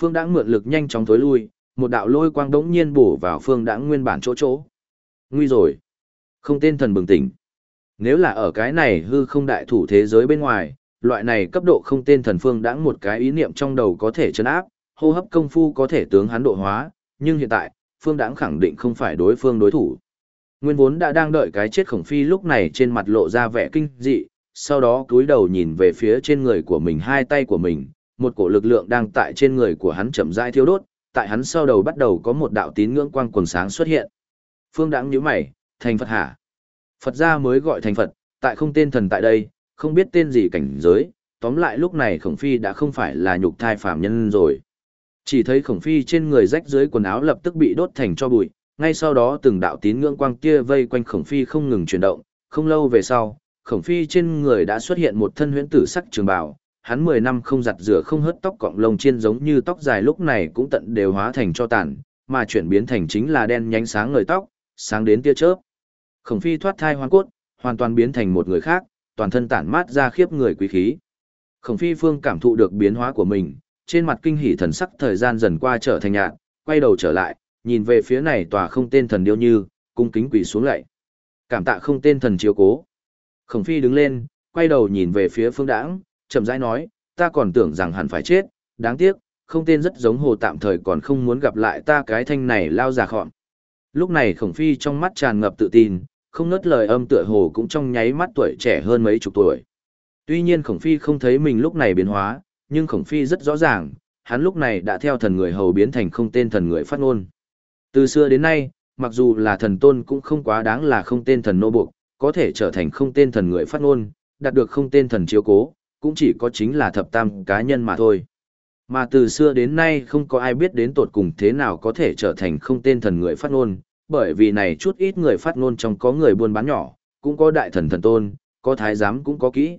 Phương Đãng mượn lực nhanh chóng tối lui, một đạo lôi quang đống nhiên bổ vào Phương Đãng nguyên bản chỗ chỗ. Nguy rồi. Không tên thần bừng tỉnh. Nếu là ở cái này hư không đại thủ thế giới bên ngoài, loại này cấp độ không tên thần Phương Đãng một cái ý niệm trong đầu có thể chấn áp, hô hấp công phu có thể tướng hắn độ hóa, nhưng hiện tại, Phương Đãng khẳng định không phải đối phương đối thủ. Nguyên vốn đã đang đợi cái chết Khổng Phi lúc này trên mặt lộ ra vẻ kinh dị, sau đó cúi đầu nhìn về phía trên người của mình, hai tay của mình, một cổ lực lượng đang tại trên người của hắn chậm rãi thiêu đốt, tại hắn sau đầu bắt đầu có một đạo tín ngưỡng quang quần sáng xuất hiện. Phương Đãng nhíu mày, thành Phật hả? Phật gia mới gọi thành Phật, tại không tên thần tại đây, không biết tên gì cảnh giới, tóm lại lúc này Khổng Phi đã không phải là nhục thai phàm nhân rồi. Chỉ thấy Khổng Phi trên người rách dưới quần áo lập tức bị đốt thành tro bụi, ngay sau đó từng đạo tín ngưỡng quang kia vây quanh Khổng Phi không ngừng chuyển động, không lâu về sau, Khổng Phi trên người đã xuất hiện một thân huyễn tử sắc trường bào, hắn 10 năm không giặt rửa không hớt tóc cọng lông chiên giống như tóc dài lúc này cũng tận đều hóa thành cho tàn, mà chuyển biến thành chính là đen nhánh sáng ngời tóc, sáng đến tia chớp. Khổng Phi thoát thai hoang cốt, hoàn toàn biến thành một người khác, toàn thân tản mát ra khiếp người quý khí. Khổng Phi Phương cảm thụ được biến hóa của mình, trên mặt kinh hỉ thần sắc thời gian dần qua trở thành nhạt, quay đầu trở lại, nhìn về phía này tòa không tên thần điêu như, cung kính quỳ xuống lạy. Cảm tạ không tên thần chiếu cố. Khổng Phi đứng lên, quay đầu nhìn về phía Phương Đãng, chậm rãi nói, ta còn tưởng rằng hẳn phải chết, đáng tiếc, không tên rất giống hồ tạm thời còn không muốn gặp lại ta cái thanh này lao già khọm. Lúc này Khổng Phi trong mắt tràn ngập tự tin, không nớt lời âm tựa hồ cũng trong nháy mắt tuổi trẻ hơn mấy chục tuổi. Tuy nhiên Khổng Phi không thấy mình lúc này biến hóa, nhưng Khổng Phi rất rõ ràng, hắn lúc này đã theo thần người hầu biến thành không tên thần người phát ngôn. Từ xưa đến nay, mặc dù là thần tôn cũng không quá đáng là không tên thần nô buộc, có thể trở thành không tên thần người phát ngôn, đạt được không tên thần chiếu cố, cũng chỉ có chính là thập tam cá nhân mà thôi. Mà từ xưa đến nay không có ai biết đến tột cùng thế nào có thể trở thành không tên thần người phát ngôn, bởi vì này chút ít người phát ngôn trong có người buôn bán nhỏ, cũng có đại thần thần tôn, có thái giám cũng có kỹ,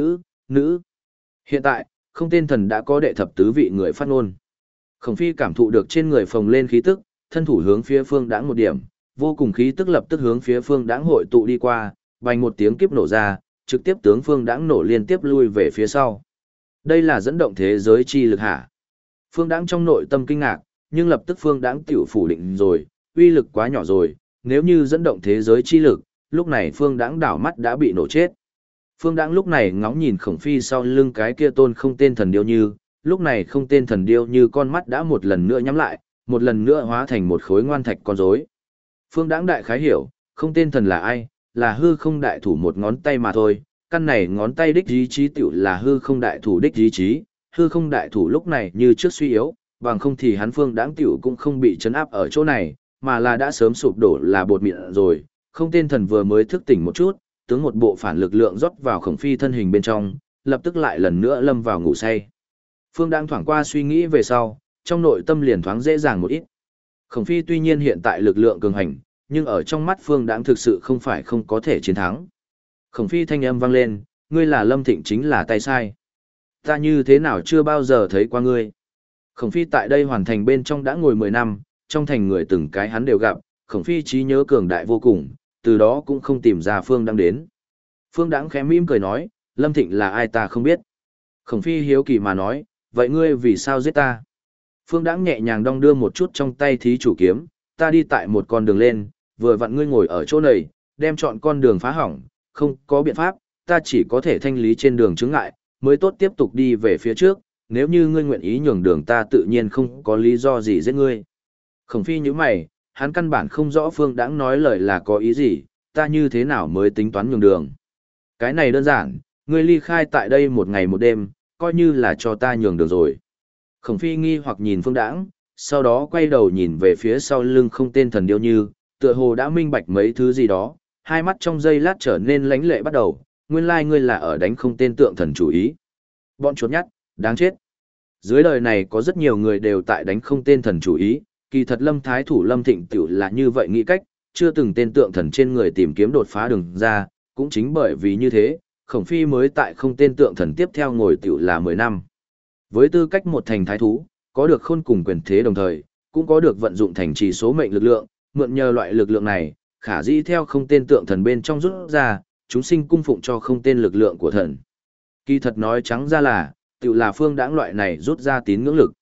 nữ. Hiện tại, không tên thần đã có đệ thập tứ vị người phát ngôn. Khổng Phi cảm thụ được trên người phồng lên khí tức, thân thủ hướng phía Phương Đãng một điểm, vô cùng khí tức lập tức hướng phía Phương Đãng hội tụ đi qua, bành một tiếng kiếp nổ ra, trực tiếp tướng Phương Đãng nổ liên tiếp lui về phía sau. Đây là dẫn động thế giới chi lực hả? Phương Đãng trong nội tâm kinh ngạc, nhưng lập tức Phương Đãng tiểu phủ định rồi, uy lực quá nhỏ rồi, nếu như dẫn động thế giới chi lực, lúc này Phương Đãng đảo mắt đã bị nổ chết. Phương Đãng lúc này ngóng nhìn Khổng Phi sau lưng cái kia tôn không tên thần điêu như, lúc này không tên thần điêu như con mắt đã một lần nữa nhắm lại, một lần nữa hóa thành một khối ngoan thạch con rối. Phương Đãng đại khái hiểu, không tên thần là ai, là hư không đại thủ một ngón tay mà thôi, căn này ngón tay đích ý chí tiểu là hư không đại thủ đích ý chí, hư không đại thủ lúc này như trước suy yếu, bằng không thì hắn Phương Đãng tiểu cũng không bị chấn áp ở chỗ này, mà là đã sớm sụp đổ là bột mịn rồi, không tên thần vừa mới thức tỉnh một chút, tướng một bộ phản lực lượng rót vào Khổng Phi thân hình bên trong, lập tức lại lần nữa lâm vào ngủ say. Phương Đãng thoảng qua suy nghĩ về sau, trong nội tâm liền thoáng dễ dàng một ít. Khổng Phi tuy nhiên hiện tại lực lượng cường hành, nhưng ở trong mắt Phương Đãng thực sự không phải không có thể chiến thắng. Khổng Phi thanh âm vang lên, ngươi là Lâm Thịnh chính là tay sai. Ta như thế nào chưa bao giờ thấy qua ngươi. Khổng Phi tại đây hoàn thành bên trong đã ngồi 10 năm, trong thành người từng cái hắn đều gặp, Khổng Phi trí nhớ cường đại vô cùng, từ đó cũng không tìm ra Phương Đãng đến. Phương Đãng khẽ mỉm cười nói, Lâm Thịnh là ai ta không biết. Khổng Phi hiếu kỳ mà nói, vậy ngươi vì sao giết ta? Phương Đãng nhẹ nhàng đong đưa một chút trong tay thí chủ kiếm, ta đi tại một con đường lên, vừa vặn ngươi ngồi ở chỗ này, đem chọn con đường phá hỏng, không có biện pháp, ta chỉ có thể thanh lý trên đường chướng ngại, mới tốt tiếp tục đi về phía trước, nếu như ngươi nguyện ý nhường đường ta tự nhiên không có lý do gì giết ngươi. Khổng Phi nhíu mày, hắn căn bản không rõ Phương Đãng nói lời là có ý gì, ta như thế nào mới tính toán nhường đường. Cái này đơn giản, ngươi ly khai tại đây một ngày một đêm, coi như là cho ta nhường đường rồi. Khổng Phi nghi hoặc nhìn Phương Đãng, sau đó quay đầu nhìn về phía sau lưng không tên thần điêu như, tựa hồ đã minh bạch mấy thứ gì đó, hai mắt trong giây lát trở nên lánh lệ bắt đầu, nguyên lai ngươi là ở đánh không tên tượng thần chủ ý. Bọn chuột nhắt, đáng chết. Dưới đời này có rất nhiều người đều tại đánh không tên thần chủ ý, kỳ thật Lâm Thái thủ Lâm Thịnh tiểu là như vậy nghĩ cách, chưa từng tên tượng thần trên người tìm kiếm đột phá đường ra, cũng chính bởi vì như thế, Khổng Phi mới tại không tên tượng thần tiếp theo ngồi tiểu là 10 năm. Với tư cách một thành thái thú, có được khôn cùng quyền thế đồng thời, cũng có được vận dụng thành trì số mệnh lực lượng, mượn nhờ loại lực lượng này, khả dĩ theo không tên tượng thần bên trong rút ra, chúng sinh cung phụng cho không tên lực lượng của thần. Kỳ thật nói trắng ra là, tự là Phương Đãng loại này rút ra tín ngưỡng lực.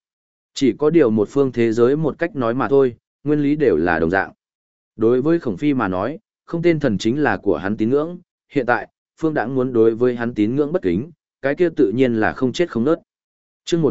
Chỉ có điều một phương thế giới một cách nói mà thôi, nguyên lý đều là đồng dạng. Đối với Khổng Phi mà nói, không tên thần chính là của hắn tín ngưỡng, hiện tại, Phương Đãng muốn đối với hắn tín ngưỡng bất kính, cái kia tự nhiên là không chết không nớt. Chương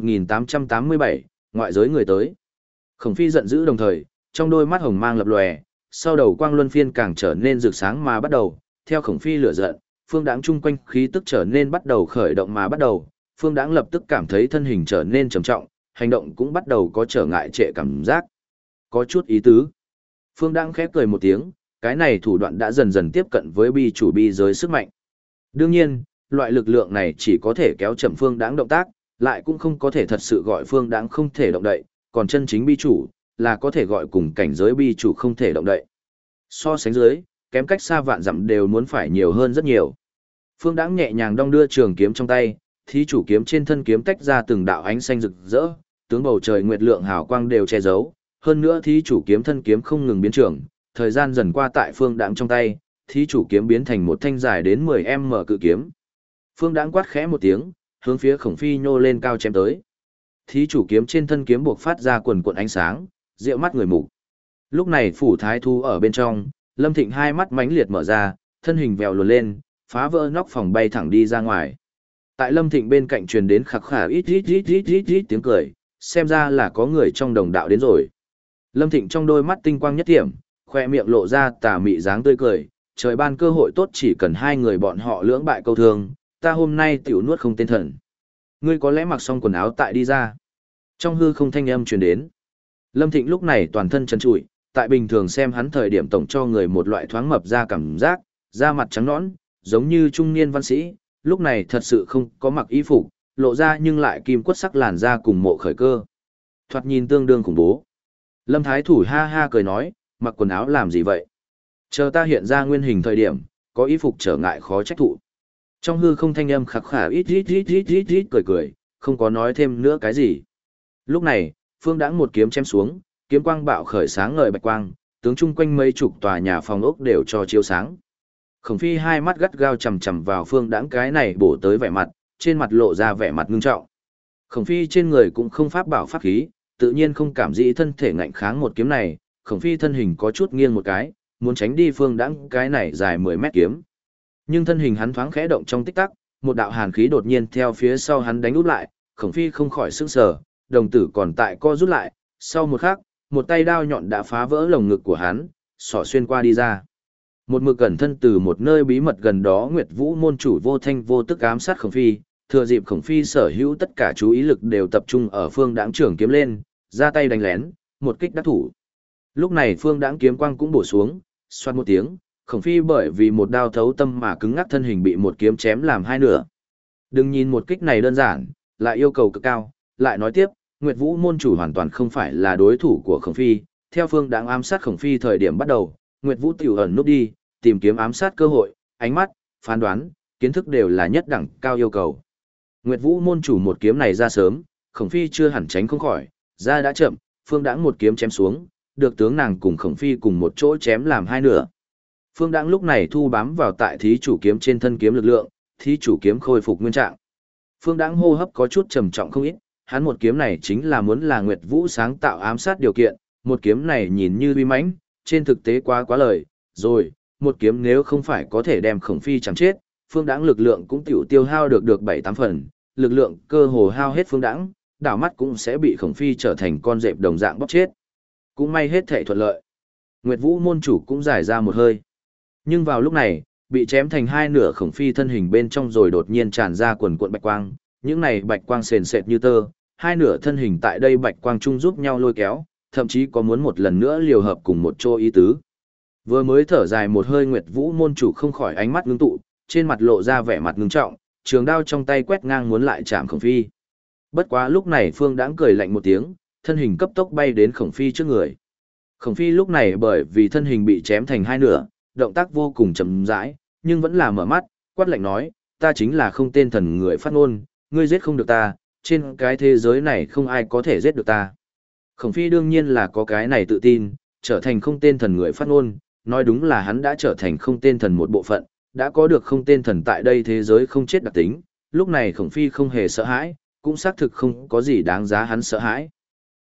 1887, ngoại giới người tới. Khổng Phi giận dữ đồng thời, trong đôi mắt hồng mang lập lòe, sau đầu quang luân phiên càng trở nên rực sáng mà bắt đầu, theo Khổng Phi lửa giận, Phương Đãng chung quanh khí tức trở nên bắt đầu khởi động mà bắt đầu, Phương Đãng lập tức cảm thấy thân hình trở nên trầm trọng, hành động cũng bắt đầu có trở ngại trệ cảm giác. Có chút ý tứ. Phương Đãng khẽ cười một tiếng, cái này thủ đoạn đã dần dần tiếp cận với bi chủ bi giới sức mạnh. Đương nhiên, loại lực lượng này chỉ có thể kéo chậm Phương Đãng động tác, lại cũng không có thể thật sự gọi Phương Đãng không thể động đậy, còn chân chính bi chủ là có thể gọi cùng cảnh giới bi chủ không thể động đậy. So sánh dưới, kém cách xa vạn dặm đều muốn phải nhiều hơn rất nhiều. Phương Đãng nhẹ nhàng đong đưa trường kiếm trong tay, thí chủ kiếm trên thân kiếm tách ra từng đạo ánh xanh rực rỡ, tướng bầu trời nguyệt lượng hào quang đều che giấu, hơn nữa thí chủ kiếm thân kiếm không ngừng biến trưởng, thời gian dần qua tại Phương Đãng trong tay, thí chủ kiếm biến thành một thanh dài đến 10m cự kiếm. Phương Đãng quát khẽ một tiếng, hướng phía Khổng Phi nhô lên cao chém tới. Thí chủ kiếm trên thân kiếm buộc phát ra quần cuộn ánh sáng, rượu mắt người mù. Lúc này phủ thái thu ở bên trong, Lâm Thịnh hai mắt mãnh liệt mở ra, thân hình vèo luồn lên, phá vỡ nóc phòng bay thẳng đi ra ngoài. Tại Lâm Thịnh bên cạnh truyền đến khạc khà ít tiếng cười, xem ra là có người trong đồng đạo đến rồi. Lâm Thịnh trong đôi mắt tinh quang nhất điểm, khoe miệng lộ ra tà mị dáng tươi cười, trời ban cơ hội tốt chỉ cần hai người bọn họ lưỡng bại câu thương, ta hôm nay tiểu nuốt không tên thần. Ngươi có lẽ mặc xong quần áo tại đi ra. Trong hư không thanh âm truyền đến. Lâm Thịnh lúc này toàn thân trần trụi, tại bình thường xem hắn thời điểm tổng cho người một loại thoáng mập ra cảm giác, da mặt trắng nõn, giống như trung niên văn sĩ, lúc này thật sự không có mặc y phục, lộ ra nhưng lại kim quất sắc làn da cùng mộ khởi cơ. Thoạt nhìn tương đương khủng bố. Lâm Thái Thủ ha ha cười nói, mặc quần áo làm gì vậy? Chờ ta hiện ra nguyên hình thời điểm, có y phục trở ngại khó trách thụ. Trong hư không thanh âm khạc khả ít cười cười, không có nói thêm nữa cái gì. Lúc này, Phương Đãng một kiếm chém xuống, kiếm quang bạo khởi sáng ngời bạch quang, tướng chung quanh mấy chục tòa nhà phòng ốc đều cho chiếu sáng. Khổng Phi hai mắt gắt gao chằm chằm vào Phương Đãng cái này bổ tới vẻ mặt, trên mặt lộ ra vẻ mặt ngưng trọng. Khổng Phi trên người cũng không pháp bảo pháp khí, tự nhiên không cảm dĩ thân thể ngạnh kháng một kiếm này, Khổng Phi thân hình có chút nghiêng một cái, muốn tránh đi Phương Đãng cái này dài 10 mét kiếm. Nhưng thân hình hắn thoáng khẽ động trong tích tắc, một đạo hàn khí đột nhiên theo phía sau hắn đánh úp lại, Khổng Phi không khỏi sửng sở, đồng tử còn tại co rút lại, sau một khắc, một tay đao nhọn đã phá vỡ lồng ngực của hắn, xỏ xuyên qua đi ra. Một mực cẩn thân từ một nơi bí mật gần đó Nguyệt Vũ môn chủ vô thanh vô tức ám sát Khổng Phi, thừa dịp Khổng Phi sở hữu tất cả chú ý lực đều tập trung ở Phương Đãng trưởng kiếm lên, ra tay đánh lén, một kích đắc thủ. Lúc này Phương Đãng kiếm quang cũng bổ xuống, xoát một tiếng, Khổng Phi bởi vì một đao thấu tâm mà cứng ngắc thân hình bị một kiếm chém làm hai nửa. Đừng nhìn một kích này đơn giản, lại yêu cầu cực cao, lại nói tiếp, Nguyệt Vũ môn chủ hoàn toàn không phải là đối thủ của Khổng Phi, theo Phương Đãng ám sát Khổng Phi thời điểm bắt đầu, Nguyệt Vũ tiểu ẩn núp đi, tìm kiếm ám sát cơ hội, ánh mắt, phán đoán, kiến thức đều là nhất đẳng cao yêu cầu. Nguyệt Vũ môn chủ một kiếm này ra sớm, Khổng Phi chưa hẳn tránh không khỏi, ra đã chậm, Phương Đãng một kiếm chém xuống, được tướng nàng cùng Khổng Phi cùng một chỗ chém làm hai nửa. Phương Đãng lúc này thu bám vào tại thí chủ kiếm trên thân kiếm lực lượng, thí chủ kiếm khôi phục nguyên trạng. Phương Đãng hô hấp có chút trầm trọng không ít, hắn một kiếm này chính là muốn là Nguyệt Vũ sáng tạo ám sát điều kiện, một kiếm này nhìn như uy mãnh, trên thực tế quá lời, rồi, một kiếm nếu không phải có thể đem Khổng Phi chẳng chết, Phương Đãng lực lượng cũng tiểu tiêu hao được 7-8 phần, lực lượng cơ hồ hao hết Phương Đãng, đảo mắt cũng sẽ bị Khổng Phi trở thành con dẹp đồng dạng bóp chết. Cũng may hết thảy thuận lợi. Nguyệt Vũ môn chủ cũng giải ra một hơi. Nhưng vào lúc này, bị chém thành hai nửa Khổng Phi thân hình bên trong rồi đột nhiên tràn ra quần cuộn bạch quang, những này bạch quang sền sệt như tơ, hai nửa thân hình tại đây bạch quang chung giúp nhau lôi kéo, thậm chí có muốn một lần nữa liều hợp cùng một chỗ ý tứ. Vừa mới thở dài một hơi Nguyệt Vũ môn chủ không khỏi ánh mắt ngưng tụ, trên mặt lộ ra vẻ mặt ngưng trọng, trường đao trong tay quét ngang muốn lại chạm Khổng Phi. Bất quá lúc này Phương Đãng cười lạnh một tiếng, thân hình cấp tốc bay đến Khổng Phi trước người. Khổng Phi lúc này bởi vì thân hình bị chém thành hai nửa, động tác vô cùng chậm rãi, nhưng vẫn là mở mắt, quát lạnh nói, ta chính là không tên thần người phát ngôn, ngươi giết không được ta, trên cái thế giới này không ai có thể giết được ta. Khổng Phi đương nhiên là có cái này tự tin, trở thành không tên thần người phát ngôn, nói đúng là hắn đã trở thành không tên thần một bộ phận, đã có được không tên thần tại đây thế giới không chết đặc tính, lúc này Khổng Phi không hề sợ hãi, cũng xác thực không có gì đáng giá hắn sợ hãi.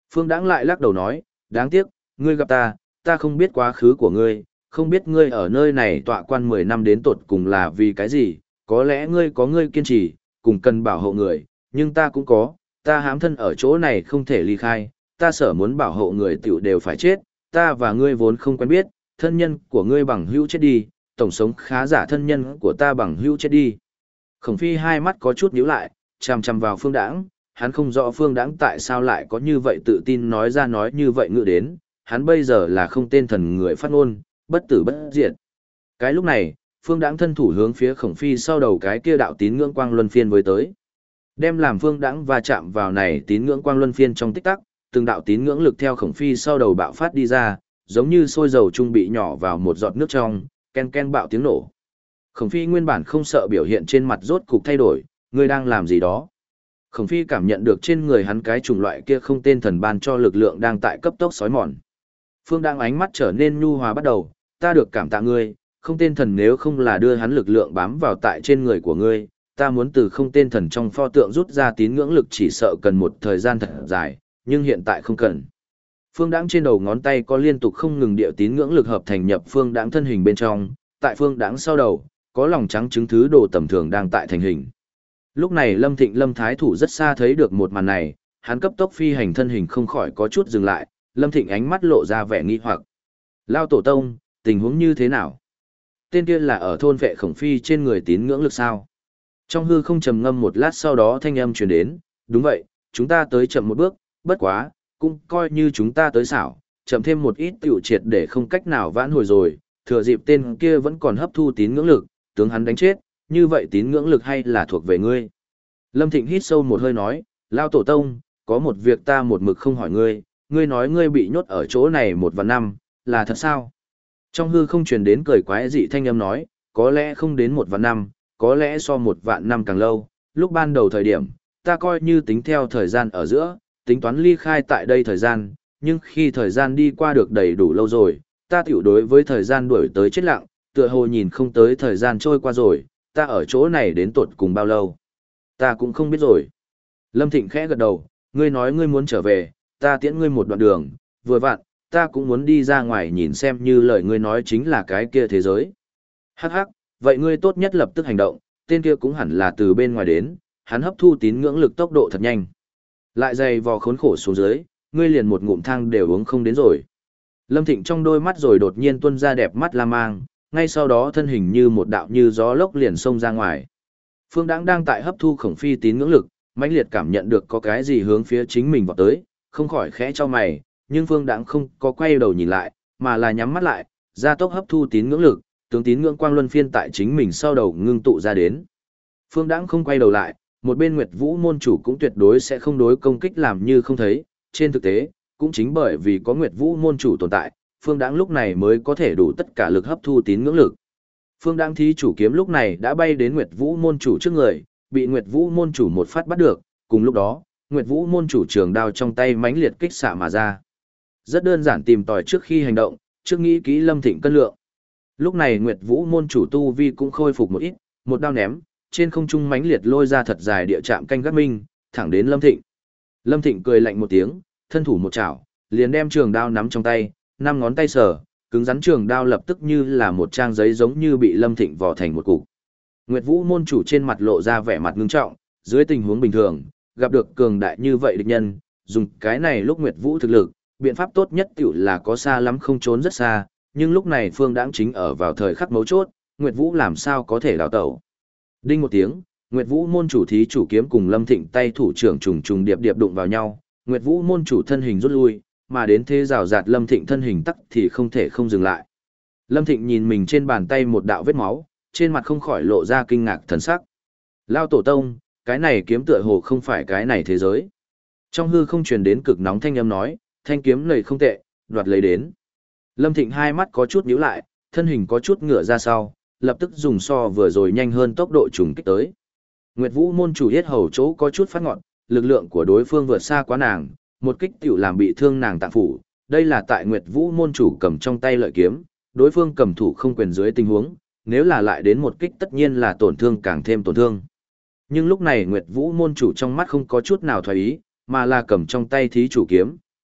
Phương Đãng lại lắc đầu nói, đáng tiếc, ngươi gặp ta, ta không biết quá khứ của ngươi, không biết ngươi ở nơi này tọa quan 10 năm đến tột cùng là vì cái gì, có lẽ ngươi có ngươi kiên trì, cùng cần bảo hộ người, nhưng ta cũng có, ta hãm thân ở chỗ này không thể ly khai, ta sở muốn bảo hộ người tiểu đều phải chết, ta và ngươi vốn không quen biết, thân nhân của ngươi bằng hữu chết đi, tổng sống khá giả thân nhân của ta bằng hữu chết đi. Khổng Phi hai mắt có chút nhíu lại, chằm chằm vào Phương Đãng, hắn không rõ Phương Đãng tại sao lại có như vậy tự tin nói ra nói như vậy ngự đến, hắn bây giờ là không tên thần người phát ngôn, bất tử bất diệt. Cái lúc này, Phương Đãng thân thủ hướng phía Khổng Phi sau đầu cái kia đạo tín ngưỡng quang luân phiên với tới. Đem làm Phương Đãng va chạm vào này tín ngưỡng quang luân phiên trong tích tắc, từng đạo tín ngưỡng lực theo Khổng Phi sau đầu bạo phát đi ra, giống như sôi dầu trung bị nhỏ vào một giọt nước trong, ken ken bạo tiếng nổ. Khổng Phi nguyên bản không sợ biểu hiện trên mặt rốt cục thay đổi, ngươi đang làm gì đó? Khổng Phi cảm nhận được trên người hắn cái chủng loại kia không tên thần ban cho lực lượng đang tại cấp tốc sói mòn. Phương đang ánh mắt trở nên nhu hòa bắt đầu, ta được cảm tạ ngươi, không tên thần nếu không là đưa hắn lực lượng bám vào tại trên người của ngươi, ta muốn từ không tên thần trong pho tượng rút ra tín ngưỡng lực chỉ sợ cần một thời gian thật dài, nhưng hiện tại không cần. Phương Đãng trên đầu ngón tay có liên tục không ngừng điệu tín ngưỡng lực hợp thành nhập Phương Đãng thân hình bên trong, tại Phương Đãng sau đầu, có lòng trắng trứng thứ đồ tầm thường đang tại thành hình. Lúc này Lâm Thịnh Lâm Thái Thủ rất xa thấy được một màn này, hắn cấp tốc phi hành thân hình không khỏi có chút dừng lại, Lâm Thịnh ánh mắt lộ ra vẻ nghi hoặc. Lao tổ tông, tình huống như thế nào? Tên kia là ở thôn vệ Khổng Phi trên người tín ngưỡng lực sao? Trong hư không trầm ngâm một lát sau đó thanh âm truyền đến, đúng vậy, chúng ta tới chậm một bước, bất quá, cũng coi như chúng ta tới xảo, chậm thêm một ít tiểu triệt để không cách nào vãn hồi rồi, thừa dịp tên kia vẫn còn hấp thu tín ngưỡng lực, tướng hắn đánh chết, như vậy tín ngưỡng lực hay là thuộc về ngươi. Lâm Thịnh hít sâu một hơi nói, Lao tổ tông, có một việc ta một mực không hỏi ngươi, ngươi nói ngươi bị nhốt ở chỗ này 1 vạn năm, là thật sao? Trong hư không truyền đến cười quái dị thanh âm nói, có lẽ không đến 1 vạn năm, có lẽ so 1 vạn năm càng lâu, lúc ban đầu thời điểm, ta coi như tính theo thời gian ở giữa, tính toán ly khai tại đây thời gian, nhưng khi thời gian đi qua được đầy đủ lâu rồi, ta tiểu đối với thời gian đuổi tới chết lặng, tựa hồ nhìn không tới thời gian trôi qua rồi, ta ở chỗ này đến tuột cùng bao lâu. Ta cũng không biết rồi. Lâm Thịnh khẽ gật đầu, ngươi nói ngươi muốn trở về, ta tiễn ngươi một đoạn đường, vừa vặn, ta cũng muốn đi ra ngoài nhìn xem như lời ngươi nói chính là cái kia thế giới. Hắc hắc, vậy ngươi tốt nhất lập tức hành động, tên kia cũng hẳn là từ bên ngoài đến, hắn hấp thu tín ngưỡng lực tốc độ thật nhanh. Lại dày vò khốn khổ xuống dưới, ngươi liền một ngụm thang đều uống không đến rồi. Lâm Thịnh trong đôi mắt rồi đột nhiên tuôn ra đẹp mắt la mang, ngay sau đó thân hình như một đạo như gió lốc liền xông ra ngoài. Phương Đãng đang tại hấp thu Khổng Phi tín ngưỡng lực, mãnh liệt cảm nhận được có cái gì hướng phía chính mình vọt tới, không khỏi khẽ cho mày, nhưng Phương Đãng không có quay đầu nhìn lại, mà là nhắm mắt lại, gia tốc hấp thu tín ngưỡng lực, tướng tín ngưỡng quang luân phiên tại chính mình sau đầu ngưng tụ ra đến. Phương Đãng không quay đầu lại, một bên Nguyệt Vũ môn chủ cũng tuyệt đối sẽ không đối công kích làm như không thấy, trên thực tế, cũng chính bởi vì có Nguyệt Vũ môn chủ tồn tại, Phương Đãng lúc này mới có thể đủ tất cả lực hấp thu tín ngưỡng lực. Phương Đãng thí chủ kiếm lúc này đã bay đến Nguyệt Vũ môn chủ trước người, bị Nguyệt Vũ môn chủ một phát bắt được, cùng lúc đó, Nguyệt Vũ môn chủ trường đao trong tay mãnh liệt kích xạ mà ra. Rất đơn giản tìm tòi trước khi hành động, trước nghĩ kỹ Lâm Thịnh cân lượng. Lúc này Nguyệt Vũ môn chủ tu vi cũng khôi phục một ít, một đao ném, trên không trung mãnh liệt lôi ra thật dài địa trạm canh gác minh, thẳng đến Lâm Thịnh. Lâm Thịnh cười lạnh một tiếng, thân thủ một chảo, liền đem trường đao nắm trong tay, 5 ngón tay sờ, cứng rắn trường đao lập tức như là một trang giấy giống như bị Lâm Thịnh vò thành một cục. Nguyệt Vũ môn chủ trên mặt lộ ra vẻ mặt ngưng trọng, dưới tình huống bình thường, gặp được cường đại như vậy địch nhân, dùng cái này lúc Nguyệt Vũ thực lực, biện pháp tốt nhất tiểu là có xa lắm không trốn rất xa, nhưng lúc này Phương Đãng chính ở vào thời khắc mấu chốt, Nguyệt Vũ làm sao có thể đào tẩu. Đinh một tiếng, Nguyệt Vũ môn chủ thí chủ kiếm cùng Lâm Thịnh tay thủ trưởng trùng trùng điệp điệp đụng vào nhau, Nguyệt Vũ môn chủ thân hình rút lui, mà đến thế rào rạt Lâm Thịnh thân hình tắc thì không thể không dừng lại. Lâm Thịnh nhìn mình trên bàn tay một đạo vết máu, trên mặt không khỏi lộ ra kinh ngạc thần sắc. Lao tổ tông, cái này kiếm tựa hồ không phải cái này thế giới. Trong hư không truyền đến cực nóng thanh âm nói, thanh kiếm này không tệ, đoạt lấy đến. Lâm Thịnh hai mắt có chút nhíu lại, thân hình có chút ngửa ra sau, lập tức dùng so vừa rồi nhanh hơn tốc độ trùng kích tới. Nguyệt Vũ môn chủ yết hầu chỗ có chút phát ngọn, lực lượng của đối phương vượt xa quá nàng, một kích tiểu làm bị thương nàng tạng phủ. Đây là tại Nguyệt Vũ môn chủ cầm trong tay lợi kiếm, đối phương cầm thủ không quyền dưới tình huống, nếu là lại đến một kích tất nhiên là tổn thương càng thêm tổn thương. Nhưng lúc này Nguyệt Vũ môn chủ trong mắt không có chút nào thoái ý, mà là cầm trong tay thí chủ kiếm,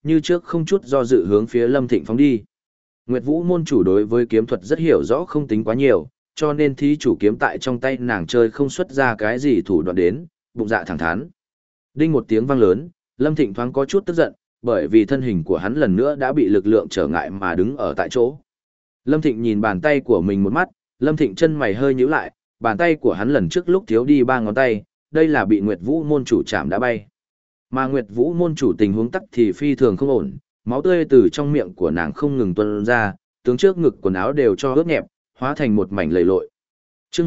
như trước không chút do dự hướng phía Lâm Thịnh phóng đi. Nguyệt Vũ môn chủ đối với kiếm thuật rất hiểu rõ không tính quá nhiều, cho nên thí chủ kiếm tại trong tay nàng chơi không xuất ra cái gì thủ đoạn đến, bụng dạ thẳng thắn. Đinh một tiếng vang lớn, Lâm Thịnh thoáng có chút tức giận, bởi vì thân hình của hắn lần nữa đã bị lực lượng trở ngại mà đứng ở tại chỗ. Lâm Thịnh nhìn bàn tay của mình một mắt, Lâm Thịnh chân mày hơi nhíu lại, bàn tay của hắn lần trước lúc thiếu đi 3 ngón tay, đây là bị Nguyệt Vũ môn chủ chạm đã bay. Mà Nguyệt Vũ môn chủ tình huống tắc thì phi thường không ổn, máu tươi từ trong miệng của nàng không ngừng tuôn ra, tướng trước ngực quần áo đều cho ướt nhẹp, hóa thành một mảnh lầy lội. Chương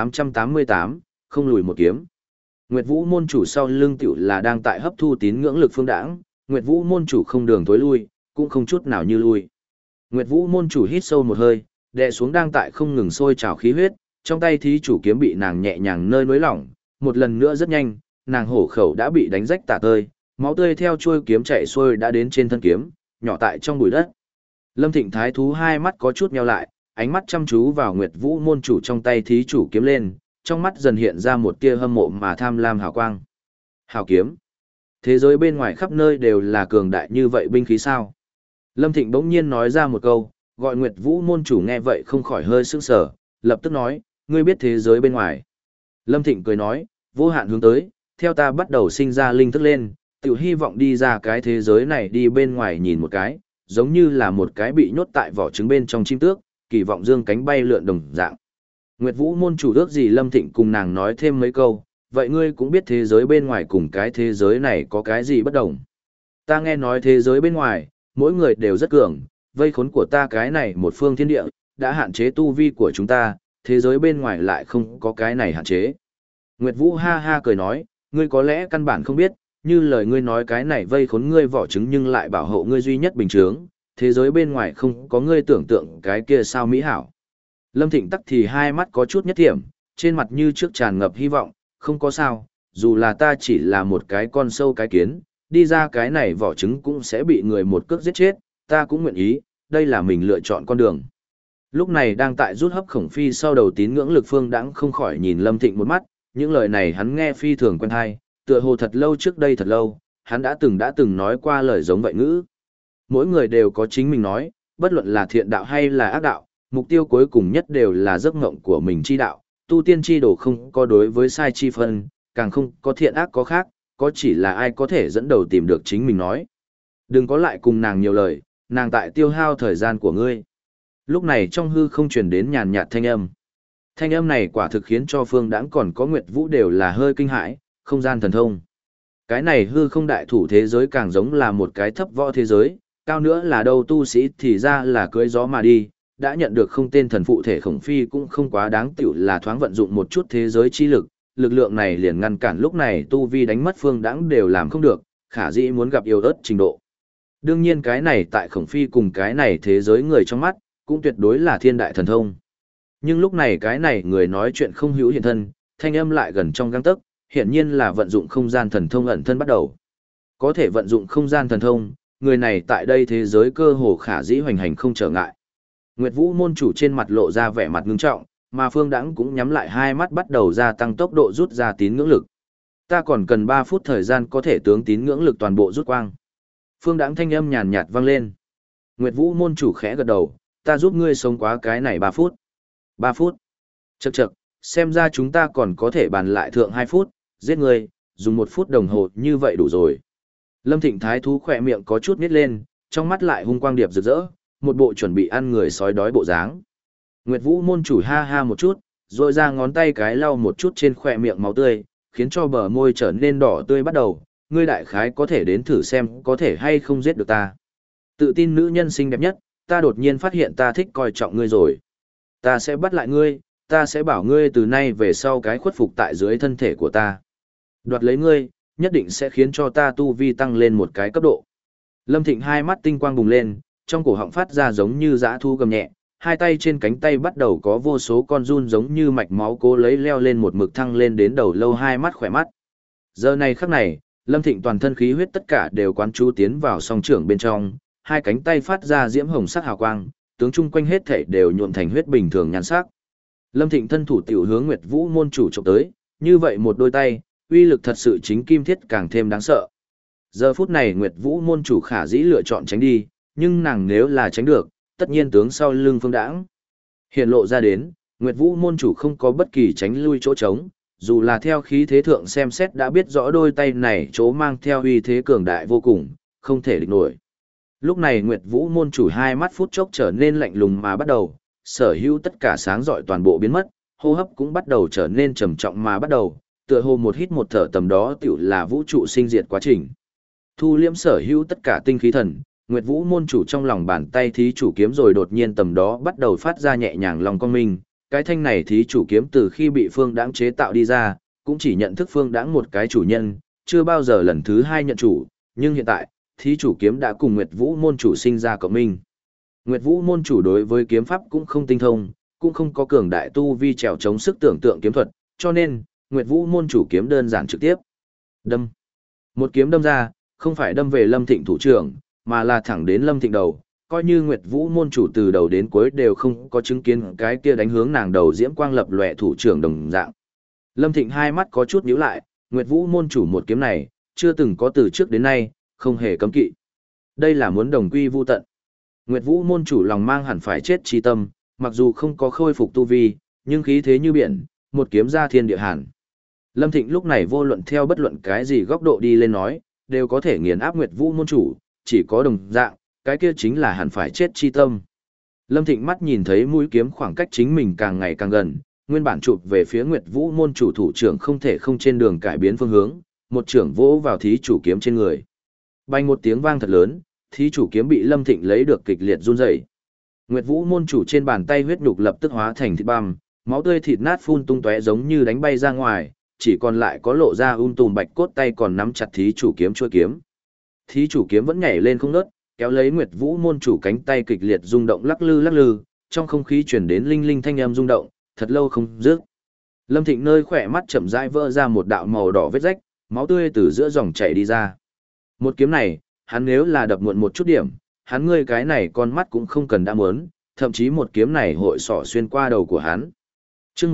1888, không lùi một kiếm. Nguyệt Vũ môn chủ sau lưng tiểu là đang tại hấp thu tín ngưỡng lực phương đãng, Nguyệt Vũ môn chủ không đường tối lui, cũng không chút nào như lui. Nguyệt Vũ môn chủ hít sâu một hơi, đè xuống đang tại không ngừng sôi trào khí huyết, trong tay thí chủ kiếm bị nàng nhẹ nhàng nơi nối lỏng, một lần nữa rất nhanh, nàng hổ khẩu đã bị đánh rách tả tơi, máu tươi theo chuôi kiếm chạy xuôi đã đến trên thân kiếm, nhỏ tại trong bụi đất. Lâm Thịnh Thái thú hai mắt có chút nheo lại, ánh mắt chăm chú vào Nguyệt Vũ môn chủ trong tay thí chủ kiếm lên, trong mắt dần hiện ra một tia hâm mộ mà tham lam hào quang. Hào kiếm. Thế giới bên ngoài khắp nơi đều là cường đại như vậy binh khí sao? Lâm Thịnh bỗng nhiên nói ra một câu, gọi Nguyệt Vũ môn chủ nghe vậy không khỏi hơi sững sờ, lập tức nói, ngươi biết thế giới bên ngoài. Lâm Thịnh cười nói, vô hạn hướng tới, theo ta bắt đầu sinh ra linh thức lên, tự hy vọng đi ra cái thế giới này đi bên ngoài nhìn một cái, giống như là một cái bị nhốt tại vỏ trứng bên trong chim tước, kỳ vọng dương cánh bay lượn đồng dạng. Nguyệt Vũ môn chủ ước gì Lâm Thịnh cùng nàng nói thêm mấy câu, vậy ngươi cũng biết thế giới bên ngoài cùng cái thế giới này có cái gì bất đồng. Ta nghe nói thế giới bên ngoài, mỗi người đều rất cường, vây khốn của ta cái này một phương thiên địa, đã hạn chế tu vi của chúng ta, thế giới bên ngoài lại không có cái này hạn chế. Nguyệt Vũ ha ha cười nói, ngươi có lẽ căn bản không biết, như lời ngươi nói cái này vây khốn ngươi vỏ trứng nhưng lại bảo hộ ngươi duy nhất bình thường, thế giới bên ngoài không có ngươi tưởng tượng cái kia sao mỹ hảo. Lâm Thịnh tắc thì hai mắt có chút nhất thiểm, trên mặt như trước tràn ngập hy vọng, không có sao, dù là ta chỉ là một cái con sâu cái kiến, đi ra cái này vỏ trứng cũng sẽ bị người một cước giết chết, ta cũng nguyện ý, đây là mình lựa chọn con đường. Lúc này đang tại rút hấp khổng phi sau đầu tín ngưỡng lực phương đãng không khỏi nhìn Lâm Thịnh một mắt, những lời này hắn nghe phi thường quen hay, tựa hồ thật lâu trước đây thật lâu, hắn đã từng nói qua lời giống vậy ngữ. Mỗi người đều có chính mình nói, bất luận là thiện đạo hay là ác đạo, mục tiêu cuối cùng nhất đều là giấc ngộng của mình chi đạo, tu tiên chi đồ không có đối với sai chi phân, càng không có thiện ác có khác, có chỉ là ai có thể dẫn đầu tìm được chính mình nói. Đừng có lại cùng nàng nhiều lời, nàng tại tiêu hao thời gian của ngươi. Lúc này trong hư không truyền đến nhàn nhạt thanh âm. Thanh âm này quả thực khiến cho Phương Đãng còn có Nguyệt Vũ đều là hơi kinh hãi, không gian thần thông. Cái này hư không đại thủ thế giới càng giống là một cái thấp võ thế giới, cao nữa là đâu tu sĩ thì ra là cưỡi gió mà đi, đã nhận được không tên thần phụ thể khổng phi cũng không quá đáng tiểu là thoáng vận dụng một chút thế giới chi lực, lực lượng này liền ngăn cản lúc này tu vi đánh mất Phương Đãng đều làm không được, khả dĩ muốn gặp yêu ớt trình độ. Đương nhiên cái này tại khổng phi cùng cái này thế giới người trong mắt, cũng tuyệt đối là thiên đại thần thông. Nhưng lúc này cái này người nói chuyện không hữu hiện thân, thanh âm lại gần trong gang tấc, hiển nhiên là vận dụng không gian thần thông ẩn thân bắt đầu. Có thể vận dụng không gian thần thông, người này tại đây thế giới cơ hồ khả dĩ hoành hành không trở ngại. Nguyệt Vũ môn chủ trên mặt lộ ra vẻ mặt ngưng trọng, mà Phương Đãng cũng nhắm lại hai mắt bắt đầu gia tăng tốc độ rút ra tín ngưỡng lực. Ta còn cần 3 phút thời gian có thể tướng tín ngưỡng lực toàn bộ rút quang. Phương Đãng thanh âm nhàn nhạt vang lên. Nguyệt Vũ môn chủ khẽ gật đầu, ta giúp ngươi sống quá cái này 3 phút. 3 phút. Chậc chậc, xem ra chúng ta còn có thể bàn lại thượng 2 phút, giết ngươi, dùng 1 phút đồng hồ như vậy đủ rồi. Lâm Thịnh Thái thú khỏe miệng có chút nít lên, trong mắt lại hung quang điệp rực rỡ, một bộ chuẩn bị ăn người sói đói bộ dáng. Nguyệt Vũ môn chủ ha ha một chút, rồi ra ngón tay cái lau một chút trên khỏe miệng máu tươi, khiến cho bờ môi trở nên đỏ tươi bắt đầu, ngươi đại khái có thể đến thử xem có thể hay không giết được ta. Tự tin nữ nhân xinh đẹp nhất, ta đột nhiên phát hiện ta thích coi trọng ngươi rồi. Ta sẽ bắt lại ngươi, ta sẽ bảo ngươi từ nay về sau cái khuất phục tại dưới thân thể của ta. Đoạt lấy ngươi, nhất định sẽ khiến cho ta tu vi tăng lên một cái cấp độ. Lâm Thịnh hai mắt tinh quang bùng lên, trong cổ họng phát ra giống như dã thu gầm nhẹ, hai tay trên cánh tay bắt đầu có vô số con run giống như mạch máu cố lấy leo lên một mực thăng lên đến đầu lâu hai mắt khỏe mắt. Giờ này khắc này, Lâm Thịnh toàn thân khí huyết tất cả đều quán chú tiến vào song trưởng bên trong, hai cánh tay phát ra diễm hồng sắc hào quang, tướng chung quanh hết thể đều nhuộm thành huyết bình thường nhan sắc. Lâm Thịnh thân thủ tiểu hướng Nguyệt Vũ môn chủ chụp tới, như vậy một đôi tay, uy lực thật sự chính kim thiết càng thêm đáng sợ. Giờ phút này Nguyệt Vũ môn chủ khả dĩ lựa chọn tránh đi, nhưng nàng nếu là tránh được, tất nhiên tướng sau lưng Phương Đãng hiện lộ ra đến, Nguyệt Vũ môn chủ không có bất kỳ tránh lui chỗ trống, dù là theo khí thế thượng xem xét đã biết rõ đôi tay này chỗ mang theo uy thế cường đại vô cùng, không thể địch nổi. Lúc này Nguyệt Vũ môn chủ hai mắt phút chốc trở nên lạnh lùng mà bắt đầu, sở hữu tất cả sáng rọi toàn bộ biến mất, hô hấp cũng bắt đầu trở nên trầm trọng mà bắt đầu, tựa hồ một hít một thở tầm đó tiểu là vũ trụ sinh diệt quá trình. Thu liễm sở hữu tất cả tinh khí thần, Nguyệt Vũ môn chủ trong lòng bàn tay thí chủ kiếm rồi đột nhiên tầm đó bắt đầu phát ra nhẹ nhàng lòng cong minh, cái thanh này thí chủ kiếm từ khi bị Phương Đãng chế tạo đi ra, cũng chỉ nhận thức Phương Đãng một cái chủ nhân, chưa bao giờ lần thứ hai nhận chủ, nhưng hiện tại, thí chủ kiếm đã cùng Nguyệt Vũ môn chủ sinh ra cộng minh. Nguyệt Vũ môn chủ đối với kiếm pháp cũng không tinh thông, cũng không có cường đại tu vi trèo chống sức tưởng tượng kiếm thuật, cho nên, Nguyệt Vũ môn chủ kiếm đơn giản trực tiếp. Đâm. Một kiếm đâm ra, không phải đâm về Lâm Thịnh thủ trưởng, mà là thẳng đến Lâm Thịnh đầu, coi như Nguyệt Vũ môn chủ từ đầu đến cuối đều không có chứng kiến cái kia đánh hướng nàng đầu diễm quang lập lòe thủ trưởng đồng dạng. Lâm Thịnh hai mắt có chút nhíu lại, Nguyệt Vũ môn chủ một kiếm này, chưa từng có từ trước đến nay, không hề cấm kỵ. Đây là muốn đồng quy vu tận. Nguyệt Vũ môn chủ lòng mang hẳn phải chết chi tâm, mặc dù không có khôi phục tu vi, nhưng khí thế như biển, một kiếm ra thiên địa hàn. Lâm Thịnh lúc này vô luận theo bất luận cái gì góc độ đi lên nói, đều có thể nghiền áp Nguyệt Vũ môn chủ, chỉ có đồng dạng, cái kia chính là hẳn phải chết chi tâm. Lâm Thịnh mắt nhìn thấy mũi kiếm khoảng cách chính mình càng ngày càng gần, nguyên bản chụp về phía Nguyệt Vũ môn chủ thủ trưởng không thể không trên đường cải biến phương hướng, một trưởng vỗ vào thí chủ kiếm trên người. Bay một tiếng vang thật lớn, thí chủ kiếm bị Lâm Thịnh lấy được kịch liệt run rẩy. Nguyệt Vũ môn chủ trên bàn tay huyết nhục lập tức hóa thành thịt băm, máu tươi thịt nát phun tung tóe giống như đánh bay ra ngoài, chỉ còn lại có lộ ra tùm bạch cốt tay còn nắm chặt thí chủ kiếm chuôi kiếm. Thí chủ kiếm vẫn nhảy lên không ngớt, kéo lấy Nguyệt Vũ môn chủ cánh tay kịch liệt rung động lắc lư, trong không khí truyền đến linh linh thanh âm rung động, thật lâu không dứt. Lâm Thịnh nơi khỏe mắt chậm rãi vỡ ra một đạo màu đỏ vết rách, máu tươi từ giữa dòng chảy đi ra. Một kiếm này, hắn nếu là đập muộn một chút điểm, hắn ngươi cái này con mắt cũng không cần đã muốn, thậm chí một kiếm này hội sỏ xuyên qua đầu của hắn. Chương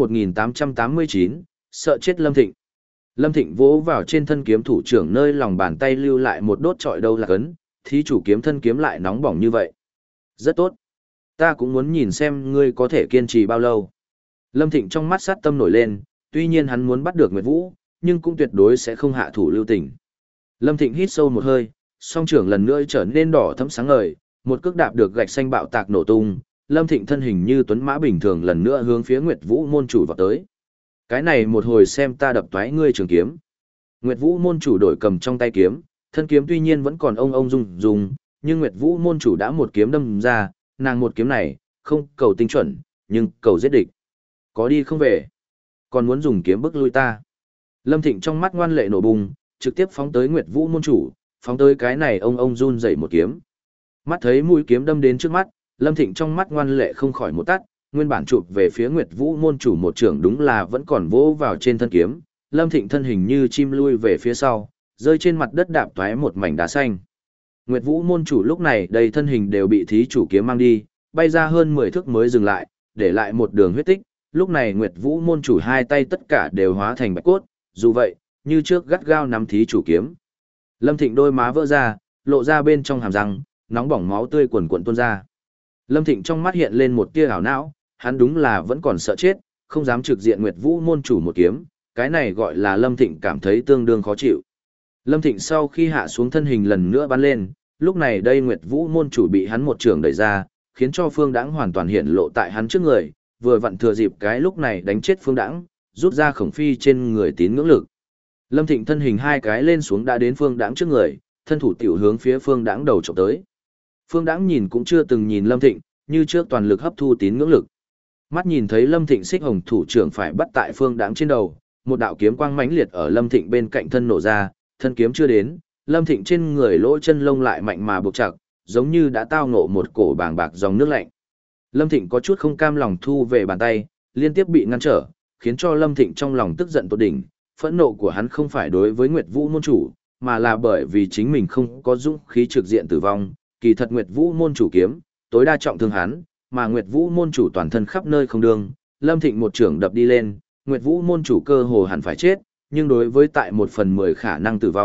1889, sợ chết Lâm Thịnh. Lâm Thịnh vỗ vào trên thân kiếm thủ trưởng nơi lòng bàn tay lưu lại một đốt trọi đâu là cấn, thí chủ kiếm thân kiếm lại nóng bỏng như vậy. Rất tốt. Ta cũng muốn nhìn xem ngươi có thể kiên trì bao lâu. Lâm Thịnh trong mắt sát tâm nổi lên, tuy nhiên hắn muốn bắt được Nguyệt Vũ, nhưng cũng tuyệt đối sẽ không hạ thủ lưu tình. Lâm Thịnh hít sâu một hơi, song trưởng lần nữa trở nên đỏ thẫm sáng ngời, một cước đạp được gạch xanh bạo tạc nổ tung, Lâm Thịnh thân hình như tuấn mã bình thường lần nữa hướng phía Nguyệt Vũ môn chủ vọt tới. Cái này một hồi xem ta đập toái ngươi trường kiếm. Nguyệt Vũ môn chủ đổi cầm trong tay kiếm, thân kiếm tuy nhiên vẫn còn ông rung, nhưng Nguyệt Vũ môn chủ đã một kiếm đâm ra, nàng một kiếm này, không cầu tinh chuẩn, nhưng cầu giết địch. Có đi không về, còn muốn dùng kiếm bức lui ta. Lâm Thịnh trong mắt ngoan lệ nổ bùng, trực tiếp phóng tới Nguyệt Vũ môn chủ, phóng tới cái này ông run dậy một kiếm. Mắt thấy mũi kiếm đâm đến trước mắt, Lâm Thịnh trong mắt ngoan lệ không khỏi một tắt, nguyên bản chụp về phía Nguyệt Vũ môn chủ một trường đúng là vẫn còn vỗ vào trên thân kiếm, Lâm Thịnh thân hình như chim lui về phía sau, rơi trên mặt đất đạp toái một mảnh đá xanh. Nguyệt Vũ môn chủ lúc này đầy thân hình đều bị thí chủ kiếm mang đi, bay ra hơn 10 thước mới dừng lại, để lại một đường huyết tích, lúc này Nguyệt Vũ môn chủ hai tay tất cả đều hóa thành bạch cốt, dù vậy, như trước gắt gao nắm thí chủ kiếm. Lâm Thịnh đôi má vỡ ra, lộ ra bên trong hàm răng, nóng bỏng máu tươi cuồn cuộn tuôn ra. Lâm Thịnh trong mắt hiện lên một tia ảo não, hắn đúng là vẫn còn sợ chết, không dám trực diện Nguyệt Vũ môn chủ một kiếm, cái này gọi là Lâm Thịnh cảm thấy tương đương khó chịu. Lâm Thịnh sau khi hạ xuống thân hình lần nữa bắn lên, lúc này đây Nguyệt Vũ môn chủ bị hắn một trường đẩy ra, khiến cho Phương Đãng hoàn toàn hiện lộ tại hắn trước người, vừa vặn thừa dịp cái lúc này đánh chết Phương Đãng, rút ra khổng phi trên người tín ngưỡng lực. Lâm Thịnh thân hình hai cái lên xuống đã đến Phương Đãng trước người, thân thủ tiểu hướng phía Phương Đãng đầu chụp tới. Phương Đãng nhìn cũng chưa từng nhìn Lâm Thịnh, như trước toàn lực hấp thu tín ngưỡng lực. Mắt nhìn thấy Lâm Thịnh xích hồng thủ trưởng phải bắt tại Phương Đãng trên đầu, một đạo kiếm quang mãnh liệt ở Lâm Thịnh bên cạnh thân nổ ra, thân kiếm chưa đến, Lâm Thịnh trên người lỗ chân lông lại mạnh mà buộc chặt, giống như đã tao ngộ một cổ bàng bạc dòng nước lạnh. Lâm Thịnh có chút không cam lòng thu về bàn tay, liên tiếp bị ngăn trở, khiến cho Lâm Thịnh trong lòng tức giận tột đỉnh, phẫn nộ của hắn không phải đối với Nguyệt Vũ môn chủ, mà là bởi vì chính mình không có dũng khí trực diện tử vong, kỳ thật Nguyệt Vũ môn chủ kiếm, tối đa trọng thương hắn, mà Nguyệt Vũ môn chủ toàn thân khắp nơi không đương, Lâm Thịnh một trưởng đập đi lên, Nguyệt Vũ môn chủ cơ hồ hẳn phải chết, nhưng đối với tại 1/10 khả năng tử vong,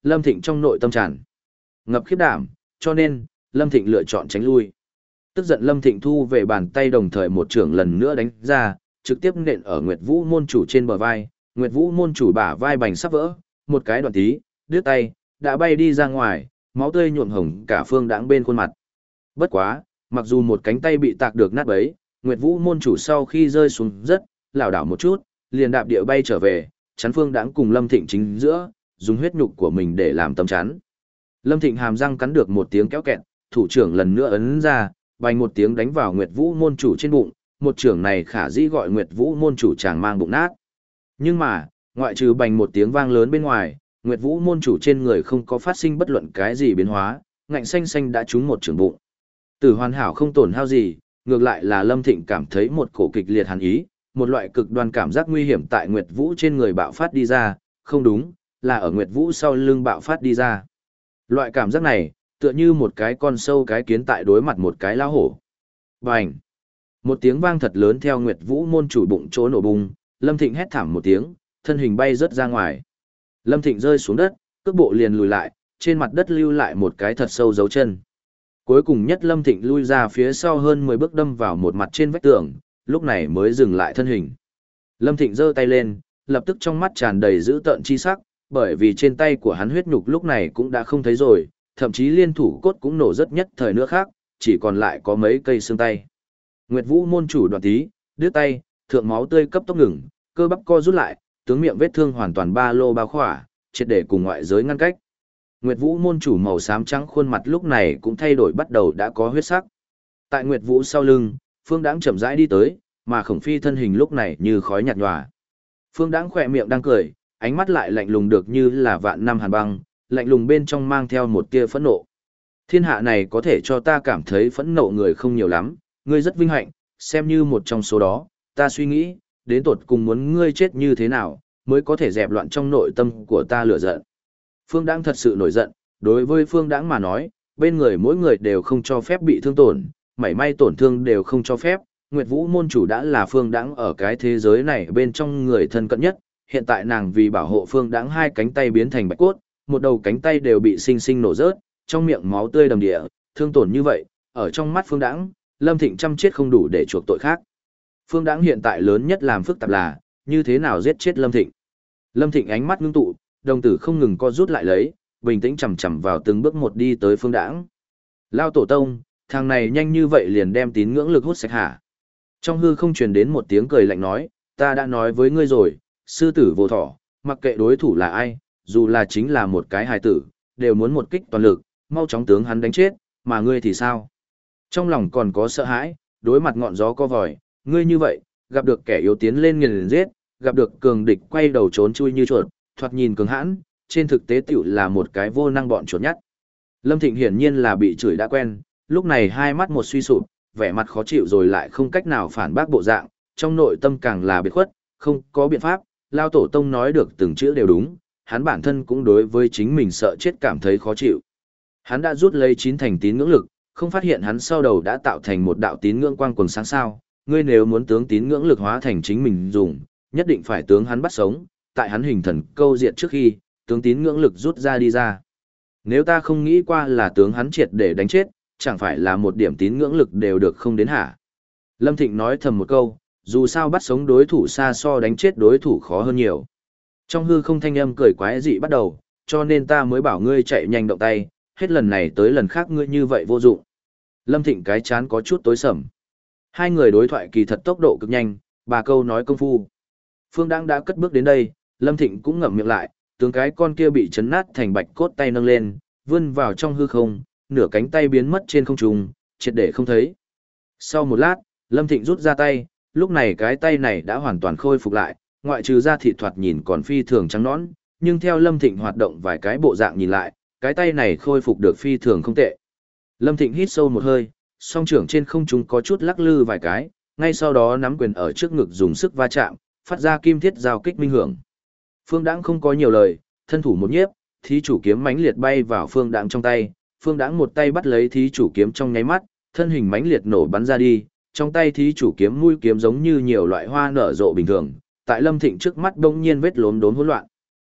Lâm Thịnh trong nội tâm tràn ngập khiếp đảm, cho nên, Lâm Thịnh lựa chọn tránh lui. Tức giận Lâm Thịnh thu về bàn tay đồng thời một trưởng lần nữa đánh ra, trực tiếp nện ở Nguyệt Vũ môn chủ trên bờ vai, Nguyệt Vũ môn chủ bả vai bành sắp vỡ, một cái đoạn tí, đứt tay, đã bay đi ra ngoài, máu tươi nhuộm hồng cả Phương Đãng bên khuôn mặt. Bất quá, mặc dù một cánh tay bị tạc được nát bấy, Nguyệt Vũ môn chủ sau khi rơi xuống rất, lảo đảo một chút, liền đạp địa bay trở về, chắn Phương Đãng cùng Lâm Thịnh chính giữa, dùng huyết nhục của mình để làm tấm chắn. Lâm Thịnh hàm răng cắn được một tiếng kéo kẹt, thủ trưởng lần nữa ấn ra, bành một tiếng đánh vào Nguyệt Vũ môn chủ trên bụng, một trưởng này khả dĩ gọi Nguyệt Vũ môn chủ chàng mang bụng nát. Nhưng mà, ngoại trừ bành một tiếng vang lớn bên ngoài, Nguyệt Vũ môn chủ trên người không có phát sinh bất luận cái gì biến hóa, ngạnh xanh xanh đã trúng một trưởng bụng. Tử hoàn hảo không tổn hao gì, ngược lại là Lâm Thịnh cảm thấy một cổ kịch liệt hàn ý, một loại cực đoan cảm giác nguy hiểm tại Nguyệt Vũ trên người bạo phát đi ra, không đúng, là ở Nguyệt Vũ sau lưng bạo phát đi ra. Loại cảm giác này, tựa như một cái con sâu cái kiến tại đối mặt một cái lao hổ. Bành! Một tiếng vang thật lớn theo Nguyệt Vũ môn chủ bụng chỗ nổ bung, Lâm Thịnh hét thảm một tiếng, thân hình bay rớt ra ngoài. Lâm Thịnh rơi xuống đất, cước bộ liền lùi lại, trên mặt đất lưu lại một cái thật sâu dấu chân. Cuối cùng nhất Lâm Thịnh lui ra phía sau hơn 10 bước đâm vào một mặt trên vách tường, lúc này mới dừng lại thân hình. Lâm Thịnh giơ tay lên, lập tức trong mắt tràn đầy dữ tợn chi sắc, bởi vì trên tay của hắn huyết nhục lúc này cũng đã không thấy rồi, thậm chí liên thủ cốt cũng nổ rất nhất thời nữa khác, chỉ còn lại có mấy cây xương tay. Nguyệt Vũ môn chủ đoạn tí, đứt tay, thượng máu tươi cấp tốc ngừng, cơ bắp co rút lại, tướng miệng vết thương hoàn toàn ba lô bao khỏa, triệt để cùng ngoại giới ngăn cách. Nguyệt Vũ môn chủ màu xám trắng khuôn mặt lúc này cũng thay đổi bắt đầu đã có huyết sắc. Tại Nguyệt Vũ sau lưng, Phương Đãng chậm rãi đi tới, mà Khổng Phi thân hình lúc này như khói nhạt nhòa. Phương Đãng khỏe miệng đang cười, ánh mắt lại lạnh lùng được như là vạn năm hàn băng, lạnh lùng bên trong mang theo một tia phẫn nộ. Thiên hạ này có thể cho ta cảm thấy phẫn nộ người không nhiều lắm, ngươi rất vinh hạnh, xem như một trong số đó, ta suy nghĩ, đến tột cùng muốn ngươi chết như thế nào, mới có thể dẹp loạn trong nội tâm của ta lửa giận. Phương Đãng thật sự nổi giận, đối với Phương Đãng mà nói, bên người mỗi người đều không cho phép bị thương tổn, mảy may tổn thương đều không cho phép. Nguyệt Vũ môn chủ đã là Phương Đãng ở cái thế giới này bên trong người thân cận nhất, hiện tại nàng vì bảo hộ Phương Đãng hai cánh tay biến thành bạch cốt, một đầu cánh tay đều bị sinh sinh nổ rớt, trong miệng máu tươi đầm địa, thương tổn như vậy, ở trong mắt Phương Đãng, Lâm Thịnh chăm chết không đủ để chuộc tội khác. Phương Đãng hiện tại lớn nhất làm phức tạp là, như thế nào giết chết Lâm Thịnh. Lâm Thịnh ánh mắt ngưng tụ, đồng tử không ngừng co rút lại lấy, bình tĩnh chầm chầm vào từng bước một đi tới Phương Đãng. Lao tổ tông, thằng này nhanh như vậy liền đem tín ngưỡng lực hút sạch hả? Trong hư không truyền đến một tiếng cười lạnh nói, ta đã nói với ngươi rồi, sư tử vô thỏ, mặc kệ đối thủ là ai, dù là chính là một cái hài tử, đều muốn một kích toàn lực, mau chóng tướng hắn đánh chết, mà ngươi thì sao? Trong lòng còn có sợ hãi, đối mặt ngọn gió co vòi, ngươi như vậy, gặp được kẻ yếu tiến lên nghiền giết, gặp được cường địch quay đầu trốn chui như chuột, thoạt nhìn cường hãn, trên thực tế tiểu là một cái vô năng bọn chuột nhắt. Lâm Thịnh hiển nhiên là bị chửi đã quen, lúc này hai mắt một suy sụp, vẻ mặt khó chịu rồi lại không cách nào phản bác bộ dạng, trong nội tâm càng là biệt khuất, không có biện pháp, Lao tổ tông nói được từng chữ đều đúng, hắn bản thân cũng đối với chính mình sợ chết cảm thấy khó chịu. Hắn đã rút lấy 9 thành tín ngưỡng lực, không phát hiện hắn sau đầu đã tạo thành một đạo tín ngưỡng quang quần sáng sao, ngươi nếu muốn tướng tín ngưỡng lực hóa thành chính mình dùng, nhất định phải tướng hắn bắt sống, tại hắn hình thần câu diện trước khi, tướng tín ngưỡng lực rút ra đi ra. Nếu ta không nghĩ qua là tướng hắn triệt để đánh chết, chẳng phải là một điểm tín ngưỡng lực đều được không đến hả? Lâm Thịnh nói thầm một câu, dù sao bắt sống đối thủ xa so đánh chết đối thủ khó hơn nhiều. Trong hư không thanh âm cười quái dị bắt đầu, cho nên ta mới bảo ngươi chạy nhanh động tay, hết lần này tới lần khác ngươi như vậy vô dụng. Lâm Thịnh cái chán có chút tối sầm. Hai người đối thoại kỳ thật tốc độ cực nhanh, bà câu nói công phu. Phương Đãng đã cất bước đến đây, Lâm Thịnh cũng ngậm miệng lại, tướng cái con kia bị chấn nát thành bạch cốt tay nâng lên, vươn vào trong hư không, nửa cánh tay biến mất trên không trung, triệt để không thấy. Sau một lát, Lâm Thịnh rút ra tay, lúc này cái tay này đã hoàn toàn khôi phục lại, ngoại trừ da thịt thoạt nhìn còn phi thường trắng nõn, nhưng theo Lâm Thịnh hoạt động vài cái bộ dạng nhìn lại, cái tay này khôi phục được phi thường không tệ. Lâm Thịnh hít sâu một hơi, song trưởng trên không trung có chút lắc lư vài cái, ngay sau đó nắm quyền ở trước ngực dùng sức va chạm, phát ra kim thiết giao kích minh hưởng. Phương Đãng không có nhiều lời, thân thủ một nhiếp, thí chủ kiếm mãnh liệt bay vào Phương Đãng trong tay, Phương Đãng một tay bắt lấy thí chủ kiếm trong nháy mắt, thân hình mãnh liệt nổ bắn ra đi, trong tay thí chủ kiếm mũi kiếm giống như nhiều loại hoa nở rộ bình thường, tại Lâm Thịnh trước mắt bỗng nhiên vết lốm đốm hỗn loạn.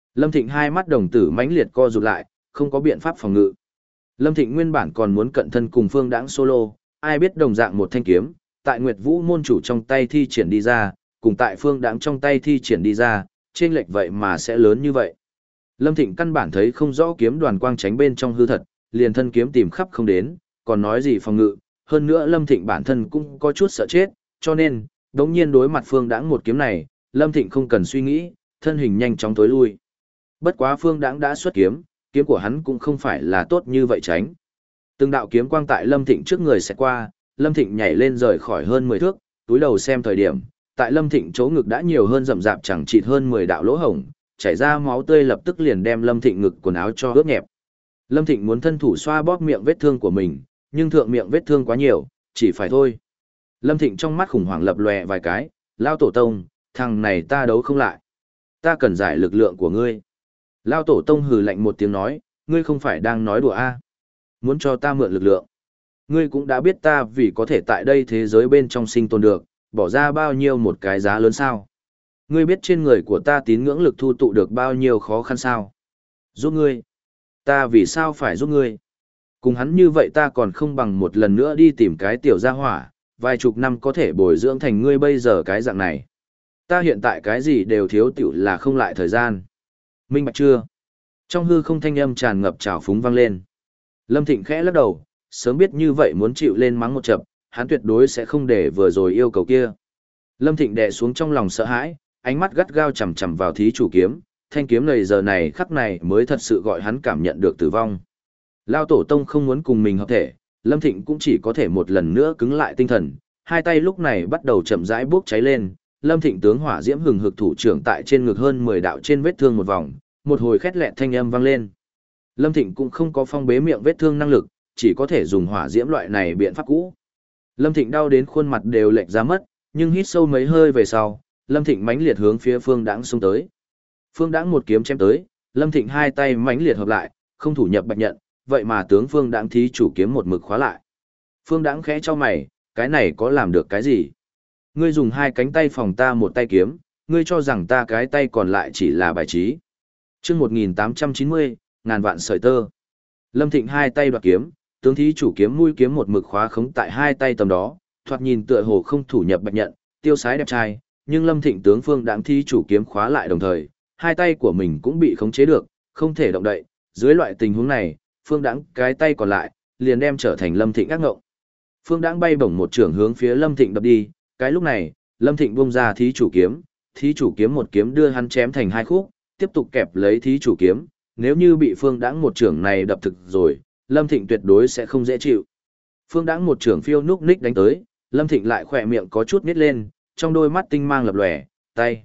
Lâm Thịnh hai mắt đồng tử mãnh liệt co rụt lại, không có biện pháp phòng ngự. Lâm Thịnh nguyên bản còn muốn cận thân cùng Phương Đãng solo, ai biết đồng dạng một thanh kiếm, tại Nguyệt Vũ môn chủ trong tay thi triển đi ra, cùng tại Phương Đãng trong tay thi triển đi ra, chênh lệch vậy mà sẽ lớn như vậy. Lâm Thịnh căn bản thấy không rõ kiếm đoàn quang tránh bên trong hư thật, liền thân kiếm tìm khắp không đến, còn nói gì phòng ngự, hơn nữa Lâm Thịnh bản thân cũng có chút sợ chết, cho nên, đống nhiên đối mặt Phương Đãng một kiếm này, Lâm Thịnh không cần suy nghĩ, thân hình nhanh chóng tối lui. Bất quá Phương Đãng đã xuất kiếm, kiếm của hắn cũng không phải là tốt như vậy tránh. Từng đạo kiếm quang tại Lâm Thịnh trước người sẽ qua, Lâm Thịnh nhảy lên rời khỏi hơn 10 thước, túi đầu xem thời điểm, tại Lâm Thịnh chỗ ngực đã nhiều hơn rậm rạp chẳng chịt hơn 10 đạo lỗ hổng, chảy ra máu tươi lập tức liền đem Lâm Thịnh ngực quần áo cho ướt nhẹp. Lâm Thịnh muốn thân thủ xoa bóp miệng vết thương của mình, nhưng thượng miệng vết thương quá nhiều, chỉ phải thôi. Lâm Thịnh trong mắt khủng hoảng lập lòe vài cái, lao tổ tông, thằng này ta đấu không lại. Ta cần giải lực lượng của ngươi. Lao tổ tông hừ lạnh một tiếng nói, ngươi không phải đang nói đùa a? Muốn cho ta mượn lực lượng. Ngươi cũng đã biết ta vì có thể tại đây thế giới bên trong sinh tồn được, bỏ ra bao nhiêu một cái giá lớn sao? Ngươi biết trên người của ta tín ngưỡng lực thu tụ được bao nhiêu khó khăn sao? Giúp ngươi. Ta vì sao phải giúp ngươi? Cùng hắn như vậy ta còn không bằng một lần nữa đi tìm cái tiểu gia hỏa, vài chục năm có thể bồi dưỡng thành ngươi bây giờ cái dạng này. Ta hiện tại cái gì đều thiếu tiểu là không lại thời gian. Minh bạch chưa? Trong hư không thanh âm tràn ngập trào phúng vang lên. Lâm Thịnh khẽ lắc đầu, sớm biết như vậy muốn chịu lên mắng một chập, hắn tuyệt đối sẽ không để vừa rồi yêu cầu kia. Lâm Thịnh đè xuống trong lòng sợ hãi, ánh mắt gắt gao chằm chằm vào thí chủ kiếm, thanh kiếm này giờ này khắc này mới thật sự gọi hắn cảm nhận được tử vong. Lao tổ tông không muốn cùng mình hợp thể, Lâm Thịnh cũng chỉ có thể một lần nữa cứng lại tinh thần, hai tay lúc này bắt đầu chậm rãi bốc cháy lên, Lâm Thịnh tướng hỏa diễm hừng hực thủ trưởng tại trên ngực hơn 10 đạo trên vết thương một vòng, một hồi khét lẹt thanh âm vang lên. Lâm Thịnh cũng không có phong bế miệng vết thương năng lực, chỉ có thể dùng hỏa diễm loại này biện pháp cũ. Lâm Thịnh đau đến khuôn mặt đều lệch ra mất, nhưng hít sâu mấy hơi về sau, Lâm Thịnh mãnh liệt hướng phía Phương Đãng xông tới. Phương Đãng một kiếm chém tới, Lâm Thịnh hai tay mãnh liệt hợp lại, không thủ nhập bạch nhận, vậy mà tướng Phương Đãng thí chủ kiếm một mực khóa lại. Phương Đãng khẽ cho mày, cái này có làm được cái gì? Ngươi dùng hai cánh tay phòng ta một tay kiếm, ngươi cho rằng ta cái tay còn lại chỉ là bài trí. Chương 1890, ngàn vạn sợi tơ. Lâm Thịnh hai tay đoạt kiếm, tướng thí chủ kiếm mũi kiếm một mực khóa khống tại hai tay tầm đó, thoạt nhìn tựa hồ không thủ nhập bạch nhận, tiêu sái đẹp trai, nhưng Lâm Thịnh tướng Phương Đãng thí chủ kiếm khóa lại đồng thời, hai tay của mình cũng bị khống chế được, không thể động đậy. Dưới loại tình huống này, Phương Đãng cái tay còn lại liền đem trở thành Lâm Thịnh ác ngộng. Phương Đãng bay bổng một trường hướng phía Lâm Thịnh đập đi, cái lúc này, Lâm Thịnh buông ra thí chủ kiếm một kiếm đưa hắn chém thành hai khúc, tiếp tục kẹp lấy thí chủ kiếm, nếu như bị Phương Đãng một trưởng này đập thực rồi, Lâm Thịnh tuyệt đối sẽ không dễ chịu. Phương Đãng một trưởng phiêu núc ních đánh tới, Lâm Thịnh lại khỏe miệng có chút nít lên, trong đôi mắt tinh mang lập lòe, tay.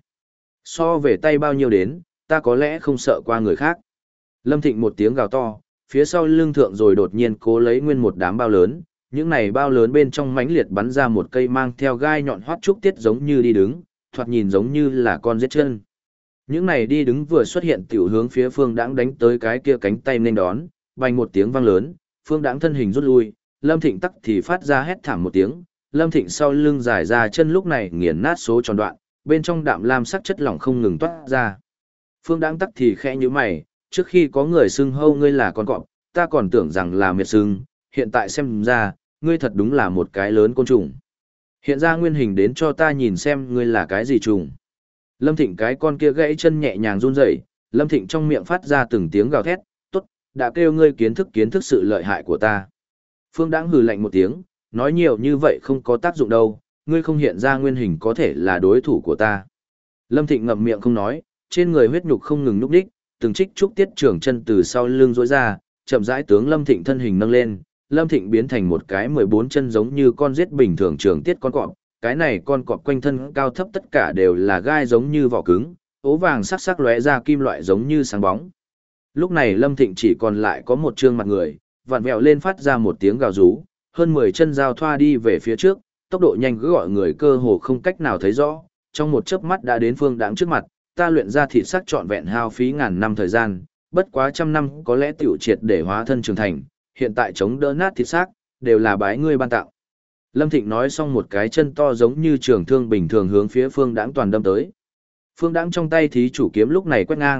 So về tay bao nhiêu đến, ta có lẽ không sợ qua người khác. Lâm Thịnh một tiếng gào to, phía sau lưng thượng rồi đột nhiên cố lấy nguyên một đám bao lớn, những này bao lớn bên trong mãnh liệt bắn ra một cây mang theo gai nhọn hoắt trúc tiết giống như đi đứng, thoạt nhìn giống như là con giết chân. Những này đi đứng vừa xuất hiện tiểu hướng phía Phương Đãng đánh tới cái kia cánh tay nên đón, bành một tiếng vang lớn, Phương Đãng thân hình rút lui, Lâm Thịnh tắc thì phát ra hét thảm một tiếng, Lâm Thịnh sau lưng dài ra chân lúc này nghiền nát số tròn đoạn, bên trong đạm lam sắc chất lỏng không ngừng toát ra. Phương Đãng tắc thì khẽ nhíu mày, trước khi có người xưng hâu ngươi là con cọp, ta còn tưởng rằng là miệt sưng, hiện tại xem ra, ngươi thật đúng là một cái lớn côn trùng. Hiện ra nguyên hình đến cho ta nhìn xem ngươi là cái gì trùng. Lâm Thịnh cái con kia gãy chân nhẹ nhàng run rẩy, Lâm Thịnh trong miệng phát ra từng tiếng gào thét, tốt, đã kêu ngươi kiến thức sự lợi hại của ta. Phương Đãng hừ lạnh một tiếng, nói nhiều như vậy không có tác dụng đâu, ngươi không hiện ra nguyên hình có thể là đối thủ của ta. Lâm Thịnh ngậm miệng không nói, trên người huyết nhục không ngừng núp đích, từng trích trúc tiết trưởng chân từ sau lưng rỗi ra, chậm rãi tướng Lâm Thịnh thân hình nâng lên, Lâm Thịnh biến thành một cái 14 chân giống như con giết bình thường trường tiết con cọp, cái này con cọp quanh thân cao thấp tất cả đều là gai giống như vỏ cứng, ố vàng sắc sắc lóe ra kim loại giống như sáng bóng. Lúc này Lâm Thịnh chỉ còn lại có một trương mặt người, vặn vẹo lên phát ra một tiếng gào rú, hơn 10 chân giao thoa đi về phía trước, tốc độ nhanh cứ gọi người cơ hồ không cách nào thấy rõ, trong một chớp mắt đã đến Phương Đãng trước mặt, ta luyện ra thịt sắc trọn vẹn hao phí ngàn năm thời gian, bất quá trăm năm có lẽ tiểu triệt để hóa thân trưởng thành, hiện tại chống đỡ nát thịt xác, đều là bái ngươi ban tặng. Lâm Thịnh nói xong một cái chân to giống như trường thương bình thường hướng phía Phương Đãng toàn đâm tới. Phương Đãng trong tay thí chủ kiếm lúc này quét ngang,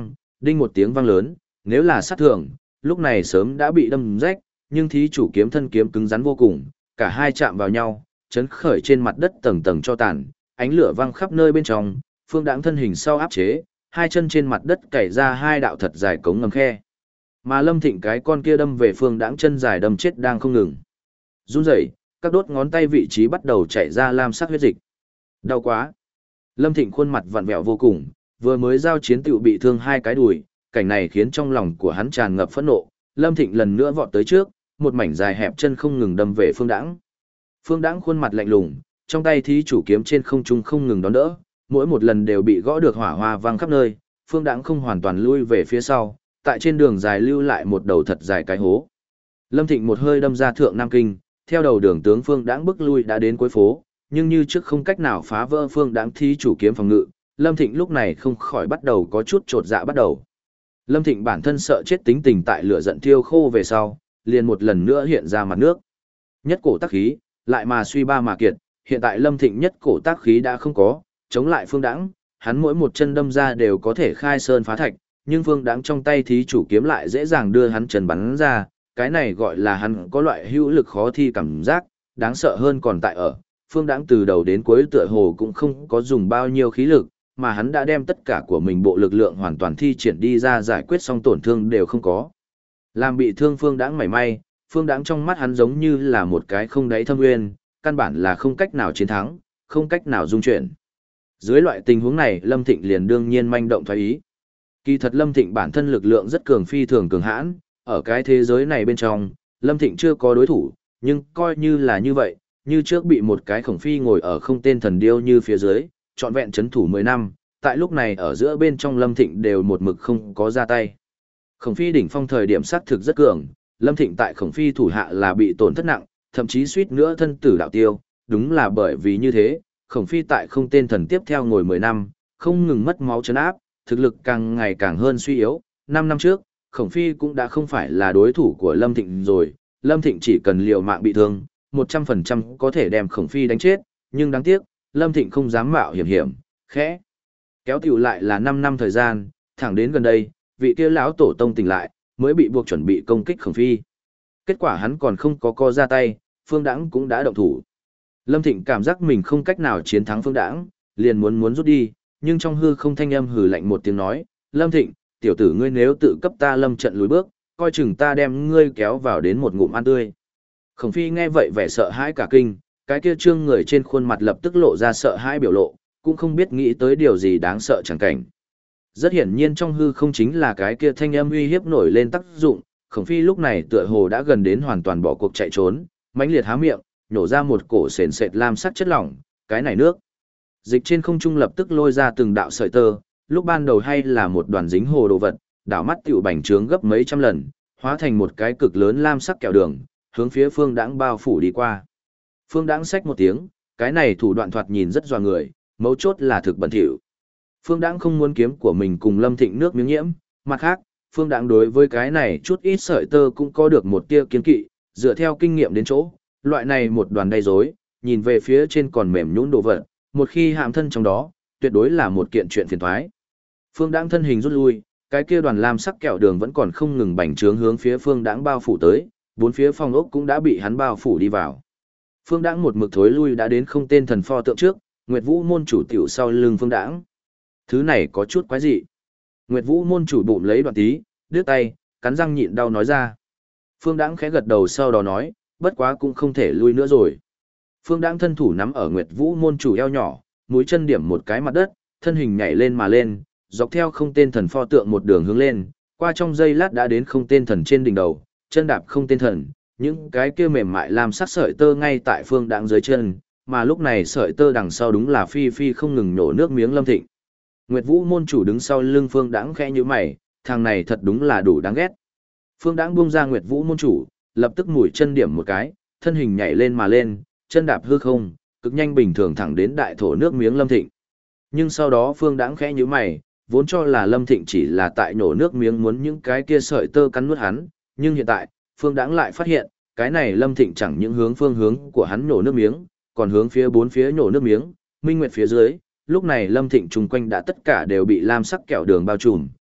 Đinh một tiếng vang lớn, nếu là sát thường, lúc này sớm đã bị đâm rách, nhưng thí chủ kiếm thân kiếm cứng rắn vô cùng, cả hai chạm vào nhau, chấn khởi trên mặt đất tầng tầng cho tàn, ánh lửa văng khắp nơi bên trong, Phương Đãng thân hình sau áp chế, hai chân trên mặt đất cày ra hai đạo thật dài cống ngầm khe. Mà Lâm Thịnh cái con kia đâm về Phương Đãng chân dài đâm chết đang không ngừng. Run rẩy, các đốt ngón tay vị trí bắt đầu chảy ra lam sắc huyết dịch. Đau quá. Lâm Thịnh khuôn mặt vặn vẹo vô cùng, vừa mới giao chiến tựu bị thương hai cái đùi, cảnh này khiến trong lòng của hắn tràn ngập phẫn nộ. Lâm Thịnh lần nữa vọt tới trước, một mảnh dài hẹp chân không ngừng đâm về Phương Đãng. Phương Đãng khuôn mặt lạnh lùng, trong tay thí chủ kiếm trên không trung không ngừng đón đỡ, mỗi một lần đều bị gõ được hỏa hoa vang khắp nơi. Phương Đãng không hoàn toàn lui về phía sau, tại trên đường dài lưu lại một đầu thật dài cái hố. Lâm Thịnh một hơi đâm ra thượng Nam Kinh, theo đầu đường tướng Phương Đãng bước lui đã đến cuối phố, nhưng như trước không cách nào phá vỡ Phương Đãng thí chủ kiếm phòng ngự, Lâm Thịnh lúc này không khỏi bắt đầu có chút chột dạ bắt đầu. Lâm Thịnh bản thân sợ chết tính tình tại lửa giận thiêu khô về sau, liền một lần nữa hiện ra mặt nước. Nhất cổ tác khí, lại mà suy ba mà kiệt, hiện tại Lâm Thịnh nhất cổ tác khí đã không có, chống lại Phương Đãng, hắn mỗi một chân đâm ra đều có thể khai sơn phá thạch, nhưng Phương Đãng trong tay thí chủ kiếm lại dễ dàng đưa hắn chân bắn ra, cái này gọi là hắn có loại hữu lực khó thi cảm giác, đáng sợ hơn còn tại ở, Phương Đãng từ đầu đến cuối tựa hồ cũng không có dùng bao nhiêu khí lực, mà hắn đã đem tất cả của mình bộ lực lượng hoàn toàn thi triển đi ra giải quyết xong tổn thương đều không có. Làm bị thương Phương Đãng mảy may, Phương Đãng trong mắt hắn giống như là một cái không đáy thâm nguyên, căn bản là không cách nào chiến thắng, không cách nào dung chuyển. Dưới loại tình huống này, Lâm Thịnh liền đương nhiên manh động thoái ý. Kỳ thật Lâm Thịnh bản thân lực lượng rất cường phi thường cường hãn, ở cái thế giới này bên trong, Lâm Thịnh chưa có đối thủ, nhưng coi như là như vậy, như trước bị một cái khổng phi ngồi ở không tên thần điêu như phía dưới, trọn vẹn chấn thủ 10 năm, tại lúc này ở giữa bên trong Lâm Thịnh đều một mực không có ra tay. Khổng phi đỉnh phong thời điểm sát thực rất cường, Lâm Thịnh tại khổng phi thủ hạ là bị tổn thất nặng, thậm chí suýt nữa thân tử đạo tiêu, đúng là bởi vì như thế, khổng phi tại không tên thần tiếp theo ngồi 10 năm, không ngừng mất máu chấn áp, thực lực càng ngày càng hơn suy yếu. 5 năm trước, khổng phi cũng đã không phải là đối thủ của Lâm Thịnh rồi, Lâm Thịnh chỉ cần liều mạng bị thương, 100% có thể đem khổng phi đánh chết, nhưng đáng tiếc, Lâm Thịnh không dám mạo hiểm, khẽ kéo tiểu lại là 5 năm thời gian, thẳng đến gần đây, vị kia lão tổ tông tỉnh lại, mới bị buộc chuẩn bị công kích khổng phi. Kết quả hắn còn không có co ra tay, Phương Đãng cũng đã động thủ. Lâm Thịnh cảm giác mình không cách nào chiến thắng Phương Đãng, liền muốn rút đi, nhưng trong hư không thanh âm hừ lạnh một tiếng nói, Lâm Thịnh, tiểu tử ngươi nếu tự cấp ta Lâm trận lùi bước, coi chừng ta đem ngươi kéo vào đến một ngụm ăn tươi. Khổng phi nghe vậy vẻ sợ hãi cả kinh, cái kia trương người trên khuôn mặt lập tức lộ ra sợ hãi biểu lộ, cũng không biết nghĩ tới điều gì đáng sợ chẳng cảnh. Rất hiển nhiên trong hư không chính là cái kia thanh âm uy hiếp nổi lên tác dụng, Khổng phi lúc này tựa hồ đã gần đến hoàn toàn bỏ cuộc chạy trốn, mãnh liệt há miệng, nhổ ra một cổ sền sệt lam sắc chất lỏng, cái này nước. Dịch trên không trung lập tức lôi ra từng đạo sợi tơ, lúc ban đầu hay là một đoàn dính hồ đồ vật, đảo mắt tiểu bành trướng gấp mấy trăm lần, hóa thành một cái cực lớn lam sắc kẹo đường, hướng phía Phương Đãng bao phủ đi qua. Phương Đãng xách một tiếng, cái này thủ đoạn thoạt nhìn rất dọa người, mấu chốt là thực bẩn thỉu. Phương Đãng không muốn kiếm của mình cùng Lâm Thịnh nước miếng nhiễm, mặt khác, Phương Đãng đối với cái này chút ít sợi tơ cũng có được một tia kiên kỵ, dựa theo kinh nghiệm đến chỗ, loại này một đoàn đầy rối, nhìn về phía trên còn mềm nhũn đồ vật, một khi hãm thân trong đó, tuyệt đối là một kiện chuyện phiền toái. Phương Đãng thân hình rút lui, cái kia đoàn lam sắc kẹo đường vẫn còn không ngừng bành trướng hướng phía Phương Đãng bao phủ tới, bốn phía phong ốc cũng đã bị hắn bao phủ đi vào. Phương Đãng một mực thối lui đã đến không tên thần pho tượng trước, Nguyệt Vũ môn chủ tiểu sau lưng Phương Đãng. Thứ này có chút quái dị. Nguyệt Vũ môn chủ bụng lấy đoạn tí, đứt tay, cắn răng nhịn đau nói ra. Phương Đãng khẽ gật đầu sau đó nói, bất quá cũng không thể lui nữa rồi. Phương Đãng thân thủ nắm ở Nguyệt Vũ môn chủ eo nhỏ, mũi chân điểm một cái mặt đất, thân hình nhảy lên mà lên, dọc theo không tên thần pho tượng một đường hướng lên, qua trong giây lát đã đến không tên thần trên đỉnh đầu, chân đạp không tên thần, những cái kia mềm mại làm sắc sợi tơ ngay tại Phương Đãng dưới chân, mà lúc này sợi tơ đằng sau đúng là phi phi không ngừng nổ nước miếng Lâm Thịnh. Nguyệt Vũ môn chủ đứng sau lưng Phương Đãng khẽ nhíu mày, thằng này thật đúng là đủ đáng ghét. Phương Đãng buông ra Nguyệt Vũ môn chủ, lập tức mũi chân điểm một cái, thân hình nhảy lên mà lên, chân đạp hư không, cực nhanh bình thường thẳng đến đại thổ nước miếng Lâm Thịnh. Nhưng sau đó Phương Đãng khẽ nhíu mày, vốn cho là Lâm Thịnh chỉ là tại nổ nước miếng muốn những cái kia sợi tơ cắn nuốt hắn, nhưng hiện tại, Phương Đãng lại phát hiện, cái này Lâm Thịnh chẳng những hướng phương hướng của hắn nổ nước miếng, còn hướng phía bốn phía nổ nước miếng, minh nguyệt phía dưới, lúc này Lâm Thịnh chung quanh đã tất cả đều bị lam sắc kẹo đường bao trùm,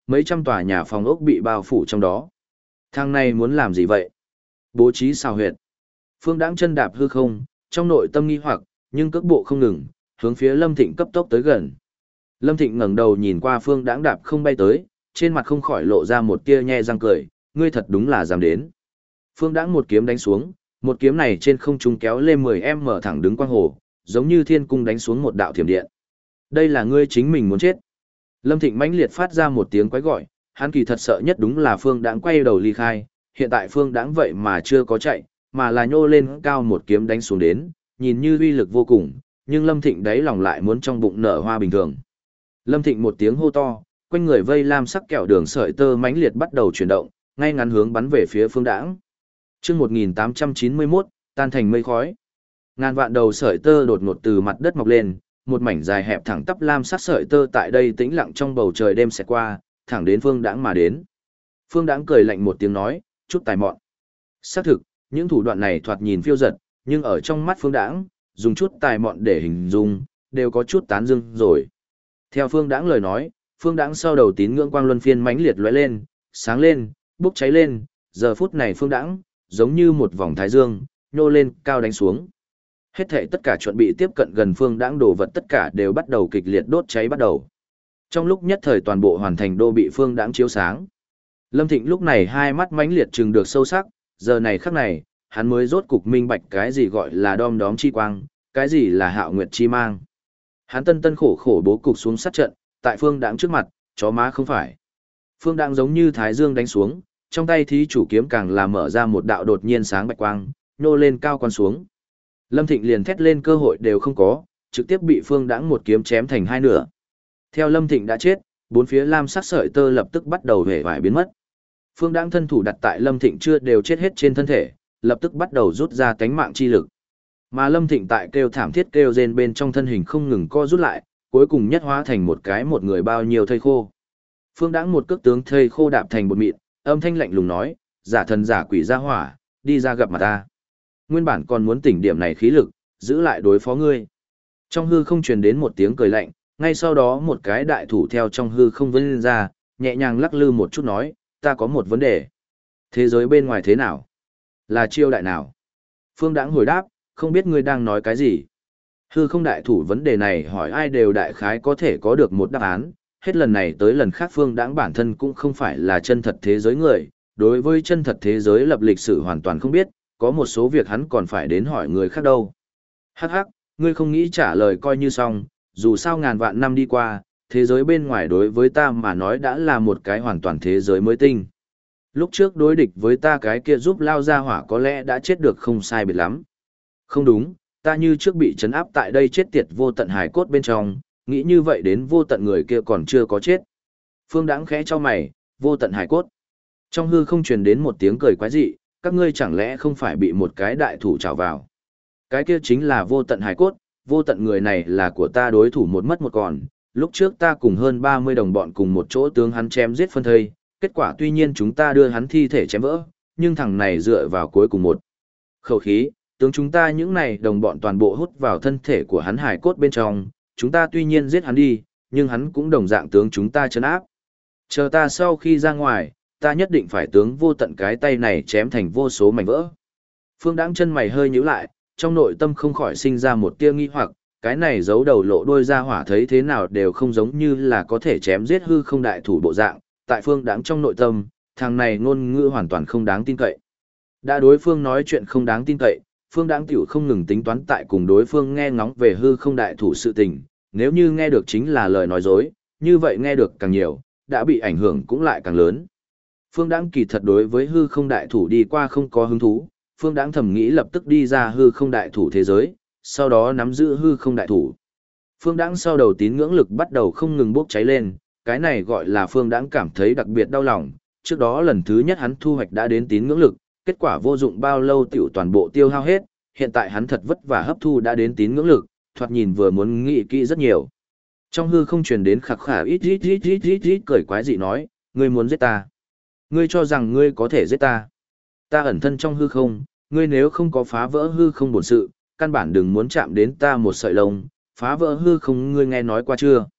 mấy trăm tòa nhà phòng ốc bị bao phủ trong đó. Thằng này muốn làm gì vậy? Bố trí sao huyệt. Phương Đãng chân đạp hư không, trong nội tâm nghi hoặc, nhưng cước bộ không ngừng, hướng phía Lâm Thịnh cấp tốc tới gần. Lâm Thịnh ngẩng đầu nhìn qua Phương Đãng đạp không bay tới, trên mặt không khỏi lộ ra một tia nhe răng cười, ngươi thật đúng là dám đến. Phương Đãng một kiếm đánh xuống, một kiếm này trên không trung kéo lên 10m thẳng đứng quang hồ, giống như thiên cung đánh xuống một đạo thiểm điện. Đây là ngươi chính mình muốn chết. Lâm Thịnh mãnh liệt phát ra một tiếng quái gọi, hắn kỳ thật sợ nhất đúng là Phương Đãng quay đầu ly khai, hiện tại Phương Đãng vậy mà chưa có chạy, mà là nhô lên cao một kiếm đánh xuống đến, nhìn như uy lực vô cùng, nhưng Lâm Thịnh đáy lòng lại muốn trong bụng nở hoa bình thường. Lâm Thịnh một tiếng hô to, quanh người vây lam sắc kẹo đường sợi tơ mãnh liệt bắt đầu chuyển động, ngay ngắn hướng bắn về phía Phương Đãng. Chương 1891, tan thành mây khói. Ngàn vạn đầu sợi tơ đột ngột từ mặt đất mọc lên, một mảnh dài hẹp thẳng tắp lam sắc sợi tơ tại đây tĩnh lặng trong bầu trời đêm xẹt qua, thẳng đến Phương Đãng mà đến. Phương Đãng cười lạnh một tiếng nói, chút tài mọn. Xác thực, những thủ đoạn này thoạt nhìn phiêu dật, nhưng ở trong mắt Phương Đãng, dùng chút tài mọn để hình dung, đều có chút tán dương rồi. Theo Phương Đãng lời nói, Phương Đãng sau đầu tín ngưỡng quang luân phiên mãnh liệt lóe lên, sáng lên, bốc cháy lên, giờ phút này Phương Đãng giống như một vòng thái dương, nhô lên cao đánh xuống. Hết thảy tất cả chuẩn bị tiếp cận gần Phương Đãng đồ vật tất cả đều bắt đầu kịch liệt đốt cháy bắt đầu. Trong lúc nhất thời toàn bộ hoàn thành đô bị Phương Đãng chiếu sáng. Lâm Thịnh lúc này hai mắt mãnh liệt trừng được sâu sắc, giờ này khắc này, hắn mới rốt cục minh bạch cái gì gọi là đom đóm chi quang, cái gì là hạo nguyệt chi mang. Hắn tân tân khổ khổ bố cục xuống sát trận, tại Phương Đãng trước mặt, chó má không phải. Phương Đãng giống như thái dương đánh xuống, trong tay thí chủ kiếm càng là mở ra một đạo đột nhiên sáng bạch quang, nhô lên cao quan xuống. Lâm Thịnh liền thét lên cơ hội đều không có, trực tiếp bị Phương Đãng một kiếm chém thành hai nửa. Theo Lâm Thịnh đã chết, bốn phía lam sắc sợi tơ lập tức bắt đầu hề vải biến mất. Phương Đãng thân thủ đặt tại Lâm Thịnh chưa đều chết hết trên thân thể, lập tức bắt đầu rút ra tánh mạng chi lực. Mà Lâm Thịnh tại kêu thảm thiết kêu rên bên trong thân hình không ngừng co rút lại, cuối cùng nhất hóa thành một người bao nhiêu thây khô. Phương Đãng một cước tướng thây khô đạp thành bột mịn, âm thanh lạnh lùng nói, giả thần giả quỷ ra hỏa, đi ra gặp mặt ta. Nguyên bản còn muốn tỉnh điểm này khí lực, giữ lại đối phó ngươi. Trong hư không truyền đến một tiếng cười lạnh, ngay sau đó một cái đại thủ theo trong hư không vươn lên ra, nhẹ nhàng lắc lư một chút nói, ta có một vấn đề. Thế giới bên ngoài thế nào? Là chiêu đại nào? Phương Đãng hồi đáp, không biết ngươi đang nói cái gì. Hư không đại thủ vấn đề này hỏi ai đều đại khái có thể có được một đáp án, hết lần này tới lần khác Phương Đãng bản thân cũng không phải là chân thật thế giới người, đối với chân thật thế giới lập lịch sử hoàn toàn không biết, có một số việc hắn còn phải đến hỏi người khác đâu. Hắc hắc, ngươi không nghĩ trả lời coi như xong, dù sao ngàn vạn năm đi qua, thế giới bên ngoài đối với ta mà nói đã là một cái hoàn toàn thế giới mới tinh. Lúc trước đối địch với ta cái kia giúp lao ra hỏa có lẽ đã chết được không sai biệt lắm. Không đúng, ta như trước bị trấn áp tại đây chết tiệt vô tận hải cốt bên trong, nghĩ như vậy đến vô tận người kia còn chưa có chết. Phương Đãng khẽ cho mày, vô tận hải cốt. Trong hư không truyền đến một tiếng cười quái dị, các ngươi chẳng lẽ không phải bị một cái đại thủ trảo vào. Cái kia chính là vô tận hải cốt, vô tận người này là của ta đối thủ một mất một còn. Lúc trước ta cùng hơn 30 đồng bọn cùng một chỗ tướng hắn chém giết phân thây, kết quả tuy nhiên chúng ta đưa hắn thi thể chém vỡ, nhưng thằng này dựa vào cuối cùng một khẩu khí, tướng chúng ta những này đồng bọn toàn bộ hút vào thân thể của hắn hải cốt bên trong, chúng ta tuy nhiên giết hắn đi, nhưng hắn cũng đồng dạng tướng chúng ta trấn áp. Chờ ta sau khi ra ngoài, ta nhất định phải tướng vô tận cái tay này chém thành vô số mảnh vỡ. Phương Đãng chân mày hơi nhíu lại, trong nội tâm không khỏi sinh ra một tia nghi hoặc, cái này giấu đầu lộ đuôi ra hỏa thấy thế nào đều không giống như là có thể chém giết hư không đại thủ bộ dạng, tại Phương Đãng trong nội tâm, thằng này ngôn ngữ hoàn toàn không đáng tin cậy. Đã đối phương nói chuyện không đáng tin cậy, Phương Đãng tiểu không ngừng tính toán tại cùng đối phương nghe ngóng về hư không đại thủ sự tình, nếu như nghe được chính là lời nói dối, như vậy nghe được càng nhiều, đã bị ảnh hưởng cũng lại càng lớn. Phương Đãng kỳ thật đối với hư không đại thủ đi qua không có hứng thú, Phương Đãng thầm nghĩ lập tức đi ra hư không đại thủ thế giới, sau đó nắm giữ hư không đại thủ. Phương Đãng sau đầu tín ngưỡng lực bắt đầu không ngừng bốc cháy lên, cái này gọi là Phương Đãng cảm thấy đặc biệt đau lòng, trước đó lần thứ nhất hắn thu hoạch đã đến tín ngưỡng lực, kết quả vô dụng bao lâu tiểu toàn bộ tiêu hao hết, hiện tại hắn thật vất vả hấp thu đã đến tín ngưỡng lực, thoạt nhìn vừa muốn nghĩ kỹ rất nhiều. Trong hư không truyền đến khạc khả ít cười quái dị nói, ngươi muốn giết ta. Ngươi cho rằng ngươi có thể giết ta. Ta ẩn thân trong hư không, ngươi nếu không có phá vỡ hư không bổn sự, căn bản đừng muốn chạm đến ta một sợi lông, phá vỡ hư không ngươi nghe nói qua chưa?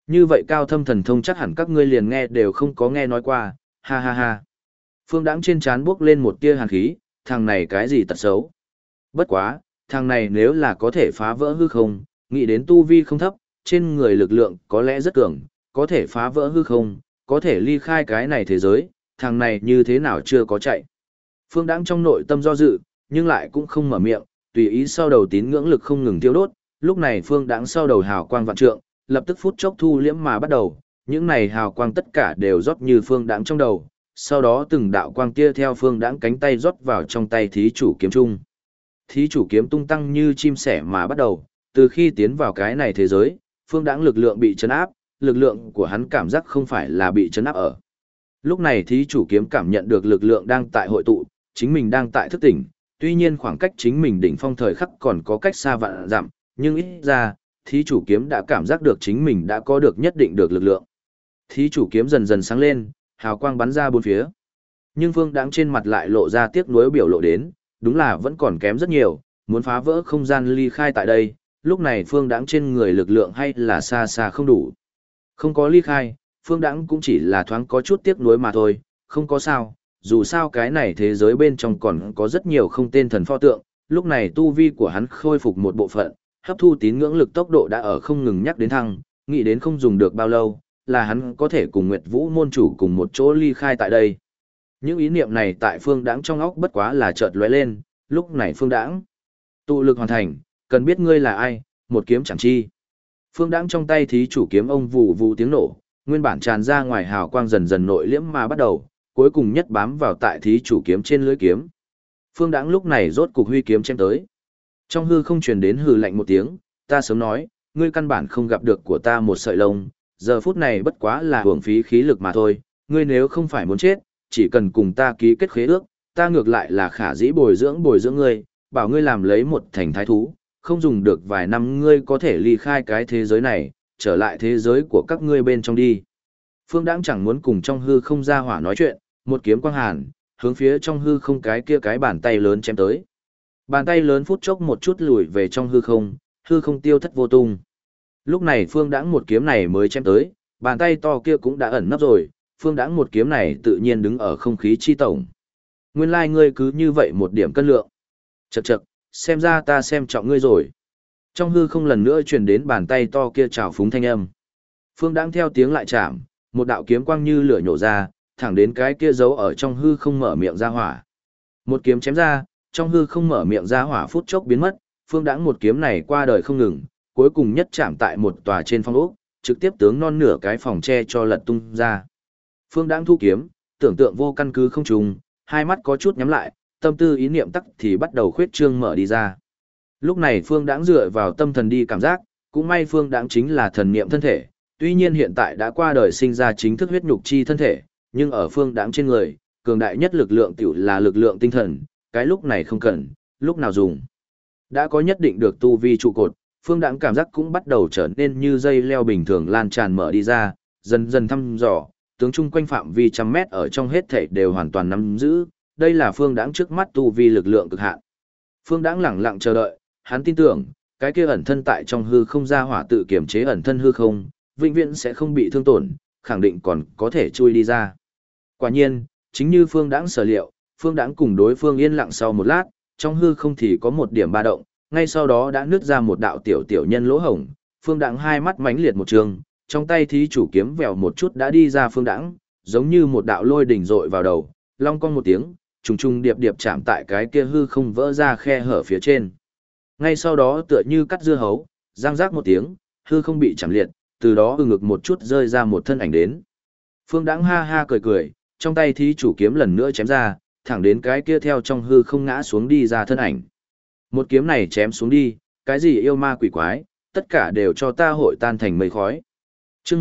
Như vậy cao thâm thần thông chắc hẳn các ngươi liền nghe đều không có nghe nói qua, ha ha ha. Phương Đãng trên trán bước lên một tia hàn khí, thằng này cái gì tật xấu. Bất quá, thằng này nếu là có thể phá vỡ hư không, nghĩ đến tu vi không thấp, trên người lực lượng có lẽ rất cường, có thể phá vỡ hư không, có thể ly khai cái này thế giới, thằng này như thế nào chưa có chạy. Phương Đãng trong nội tâm do dự, nhưng lại cũng không mở miệng, tùy ý sau đầu tín ngưỡng lực không ngừng tiêu đốt, lúc này Phương Đãng sau đầu hào quang vạn trượng, lập tức phút chốc thu liễm mà bắt đầu, những này hào quang tất cả đều rót như Phương Đãng trong đầu, sau đó từng đạo quang kia theo Phương Đãng cánh tay rót vào trong tay thí chủ kiếm trung. Thí chủ kiếm tung tăng như chim sẻ mà bắt đầu, từ khi tiến vào cái này thế giới, Phương Đãng lực lượng bị chấn áp, lực lượng của hắn cảm giác không phải là bị chấn áp ở. Lúc này thí chủ kiếm cảm nhận được lực lượng đang tại hội tụ, chính mình đang tại thức tỉnh, tuy nhiên khoảng cách chính mình đỉnh phong thời khắc còn có cách xa vạn dặm, nhưng ít ra, thí chủ kiếm đã cảm giác được chính mình đã có được nhất định được lực lượng. Thí chủ kiếm dần dần sáng lên, hào quang bắn ra bốn phía. Nhưng Phương Đãng trên mặt lại lộ ra tiếc nuối biểu lộ đến, đúng là vẫn còn kém rất nhiều, muốn phá vỡ không gian ly khai tại đây, lúc này Phương Đãng trên người lực lượng hay là xa xa không đủ. Không có ly khai, Phương Đãng cũng chỉ là thoáng có chút tiếc nuối mà thôi, không có sao, dù sao cái này thế giới bên trong còn có rất nhiều không tên thần pho tượng, lúc này tu vi của hắn khôi phục một bộ phận, hấp thu tín ngưỡng lực tốc độ đã ở không ngừng nhắc đến thăng, nghĩ đến không dùng được bao lâu, là hắn có thể cùng Nguyệt Vũ môn chủ cùng một chỗ ly khai tại đây. Những ý niệm này tại Phương Đãng trong óc bất quá là chợt lóe lên, lúc này Phương Đãng tụ lực hoàn thành, cần biết ngươi là ai, một kiếm chẳng chi. Phương Đãng trong tay thí chủ kiếm ông vù vù tiếng nổ, nguyên bản tràn ra ngoài hào quang dần dần nội liễm mà bắt đầu, cuối cùng nhất bám vào tại thí chủ kiếm trên lưỡi kiếm. Phương Đãng lúc này rốt cục huy kiếm chém tới. Trong hư không truyền đến hừ lạnh một tiếng, ta sớm nói, ngươi căn bản không gặp được của ta một sợi lông, giờ phút này bất quá là hưởng phí khí lực mà thôi, ngươi nếu không phải muốn chết, chỉ cần cùng ta ký kết khế ước, ta ngược lại là khả dĩ bồi dưỡng ngươi, bảo ngươi làm lấy một thành thái thú, không dùng được vài năm ngươi có thể ly khai cái thế giới này, trở lại thế giới của các ngươi bên trong đi. Phương Đãng chẳng muốn cùng trong hư không ra hỏa nói chuyện, một kiếm quang hàn, hướng phía trong hư không cái kia cái bàn tay lớn chém tới. Bàn tay lớn phút chốc một chút lùi về trong hư không tiêu thất vô tung. Lúc này Phương Đãng một kiếm này mới chém tới, bàn tay to kia cũng đã ẩn nấp rồi, Phương Đãng một kiếm này tự nhiên đứng ở không khí chi tổng. Nguyên lai ngươi cứ như vậy một điểm cân lượng. Chậc chậc, xem ra ta xem trọng ngươi rồi. Trong hư không lần nữa truyền đến bàn tay to kia trào phúng thanh âm. Phương Đãng theo tiếng lại chạm, một đạo kiếm quang như lửa nhổ ra, thẳng đến cái kia giấu ở trong hư không mở miệng ra hỏa. Một kiếm chém ra, trong hư không mở miệng ra hỏa phút chốc biến mất, Phương Đãng một kiếm này qua đời không ngừng, cuối cùng nhất chạm tại một tòa trên phong ốc, trực tiếp tướng non nửa cái phòng tre cho lật tung ra. Phương Đãng thu kiếm, tưởng tượng vô căn cứ không trùng, hai mắt có chút nhắm lại, tâm tư ý niệm tắc thì bắt đầu khuyết trương mở đi ra. Lúc này Phương Đãng dựa vào tâm thần đi cảm giác, cũng may Phương Đãng chính là thần niệm thân thể, tuy nhiên hiện tại đã qua đời sinh ra chính thức huyết nhục chi thân thể, nhưng ở Phương Đãng trên người, cường đại nhất lực lượng tiểu là lực lượng tinh thần, cái lúc này không cần, lúc nào dùng. Đã có nhất định được tu vi trụ cột, Phương Đãng cảm giác cũng bắt đầu trở nên như dây leo bình thường lan tràn mở đi ra, dần dần thăm dò, tướng chung quanh phạm vi trăm mét ở trong hết thảy đều hoàn toàn nắm giữ, đây là Phương Đãng trước mắt tu vi lực lượng cực hạn. Phương Đãng lẳng lặng chờ đợi, hắn tin tưởng, cái kia ẩn thân tại trong hư không ra hỏa tự kiểm chế ẩn thân hư không, vĩnh viễn sẽ không bị thương tổn, khẳng định còn có thể chui đi ra. Quả nhiên, chính như Phương Đãng sở liệu, Phương Đãng cùng đối phương yên lặng sau một lát, trong hư không thì có một điểm ba động, ngay sau đó đã nứt ra một đạo tiểu nhân lỗ hổng, Phương Đãng hai mắt mãnh liệt một trường, trong tay thí chủ kiếm vèo một chút đã đi ra Phương Đãng, giống như một đạo lôi đỉnh dội vào đầu, long cong một tiếng, trùng trùng điệp điệp chạm tại cái kia hư không vỡ ra khe hở phía trên. Ngay sau đó tựa như cắt dưa hấu, răng rác một tiếng, hư không bị chạm liệt, từ đó ngực một chút rơi ra một thân ảnh đến. Phương Đãng ha ha cười cười, trong tay thí chủ kiếm lần nữa chém ra, thẳng đến cái kia theo trong hư không ngã xuống đi ra thân ảnh. Một kiếm này chém xuống đi, cái gì yêu ma quỷ quái, tất cả đều cho ta hội tan thành mây khói. Chương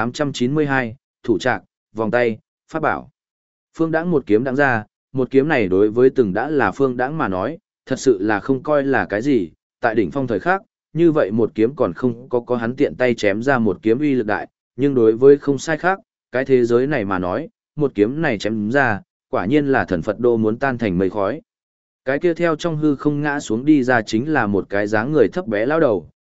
1892, thủ trạc, vòng tay, pháp bảo. Phương Đãng một kiếm đãng ra, một kiếm này đối với từng đã là Phương Đãng mà nói, thật sự là không coi là cái gì, tại đỉnh phong thời khắc, như vậy một kiếm còn không có hắn tiện tay chém ra một kiếm uy lực đại, nhưng đối với không sai khác, cái thế giới này mà nói, một kiếm này chém ra, quả nhiên là thần Phật đô muốn tan thành mây khói. Cái kia theo trong hư không ngã xuống đi ra chính là một cái dáng người thấp bé lao đầu,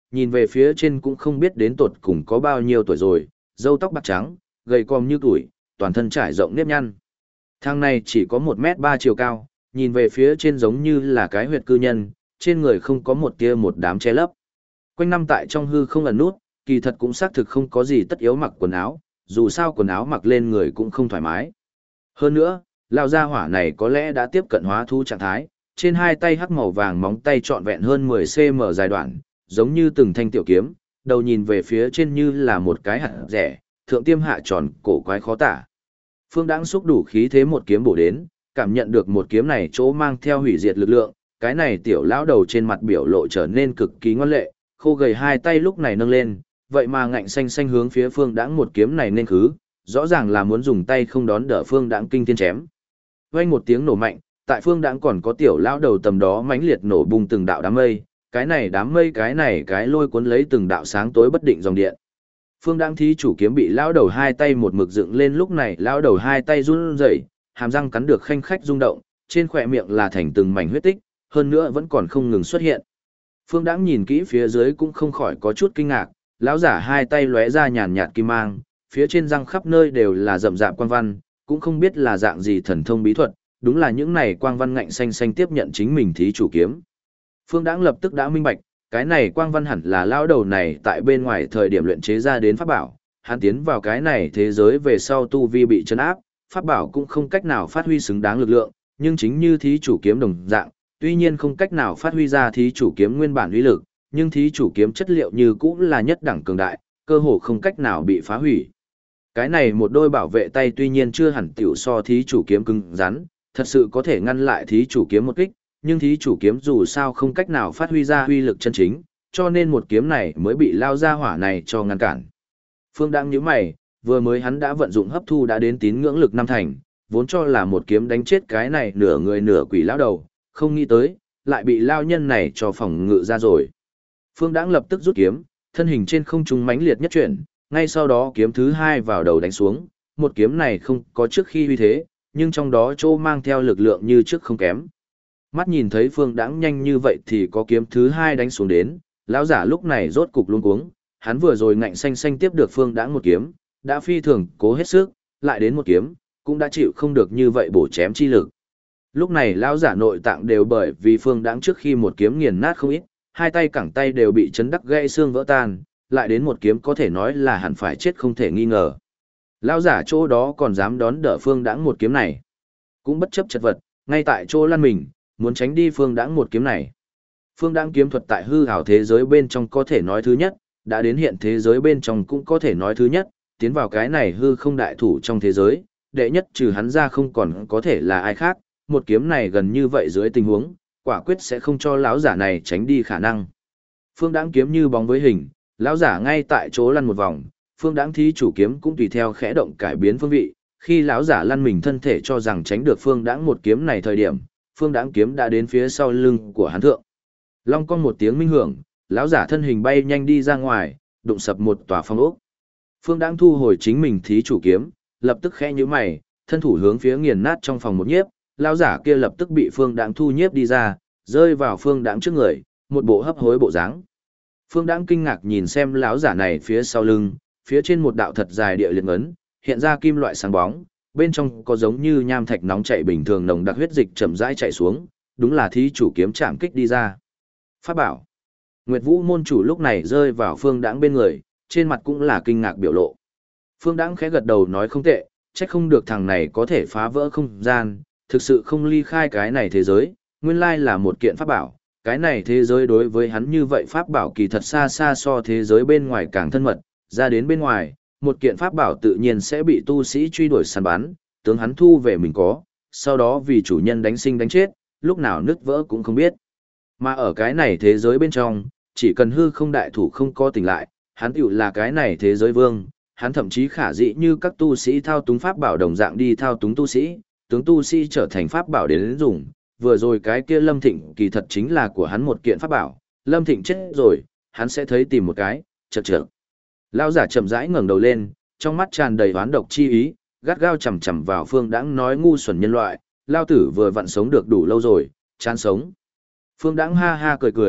nhìn về phía trên cũng không biết đến tột cùng có bao nhiêu tuổi rồi, râu tóc bạc trắng, gầy còm như tuổi, toàn thân trải rộng nếp nhăn. Thằng này chỉ có 1m3 chiều cao, nhìn về phía trên giống như là cái huyệt cư nhân, trên người không có một tia một đám che lấp. Quanh năm tại trong hư không ẩn nút, kỳ thật cũng xác thực không có gì tất yếu mặc quần áo, dù sao quần áo mặc lên người cũng không thoải mái. Hơn nữa, lão gia hỏa này có lẽ đã tiếp cận hóa thú trạng thái, trên hai tay hắc màu vàng móng tay trọn vẹn hơn 10 cm dài đoạn, giống như từng thanh tiểu kiếm, đầu nhìn về phía trên như là một cái hạt rẻ, thượng tiêm hạ tròn, cổ quái khó tả. Phương Đãng xúc đủ khí thế một kiếm bổ đến, cảm nhận được một kiếm này chỗ mang theo hủy diệt lực lượng, cái này tiểu lão đầu trên mặt biểu lộ trở nên cực kỳ ngoan lệ, khô gầy hai tay lúc này nâng lên, vậy mà ngạnh xanh xanh hướng phía Phương Đãng một kiếm này nên khứ, rõ ràng là muốn dùng tay không đón đỡ Phương Đãng kinh thiên chém. Vang một tiếng nổ mạnh, tại Phương Đãng còn có tiểu lão đầu tầm đó mãnh liệt nổ bung từng đạo đám mây, cái này đám mây cái lôi cuốn lấy từng đạo sáng tối bất định dòng điện. Phương Đãng thí chủ kiếm bị lão đầu hai tay một mực dựng lên, lúc này lão đầu hai tay run rẩy, hàm răng cắn được khanh khách rung động, trên khóe miệng là thành từng mảnh huyết tích, hơn nữa vẫn còn không ngừng xuất hiện. Phương Đãng nhìn kỹ phía dưới cũng không khỏi có chút kinh ngạc, lão giả hai tay lóe ra nhàn nhạt kim mang, phía trên răng khắp nơi đều là rậm rạp quang văn, cũng không biết là dạng gì thần thông bí thuật, đúng là những này quang văn ngạnh xanh xanh tiếp nhận chính mình thí chủ kiếm. Phương Đãng lập tức đã minh bạch, cái này quang văn hẳn là lão đầu này tại bên ngoài thời điểm luyện chế ra đến pháp bảo, hắn tiến vào cái này thế giới về sau tu vi bị trấn áp, pháp bảo cũng không cách nào phát huy xứng đáng lực lượng, nhưng chính như thí chủ kiếm đồng dạng, tuy nhiên không cách nào phát huy ra thí chủ kiếm nguyên bản uy lực, nhưng thí chủ kiếm chất liệu như cũng là nhất đẳng cường đại, cơ hồ không cách nào bị phá hủy. Cái này một đôi bảo vệ tay tuy nhiên chưa hẳn tiểu so thí chủ kiếm cứng rắn, thật sự có thể ngăn lại thí chủ kiếm một kích, nhưng thí chủ kiếm dù sao không cách nào phát huy ra uy lực chân chính, cho nên một kiếm này mới bị lao ra hỏa này cho ngăn cản. Phương Đãng nhíu mày, vừa mới hắn đã vận dụng hấp thu đã đến tín ngưỡng lực năm thành, vốn cho là một kiếm đánh chết cái này nửa người nửa quỷ lão đầu, không nghĩ tới, lại bị lao nhân này cho phòng ngự ra rồi. Phương Đãng lập tức rút kiếm, thân hình trên không trung mãnh liệt nhất chuyển, ngay sau đó kiếm thứ hai vào đầu đánh xuống, một kiếm này không có trước khi uy thế, nhưng trong đó chỗ mang theo lực lượng như trước không kém. Mắt nhìn thấy Phương Đãng nhanh như vậy thì có kiếm thứ hai đánh xuống đến, lão giả lúc này rốt cục luống cuống, hắn vừa rồi ngạnh xanh xanh tiếp được Phương Đãng một kiếm, đã phi thường cố hết sức, lại đến một kiếm, cũng đã chịu không được như vậy bổ chém chi lực. Lúc này lão giả nội tạng đều bởi vì Phương Đãng trước khi một kiếm nghiền nát không ít, hai tay cẳng tay đều bị chấn đắc gãy xương vỡ tan, lại đến một kiếm có thể nói là hẳn phải chết không thể nghi ngờ. Lão giả chỗ đó còn dám đón đỡ Phương Đãng một kiếm này, cũng bất chấp chật vật, ngay tại chỗ lăn mình, muốn tránh đi Phương Đãng một kiếm này. Phương Đãng kiếm thuật tại hư ảo thế giới bên trong có thể nói thứ nhất, đã đến hiện thế giới bên trong cũng có thể nói thứ nhất, tiến vào cái này hư không đại thủ trong thế giới, đệ nhất trừ hắn ra không còn có thể là ai khác, một kiếm này gần như vậy dưới tình huống, quả quyết sẽ không cho lão giả này tránh đi khả năng. Phương Đãng kiếm như bóng với hình, lão giả ngay tại chỗ lăn một vòng, Phương Đãng thí chủ kiếm cũng tùy theo khẽ động cải biến phương vị, khi lão giả lăn mình thân thể cho rằng tránh được Phương Đãng một kiếm này thời điểm, Phương Đãng kiếm đã đến phía sau lưng của hắn thượng. Long cong một tiếng minh hưởng, lão giả thân hình bay nhanh đi ra ngoài, đụng sập một tòa phong ốc. Phương Đãng thu hồi chính mình thí chủ kiếm, lập tức khẽ nhíu mày, thân thủ hướng phía nghiền nát trong phòng một nhiếp, lão giả kia lập tức bị Phương Đãng thu nhiếp đi ra, rơi vào Phương Đãng trước người, một bộ hấp hối bộ dáng. Phương Đãng kinh ngạc nhìn xem lão giả này phía sau lưng, phía trên một đạo thật dài địa liệt ấn, hiện ra kim loại sáng bóng, bên trong có giống như nham thạch nóng chảy bình thường nồng đặc huyết dịch chậm rãi chảy xuống, đúng là thí chủ kiếm chạm kích đi ra. Pháp bảo. Nguyệt Vũ môn chủ lúc này rơi vào Phương Đãng bên người, trên mặt cũng là kinh ngạc biểu lộ. Phương Đãng khẽ gật đầu nói không tệ, trách không được thằng này có thể phá vỡ không gian, thực sự không ly khai cái này thế giới, nguyên lai là một kiện pháp bảo. Cái này thế giới đối với hắn như vậy pháp bảo kỳ thật xa xa so thế giới bên ngoài càng thân mật, ra đến bên ngoài, một kiện pháp bảo tự nhiên sẽ bị tu sĩ truy đuổi săn bắn, tướng hắn thu về mình có, sau đó vì chủ nhân đánh sinh đánh chết, lúc nào nứt vỡ cũng không biết. Mà ở cái này thế giới bên trong, chỉ cần hư không đại thủ không có tỉnh lại, hắn tiểu là cái này thế giới vương, hắn thậm chí khả dĩ như các tu sĩ thao túng pháp bảo đồng dạng đi thao túng tu sĩ, tướng tu sĩ trở thành pháp bảo đến dùng. Vừa rồi cái kia Lâm Thịnh kỳ thật chính là của hắn một kiện pháp bảo, Lâm Thịnh chết rồi, hắn sẽ thấy tìm một cái, chật chật. Lão giả chậm rãi ngẩng đầu lên, trong mắt tràn đầy oán độc chi ý, gắt gao chằm chằm vào Phương Đãng nói ngu xuẩn nhân loại, lao tử vừa vặn sống được đủ lâu rồi, chán sống. Phương Đãng ha ha cười cười,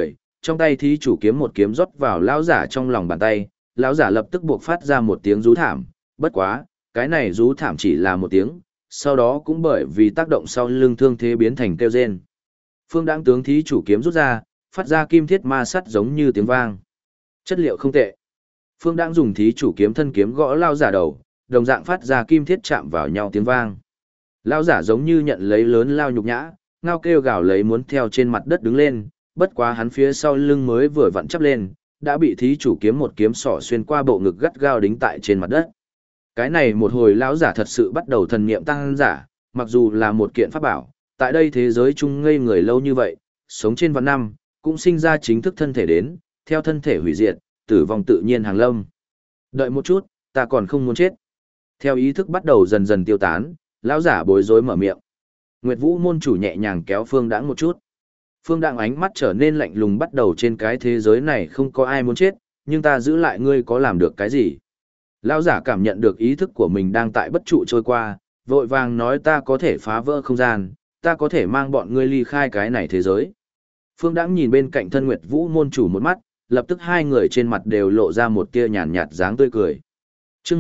Trong tay thí chủ kiếm một kiếm rót vào lão giả trong lòng bàn tay, lão giả lập tức buộc phát ra một tiếng rú thảm, bất quá, cái này rú thảm chỉ là một tiếng, sau đó cũng bởi vì tác động sau lưng thương thế biến thành kêu rên. Phương Đãng tướng thí chủ kiếm rút ra, phát ra kim thiết ma sắt giống như tiếng vang. Chất liệu không tệ. Phương Đãng dùng thí chủ kiếm thân kiếm gõ lão giả đầu, đồng dạng phát ra kim thiết chạm vào nhau tiếng vang. Lão giả giống như nhận lấy lớn lao nhục nhã, ngao kêu gào lấy muốn theo trên mặt đất đứng lên, bất quá hắn phía sau lưng mới vừa vặn chắp lên, đã bị thí chủ kiếm một kiếm sỏ xuyên qua bộ ngực gắt gao đính tại trên mặt đất. Cái này một hồi lão giả thật sự bắt đầu thần niệm tăng giả, mặc dù là một kiện pháp bảo, tại đây thế giới chung ngây người lâu như vậy, sống trên vạn năm, cũng sinh ra chính thức thân thể đến, theo thân thể hủy diệt, tử vong tự nhiên hàng lâm. Đợi một chút, ta còn không muốn chết. Theo ý thức bắt đầu dần dần tiêu tán, lão giả bối rối mở miệng. Nguyệt Vũ môn chủ nhẹ nhàng kéo Phương Đãng một chút. Phương Đãng ánh mắt trở nên lạnh lùng, bắt đầu trên cái thế giới này không có ai muốn chết, nhưng ta giữ lại ngươi có làm được cái gì? Lão giả cảm nhận được ý thức của mình đang tại bất trụ trôi qua, vội vàng nói ta có thể phá vỡ không gian, ta có thể mang bọn ngươi ly khai cái này thế giới. Phương Đãng nhìn bên cạnh thân Nguyệt Vũ môn chủ một mắt, lập tức hai người trên mặt đều lộ ra một tia nhàn nhạt dáng tươi cười. Chương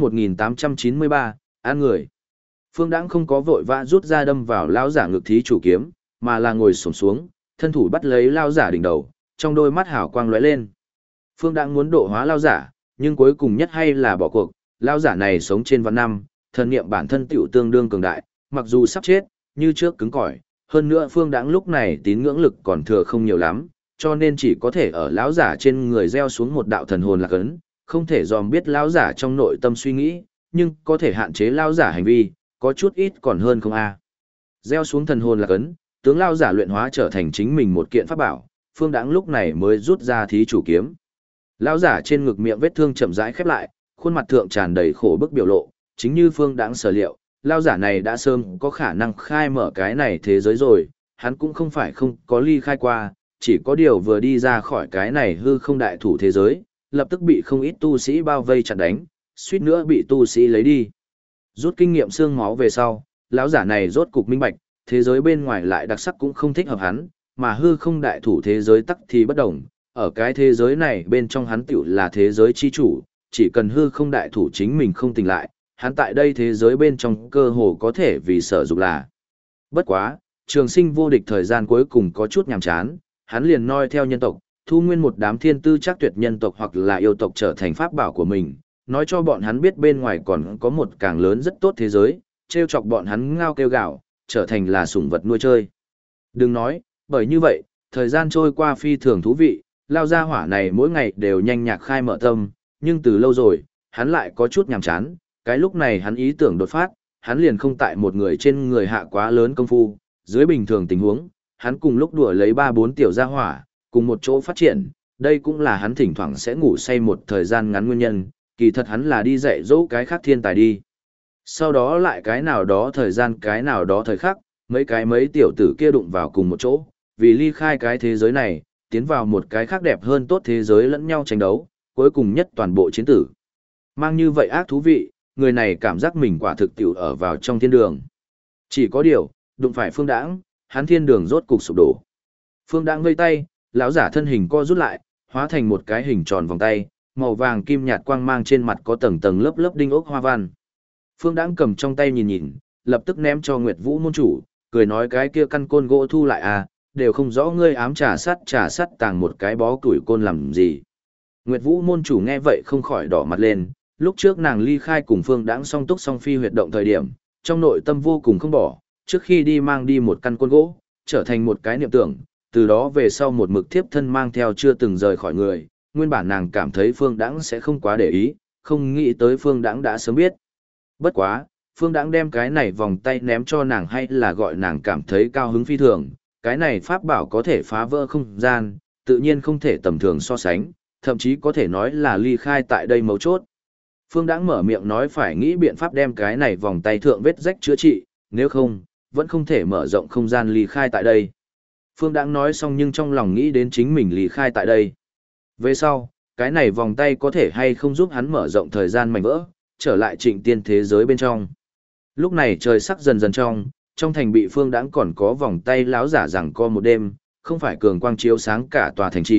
1893, an người. Phương Đãng không có vội vã rút ra đâm vào lão giả ngực thí chủ kiếm, mà là ngồi xổm xuống, thân thủ bắt lấy lão giả đỉnh đầu, trong đôi mắt hào quang lóe lên. Phương Đãng muốn độ hóa lão giả, nhưng cuối cùng nhất hay là bỏ cuộc, lão giả này sống trên vạn năm, thần niệm bản thân tiểu tương đương cường đại, mặc dù sắp chết, như trước cứng cỏi, hơn nữa Phương Đãng lúc này tín ngưỡng lực còn thừa không nhiều lắm, cho nên chỉ có thể ở lão giả trên người gieo xuống một đạo thần hồn lạc ấn, không thể dòm biết lão giả trong nội tâm suy nghĩ, nhưng có thể hạn chế lão giả hành vi, có chút ít còn hơn không a. Gieo xuống thần hồn lạc ấn, tướng lão giả luyện hóa trở thành chính mình một kiện pháp bảo, Phương Đãng lúc này mới rút ra thí chủ kiếm. Lão giả trên ngực miệng vết thương chậm rãi khép lại, khuôn mặt thượng tràn đầy khổ bức biểu lộ, chính như Phương Đãng sở liệu, lão giả này đã sớm có khả năng khai mở cái này thế giới rồi, hắn cũng không phải không có ly khai qua, chỉ có điều vừa đi ra khỏi cái này hư không đại thủ thế giới, lập tức bị không ít tu sĩ bao vây chặn đánh, suýt nữa bị tu sĩ lấy đi. Rút kinh nghiệm xương máu về sau, lão giả này rốt cục minh bạch, thế giới bên ngoài lại đặc sắc cũng không thích hợp hắn, mà hư không đại thủ thế giới tắc thì bất đồng, ở cái thế giới này bên trong hắn tiểu là thế giới chi chủ, chỉ cần hư không đại thủ chính mình không tỉnh lại, hắn tại đây thế giới bên trong cơ hồ có thể vì sở dục là. Bất quá, trường sinh vô địch thời gian cuối cùng có chút nhàm chán, hắn liền noi theo nhân tộc, thu nguyên một đám thiên tư chắc tuyệt nhân tộc hoặc là yêu tộc trở thành pháp bảo của mình, nói cho bọn hắn biết bên ngoài còn có một càng lớn rất tốt thế giới, trêu chọc bọn hắn ngao kêu gào, trở thành là sủng vật nuôi chơi. Đừng nói, bởi như vậy, thời gian trôi qua phi thường thú vị, lao gia hỏa này mỗi ngày đều nhanh nhạc khai mở tâm, nhưng từ lâu rồi, hắn lại có chút nhàm chán, cái lúc này hắn ý tưởng đột phát, hắn liền không tại một người trên người hạ quá lớn công phu, dưới bình thường tình huống, hắn cùng lúc đùa lấy 3-4 tiểu gia hỏa, cùng một chỗ phát triển, đây cũng là hắn thỉnh thoảng sẽ ngủ say một thời gian ngắn nguyên nhân, kỳ thật hắn là đi dạy dỗ cái khác thiên tài đi. Sau đó lại cái nào đó thời gian cái nào đó thời khắc, mấy tiểu tử kia đụng vào cùng một chỗ, vì ly khai cái thế giới này, tiến vào một cái khác đẹp hơn tốt thế giới lẫn nhau tranh đấu, cuối cùng nhất toàn bộ chiến tử. Mang như vậy ác thú vị, người này cảm giác mình quả thực tiểu ở vào trong thiên đường. Chỉ có điều, đụng phải Phương Đãng, hắn thiên đường rốt cục sụp đổ. Phương Đãng vây tay, lão giả thân hình co rút lại, hóa thành một cái hình tròn vòng tay, màu vàng kim nhạt quang mang trên mặt có tầng tầng lớp lớp đinh ốc hoa văn. Phương Đãng cầm trong tay nhìn nhìn, lập tức ném cho Nguyệt Vũ môn chủ, cười nói cái kia căn côn gỗ thu lại à, đều không rõ ngươi ám trà sắt tàng một cái bó củi côn làm gì. Nguyệt Vũ môn chủ nghe vậy không khỏi đỏ mặt lên, lúc trước nàng ly khai cùng Phương Đãng song túc song phi huyệt động thời điểm, trong nội tâm vô cùng không bỏ, trước khi đi mang đi một căn côn gỗ, trở thành một cái niệm tưởng, từ đó về sau một mực thiếp thân mang theo chưa từng rời khỏi người, nguyên bản nàng cảm thấy Phương Đãng sẽ không quá để ý, không nghĩ tới Phương Đãng đã sớm biết. Bất quá, Phương Đãng đem cái này vòng tay ném cho nàng hay là gọi nàng cảm thấy cao hứng phi thường, cái này pháp bảo có thể phá vỡ không gian, tự nhiên không thể tầm thường so sánh, thậm chí có thể nói là ly khai tại đây mấu chốt. Phương Đãng mở miệng nói phải nghĩ biện pháp đem cái này vòng tay thượng vết rách chữa trị, nếu không, vẫn không thể mở rộng không gian ly khai tại đây. Phương Đãng nói xong nhưng trong lòng nghĩ đến chính mình ly khai tại đây. Về sau, cái này vòng tay có thể hay không giúp hắn mở rộng thời gian mảnh vỡ, trở lại Trịnh Tiên thế giới bên trong. Lúc này trời sắc dần dần trong thành bị Phương Đãng còn có vòng tay láo giả rằng co một đêm, không phải cường quang chiếu sáng cả tòa thành trì,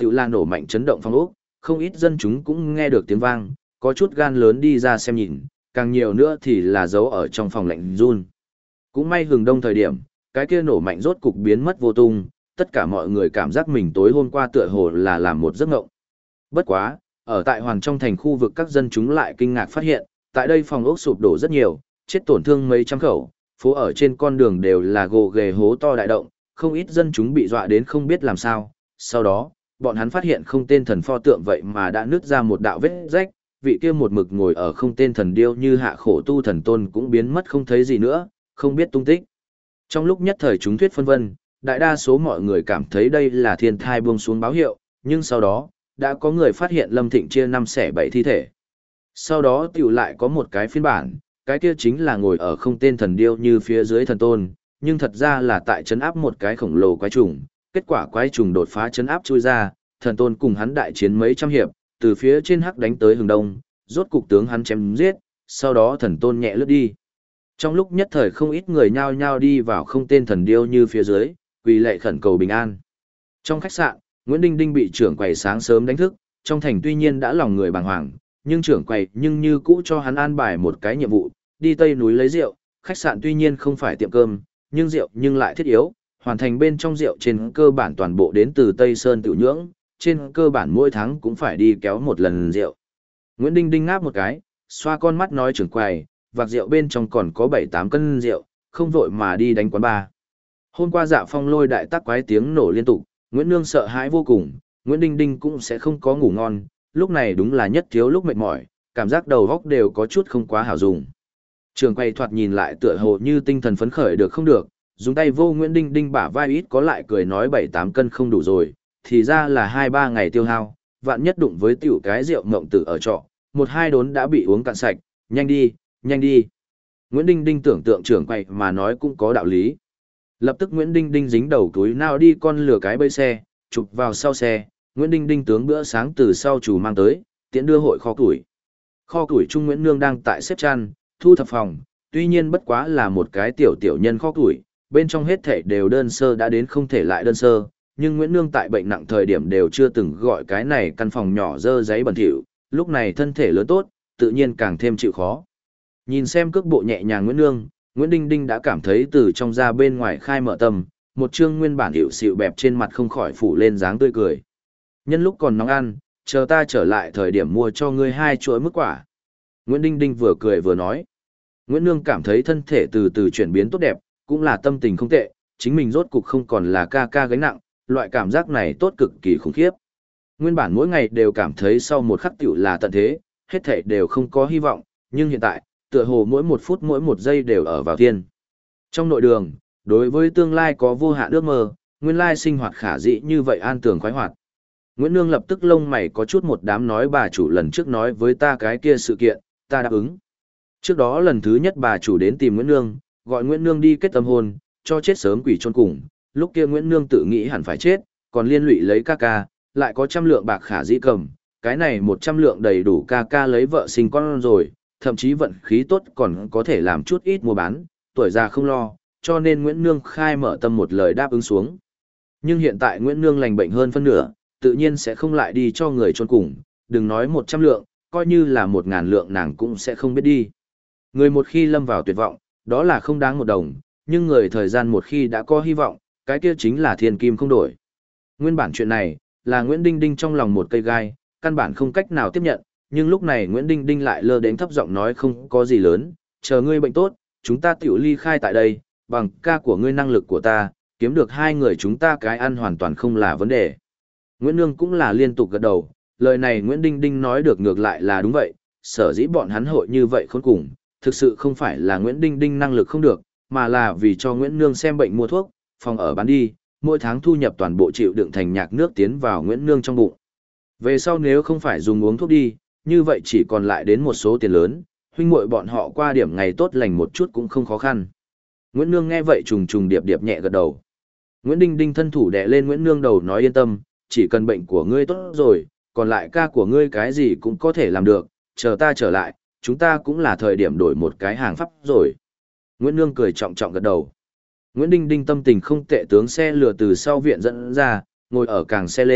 tự là nổ mạnh chấn động phong ốc, không ít dân chúng cũng nghe được tiếng vang, có chút gan lớn đi ra xem nhìn, càng nhiều nữa thì là giấu ở trong phòng lạnh run. Cũng may hừng đông thời điểm, cái kia nổ mạnh rốt cục biến mất vô tung, tất cả mọi người cảm giác mình tối hôm qua tựa hồ là làm một giấc ngộng. Bất quá, ở tại hoàn trong thành khu vực các dân chúng lại kinh ngạc phát hiện, tại đây phòng ốc sụp đổ rất nhiều, chết tổn thương mấy trăm khẩu, phố ở trên con đường đều là gồ ghề hố to đại động, không ít dân chúng bị dọa đến không biết làm sao. Sau đó, bọn hắn phát hiện không tên thần pho tượng vậy mà đã nứt ra một đạo vết rách, vị kia một mực ngồi ở không tên thần điêu như hạ khổ tu thần tôn cũng biến mất không thấy gì nữa, không biết tung tích. Trong lúc nhất thời chúng thuyết phân vân, đại đa số mọi người cảm thấy đây là thiên thai buông xuống báo hiệu, nhưng sau đó, đã có người phát hiện Lâm Thịnh chia 5 xẻ 7 thi thể. Sau đó tiểu lại có một cái phiên bản, cái kia chính là ngồi ở không tên thần điêu như phía dưới thần tôn, nhưng thật ra là tại trấn áp một cái khổng lồ quái trùng, kết quả quái trùng đột phá trấn áp chui ra, thần tôn cùng hắn đại chiến mấy trăm hiệp, từ phía trên hắc đánh tới hướng đông, rốt cục tướng hắn chém giết, sau đó thần tôn nhẹ lướt đi. Trong lúc nhất thời không ít người nhao nhao đi vào không tên thần điêu như phía dưới, quỳ lạy khẩn cầu bình an. Trong khách sạn, Nguyễn Đinh Đinh bị trưởng quầy sáng sớm đánh thức, trong thành tuy nhiên đã lòng người bàng hoàng, nhưng trưởng quầy nhưng như cũ cho hắn an bài một cái nhiệm vụ, đi tây núi lấy rượu, khách sạn tuy nhiên không phải tiệm cơm, nhưng rượu nhưng lại thiết yếu, hoàn thành bên trong rượu trên cơ bản toàn bộ đến từ Tây Sơn Tiểu Nhưỡng, trên cơ bản mỗi tháng cũng phải đi kéo một lần rượu. Nguyễn Đinh Đinh ngáp một cái, xoa con mắt nói trưởng quầy, vạc rượu bên trong còn có 7-8 cân rượu, không vội mà đi đánh quán bar. Hôm qua Dạ Phong lôi đại tác quái tiếng nổ liên tục, Nguyễn Nương sợ hãi vô cùng, Nguyễn Đinh Đinh cũng sẽ không có ngủ ngon, lúc này đúng là nhất thiếu lúc mệt mỏi, cảm giác đầu óc đều có chút không quá hảo dùng. Trường quay thoạt nhìn lại tựa hồ như tinh thần phấn khởi được không được, dùng tay vô Nguyễn Đinh Đinh bả vai ít có lại cười nói 7-8 cân không đủ rồi, thì ra là 2-3 ngày tiêu hao, vạn nhất đụng với tiểu cái rượu ngộng tử ở trọ, 1-2 đốn đã bị uống cạn sạch, nhanh đi, nhanh đi. Nguyễn Đinh Đinh tưởng tượng trưởng quay mà nói cũng có đạo lý. Lập tức Nguyễn Đinh Đinh dính đầu túi nào đi con lừa cái bơi xe, chụp vào sau xe, Nguyễn Đinh Đinh tướng bữa sáng từ sau chủ mang tới, tiễn đưa hội kho củi. Kho củi Trung Nguyễn Nương đang tại xếp chăn, thu thập phòng, tuy nhiên bất quá là một cái tiểu tiểu nhân kho củi, bên trong hết thảy đều đơn sơ đã đến không thể lại đơn sơ, nhưng Nguyễn Nương tại bệnh nặng thời điểm đều chưa từng gọi cái này căn phòng nhỏ dơ giấy bẩn thỉu, lúc này thân thể lớn tốt, tự nhiên càng thêm chịu khó. Nhìn xem cước bộ nhẹ nhàng Nguyễn Nương, Nguyễn Đinh Đinh đã cảm thấy từ trong ra bên ngoài khai mở tâm, một trương nguyên bản hiệu xịu bẹp trên mặt không khỏi phủ lên dáng tươi cười. Nhân lúc còn nóng ăn, chờ ta trở lại thời điểm mua cho ngươi 2 chuỗi mức quả. Nguyễn Đinh Đinh vừa cười vừa nói. Nguyễn Nương cảm thấy thân thể từ từ chuyển biến tốt đẹp, cũng là tâm tình không tệ, chính mình rốt cục không còn là ca ca gánh nặng, loại cảm giác này tốt cực kỳ khủng khiếp. Nguyên bản mỗi ngày đều cảm thấy sau một khắc tiểu là tận thế, hết thảy đều không có hy vọng, nhưng hiện tại, tựa hồ mỗi một phút mỗi một giây đều ở vào thiên. Trong nội đường, đối với tương lai có vô hạn ước mơ, nguyên lai sinh hoạt khả dĩ như vậy an tường khoái hoạt. Nguyễn Nương lập tức lông mày có chút một đám nói bà chủ lần trước nói với ta cái kia sự kiện, ta đáp ứng. Trước đó lần thứ nhất bà chủ đến tìm Nguyễn Nương, gọi Nguyễn Nương đi kết tâm hôn, cho chết sớm quỷ chôn cùng, lúc kia Nguyễn Nương tự nghĩ hẳn phải chết, còn liên lụy lấy ca ca, lại có 100 lượng bạc khả dĩ cầm, cái này 100 lượng đầy đủ ca ca lấy vợ sinh con rồi, thậm chí vận khí tốt còn có thể làm chút ít mua bán, tuổi già không lo, cho nên Nguyễn Nương khai mở tâm một lời đáp ứng xuống. Nhưng hiện tại Nguyễn Nương lành bệnh hơn phân nửa, tự nhiên sẽ không lại đi cho người chôn cùng, đừng nói 100 lượng, coi như là 1000 lượng nàng cũng sẽ không biết đi. Người một khi lâm vào tuyệt vọng, đó là không đáng một đồng, nhưng người thời gian một khi đã có hy vọng, cái kia chính là thiên kim không đổi. Nguyên bản chuyện này, là Nguyễn Đinh Đinh trong lòng một cây gai, căn bản không cách nào tiếp nhận, nhưng lúc này Nguyễn Đinh Đinh lại lơ đến thấp giọng nói không có gì lớn, chờ ngươi bệnh tốt, chúng ta tiểu ly khai tại đây, bằng ca của ngươi năng lực của ta, kiếm được 2 người chúng ta cái ăn hoàn toàn không là vấn đề. Nguyễn Nương cũng là liên tục gật đầu, lời này Nguyễn Đinh Đinh nói được ngược lại là đúng vậy, sở dĩ bọn hắn hội như vậy khốn cùng, thực sự không phải là Nguyễn Đinh Đinh năng lực không được, mà là vì cho Nguyễn Nương xem bệnh mua thuốc, phòng ở bán đi, mỗi tháng thu nhập toàn bộ chịu đựng thành nhạc nước tiến vào Nguyễn Nương trong bụng. Về sau nếu không phải dùng uống thuốc đi, như vậy chỉ còn lại đến một số tiền lớn, huynh muội bọn họ qua điểm ngày tốt lành một chút cũng không khó khăn. Nguyễn Nương nghe vậy trùng trùng điệp điệp nhẹ gật đầu. Nguyễn Đinh Đinh thân thủ đè lên Nguyễn Nương đầu nói yên tâm, chỉ cần bệnh của ngươi tốt rồi, còn lại ca của ngươi cái gì cũng có thể làm được, chờ ta trở lại, chúng ta cũng là thời điểm đổi một cái hàng pháp rồi. Nguyễn Nương cười trọng trọng gật đầu. Nguyễn Đinh Đinh tâm tình không tệ tướng xe lừa từ sau viện dẫn ra, ngồi ở càng xe lên,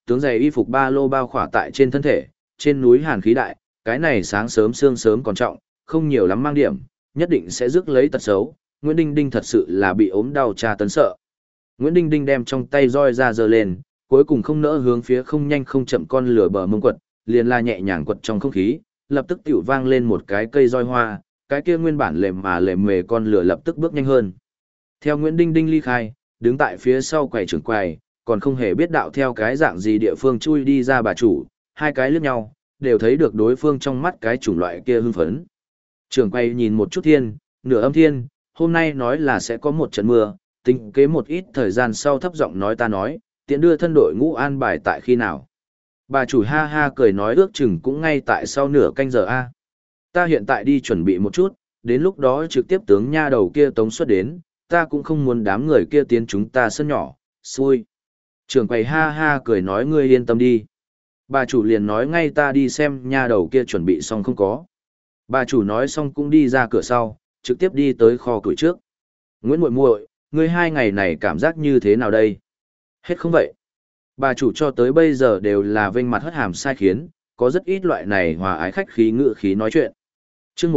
tướng giày y phục ba lô bao khỏa tại trên thân thể, trên núi hàn khí đại, cái này sáng sớm sương sớm còn trọng, không nhiều lắm mang điểm, nhất định sẽ rước lấy tật xấu. Nguyễn Đinh Đinh thật sự là bị ốm đau tra tấn sợ. Nguyễn Đinh Đinh đem trong tay roi ra giơ lên, cuối cùng không nỡ hướng phía không nhanh không chậm con lửa bờ mông quật, liền la nhẹ nhàng quật trong không khí, lập tức tiểu vang lên một cái cây roi hoa, cái kia nguyên bản lềm mề con lửa lập tức bước nhanh hơn. Theo Nguyễn Đinh Đinh ly khai, đứng tại phía sau quầy trưởng quầy, còn không hề biết đạo theo cái dạng gì địa phương chui đi ra bà chủ, hai cái liếc nhau, đều thấy được đối phương trong mắt cái chủng loại kia hưng phấn. Trưởng quầy nhìn một chút thiên, nửa âm thiên, hôm nay nói là sẽ có một trận mưa, tính kế một ít thời gian sau thấp giọng nói ta nói, tiện đưa thân đội ngũ an bài tại khi nào. Bà chủ ha ha cười nói ước chừng cũng ngay tại sau nửa canh giờ a. Ta hiện tại đi chuẩn bị một chút, đến lúc đó trực tiếp tướng nha đầu kia tống xuất đến, ta cũng không muốn đám người kia tiến chúng ta sân nhỏ, xui. Trưởng quầy ha ha cười nói ngươi yên tâm đi. Bà chủ liền nói ngay ta đi xem nha đầu kia chuẩn bị xong không có. Bà chủ nói xong cũng đi ra cửa sau, trực tiếp đi tới kho củi trước. Nguyễn muội muội, ngươi 2 ngày này cảm giác như thế nào đây? Hết không vậy? Bà chủ cho tới bây giờ đều là vênh mặt hất hàm sai khiến, có rất ít loại này hòa ái khách khí ngự khí nói chuyện. Chương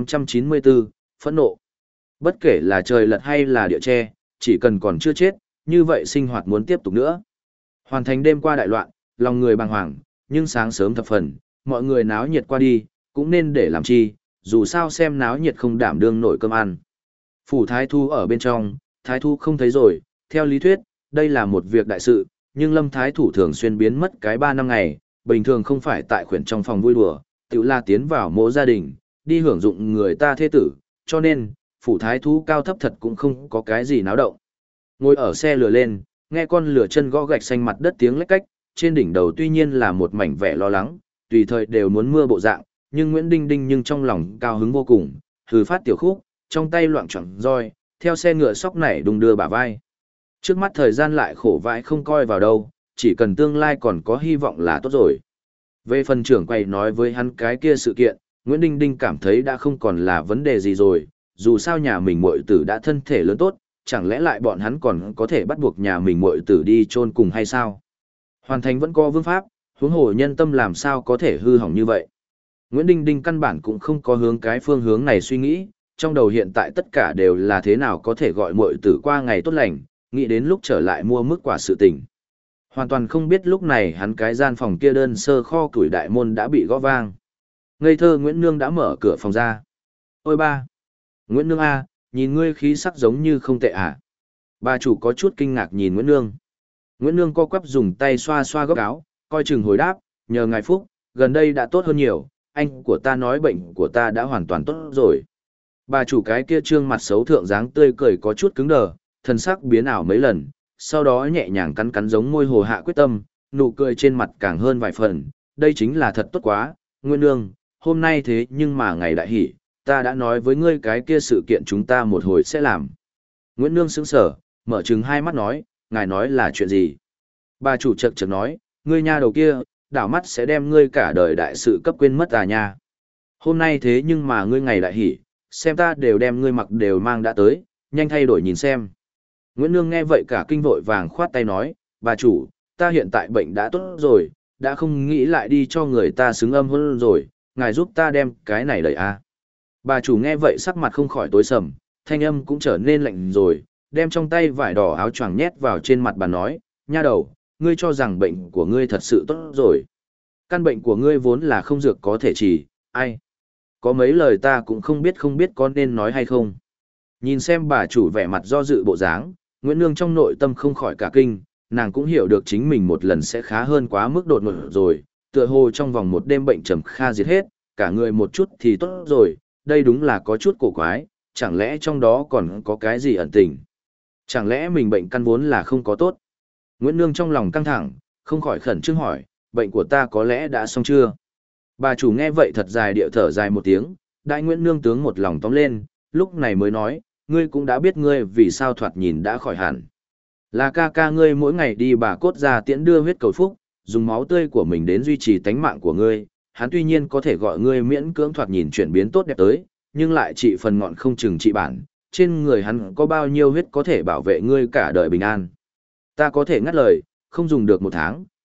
1894, phẫn nộ. Bất kể là trời lật hay là địa che, chỉ cần còn chưa chết, như vậy sinh hoạt muốn tiếp tục nữa. Hoàn thành đêm qua đại loạn, lòng người bàng hoàng, nhưng sáng sớm thập phần, mọi người náo nhiệt qua đi, cũng nên để làm chi, dù sao xem náo nhiệt không đảm đương nổi cơm ăn. Phủ thái thu ở bên trong, thái thu không thấy rồi, theo lý thuyết, đây là một việc đại sự, nhưng lâm thái thủ thường xuyên biến mất cái 3 năm ngày, bình thường không phải tại khuyển trong phòng vui đùa, tự la tiến vào mỗi gia đình, đi hưởng dụng người ta thế tử, cho nên, phủ thái thú cao thấp thật cũng không có cái gì náo động. Ngồi ở xe lửa lên, nghe con lửa chân gõ gạch xanh mặt đất tiếng lách cách, trên đỉnh đầu tuy nhiên là một mảnh vẻ lo lắng, tùy thời đều muốn mưa bộ dạng, nhưng Nguyễn Đinh Đinh nhưng trong lòng cao hứng vô cùng, hừ phát tiểu khúc, trong tay loạng choạng roi, theo xe ngựa sóc nảy đung đưa bả vai. Trước mắt thời gian lại khổ vãi không coi vào đâu, chỉ cần tương lai còn có hy vọng là tốt rồi. Về phần trưởng quầy nói với hắn cái kia sự kiện, Nguyễn Đinh Đinh cảm thấy đã không còn là vấn đề gì rồi, dù sao nhà mình muội tử đã thân thể lớn tốt, chẳng lẽ lại bọn hắn còn có thể bắt buộc nhà mình muội tử đi chôn cùng hay sao? Hoàn thành vẫn có vương pháp, huống hồ nhân tâm làm sao có thể hư hỏng như vậy. Nguyễn Đinh Đinh căn bản cũng không có hướng cái phương hướng này suy nghĩ, trong đầu hiện tại tất cả đều là thế nào có thể gọi muội tử qua ngày tốt lành, nghĩ đến lúc trở lại mua mức quả sự tình. Hoàn toàn không biết lúc này hắn cái gian phòng kia đơn sơ kho củi đại môn đã bị gõ vang. Ngây thơ Nguyễn Nương đã mở cửa phòng ra. Ôi ba! Nguyễn Nương A, nhìn ngươi khí sắc giống như không tệ à? Bà chủ có chút kinh ngạc nhìn Nguyễn Nương. Nguyễn Nương co quắp dùng tay xoa xoa góc áo, coi chừng hồi đáp, nhờ ngài phúc, gần đây đã tốt hơn nhiều, anh của ta nói bệnh của ta đã hoàn toàn tốt rồi. Bà chủ cái kia trương mặt xấu thượng dáng tươi cười có chút cứng đờ, thần sắc biến ảo mấy lần, sau đó nhẹ nhàng cắn cắn giống môi hồ hạ quyết tâm, nụ cười trên mặt càng hơn vài phần, đây chính là thật tốt quá, Nguyễn Nương, hôm nay thế nhưng mà ngày đại hỷ, ta đã nói với ngươi cái kia sự kiện chúng ta một hồi sẽ làm. Nguyễn Nương sững sờ, mở trừng hai mắt nói, ngài nói là chuyện gì? Bà chủ chậc chậc nói, ngươi nha đầu kia, đảo mắt sẽ đem ngươi cả đời đại sự cấp quên mất à nha. Hôm nay thế nhưng mà ngươi ngày đại hỷ, xem ta đều đem ngươi mặc đều mang đã tới, nhanh thay đổi nhìn xem. Nguyễn Nương nghe vậy cả kinh vội vàng khoát tay nói, bà chủ, ta hiện tại bệnh đã tốt rồi, đã không nghĩ lại đi cho người ta xứng âm hơn rồi, ngài giúp ta đem cái này đẩy a. Bà chủ nghe vậy sắc mặt không khỏi tối sầm, thanh âm cũng trở nên lạnh rồi, đem trong tay vải đỏ áo choàng nhét vào trên mặt bà nói, nha đầu, ngươi cho rằng bệnh của ngươi thật sự tốt rồi. Căn bệnh của ngươi vốn là không dược có thể trị, ai? Có mấy lời ta cũng không biết có nên nói hay không. Nhìn xem bà chủ vẻ mặt do dự bộ dáng, Nguyễn Nương trong nội tâm không khỏi cả kinh, nàng cũng hiểu được chính mình một lần sẽ khá hơn quá mức đột ngột rồi, tựa hồ trong vòng một đêm bệnh trầm kha diệt hết, cả người một chút thì tốt rồi, đây đúng là có chút cổ quái, chẳng lẽ trong đó còn có cái gì ẩn tình? Chẳng lẽ mình bệnh căn vốn là không có tốt? Nguyễn Nương trong lòng căng thẳng, không khỏi khẩn trương hỏi, bệnh của ta có lẽ đã xong chưa? Bà chủ nghe vậy thật dài điệu thở dài một tiếng, đại Nguyễn Nương tướng một lòng tóm lên, lúc này mới nói, ngươi cũng đã biết ngươi vì sao thoạt nhìn đã khỏi hẳn. Là ca ca ngươi mỗi ngày đi bà cốt ra tiễn đưa huyết cầu phúc, dùng máu tươi của mình đến duy trì tánh mạng của ngươi, hắn tuy nhiên có thể gọi ngươi miễn cưỡng thoạt nhìn chuyển biến tốt đẹp tới, nhưng lại trị phần ngọn không chừng trị bản, trên người hắn có bao nhiêu huyết có thể bảo vệ ngươi cả đời bình an. Ta có thể ngắt lời, không dùng được 1 tháng,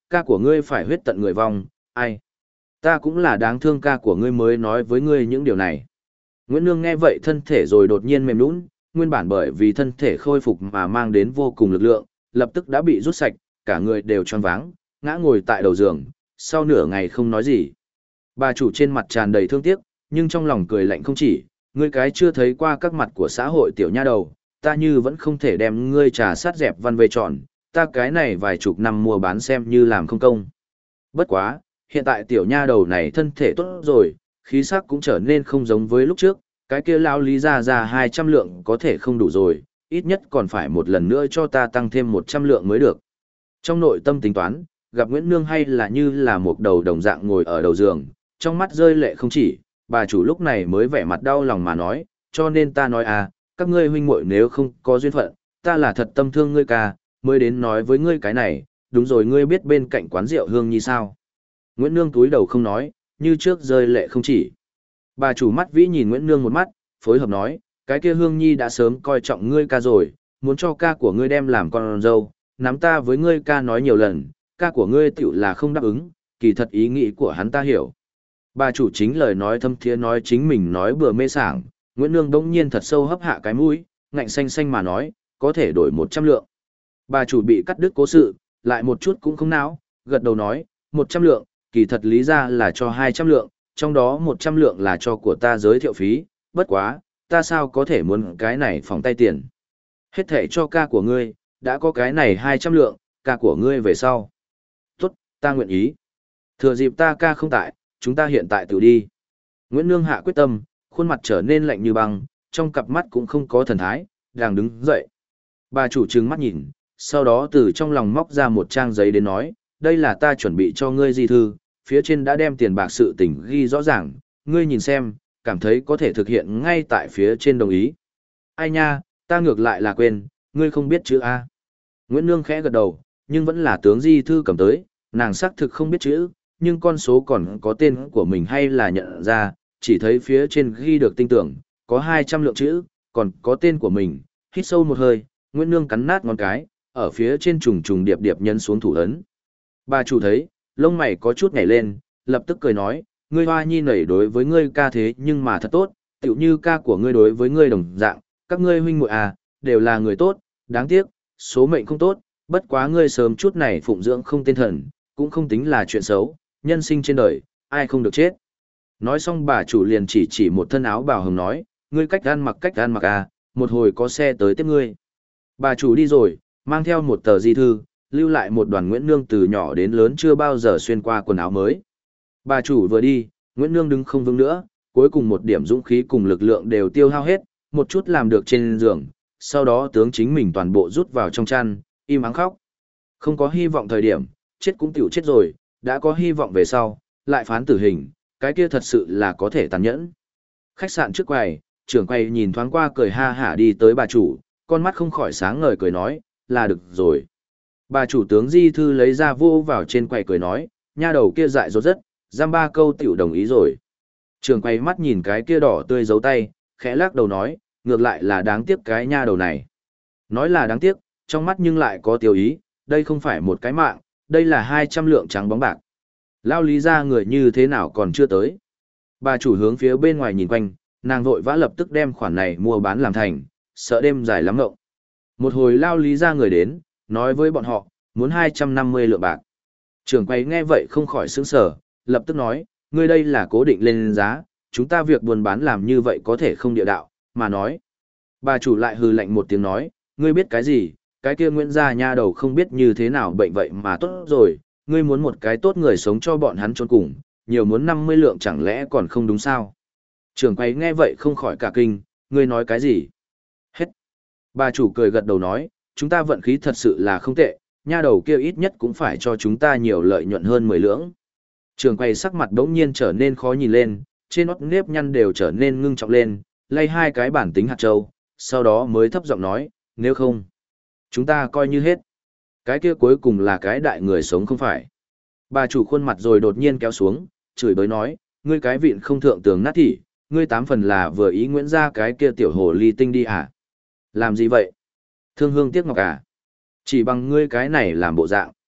ca của ngươi phải huyết tận người vong, ai? Ta cũng là đáng thương ca của ngươi mới nói với ngươi những điều này. Nguyễn Nương nghe vậy thân thể rồi đột nhiên mềm nhũn, nguyên bản bởi vì thân thể khôi phục mà mang đến vô cùng lực lượng, lập tức đã bị rút sạch, cả người đều choáng váng, ngã ngồi tại đầu giường, sau nửa ngày không nói gì. Bà chủ trên mặt tràn đầy thương tiếc, nhưng trong lòng cười lạnh không chỉ, ngươi cái chưa thấy qua các mặt của xã hội tiểu nha đầu, ta như vẫn không thể đem ngươi trà sát dẹp văn về tròn, ta cái này vài chục năm mua bán xem như làm không công. Bất quá, hiện tại tiểu nha đầu này thân thể tốt rồi, khí sắc cũng trở nên không giống với lúc trước, cái kia lao lý ra 200 lượng có thể không đủ rồi, ít nhất còn phải một lần nữa cho ta tăng thêm 100 lượng mới được. Trong nội tâm tính toán, gặp Nguyễn Nương hay là như là một đầu đồng dạng ngồi ở đầu giường, trong mắt rơi lệ không chỉ, bà chủ lúc này mới vẻ mặt đau lòng mà nói, cho nên ta nói à, các ngươi huynh muội nếu không có duyên phận, ta là thật tâm thương ngươi ca, mới đến nói với ngươi cái này, đúng rồi ngươi biết bên cạnh quán rượu Hương Nhi sao. Nguyễn Nương túi đầu không nói, như trước rơi lệ không chỉ. Bà chủ mắt vĩ nhìn Nguyễn Nương một mắt, phối hợp nói, cái kia Hương Nhi đã sớm coi trọng ngươi ca rồi, muốn cho ca của ngươi đem làm con dâu, nắm ta với ngươi ca nói nhiều lần, ca của ngươi tiểu là không đáp ứng, kỳ thật ý nghĩ của hắn ta hiểu. Bà chủ chính lời nói thâm thiế nói chính mình nói bừa mê sảng, Nguyễn Nương đống nhiên thật sâu hấp hạ cái mũi, ngạnh xanh xanh mà nói, có thể đổi 100 lượng. Bà chủ bị cắt đứt cố sự, lại một chút cũng không não, gật đầu nói, 100 lượng, kỳ thật lý ra là cho 200 lượng, trong đó 100 lượng là cho của ta giới thiệu phí, bất quá, ta sao có thể muốn cái này phòng tay tiền. Hết thể cho ca của ngươi, đã có cái này 200 lượng, ca của ngươi về sau. Tốt, ta nguyện ý. Thừa dịp ta ca không tại, chúng ta hiện tại tự đi. Nguyễn Nương hạ quyết tâm, khuôn mặt trở nên lạnh như băng, trong cặp mắt cũng không có thần thái, đang đứng dậy. Bà chủ trừng mắt nhìn, sau đó từ trong lòng móc ra một trang giấy đến nói, đây là ta chuẩn bị cho ngươi di thư, phía trên đã đem tiền bạc sự tình ghi rõ ràng, ngươi nhìn xem, cảm thấy có thể thực hiện ngay tại phía trên đồng ý. Ai nha, ta ngược lại là quên, ngươi không biết chữ A. Nguyễn Nương khẽ gật đầu, nhưng vẫn là tướng di thư cầm tới, nàng xác thực không biết chữ, nhưng con số còn có tên của mình hay là nhận ra, chỉ thấy phía trên ghi được tinh tưởng, có 200 lượng chữ, còn có tên của mình, hít sâu một hơi, Nguyễn Nương cắn nát ngón cái, ở phía trên trùng trùng điệp điệp nhân xuống thủ ấn. Bà chủ thấy, lông mày có chút nhảy lên, lập tức cười nói, ngươi hoa nhi nảy đối với ngươi ca thế nhưng mà thật tốt, tựu như ca của ngươi đối với ngươi đồng dạng, các ngươi huynh muội à, đều là người tốt, đáng tiếc, số mệnh không tốt, bất quá ngươi sớm chút này phụng dưỡng không tên thần, cũng không tính là chuyện xấu, nhân sinh trên đời, ai không được chết. Nói xong bà chủ liền chỉ một thân áo bào hồng nói, ngươi cách ăn mặc à, một hồi có xe tới tiếp ngươi. Bà chủ đi rồi, mang theo một tờ di thư, lưu lại một đoàn Nguyễn Nương từ nhỏ đến lớn chưa bao giờ xuyên qua quần áo mới. Bà chủ vừa đi, Nguyễn Nương đứng không vững nữa, cuối cùng một điểm dũng khí cùng lực lượng đều tiêu hao hết, một chút làm được trên giường, sau đó tướng chính mình toàn bộ rút vào trong chăn, im ắng khóc. Không có hy vọng thời điểm, chết cũng tiểu chết rồi, đã có hy vọng về sau, lại phán tử hình, cái kia thật sự là có thể tàn nhẫn. Khách sạn trước quầy, trưởng quầy nhìn thoáng qua cười ha hả đi tới bà chủ, con mắt không khỏi sáng ngời cười nói, là được rồi. Bà chủ tướng di thư lấy ra vô vào trên quầy cười nói, nha đầu kia dại dột rất, giam ba câu tiểu đồng ý rồi. Trưởng quầy mắt nhìn cái kia đỏ tươi giấu tay, khẽ lắc đầu nói, ngược lại là đáng tiếc cái nha đầu này. Nói là đáng tiếc, trong mắt nhưng lại có tiêu ý, đây không phải một cái mạng, đây là 200 lượng trắng bóng bạc. Lao lý ra người như thế nào còn chưa tới. Bà chủ hướng phía bên ngoài nhìn quanh, nàng vội vã lập tức đem khoản này mua bán làm thành, sợ đêm dài lắm ngộng. Một hồi lao lý ra người đến, nói với bọn họ, muốn 250 lượng bạc. Trưởng quầy nghe vậy không khỏi sững sờ, lập tức nói, ngươi đây là cố định lên giá, chúng ta việc buôn bán làm như vậy có thể không địa đạo, mà nói. Bà chủ lại hừ lạnh một tiếng nói, ngươi biết cái gì, cái kia Nguyễn gia nha đầu không biết như thế nào bệnh vậy mà tốt rồi, ngươi muốn một cái tốt người sống cho bọn hắn chôn cùng, nhiều muốn 50 lượng chẳng lẽ còn không đúng sao? Trưởng quầy nghe vậy không khỏi cả kinh, ngươi nói cái gì? Hết. Bà chủ cười gật đầu nói, chúng ta vận khí thật sự là không tệ, nha đầu kia ít nhất cũng phải cho chúng ta nhiều lợi nhuận hơn 10 lưỡng. Trưởng quầy sắc mặt đống nhiên trở nên khó nhìn lên, trên nót nếp nhăn đều trở nên ngưng trọng lên, lay hai cái bản tính hạt châu, sau đó mới thấp giọng nói, nếu không, chúng ta coi như hết. Cái kia cuối cùng là cái đại người sống không phải. Bà chủ khuôn mặt rồi đột nhiên kéo xuống, chửi bới nói, ngươi cái vịn không thượng tường nát thỉ, ngươi tám phần là vừa ý Nguyễn gia cái kia tiểu hồ ly tinh đi à? Làm gì vậy? Thương hương tiếc ngọc à? Chỉ bằng ngươi cái này làm bộ dạng.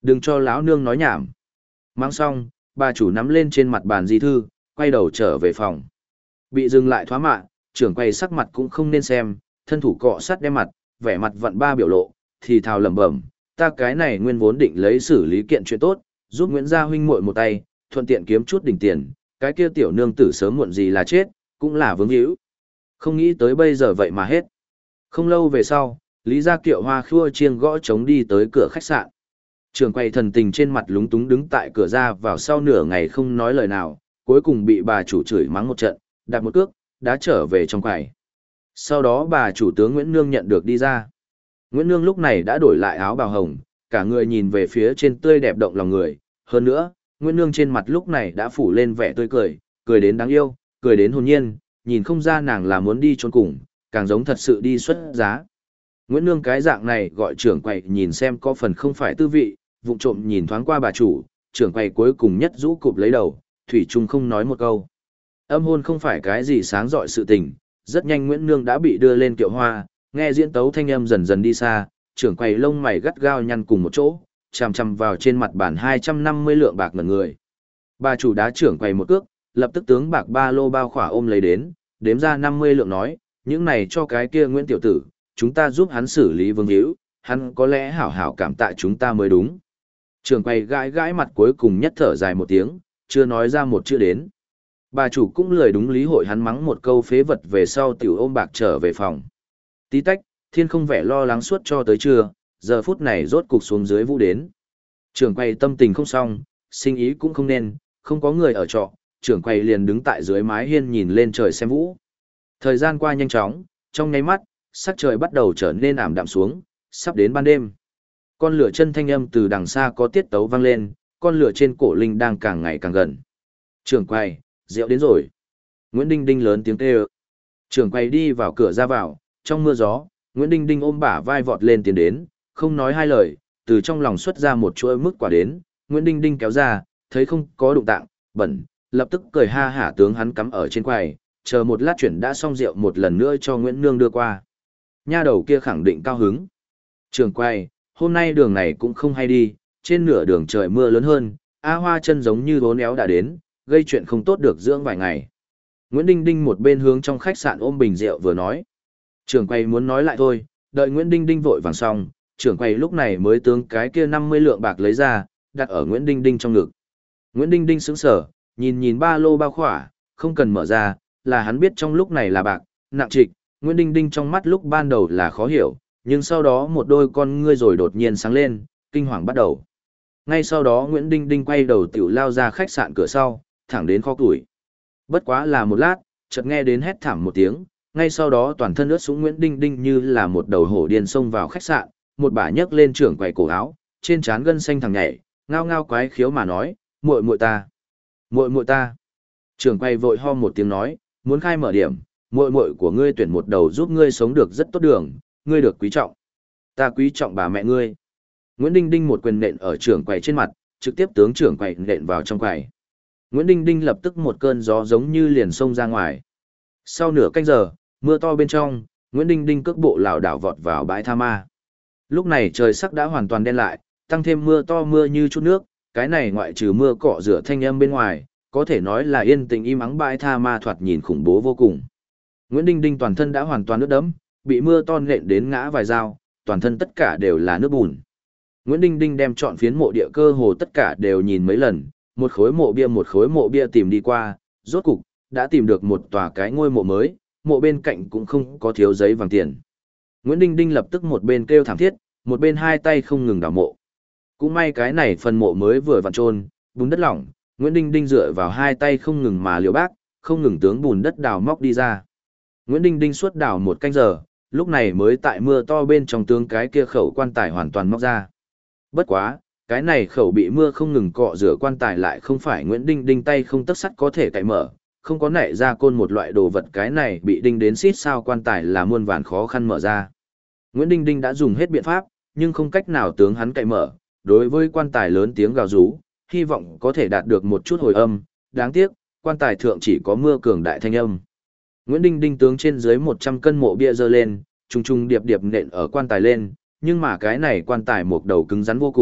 Đừng cho lão nương nói nhảm. Mang xong, bà chủ nắm lên trên mặt bàn di thư, quay đầu trở về phòng. Bị dừng lại thoá mạ, trưởng quầy sắc mặt cũng không nên xem, thân thủ cọ sát đem mặt, vẻ mặt vặn ba biểu lộ, thì thào lẩm bẩm, ta cái này nguyên vốn định lấy xử lý kiện chuyện tốt, giúp Nguyễn Gia huynh muội một tay, thuận tiện kiếm chút đỉnh tiền, cái kia tiểu nương tử sớm muộn gì là chết, cũng là vướng hữu. Không nghĩ tới bây giờ vậy mà hết. Không lâu về sau, Lý Gia Kiệu Hoa khua chiêng gõ trống đi tới cửa khách sạn. Trưởng quầy thần tình trên mặt lúng túng đứng tại cửa ra vào sau nửa ngày không nói lời nào, cuối cùng bị bà chủ chửi mắng một trận, đạp một cước, đã trở về trong quầy. Sau đó bà chủ tướng Nguyễn Nương nhận được đi ra. Nguyễn Nương lúc này đã đổi lại áo bào hồng, cả người nhìn về phía trên tươi đẹp động lòng người. Hơn nữa, Nguyễn Nương trên mặt lúc này đã phủ lên vẻ tươi cười, cười đến đáng yêu, cười đến hồn nhiên, nhìn không ra nàng là muốn đi trốn cùng, càng giống thật sự đi xuất giá. Nguyễn Nương cái dạng này gọi trưởng quầy nhìn xem có phần không phải tư vị, vụng trộm nhìn thoáng qua bà chủ, trưởng quầy cuối cùng nhất rũ cụp lấy đầu, thủy chung không nói một câu. Âm hôn không phải cái gì sáng dọi sự tình, rất nhanh Nguyễn Nương đã bị đưa lên kiệu hoa, nghe diễn tấu thanh âm dần dần đi xa, trưởng quầy lông mày gắt gao nhăn cùng một chỗ, chằm chằm vào trên mặt bàn 250 lượng bạc ngẩn người. Bà chủ đá trưởng quầy một cước, lập tức tướng bạc ba lô bao khỏa ôm lấy đến, đếm ra 50 lượng nói, những này cho cái kia Nguyễn tiểu tử, chúng ta giúp hắn xử lý vương hữu, hắn có lẽ hảo hảo cảm tạ chúng ta mới đúng. Trưởng quầy gãi gãi mặt cuối cùng nhất thở dài một tiếng, chưa nói ra một chữ đến. Bà chủ cũng lười đúng lý hội hắn mắng một câu phế vật về sau tiểu ôm bạc trở về phòng. Tí tách, thiên không vẻ lo lắng suốt cho tới trưa, giờ phút này rốt cục xuống dưới vũ đến. Trưởng quầy tâm tình không xong, sinh ý cũng không nên, không có người ở trọ, trưởng quầy liền đứng tại dưới mái hiên nhìn lên trời xem vũ. Thời gian qua nhanh chóng, trong nháy mắt, sắc trời bắt đầu trở nên ảm đạm xuống, sắp đến ban đêm. Con lửa chân thanh âm từ đằng xa có tiết tấu vang lên, con lửa trên cổ linh đang càng ngày càng gần. Trưởng quầy, rượu đến rồi. Nguyễn Đinh Đinh lớn tiếng kêu. Trưởng quầy đi vào cửa ra vào, trong mưa gió, Nguyễn Đinh Đinh ôm bả vai vọt lên tiến đến, không nói hai lời, từ trong lòng xuất ra một chuỗi mức quả đến, Nguyễn Đinh Đinh kéo ra, thấy không có đụng tạng, bẩn, lập tức cười ha hả tướng hắn cắm ở trên quầy, chờ một lát chuyển đã xong rượu một lần nữa cho Nguyễn Nương đưa qua. Nha đầu kia khẳng định cao hứng. Trưởng quầy, hôm nay đường này cũng không hay đi, trên nửa đường trời mưa lớn hơn, A Hoa chân giống như vốn éo đã đến, gây chuyện không tốt được dưỡng vài ngày. Nguyễn Đinh Đinh một bên hướng trong khách sạn ôm bình rượu vừa nói. Trưởng quầy muốn nói lại thôi, đợi Nguyễn Đinh Đinh vội vàng xong, trưởng quầy lúc này mới tướng cái kia 50 lượng bạc lấy ra, đặt ở Nguyễn Đinh Đinh trong ngực. Nguyễn Đinh Đinh sững sờ, nhìn nhìn ba lô bao khỏa, không cần mở ra, là hắn biết trong lúc này là bạc, nặng trịch, Nguyễn Đinh Đinh trong mắt lúc ban đầu là khó hiểu, nhưng sau đó một đôi con ngươi rồi đột nhiên sáng lên, kinh hoàng bắt đầu. Ngay sau đó Nguyễn Đinh Đinh quay đầu tiểu lao ra khách sạn cửa sau, thẳng đến kho củi. Bất quá là một lát, chợt nghe đến hét thảm một tiếng, ngay sau đó toàn thân ướt sũng Nguyễn Đinh Đinh như là một đầu hổ điên xông vào khách sạn, một bả nhấc lên trưởng quầy cổ áo, trên trán gân xanh thẳng nhảy, ngao ngao quái khiếu mà nói, muội muội ta, muội muội ta. Trưởng quầy vội ho một tiếng nói, muốn khai mở điểm, muội muội của ngươi tuyển một đầu giúp ngươi sống được rất tốt đường, ngươi được quý trọng. Ta quý trọng bà mẹ ngươi. Nguyễn Đinh Đinh một quyền nện ở trưởng quầy trên mặt, trực tiếp tướng trưởng quầy nện vào trong quầy. Nguyễn Đinh Đinh lập tức một cơn gió giống như liền xông ra ngoài. Sau nửa canh giờ, mưa to bên trong, Nguyễn Đinh Đinh cước bộ lảo đảo vọt vào bãi tha ma. Lúc này trời sắc đã hoàn toàn đen lại, tăng thêm mưa to mưa như chút nước, cái này ngoại trừ mưa cọ rửa thanh âm bên ngoài, có thể nói là yên tĩnh im ắng bãi tha ma thoạt nhìn khủng bố vô cùng. Nguyễn Đinh Đinh toàn thân đã hoàn toàn ướt đẫm, bị mưa to nện đến ngã vài dao, toàn thân tất cả đều là nước bùn. Nguyễn Đinh Đinh đem chọn phiến mộ địa cơ hồ tất cả đều nhìn mấy lần, một khối mộ bia tìm đi qua, rốt cục đã tìm được một tòa cái ngôi mộ mới, mộ bên cạnh cũng không có thiếu giấy vàng tiền. Nguyễn Đinh Đinh lập tức một bên kêu thảm thiết, một bên hai tay không ngừng đào mộ. Cũng may cái này phần mộ mới vừa vặn trôn, bùn đất lỏng, Nguyễn Đinh Đinh dựa vào hai tay không ngừng mà liều bác, không ngừng tướng bùn đất đào móc đi ra. Nguyễn Đinh Đinh suốt đào một canh giờ, lúc này mới tại mưa to bên trong tướng cái kia khẩu quan tài hoàn toàn móc ra. Bất quá, cái này khẩu bị mưa không ngừng cọ rửa quan tài lại không phải Nguyễn Đinh Đinh tay không tấc sắt có thể cạy mở, không có nảy ra côn một loại đồ vật cái này bị đinh đến xít sao quan tài là muôn vàn khó khăn mở ra. Nguyễn Đinh Đinh đã dùng hết biện pháp, nhưng không cách nào tướng hắn cạy mở, đối với quan tài lớn tiếng gào rú, hy vọng có thể đạt được một chút hồi âm, đáng tiếc, quan tài thượng chỉ có mưa cường đại thanh âm. Nguyễn Đinh Đinh tướng trên dưới 100 cân mộ bia dơ lên, trùng trùng điệp điệp nện ở quan tài lên, nhưng mà cái này quan tài một đầu cứng rắn vô cùng,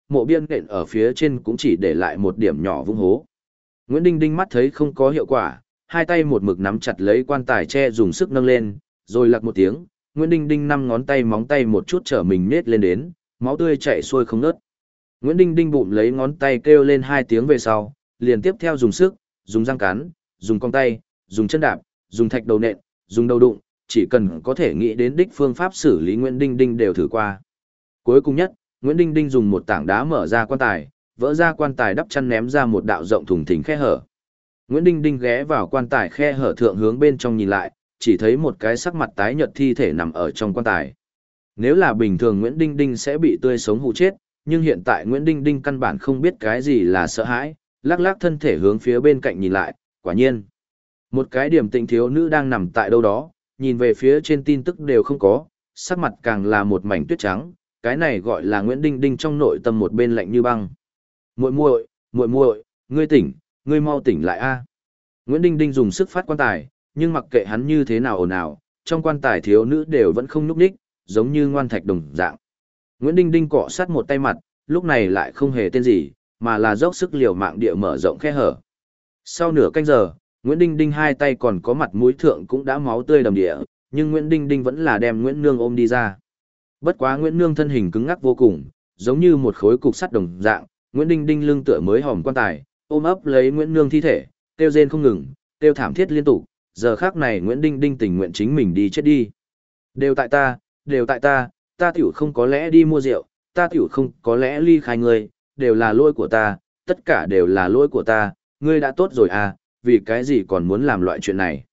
mộ biên nện ở phía trên cũng chỉ để lại một điểm nhỏ vung hố. Nguyễn Đinh Đinh mắt thấy không có hiệu quả, hai tay một mực nắm chặt lấy quan tài tre dùng sức nâng lên, rồi lặc một tiếng, Nguyễn Đinh Đinh năm ngón tay móng tay một chút trở mình nết lên đến, máu tươi chảy xuôi không ngớt. Nguyễn Đinh Đinh bụm lấy ngón tay kêu lên hai tiếng về sau, liền tiếp theo dùng sức, dùng răng cắn, dùng cong tay, dùng chân đạp, dùng thạch đầu nện, dùng đầu đụng, chỉ cần có thể nghĩ đến đích phương pháp xử lý Nguyễn Đinh Đinh đều thử qua. Cuối cùng nhất, Nguyễn Đinh Đinh dùng một tảng đá mở ra quan tài, vỡ ra quan tài đắp chăn ném ra một đạo rộng thùng thình khe hở. Nguyễn Đinh Đinh ghé vào quan tài khe hở thượng hướng bên trong nhìn lại, chỉ thấy một cái sắc mặt tái nhợt thi thể nằm ở trong quan tài. Nếu là bình thường Nguyễn Đinh Đinh sẽ bị tươi sống hù chết, nhưng hiện tại Nguyễn Đinh Đinh căn bản không biết cái gì là sợ hãi, lắc lắc thân thể hướng phía bên cạnh nhìn lại, quả nhiên. Một cái điềm tĩnh thiếu nữ đang nằm tại đâu đó, nhìn về phía trên tin tức đều không có, sắc mặt càng là một mảnh tuyết trắng, cái này gọi là Nguyễn Đinh Đinh trong nội tâm một bên lạnh như băng. Muội muội, ngươi tỉnh, ngươi mau tỉnh lại a. Nguyễn Đinh Đinh dùng sức phát quan tài, nhưng mặc kệ hắn như thế nào ồn ào, trong quan tài thiếu nữ đều vẫn không nhúc nhích, giống như ngoan thạch đồng dạng. Nguyễn Đinh Đinh cọ sát một tay mặt, lúc này lại không hề tên gì, mà là dốc sức liều mạng địa mở rộng khe hở. Sau nửa canh giờ, Nguyễn Đinh Đinh hai tay còn có mặt mũi thượng cũng đã máu tươi đầm địa, nhưng Nguyễn Đinh Đinh vẫn là đem Nguyễn Nương ôm đi ra. Bất quá Nguyễn Nương thân hình cứng ngắc vô cùng, giống như một khối cục sắt đồng dạng, Nguyễn Đinh Đinh lưng tựa mới hòm quan tài, ôm ấp lấy Nguyễn Nương thi thể, kêu rên không ngừng, kêu thảm thiết liên tục, giờ khắc này Nguyễn Đinh Đinh tình nguyện chính mình đi chết đi. Đều tại ta, ta tiểu không có lẽ đi mua rượu, ta tiểu không có lẽ ly khai ngươi, đều là lỗi của ta, tất cả đều là lỗi của ta, ngươi đã tốt rồi à, vì cái gì còn muốn làm loại chuyện này.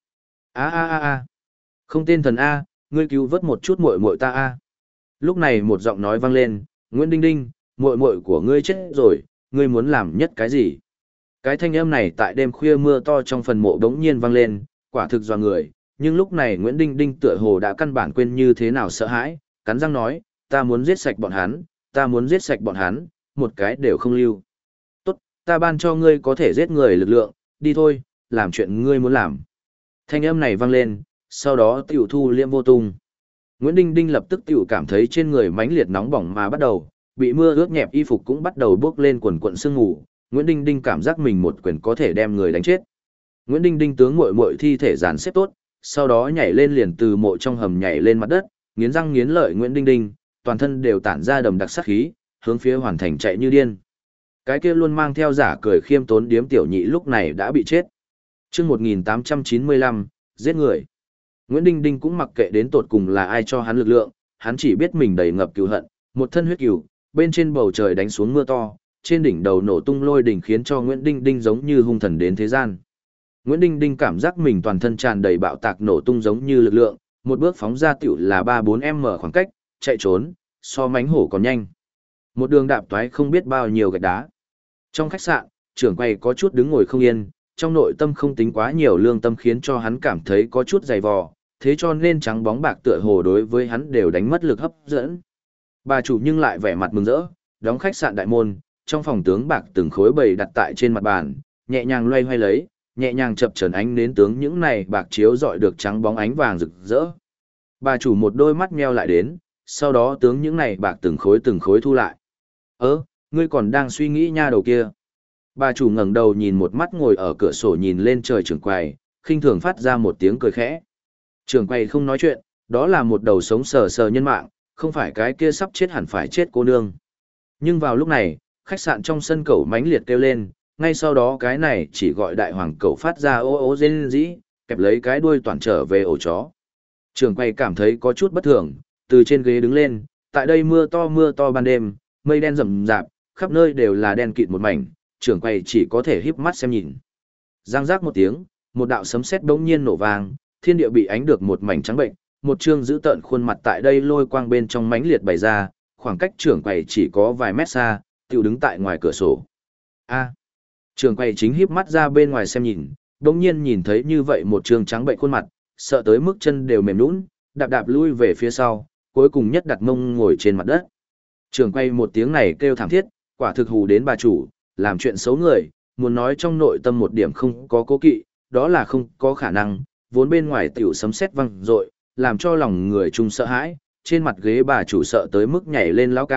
Không tên thần a, ngươi cứu vớt một chút muội muội ta a. Lúc này một giọng nói vang lên, Nguyễn Đinh Đinh, muội muội của ngươi chết rồi, ngươi muốn làm nhất cái gì? Cái thanh âm này tại đêm khuya mưa to trong phần mộ đống nhiên vang lên, quả thực dọa người, nhưng lúc này Nguyễn Đinh Đinh tựa hồ đã căn bản quên như thế nào sợ hãi, cắn răng nói, ta muốn giết sạch bọn hắn, ta muốn giết sạch bọn hắn, một cái đều không lưu. Tốt, ta ban cho ngươi có thể giết người lực lượng, đi thôi, làm chuyện ngươi muốn làm. Thanh âm này vang lên, sau đó tiểu thu liễm vô tung. Nguyễn Đinh Đinh lập tức tiểu cảm thấy trên người mãnh liệt nóng bỏng mà bắt đầu, bị mưa ướt nhẹp y phục cũng bắt đầu bốc lên quần quần sương mù. Nguyễn Đinh Đinh cảm giác mình một quyền có thể đem người đánh chết. Nguyễn Đinh Đinh tướng muội muội thi thể dàn xếp tốt, sau đó nhảy lên liền từ mộ trong hầm nhảy lên mặt đất, nghiến răng nghiến lợi Nguyễn Đinh Đinh, toàn thân đều tản ra đầm đặc sát khí, hướng phía hoàn thành chạy như điên. Cái kia luôn mang theo giả cười khiêm tốn điếm tiểu nhị lúc này đã bị chết. Chương 1895, giết người. Nguyễn Đinh Đinh cũng mặc kệ đến tột cùng là ai cho hắn lực lượng, hắn chỉ biết mình đầy ngập cừu hận, một thân huyết cừu, bên trên bầu trời đánh xuống mưa to, trên đỉnh đầu nổ tung lôi đỉnh khiến cho Nguyễn Đinh Đinh giống như hung thần đến thế gian. Nguyễn Đinh Đinh cảm giác mình toàn thân tràn đầy bạo tạc nổ tung giống như lực lượng, một bước phóng ra tiểu là 3-4m khoảng cách, chạy trốn, so mánh hổ còn nhanh. Một đường đạp toái không biết bao nhiêu gạch đá. Trong khách sạn, trưởng quầy có chút đứng ngồi không yên, trong nội tâm không tính quá nhiều lương tâm khiến cho hắn cảm thấy có chút dày vò, thế cho nên trắng bóng bạc tựa hồ đối với hắn đều đánh mất lực hấp dẫn. Bà chủ nhưng lại vẻ mặt mừng rỡ, đóng khách sạn đại môn, trong phòng tướng bạc từng khối bày đặt tại trên mặt bàn, nhẹ nhàng loay hoay lấy, nhẹ nhàng chập chờn ánh đến tướng những này bạc chiếu rọi được trắng bóng ánh vàng rực rỡ. Bà chủ một đôi mắt nheo lại đến, sau đó tướng những này bạc từng khối thu lại. Ngươi còn đang suy nghĩ nha đầu kia. Bà chủ ngẩng đầu nhìn một mắt ngồi ở cửa sổ nhìn lên trời trưởng quầy, khinh thường phát ra một tiếng cười khẽ. Trưởng quầy không nói chuyện, đó là một đầu sống sờ sờ nhân mạng, không phải cái kia sắp chết hẳn phải chết cô nương. Nhưng vào lúc này, khách sạn trong sân cẩu mãnh liệt kêu lên, ngay sau đó cái này chỉ gọi đại hoàng cẩu phát ra ô ô rên rỉ, kẹp lấy cái đuôi toàn trở về ổ chó. Trưởng quầy cảm thấy có chút bất thường, từ trên ghế đứng lên, tại đây mưa to ban đêm, mây đen rậm rạp, khắp nơi đều là đen kịt một mảnh, trưởng quầy chỉ có thể híp mắt xem nhìn. Giang giác một tiếng, một đạo sấm sét bỗng nhiên nổ vang, thiên địa bị ánh được một mảnh trắng bệnh, một trương dữ tợn khuôn mặt tại đây lôi quang bên trong mãnh liệt bày ra, khoảng cách trưởng quầy chỉ có vài mét xa, tiểu đứng tại ngoài cửa sổ. Trưởng quầy chính híp mắt ra bên ngoài xem nhìn, bỗng nhiên nhìn thấy như vậy một trương trắng bệnh khuôn mặt, sợ tới mức chân đều mềm nhũn, đạp đạp lui về phía sau, cuối cùng nhất đặt mông ngồi trên mặt đất. Trưởng quầy một tiếng này kêu thảm thiết, quả thực hù đến bà chủ, làm chuyện xấu người, muốn nói trong nội tâm một điểm không có cố kỵ, đó là không có khả năng, vốn bên ngoài tiểu sấm sét vang dội, làm cho lòng người chung sợ hãi, trên mặt ghế bà chủ sợ tới mức nhảy lên lao cao,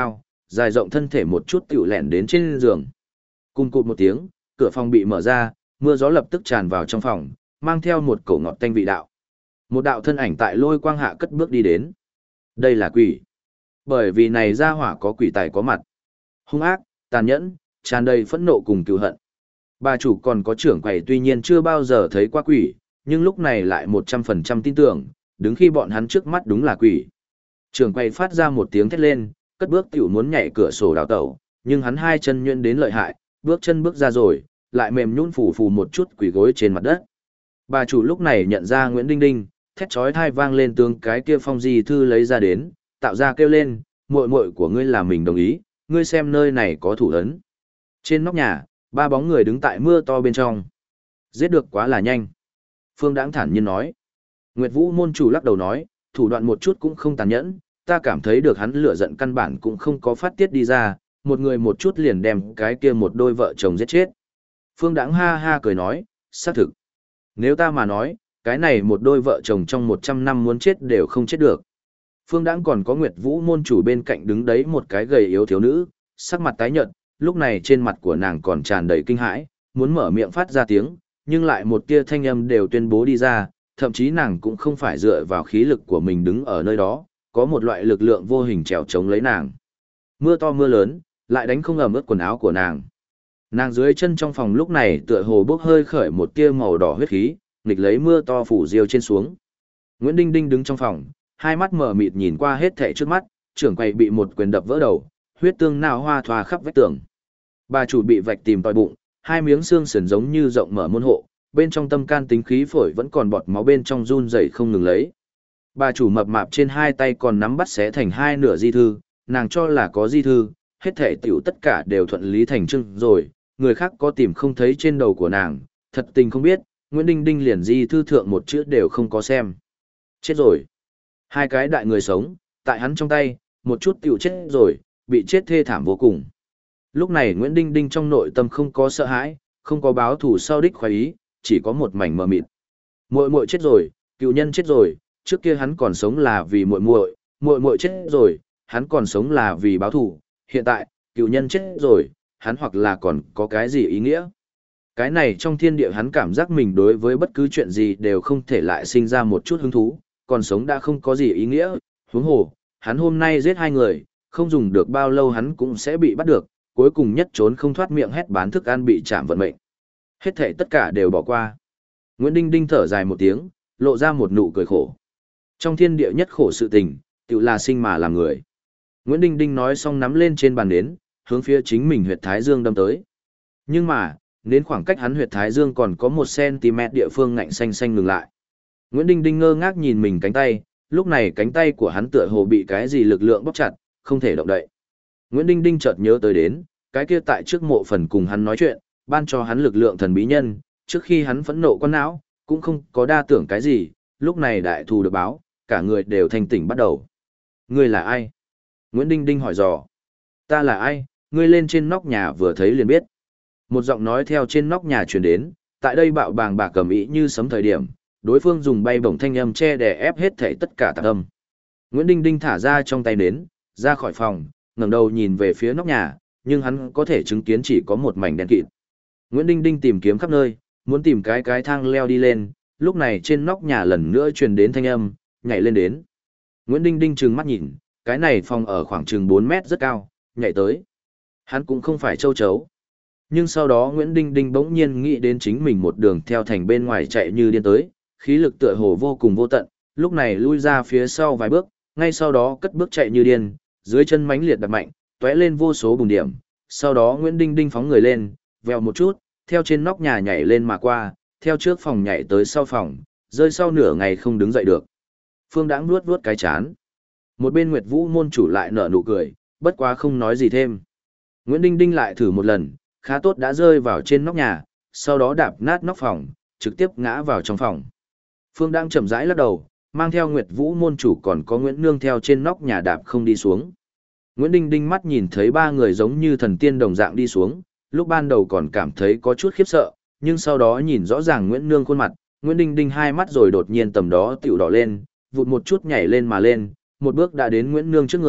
dài rộng thân thể một chút tiểu lẹn đến trên giường. Cùng cụt một tiếng, cửa phòng bị mở ra, mưa gió lập tức tràn vào trong phòng, mang theo một cổ ngọt tanh vị đạo. Một đạo thân ảnh tại lôi quang hạ cất bước đi đến. Đây là quỷ. Bởi vì này ra hỏa có quỷ tài có mặt. Hung ác, tàn nhẫn, tràn đầy phẫn nộ cùng cừu hận. Bà chủ còn có trưởng quầy tuy nhiên chưa bao giờ thấy qua quỷ, nhưng lúc này lại 100% tin tưởng, đứng khi bọn hắn trước mắt đúng là quỷ. Trưởng quầy phát ra một tiếng thét lên, cất bước tiểu muốn nhảy cửa sổ đào tẩu, nhưng hắn hai chân nhuyễn đến lợi hại, bước chân bước ra rồi, lại mềm nhũn phù phù một chút quỳ gối trên mặt đất. Bà chủ lúc này nhận ra Nguyễn Đinh Đinh, thét chói tai vang lên tướng cái kia phong di thư lấy ra đến, tạo ra kêu lên, muội muội của ngươi là mình đồng ý, ngươi xem nơi này có thủ ấn. Trên nóc nhà, ba bóng người đứng tại mưa to bên trong. Giết được quá là nhanh. Phương Đãng thản nhiên nói. Nguyệt Vũ môn chủ lắc đầu nói, thủ đoạn một chút cũng không tàn nhẫn, ta cảm thấy được hắn lửa giận căn bản cũng không có phát tiết đi ra, một người một chút liền đem cái kia một đôi vợ chồng giết chết. Phương Đãng ha ha cười nói, xác thực. Nếu ta mà nói, cái này một đôi vợ chồng trong 100 năm muốn chết đều không chết được. Phương Đãng còn có Nguyệt Vũ môn chủ bên cạnh đứng đấy một cái gầy yếu thiếu nữ, sắc mặt tái nhợt, lúc này trên mặt của nàng còn tràn đầy kinh hãi, muốn mở miệng phát ra tiếng, nhưng lại một tia thanh âm đều tuyên bố đi ra, thậm chí nàng cũng không phải dựa vào khí lực của mình đứng ở nơi đó, có một loại lực lượng vô hình trèo chống lấy nàng. Mưa to mưa lớn, lại đánh không ẩm ướt quần áo của nàng. Nàng dưới chân trong phòng lúc này tựa hồ bốc hơi khởi một tia màu đỏ huyết khí, nghịch lấy mưa to phủ diêu trên xuống. Nguyễn Đinh Đinh đứng trong phòng, hai mắt mở mịt nhìn qua hết thảy trước mắt, trưởng quầy bị một quyền đập vỡ đầu, huyết tương nào hoa thoa khắp vách tường. Bà chủ bị vạch tìm tòi bụng, hai miếng xương sườn giống như rộng mở môn hộ, bên trong tâm can tính khí phổi vẫn còn bọt máu bên trong run rẩy không ngừng lấy. Bà chủ mập mạp trên hai tay còn nắm bắt xé thành hai nửa di thư, nàng cho là có di thư, hết thảy tiểu tất cả đều thuận lý thành trưng rồi, người khác có tìm không thấy trên đầu của nàng, thật tình không biết, Nguyễn Đinh Đinh liền di thư thượng một chữ đều không có xem. Chết rồi. Hai cái đại người sống, tại hắn trong tay, một chút tiểu chết rồi, bị chết thê thảm vô cùng. Lúc này Nguyễn Đinh Đinh trong nội tâm không có sợ hãi, không có báo thù sau đích khoái ý, chỉ có một mảnh mờ mịt. Muội muội chết rồi, cựu nhân chết rồi, trước kia hắn còn sống là vì muội muội, muội muội chết rồi, hắn còn sống là vì báo thù, hiện tại, cựu nhân chết rồi, hắn hoặc là còn có cái gì ý nghĩa. Cái này trong thiên địa hắn cảm giác mình đối với bất cứ chuyện gì đều không thể lại sinh ra một chút hứng thú, còn sống đã không có gì ý nghĩa, huống hồ, hắn hôm nay giết hai người, không dùng được bao lâu hắn cũng sẽ bị bắt được, cuối cùng nhất trốn không thoát miệng hét bán thức ăn bị chạm vận mệnh. Hết thảy tất cả đều bỏ qua. Nguyễn Đinh Đinh thở dài một tiếng, lộ ra một nụ cười khổ. Trong thiên địa nhất khổ sự tình, tự là sinh mà làm người. Nguyễn Đinh Đinh nói xong nắm lên trên bàn nến, hướng phía chính mình huyệt thái dương đâm tới. Nhưng mà, đến khoảng cách hắn huyệt thái dương còn có 1 cm địa phương ngạnh xanh xanh ngừng lại. Nguyễn Đinh Đinh ngơ ngác nhìn mình cánh tay, lúc này cánh tay của hắn tựa hồ bị cái gì lực lượng bóp chặt, không thể động đậy. Nguyễn Đinh Đinh chợt nhớ tới đến, cái kia tại trước mộ phần cùng hắn nói chuyện, ban cho hắn lực lượng thần bí nhân, trước khi hắn phẫn nộ con não, cũng không có đa tưởng cái gì, lúc này đại thù được báo, cả người đều thanh tỉnh bắt đầu. Ngươi là ai? Nguyễn Đinh Đinh hỏi dò. Ta là ai? Ngươi lên trên nóc nhà vừa thấy liền biết. Một giọng nói theo trên nóc nhà truyền đến, tại đây bạo bàng bạc cầm ý như sấm thời điểm, đối phương dùng bay bổng thanh âm che đè ép hết thảy tất cả tạp âm. Nguyễn Đinh Đinh thả ra trong tay nến, ra khỏi phòng, ngẩng đầu nhìn về phía nóc nhà, nhưng hắn có thể chứng kiến chỉ có một mảnh đen kịt. Nguyễn Đinh Đinh tìm kiếm khắp nơi, muốn tìm cái thang leo đi lên, lúc này trên nóc nhà lần nữa truyền đến thanh âm, nhảy lên đến. Nguyễn Đinh Đinh trừng mắt nhìn, cái này phòng ở khoảng chừng 4 mét rất cao, nhảy tới. Hắn cũng không phải châu chấu. Nhưng sau đó Nguyễn Đinh Đinh bỗng nhiên nghĩ đến chính mình một đường theo thành bên ngoài chạy như điên tới, khí lực tựa hồ vô cùng vô tận, lúc này lui ra phía sau vài bước, ngay sau đó cất bước chạy như điên, dưới chân mãnh liệt đập mạnh, tóe lên vô số bùn điểm. Sau đó Nguyễn Đinh Đinh phóng người lên, vèo một chút, theo trên nóc nhà nhảy lên mà qua, theo trước phòng nhảy tới sau phòng, rơi sau nửa ngày không đứng dậy được. Phương Đãng nuốt nuốt cái chán. Một bên Nguyệt Vũ môn chủ lại nở nụ cười, bất quá không nói gì thêm. Nguyễn Đinh Đinh lại thử một lần, khá tốt đã rơi vào trên nóc nhà, sau đó đạp nát nóc phòng, trực tiếp ngã vào trong phòng. Phương Đãng chậm rãi lắc đầu, mang theo Nguyệt Vũ môn chủ còn có Nguyễn Nương theo trên nóc nhà đạp không đi xuống. Nguyễn Đinh Đinh mắt nhìn thấy ba người giống như thần tiên đồng dạng đi xuống, lúc ban đầu còn cảm thấy có chút khiếp sợ, nhưng sau đó nhìn rõ ràng Nguyễn Nương khuôn mặt, Nguyễn Đinh Đinh hai mắt rồi đột nhiên tầm đó tiểu đỏ lên, vụt một chút nhảy lên mà lên, một bước đã đến Nguyễn Nương trước người,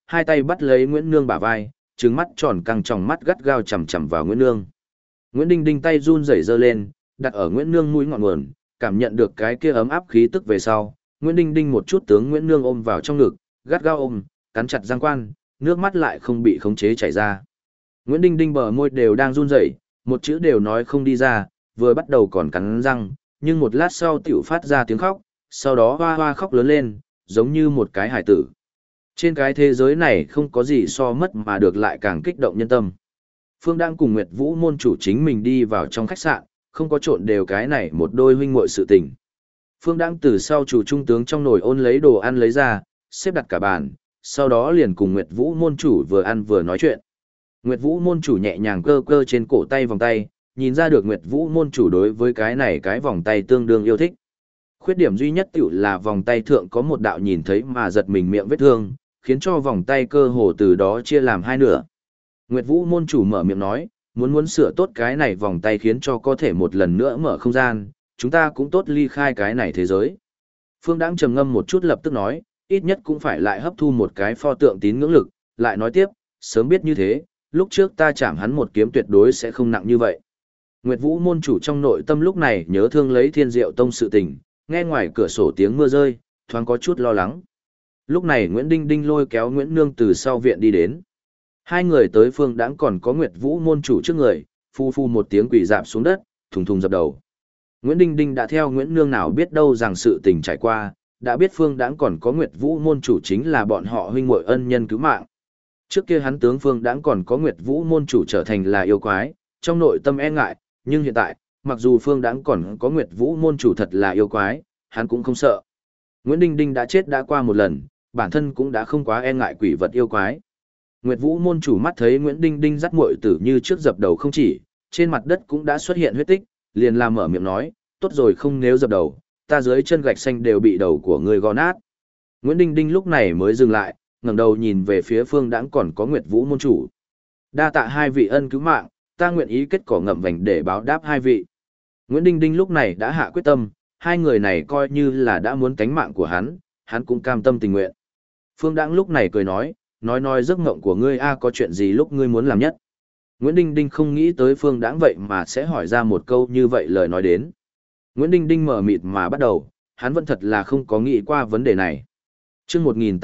hai tay bắt lấy Nguyễn Nương bả vai, trừng mắt tròn căng tròng mắt gắt gao chằm chằm vào Nguyễn Nương. Nguyễn Đinh Đinh tay run rẩy giơ lên, đặt ở Nguyễn Nương mũi ngọn nguồn, cảm nhận được cái kia ấm áp khí tức về sau, Nguyễn Đinh Đinh một chút tướng Nguyễn Nương ôm vào trong ngực, gắt gao ôm, cắn chặt răng quan, nước mắt lại không bị khống chế chảy ra. Nguyễn Đinh Đinh bờ môi đều đang run rẩy, một chữ đều nói không đi ra, vừa bắt đầu còn cắn răng, nhưng một lát sau tiểu phát ra tiếng khóc, sau đó hoa hoa khóc lớn lên, giống như một cái hải tử. Trên cái thế giới này không có gì so mất mà được lại càng kích động nhân tâm. Phương đang cùng Nguyệt Vũ môn chủ chính mình đi vào trong khách sạn, không có trộn đều cái này một đôi huynh muội sự tình. Phương đang từ sau chủ trung tướng trong nồi ôn lấy đồ ăn lấy ra, xếp đặt cả bàn, sau đó liền cùng Nguyệt Vũ môn chủ vừa ăn vừa nói chuyện. Nguyệt Vũ môn chủ nhẹ nhàng cơ cơ trên cổ tay vòng tay, nhìn ra được Nguyệt Vũ môn chủ đối với cái này cái vòng tay tương đương yêu thích. Khuyết điểm duy nhất tiểu là vòng tay thượng có một đạo nhìn thấy mà giật mình miệng vết thương, khiến cho vòng tay cơ hồ từ đó chia làm hai nửa. Nguyệt Vũ môn chủ mở miệng nói, muốn sửa tốt cái này vòng tay khiến cho có thể một lần nữa mở không gian, chúng ta cũng tốt ly khai cái này thế giới. Phương Đãng trầm ngâm một chút lập tức nói, ít nhất cũng phải lại hấp thu một cái pho tượng tín ngưỡng lực, lại nói tiếp, sớm biết như thế, lúc trước ta chạm hắn một kiếm tuyệt đối sẽ không nặng như vậy. Nguyệt Vũ môn chủ trong nội tâm lúc này nhớ thương lấy Thiên Diệu Tông sự tình, nghe ngoài cửa sổ tiếng mưa rơi, thoáng có chút lo lắng. Lúc này Nguyễn Đinh Đinh lôi kéo Nguyễn Nương từ sau viện đi đến. Hai người tới Phương Đãng còn có Nguyệt Vũ môn chủ trước người, phu phu một tiếng quỳ dạp xuống đất, thùng thùng dập đầu. Nguyễn Đinh Đinh đã theo Nguyễn Nương nào biết đâu rằng sự tình trải qua, đã biết Phương Đãng còn có Nguyệt Vũ môn chủ chính là bọn họ huynh muội ân nhân cứu mạng. Trước kia hắn tướng Phương Đãng còn có Nguyệt Vũ môn chủ trở thành là yêu quái, trong nội tâm e ngại, nhưng hiện tại, mặc dù Phương Đãng còn có Nguyệt Vũ môn chủ thật là yêu quái, hắn cũng không sợ. Nguyễn Đinh Đinh đã chết đã qua một lần, bản thân cũng đã không quá e ngại quỷ vật yêu quái. Nguyệt Vũ môn chủ mắt thấy Nguyễn Đinh Đinh dắt muội tử như trước dập đầu không chỉ, trên mặt đất cũng đã xuất hiện huyết tích, liền làm mở miệng nói, tốt rồi không nếu dập đầu, ta dưới chân gạch xanh đều bị đầu của ngươi gõ nát. Nguyễn Đinh Đinh lúc này mới dừng lại, ngẩng đầu nhìn về phía Phương Đãng còn có Nguyệt Vũ môn chủ. Đa tạ hai vị ân cứu mạng, ta nguyện ý kết cỏ ngậm vành để báo đáp hai vị. Nguyễn Đinh Đinh lúc này đã hạ quyết tâm, hai người này coi như là đã muốn tánh mạng của hắn cũng cam tâm tình nguyện. Phương Đãng lúc này cười nói giấc mộng của ngươi có chuyện gì lúc ngươi muốn làm nhất. Nguyễn Đinh Đinh không nghĩ tới Phương Đãng vậy mà sẽ hỏi ra một câu như vậy lời nói đến. Nguyễn Đinh Đinh mở mịt mà bắt đầu, hắn vẫn thật là không có nghĩ qua vấn đề này. Chương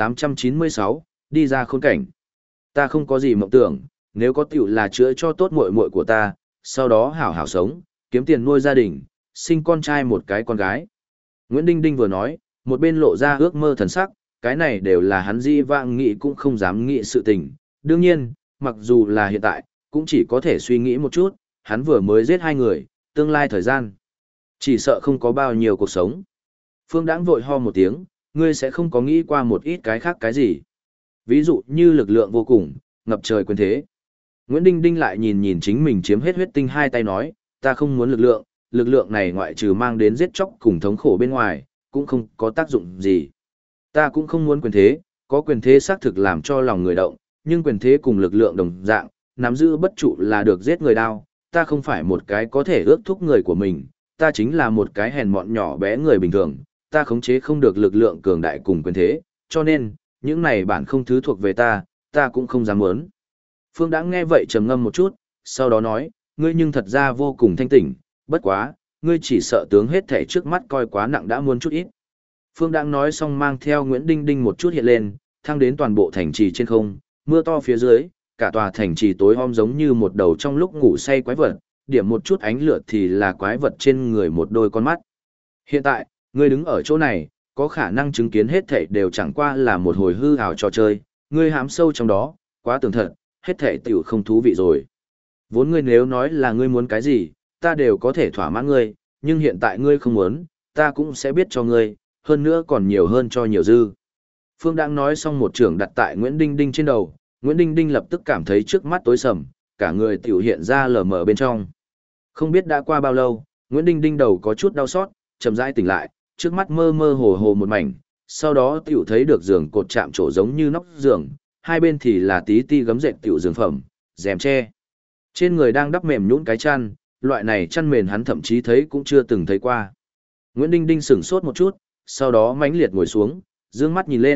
1896, đi ra khốn cảnh. Ta không có gì mộng tưởng, nếu có tiểu là chữa cho tốt muội muội của ta, sau đó hảo hảo sống, kiếm tiền nuôi gia đình, sinh con trai một cái con gái. Nguyễn Đinh Đinh vừa nói, một bên lộ ra ước mơ thần sắc, cái này đều là hắn di vãng nghĩ cũng không dám nghĩ sự tình. Đương nhiên, mặc dù là hiện tại, cũng chỉ có thể suy nghĩ một chút, hắn vừa mới giết hai người, tương lai thời gian. Chỉ sợ không có bao nhiêu cuộc sống. Phương Đãng vội ho một tiếng, ngươi sẽ không có nghĩ qua một ít cái khác cái gì. Ví dụ như lực lượng vô cùng, ngập trời quyền thế. Nguyễn Đinh Đinh lại nhìn chính mình chiếm hết huyết tinh hai tay nói, ta không muốn lực lượng này ngoại trừ mang đến giết chóc cùng thống khổ bên ngoài, cũng không có tác dụng gì. Ta cũng không muốn quyền thế, có quyền thế xác thực làm cho lòng người động, nhưng quyền thế cùng lực lượng đồng dạng, nắm giữ bất trụ là được giết người đao, ta không phải một cái có thể ước thúc người của mình, ta chính là một cái hèn mọn nhỏ bé người bình thường, ta khống chế không được lực lượng cường đại cùng quyền thế, cho nên, những này bản không thứ thuộc về ta cũng không dám muốn. Phương Đãng nghe vậy trầm ngâm một chút, sau đó nói, ngươi nhưng thật ra vô cùng thanh tỉnh, bất quá, ngươi chỉ sợ tướng hết thể trước mắt coi quá nặng đã muốn chút ít. Phương Đãng nói xong mang theo Nguyễn Đinh Đinh một chút hiện lên, thăng đến toàn bộ thành trì trên không, mưa to phía dưới, cả tòa thành trì tối om giống như một đầu trong lúc ngủ say quái vật, điểm một chút ánh lửa thì là quái vật trên người một đôi con mắt. Hiện tại, ngươi đứng ở chỗ này, có khả năng chứng kiến hết thảy đều chẳng qua là một hồi hư ảo trò chơi, ngươi hám sâu trong đó, quá tường thật, hết thảy tiểu không thú vị rồi. Vốn ngươi nếu nói là ngươi muốn cái gì, ta đều có thể thỏa mãn ngươi, nhưng hiện tại ngươi không muốn, ta cũng sẽ biết cho ngươi, hơn nữa còn nhiều hơn cho nhiều dư. Phương Đãng nói xong một trường đặt tại Nguyễn Đinh Đinh trên đầu, Nguyễn Đinh Đinh lập tức cảm thấy trước mắt tối sầm, cả người tiểu hiện ra lờ mờ bên trong. Không biết đã qua bao lâu, Nguyễn Đinh Đinh đầu có chút đau xót, chậm rãi tỉnh lại, trước mắt mơ mơ hồ hồ một mảnh, sau đó tiểu thấy được giường cột chạm trổ giống như nóc giường, hai bên thì là tí ti gấm dệt tiểu giường phẩm, rèm tre. Trên người đang đắp mềm nhũn cái chăn, loại này chăn mền hắn thậm chí thấy cũng chưa từng thấy qua. Nguyễn Đinh Đinh sửng sốt một chút, sau đó mãnh liệt ngồi xuống, dương mắt nhìn lên,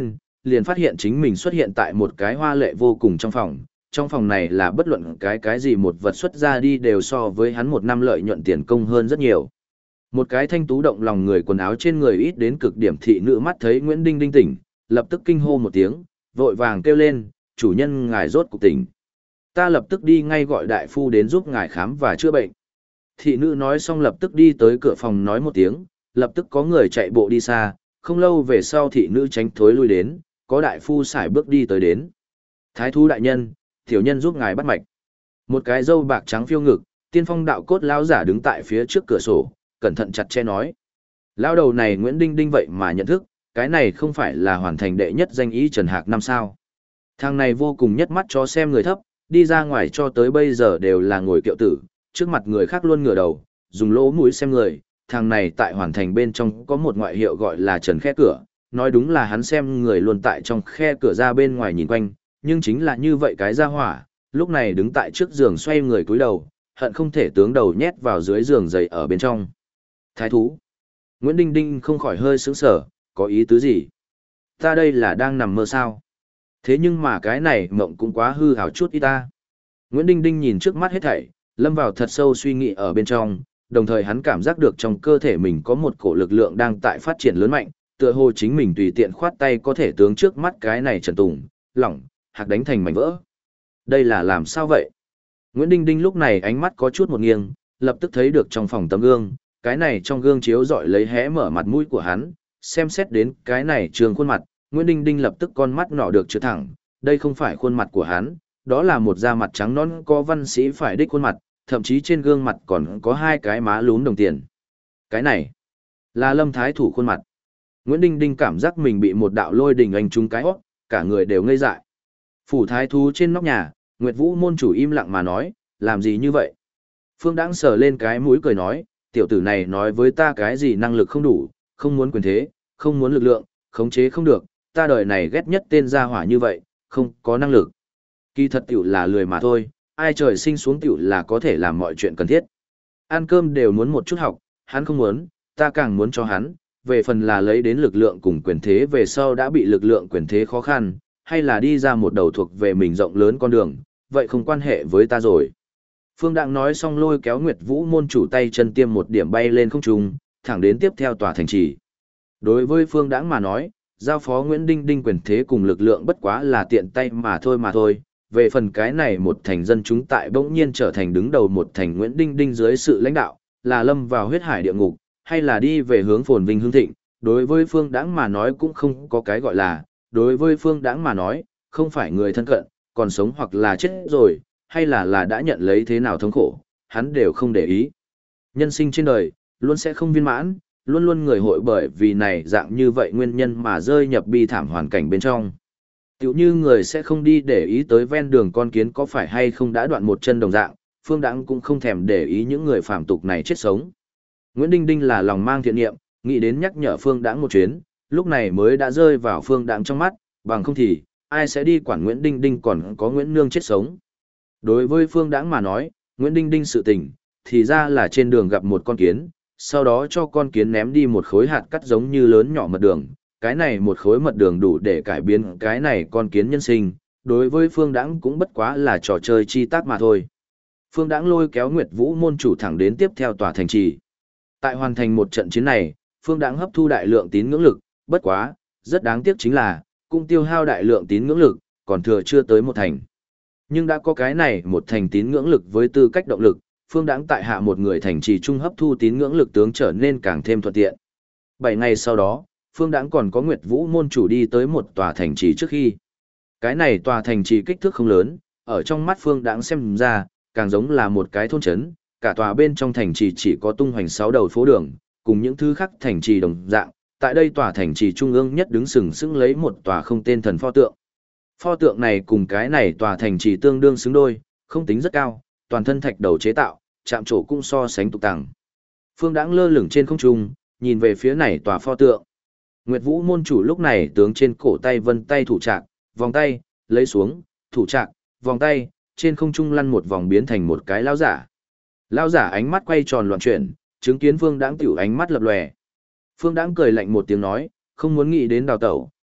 liền phát hiện chính mình xuất hiện tại một cái hoa lệ vô cùng trong phòng này là bất luận cái gì một vật xuất ra đi đều so với hắn một năm lợi nhuận tiền công hơn rất nhiều. Một cái thanh tú động lòng người quần áo trên người ít đến cực điểm thị nữ mắt thấy Nguyễn Đinh Đinh tỉnh, lập tức kinh hô một tiếng, vội vàng kêu lên, chủ nhân ngài rốt cục tỉnh. Ta lập tức đi ngay gọi đại phu đến giúp ngài khám và chữa bệnh. Thị nữ nói xong lập tức đi tới cửa phòng nói một tiếng, lập tức có người chạy bộ đi xa, không lâu về sau thị nữ tránh thối lui đến, có đại phu sải bước đi tới đến. Thái thú đại nhân, tiểu nhân giúp ngài bắt mạch. Một cái râu bạc trắng phiêu ngực, tiên phong đạo cốt lão giả đứng tại phía trước cửa sổ, cẩn thận chặt che nói. Lão đầu này Nguyễn Đinh Đinh vậy mà nhận thức, cái này không phải là hoàn thành đệ nhất danh ý Trần Hạc năm sao. Thằng này vô cùng nhất mắt cho xem người thấp, đi ra ngoài cho tới bây giờ đều là ngồi kiệu tử, trước mặt người khác luôn ngửa đầu, dùng lỗ mũi xem người. Thằng này tại hoàn thành bên trong có một ngoại hiệu gọi là Trần Khe Cửa, nói đúng là hắn xem người luôn tại trong khe cửa ra bên ngoài nhìn quanh, nhưng chính là như vậy cái ra hỏa, lúc này đứng tại trước giường xoay người cúi đầu, hận không thể tướng đầu nhét vào dưới giường dày ở bên trong. Thái thú. Nguyễn Đinh Đinh không khỏi hơi sững sờ, có ý tứ gì? Ta đây là đang nằm mơ sao? Thế nhưng mà cái này mộng cũng quá hư hào chút ít ta. Nguyễn Đinh Đinh nhìn trước mắt hết thảy, lâm vào thật sâu suy nghĩ ở bên trong, đồng thời hắn cảm giác được trong cơ thể mình có một cổ lực lượng đang tại phát triển lớn mạnh, tựa hồ chính mình tùy tiện khoát tay có thể tướng trước mắt cái này Trần Tùng, lỏng, hạc đánh thành mảnh vỡ. Đây là làm sao vậy? Nguyễn Đinh Đinh lúc này ánh mắt có chút một nghiêng, lập tức thấy được trong phòng tấm gương, cái này trong gương chiếu rọi lấy hé mở mặt mũi của hắn, xem xét đến cái này trường khuôn mặt, Nguyễn Đinh Đinh lập tức con mắt nọ được trượt thẳng, đây không phải khuôn mặt của hắn, đó là một da mặt trắng nõn có văn sĩ phải đích khuôn mặt, thậm chí trên gương mặt còn có hai cái má lúm đồng tiền. Cái này là Lâm Thái Thủ khuôn mặt. Nguyễn Đinh Đinh cảm giác mình bị một đạo lôi đình anh trúng cái hót, cả người đều ngây dại. Phủ thái thú trên nóc nhà, Nguyệt Vũ môn chủ im lặng mà nói, làm gì như vậy? Phương Đãng sờ lên cái mũi cười nói, tiểu tử này nói với ta cái gì năng lực không đủ, không muốn quyền thế, không muốn lực lượng, khống chế không được, ta đời này ghét nhất tên gia hỏa như vậy, không có năng lực. Kỳ thật tiểu là lười mà thôi, ai trời sinh xuống tiểu là có thể làm mọi chuyện cần thiết. Ăn cơm đều muốn một chút học, hắn không muốn, ta càng muốn cho hắn, về phần là lấy đến lực lượng cùng quyền thế về sau đã bị lực lượng quyền thế khó khăn, hay là đi ra một đầu thuộc về mình rộng lớn con đường, vậy không quan hệ với ta rồi. Phương Đặng nói xong lôi kéo Nguyệt Vũ môn chủ tay chân tiêm một điểm bay lên không trung, thẳng đến tiếp theo tòa thành trì. Đối với Phương Đãng mà nói, giao phó Nguyễn Đinh Đinh quyền thế cùng lực lượng bất quá là tiện tay mà thôi. Về phần cái này một thành dân chúng tại bỗng nhiên trở thành đứng đầu một thành Nguyễn Đinh Đinh dưới sự lãnh đạo, là lâm vào huyết hải địa ngục, hay là đi về hướng phồn vinh hưng thịnh, đối với Phương Đãng mà nói cũng không có cái gọi là, đối với Phương Đãng mà nói, không phải người thân cận, còn sống hoặc là chết rồi, hay là đã nhận lấy thế nào thống khổ, hắn đều không để ý. Nhân sinh trên đời, luôn sẽ không viên mãn, luôn luôn người hội bởi vì này dạng như vậy nguyên nhân mà rơi nhập bi thảm hoàn cảnh bên trong. Tiểu như người sẽ không đi để ý tới ven đường con kiến có phải hay không đã đoạn một chân đồng dạng, Phương Đãng cũng không thèm để ý những người phàm tục này chết sống. Nguyễn Đinh Đinh là lòng mang thiện niệm, nghĩ đến nhắc nhở Phương Đãng một chuyến, lúc này mới đã rơi vào Phương Đãng trong mắt, bằng không thì, ai sẽ đi quản Nguyễn Đinh Đinh còn có Nguyễn Nương chết sống. Đối với Phương Đãng mà nói, Nguyễn Đinh Đinh sự tình, thì ra là trên đường gặp một con kiến, sau đó cho con kiến ném đi một khối hạt cắt giống như lớn nhỏ mật đường, cái này một khối mật đường đủ để cải biến cái này con kiến nhân sinh, đối với Phương Đãng cũng bất quá là trò chơi chi tác mà thôi. Phương Đãng lôi kéo Nguyệt Vũ môn chủ thẳng đến tiếp theo tòa thành trì. Tại hoàn thành một trận chiến này, Phương Đãng hấp thu đại lượng tín ngưỡng lực, bất quá, rất đáng tiếc chính là, cũng tiêu hao đại lượng tín ngưỡng lực, còn thừa chưa tới một thành. Nhưng đã có cái này một thành tín ngưỡng lực với tư cách động lực, Phương Đãng tại hạ một người thành trì trung hấp thu tín ngưỡng lực tướng trở nên càng thêm thuận tiện. 7 ngày sau đó, Phương Đãng còn có Nguyệt Vũ môn chủ đi tới một tòa thành trì trước khi. Cái này tòa thành trì kích thước không lớn, ở trong mắt Phương Đãng xem ra, càng giống là một cái thôn trấn, cả tòa bên trong thành trì chỉ có tung hoành 6 đầu phố đường, cùng những thứ khác thành trì đồng dạng. Tại đây tòa thành trì trung ương nhất đứng sừng sững lấy một tòa không tên thần pho tượng. Pho tượng này cùng cái này tòa thành trì tương đương xứng đôi, không tính rất cao, toàn thân thạch đầu chế tạo, chạm trổ cũng so sánh tục tằng. Phương Đãng lơ lửng trên không trung, nhìn về phía này tòa pho tượng. Nguyệt Vũ môn chủ lúc này tướng trên cổ tay vân tay thủ trạc, vòng tay, lấy xuống, thủ trạc, vòng tay, trên không trung lăn một vòng biến thành một cái lão giả. Lão giả ánh mắt quay tròn loạn chuyển, chứng kiến Phương Đãng tiểu ánh mắt lập lòe. Phương Đãng cười lạnh một tiếng nói, không muốn nghĩ đến đào tẩu,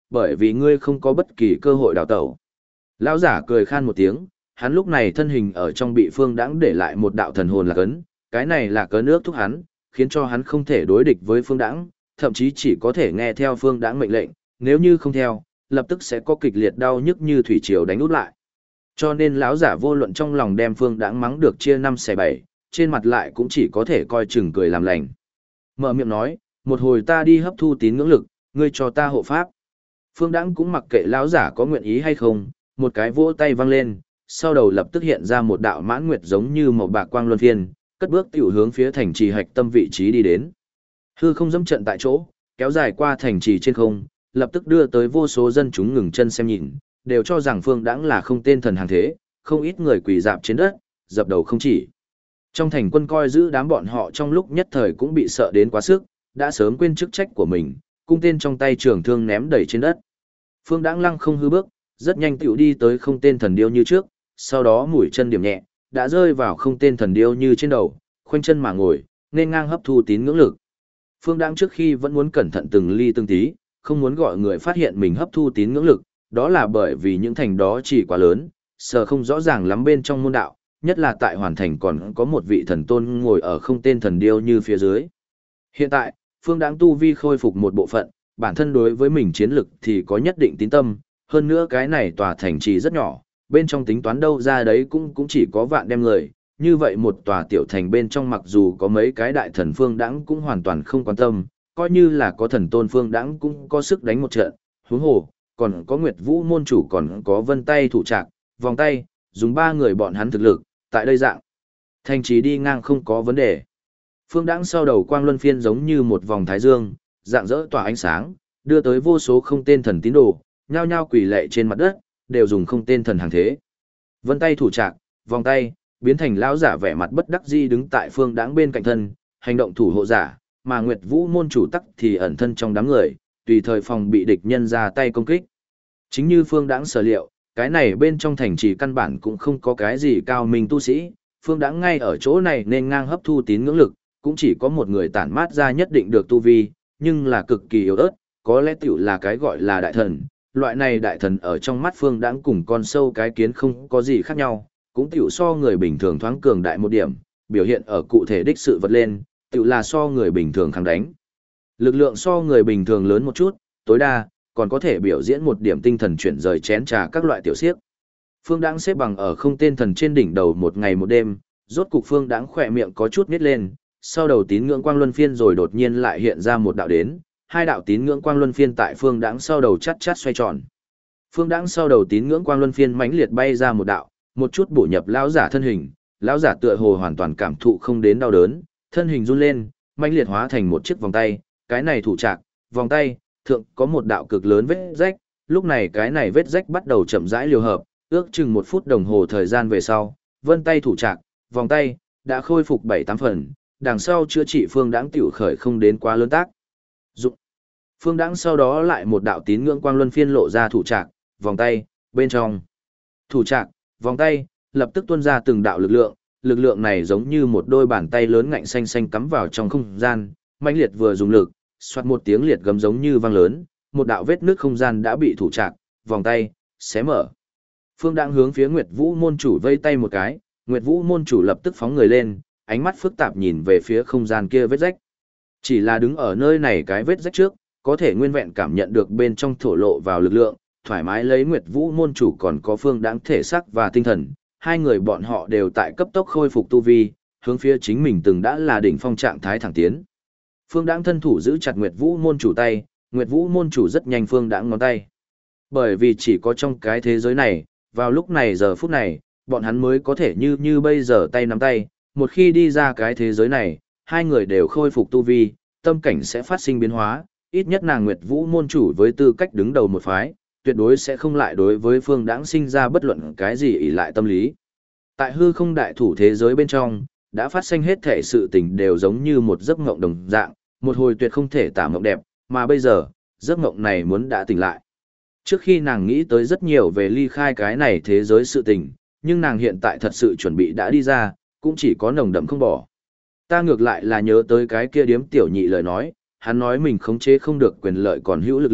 bởi vì ngươi không có bất kỳ cơ hội đào tẩu. Lão giả cười khan một tiếng, hắn lúc này thân hình ở trong bị Phương Đãng để lại một đạo thần hồn lạc ấn, cái này là cớ nước thúc hắn, khiến cho hắn không thể đối địch với Phương Đãng, thậm chí chỉ có thể nghe theo Phương Đãng mệnh lệnh, nếu như không theo, lập tức sẽ có kịch liệt đau nhức như thủy triều đánh út lại. Cho nên lão giả vô luận trong lòng đem Phương Đãng mắng được chia năm xẻ bảy, trên mặt lại cũng chỉ có thể coi chừng cười làm lành. Mở miệng nói, một hồi ta đi hấp thu tín ngưỡng lực, ngươi cho ta hộ pháp. Phương Đãng cũng mặc kệ lão giả có nguyện ý hay không, một cái vỗ tay văng lên, sau đầu lập tức hiện ra một đạo mãn nguyệt giống như màu bạc quang luân phiên, cất bước tiểu hướng phía thành trì hạch tâm vị trí đi đến. Hư không dẫm trận tại chỗ, kéo dài qua thành trì trên không, lập tức đưa tới vô số dân chúng ngừng chân xem nhìn, đều cho rằng Phương Đãng là không tên thần hàng thế, không ít người quỳ rạp trên đất, dập đầu không chỉ. Trong thành quân coi giữ đám bọn họ trong lúc nhất thời cũng bị sợ đến quá sức, đã sớm quên chức trách của mình, cung tên trong tay trường thương ném đầy trên đất. Phương Đãng lăng không hư bước, rất nhanh tiểu đi tới không tên thần điêu như trước, sau đó mũi chân điểm nhẹ, đã rơi vào không tên thần điêu như trên đầu, khoanh chân mà ngồi, nên ngang hấp thu tín ngưỡng lực. Phương Đãng trước khi vẫn muốn cẩn thận từng ly từng tí, không muốn gọi người phát hiện mình hấp thu tín ngưỡng lực, đó là bởi vì những thành đó chỉ quá lớn, sợ không rõ ràng lắm bên trong môn đạo, nhất là tại hoàn thành còn có một vị thần tôn ngồi ở không tên thần điêu như phía dưới. Hiện tại, Phương Đãng tu vi khôi phục một bộ phận, bản thân đối với mình chiến lực thì có nhất định tín tâm, hơn nữa cái này tòa thành trì rất nhỏ, bên trong tính toán đâu ra đấy cũng chỉ có vạn đem người, như vậy một tòa tiểu thành bên trong mặc dù có mấy cái đại thần Phương Đãng cũng hoàn toàn không quan tâm, coi như là có thần tôn Phương Đãng cũng có sức đánh một trận, huống hồ, còn có Nguyệt Vũ môn chủ còn có Vân Tay thủ trạc, vòng tay, dùng ba người bọn hắn thực lực, tại đây dạng. Thành trì đi ngang không có vấn đề. Phương Đãng sau đầu quang luân phiên giống như một vòng thái dương, dạng dỡ tỏa ánh sáng, đưa tới vô số không tên thần tín đồ, nhao nhao quỳ lạy trên mặt đất, đều dùng không tên thần hàng thế. Vân Tay thủ trạc, vòng tay, biến thành lão giả vẻ mặt bất đắc dĩ đứng tại Phương Đãng bên cạnh thân, hành động thủ hộ giả, mà Nguyệt Vũ môn chủ tắc thì ẩn thân trong đám người, tùy thời phòng bị địch nhân ra tay công kích. Chính như Phương Đãng sở liệu, cái này bên trong thành trì căn bản cũng không có cái gì cao minh tu sĩ, Phương Đãng ngay ở chỗ này nên ngang hấp thu tín ngưỡng lực, cũng chỉ có một người tản mát ra nhất định được tu vi, nhưng là cực kỳ yếu ớt, có lẽ tiểu là cái gọi là đại thần. Loại này đại thần ở trong mắt Phương Đãng cùng con sâu cái kiến không có gì khác nhau, cũng tiểu so người bình thường thoáng cường đại một điểm, biểu hiện ở cụ thể đích sự vật lên, tiểu là so người bình thường kháng đánh. Lực lượng so người bình thường lớn một chút, tối đa, còn có thể biểu diễn một điểm tinh thần chuyển rời chén trà các loại tiểu xiếc. Phương Đãng xếp bằng ở không tên thần trên đỉnh đầu một ngày một đêm, rốt cục Phương Đãng khỏe miệng có chút nhếch lên, sau đầu tín ngưỡng quang luân phiên rồi đột nhiên lại hiện ra một đạo đến, hai đạo tín ngưỡng quang luân phiên tại Phương Đãng sau đầu chát chát xoay tròn. Phương Đãng sau đầu tín ngưỡng quang luân phiên mãnh liệt bay ra một đạo, một chút bổ nhập lão giả thân hình, lão giả tựa hồ hoàn toàn cảm thụ không đến đau đớn, thân hình run lên, mãnh liệt hóa thành một chiếc vòng tay, cái này thủ trạc, vòng tay, thượng có một đạo cực lớn vết rách, lúc này cái này vết rách bắt đầu chậm rãi liều hợp, ước chừng 1 phút đồng hồ thời gian về sau, vân tay thủ trạc, vòng tay, đã khôi phục 7-8 phần, đằng sau chữa trị Phương Đãng tiểu khởi không đến quá lớn tác dụng. Phương Đãng sau đó lại một đạo tín ngưỡng quang luân phiên lộ ra thủ trạc, vòng tay, bên trong. Thủ trạc, vòng tay, lập tức tuôn ra từng đạo lực lượng này giống như một đôi bàn tay lớn ngạnh xanh xanh cắm vào trong không gian, mãnh liệt vừa dùng lực, xoát một tiếng liệt gầm giống như vang lớn, một đạo vết nước không gian đã bị thủ trạc, vòng tay, xé mở. Phương Đãng hướng phía Nguyệt Vũ môn chủ vây tay một cái, Nguyệt Vũ môn chủ lập tức phóng người lên, ánh mắt phức tạp nhìn về phía không gian kia vết rách. Chỉ là đứng ở nơi này cái vết rách trước, có thể nguyên vẹn cảm nhận được bên trong thổ lộ vào lực lượng, thoải mái lấy Nguyệt Vũ môn chủ còn có Phương Đãng thể xác và tinh thần, hai người bọn họ đều tại cấp tốc khôi phục tu vi, hướng phía chính mình từng đã là đỉnh phong trạng thái thẳng tiến. Phương Đãng thân thủ giữ chặt Nguyệt Vũ môn chủ tay, Nguyệt Vũ môn chủ rất nhanh Phương Đãng ngón tay. Bởi vì chỉ có trong cái thế giới này, vào lúc này giờ phút này, bọn hắn mới có thể như bây giờ tay nắm tay, một khi đi ra cái thế giới này, hai người đều khôi phục tu vi, tâm cảnh sẽ phát sinh biến hóa, ít nhất nàng Nguyệt Vũ môn chủ với tư cách đứng đầu một phái, tuyệt đối sẽ không lại đối với Phương Đãng sinh ra bất luận cái gì ỷ lại tâm lý. Tại hư không đại thủ thế giới bên trong, đã phát sinh hết thể sự tình đều giống như một giấc mộng đồng dạng, một hồi tuyệt không thể tả mộng đẹp, mà bây giờ, giấc mộng này muốn đã tỉnh lại. Trước khi nàng nghĩ tới rất nhiều về ly khai cái này thế giới sự tình, nhưng nàng hiện tại thật sự chuẩn bị đã đi ra, cũng chỉ có nồng đậm không bỏ. Ta ngược lại là nhớ tới cái kia điếm tiểu nhị lời nói, hắn nói mình khống chế không được quyền lợi còn hữu lực lượng,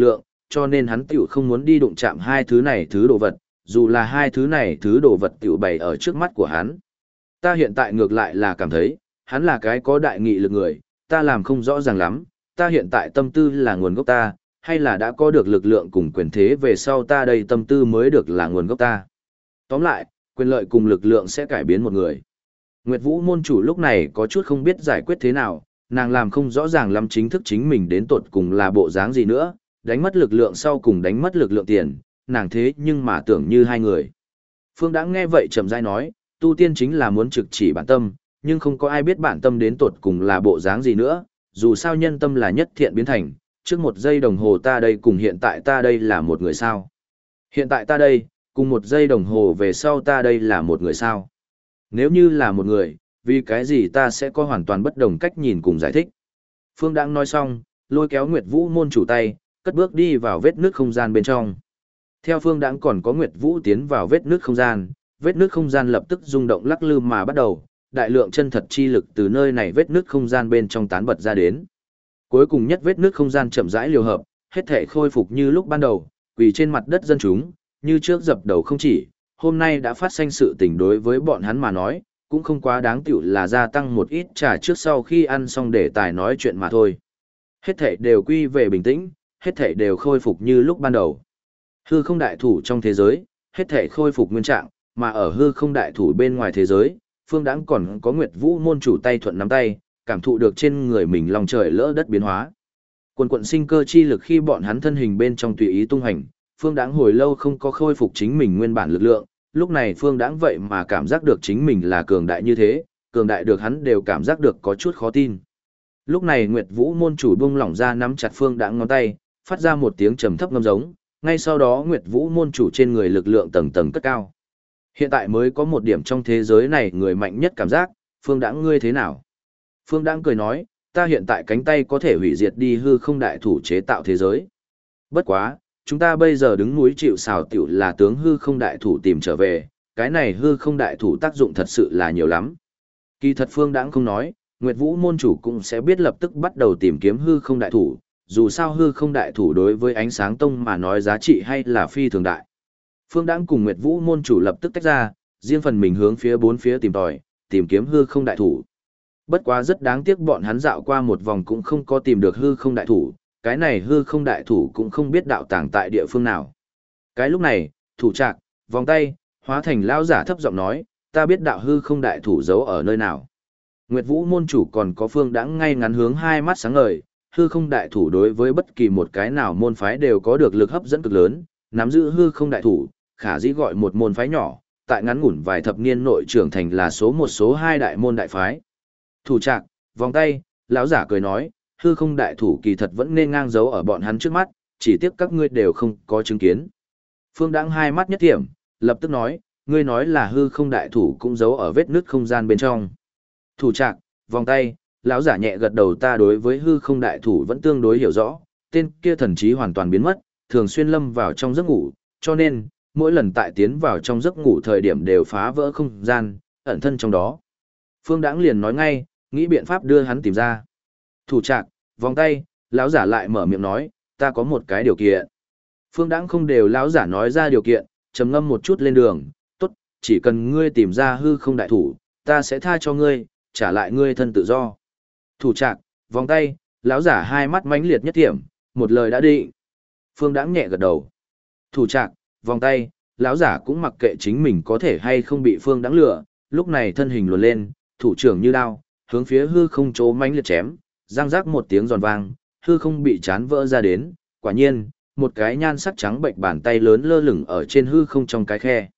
cho nên hắn tiểu không muốn đi đụng chạm hai thứ này thứ đồ vật, dù là hai thứ này thứ đồ vật tiểu bày ở trước mắt của hắn. Ta hiện tại ngược lại là cảm thấy, hắn là cái có đại nghị lực người, ta làm không rõ ràng lắm, ta hiện tại tâm tư là nguồn gốc ta, hay là đã có được lực lượng cùng quyền thế về sau ta đây tâm tư mới được là nguồn gốc ta. Tóm lại, quyền lợi cùng lực lượng sẽ cải biến một người. Nguyệt Vũ môn chủ lúc này có chút không biết giải quyết thế nào, nàng làm không rõ ràng lắm chính thức chính mình đến tột cùng là bộ dáng gì nữa, đánh mất lực lượng sau cùng đánh mất lực lượng tiền, nàng thế nhưng mà tưởng như hai người. Phương đã nghe vậy chậm rãi nói, tu tiên chính là muốn trực chỉ bản tâm, nhưng không có ai biết bản tâm đến tột cùng là bộ dáng gì nữa, dù sao nhân tâm là nhất thiện biến thành, trước một giây đồng hồ ta đây cùng hiện tại ta đây là một người sao. Hiện tại ta đây, cùng một giây đồng hồ về sau ta đây là một người sao. Nếu như là một người, vì cái gì ta sẽ có hoàn toàn bất đồng cách nhìn cùng giải thích. Phương đang nói xong, lôi kéo Nguyệt Vũ môn chủ tay, cất bước đi vào vết nước không gian bên trong. Theo Phương Đãng còn có Nguyệt Vũ tiến vào vết nước không gian lập tức rung động lắc lư mà bắt đầu, đại lượng chân thật chi lực từ nơi này vết nước không gian bên trong tán bật ra đến. Cuối cùng nhất vết nước không gian chậm rãi liều hợp, hết thể khôi phục như lúc ban đầu, quỳ trên mặt đất dân chúng, như trước dập đầu không chỉ, hôm nay đã phát sinh sự tình đối với bọn hắn mà nói, cũng không quá đáng tiểu là gia tăng một ít trà trước sau khi ăn xong để tài nói chuyện mà thôi. Hết thể đều quy về bình tĩnh, hết thể đều khôi phục như lúc ban đầu. Hư không đại thủ trong thế giới, hết thể khôi phục nguyên trạng, mà ở hư không đại thủ bên ngoài thế giới, Phương Đãng còn có Nguyệt Vũ môn chủ tay thuận nắm tay, cảm thụ được trên người mình lòng trời lỡ đất biến hóa. Quần quận sinh cơ chi lực khi bọn hắn thân hình bên trong tùy ý tung hành, Phương Đãng hồi lâu không có khôi phục chính mình nguyên bản lực lượng, lúc này Phương Đãng vậy mà cảm giác được chính mình là cường đại như thế, cường đại được hắn đều cảm giác được có chút khó tin. Lúc này Nguyệt Vũ môn chủ buông lỏng ra nắm chặt Phương Đãng ngón tay, phát ra một tiếng trầm thấp ngâm giống, ngay sau đó Nguyệt Vũ môn chủ trên người lực lượng tầng tầng cất cao. Hiện tại mới có một điểm trong thế giới này người mạnh nhất cảm giác, Phương Đãng ngươi thế nào? Phương Đãng cười nói, ta hiện tại cánh tay có thể hủy diệt đi hư không đại thủ chế tạo thế giới. Bất quá, chúng ta bây giờ đứng núi chịu sào tiểu là tướng hư không đại thủ tìm trở về, cái này hư không đại thủ tác dụng thật sự là nhiều lắm. Kỳ thật Phương Đãng không nói, Nguyệt Vũ môn chủ cũng sẽ biết lập tức bắt đầu tìm kiếm hư không đại thủ, dù sao hư không đại thủ đối với ánh sáng tông mà nói giá trị hay là phi thường đại. Phương Đãng cùng Nguyệt Vũ môn chủ lập tức tách ra, riêng phần mình hướng phía bốn phía tìm tòi, tìm kiếm hư không đại thủ. Bất quá rất đáng tiếc bọn hắn dạo qua một vòng cũng không có tìm được hư không đại thủ, cái này hư không đại thủ cũng không biết đạo tàng tại địa phương nào. Cái lúc này, thủ trạc, vòng tay, hóa thành lão giả thấp giọng nói, ta biết đạo hư không đại thủ giấu ở nơi nào. Nguyệt Vũ môn chủ còn có Phương Đãng ngay ngắn hướng hai mắt sáng ngời, hư không đại thủ đối với bất kỳ một cái nào môn phái đều có được lực hấp dẫn cực lớn, nắm giữ hư không đại thủ, khả dĩ gọi một môn phái nhỏ, tại ngắn ngủn vài thập niên nội trưởng thành là số một số hai đại môn đại phái. Thủ trạc, vòng tay, lão giả cười nói, hư không đại thủ kỳ thật vẫn nên ngang giấu ở bọn hắn trước mắt, chỉ tiếc các ngươi đều không có chứng kiến. Phương Đãng hai mắt nhất thiểm, lập tức nói, ngươi nói là hư không đại thủ cũng giấu ở vết nứt không gian bên trong. Thủ trạc, vòng tay, lão giả nhẹ gật đầu, ta đối với hư không đại thủ vẫn tương đối hiểu rõ, tên kia thần trí hoàn toàn biến mất, thường xuyên lâm vào trong giấc ngủ, cho nên, mỗi lần tại tiến vào trong giấc ngủ thời điểm đều phá vỡ không gian, ẩn thân trong đó. Phương Đãng liền nói ngay, nghĩ biện pháp đưa hắn tìm ra. Thủ trạc, vòng tay, lão giả lại mở miệng nói, ta có một cái điều kiện. Phương Đãng không đều lão giả nói ra điều kiện, trầm ngâm một chút lên đường, tốt, chỉ cần ngươi tìm ra hư không đại thủ, ta sẽ tha cho ngươi, trả lại ngươi thân tự do. Thủ trạc, vòng tay, lão giả hai mắt mãnh liệt nhất điểm, một lời đã định. Phương Đãng nhẹ gật đầu. Thủ trạc, vòng tay, lão giả cũng mặc kệ chính mình có thể hay không bị Phương Đãng lừa, lúc này thân hình luồn lên, thủ trưởng như đao, hướng phía hư không chỗ mãnh liệt chém, răng rác một tiếng giòn vang, hư không bị chán vỡ ra đến, quả nhiên, một cái nhan sắc trắng bệnh bàn tay lớn lơ lửng ở trên hư không trong cái khe.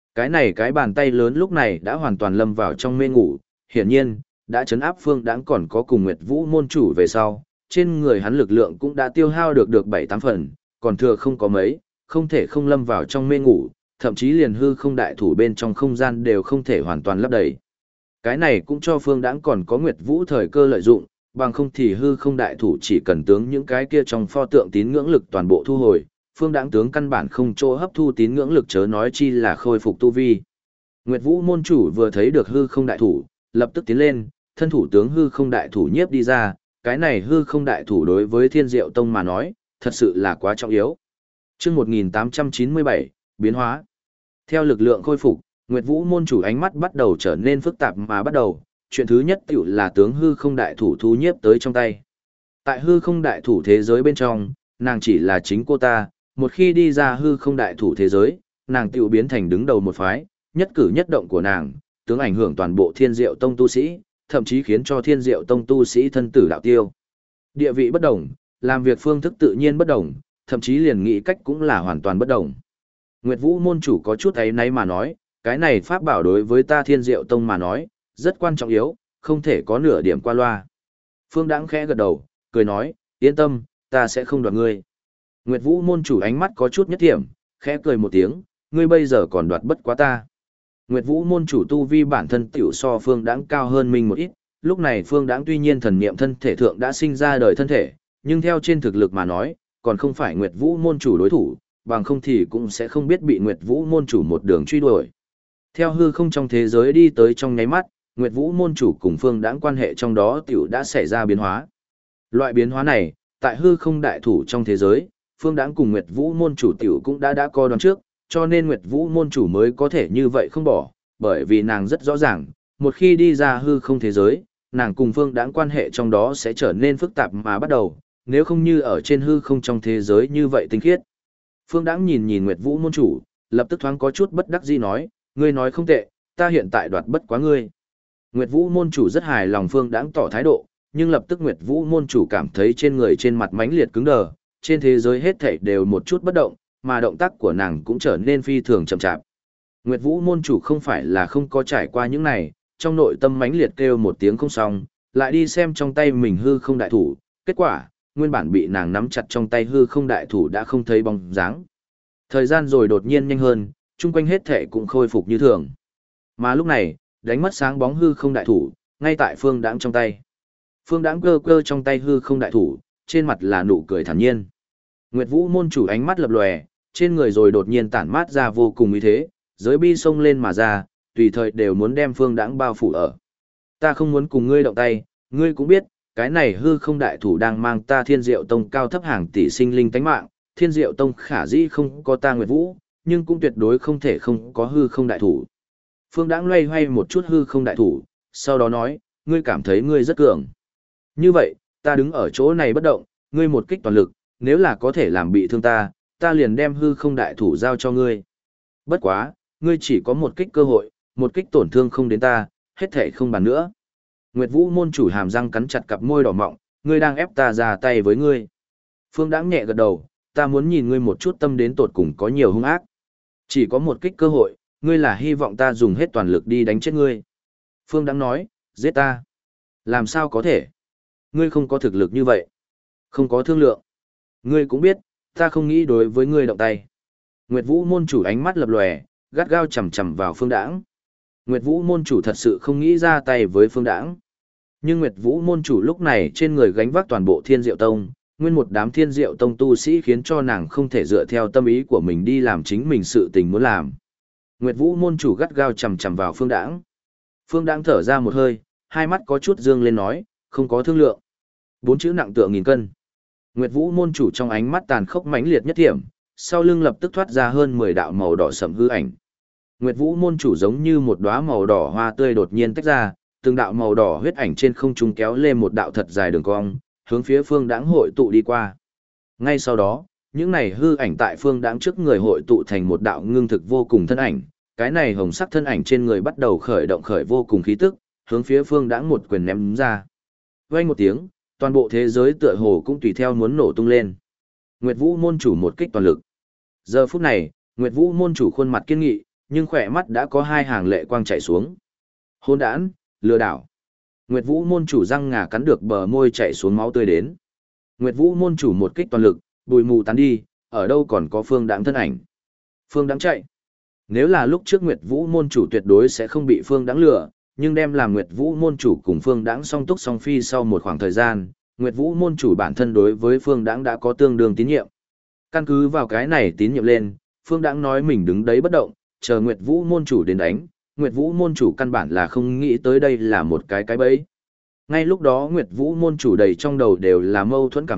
Cái bàn tay lớn lúc này đã hoàn toàn lâm vào trong mê ngủ, hiển nhiên, đã chấn áp Phương Đãng còn có cùng Nguyệt Vũ môn chủ về sau, trên người hắn lực lượng cũng đã tiêu hao được 7-8 phần, còn thừa không có mấy, không thể không lâm vào trong mê ngủ, thậm chí liền hư không đại thủ bên trong không gian đều không thể hoàn toàn lấp đầy. Cái này cũng cho Phương Đãng còn có Nguyệt Vũ thời cơ lợi dụng, bằng không thì hư không đại thủ chỉ cần tướng những cái kia trong pho tượng tín ngưỡng lực toàn bộ thu hồi, Phương Đãng tướng căn bản không chỗ hấp thu tín ngưỡng lực chớ nói chi là khôi phục tu vi. Nguyệt Vũ môn chủ vừa thấy được hư không đại thủ, lập tức tiến lên, thân thủ tướng hư không đại thủ nhiếp đi ra, cái này hư không đại thủ đối với Thiên Diệu Tông mà nói, thật sự là quá trọng yếu. Chương 1897, biến hóa. Theo lực lượng khôi phục, Nguyệt Vũ môn chủ ánh mắt bắt đầu trở nên phức tạp mà bắt đầu, chuyện thứ nhất tiểu là tướng hư không đại thủ thu nhiếp tới trong tay. Tại hư không đại thủ thế giới bên trong, nàng chỉ là chính cô ta, một khi đi ra hư không đại thủ thế giới, nàng tiểu biến thành đứng đầu một phái, nhất cử nhất động của nàng, tướng ảnh hưởng toàn bộ Thiên Diệu Tông tu sĩ, thậm chí khiến cho Thiên Diệu Tông tu sĩ thân tử đạo tiêu. Địa vị bất đồng, làm việc phương thức tự nhiên bất đồng, thậm chí liền nghĩ cách cũng là hoàn toàn bất đồng. Nguyệt Vũ môn chủ có chút ấy nấy mà nói, cái này pháp bảo đối với ta Thiên Diệu Tông mà nói, rất quan trọng yếu, không thể có nửa điểm qua loa. Phương Đãng khẽ gật đầu, cười nói, yên tâm, ta sẽ không đoạt ngươi. Nguyệt Vũ môn chủ ánh mắt có chút nhất thiểm, khẽ cười một tiếng, ngươi bây giờ còn đoạt bất quá ta. Nguyệt Vũ môn chủ tu vi bản thân tiểu so Phương Đãng cao hơn mình một ít, lúc này Phương Đãng tuy nhiên thần niệm thân thể thượng đã sinh ra đời thân thể, nhưng theo trên thực lực mà nói, còn không phải Nguyệt Vũ môn chủ đối thủ, bằng không thì cũng sẽ không biết bị Nguyệt Vũ môn chủ một đường truy đuổi. Theo hư không trong thế giới đi tới trong nháy mắt, Nguyệt Vũ môn chủ cùng Phương Đãng quan hệ trong đó tiểu đã xảy ra biến hóa. Loại biến hóa này, tại hư không đại thủ trong thế giới, Phương Đãng cùng Nguyệt Vũ môn chủ tiểu cũng đã có đoán trước, cho nên Nguyệt Vũ môn chủ mới có thể như vậy không bỏ, bởi vì nàng rất rõ ràng, một khi đi ra hư không thế giới, nàng cùng Phương Đãng quan hệ trong đó sẽ trở nên phức tạp mà bắt đầu, nếu không như ở trên hư không trong thế giới như vậy tinh khiết. Phương Đãng nhìn Nguyệt Vũ môn chủ, lập tức thoáng có chút bất đắc dĩ nói, ngươi nói không tệ, ta hiện tại đoạt bất quá ngươi. Nguyệt Vũ môn chủ rất hài lòng Phương Đãng tỏ thái độ, nhưng lập tức Nguyệt Vũ môn chủ cảm thấy trên người trên mặt mãnh liệt cứng đờ, trên thế giới hết thảy đều một chút bất động, mà động tác của nàng cũng trở nên phi thường chậm chạp. Nguyệt Vũ môn chủ không phải là không có trải qua những này, trong nội tâm mãnh liệt kêu một tiếng không xong, lại đi xem trong tay mình hư không đại thủ, kết quả, nguyên bản bị nàng nắm chặt trong tay hư không đại thủ đã không thấy bóng dáng. Thời gian rồi đột nhiên nhanh hơn, chung quanh hết thảy cũng khôi phục như thường. Mà lúc này, đánh mất sáng bóng hư không đại thủ, ngay tại Phương Đãng trong tay. Phương Đãng cơ trong tay hư không đại thủ, trên mặt là nụ cười thản nhiên. Nguyệt Vũ môn chủ ánh mắt lập lòe, trên người rồi đột nhiên tản mát ra vô cùng uy thế, giới bi sông lên mà ra, tùy thời đều muốn đem Phương Đãng bao phủ ở. Ta không muốn cùng ngươi động tay, ngươi cũng biết, cái này hư không đại thủ đang mang ta Thiên Diệu Tông cao thấp hàng tỷ sinh linh tánh mạng, Thiên Diệu Tông khả dĩ không có ta Nguyệt Vũ, nhưng cũng tuyệt đối không thể không có hư không đại thủ. Phương Đãng loay hoay một chút hư không đại thủ, sau đó nói, ngươi cảm thấy ngươi rất cường. Như vậy, ta đứng ở chỗ này bất động, ngươi một kích toàn lực, nếu là có thể làm bị thương ta, ta liền đem hư không đại thủ giao cho ngươi. Bất quá, ngươi chỉ có một kích cơ hội, một kích tổn thương không đến ta, hết thể không bàn nữa. Nguyệt Vũ môn chủ hàm răng cắn chặt cặp môi đỏ mọng, ngươi đang ép ta ra tay với ngươi. Phương Đãng nhẹ gật đầu, ta muốn nhìn ngươi một chút tâm đến tột cùng có nhiều hung ác. Chỉ có một kích cơ hội, ngươi là hy vọng ta dùng hết toàn lực đi đánh chết ngươi. Phương Đãng nói, giết ta. Làm sao có thể? Ngươi không có thực lực như vậy. Không có thương lượng. Ngươi cũng biết, ta không nghĩ đối với ngươi động tay. Nguyệt Vũ môn chủ ánh mắt lập lòe, gắt gao chầm chầm vào Phương Đãng. Nguyệt Vũ môn chủ thật sự không nghĩ ra tay với Phương Đãng. Nhưng Nguyệt Vũ môn chủ lúc này trên người gánh vác toàn bộ Thiên Diệu Tông, nguyên một đám Thiên Diệu Tông tu sĩ khiến cho nàng không thể dựa theo tâm ý của mình đi làm chính mình sự tình muốn làm. Nguyệt Vũ môn chủ gắt gao chầm chầm vào Phương Đãng. Phương Đãng thở ra một hơi, hai mắt có chút dương lên nói, không có thương lượng. Bốn chữ nặng tựa nghìn cân. Nguyệt Vũ môn chủ trong ánh mắt tàn khốc mãnh liệt nhất điểm, sau lưng lập tức thoát ra hơn 10 đạo màu đỏ sẫm hư ảnh. Nguyệt Vũ môn chủ giống như một đóa màu đỏ hoa tươi đột nhiên tách ra, từng đạo màu đỏ huyết ảnh trên không trung kéo lên một đạo thật dài đường cong, hướng phía Phương Đãng hội tụ đi qua. Ngay sau đó, những này hư ảnh tại Phương Đãng trước người hội tụ thành một đạo ngưng thực vô cùng thân ảnh, cái này hồng sắc thân ảnh trên người bắt đầu khởi động khởi vô cùng khí tức, hướng phía Phương Đãng một quyền ném ra. Vang một tiếng, toàn bộ thế giới tựa hồ cũng tùy theo muốn nổ tung lên. Nguyệt Vũ môn chủ một kích toàn lực. Giờ phút này, Nguyệt Vũ môn chủ khuôn mặt kiên nghị, nhưng khỏe mắt đã có hai hàng lệ quang chảy xuống. Hôn đản, lừa đảo. Nguyệt Vũ môn chủ răng ngà cắn được bờ môi chảy xuống máu tươi đến. Nguyệt Vũ môn chủ một kích toàn lực, bùi mù tán đi, ở đâu còn có Phương Đãng thân ảnh. Phương Đãng chạy. Nếu là lúc trước Nguyệt Vũ môn chủ tuyệt đối sẽ không bị Phương Đãng lừa, nhưng đem làm Nguyệt Vũ môn chủ cùng Phương Đãng song túc song phi sau một khoảng thời gian, Nguyệt Vũ môn chủ bản thân đối với Phương Đãng đã có tương đương tín nhiệm. Căn cứ vào cái này tín nhiệm lên, Phương Đãng nói mình đứng đấy bất động, chờ Nguyệt Vũ môn chủ đến đánh, Nguyệt Vũ môn chủ căn bản là không nghĩ tới đây là một cái bẫy. Ngay lúc đó Nguyệt Vũ môn chủ đầy trong đầu đều là mâu thuẫn cảm xúc,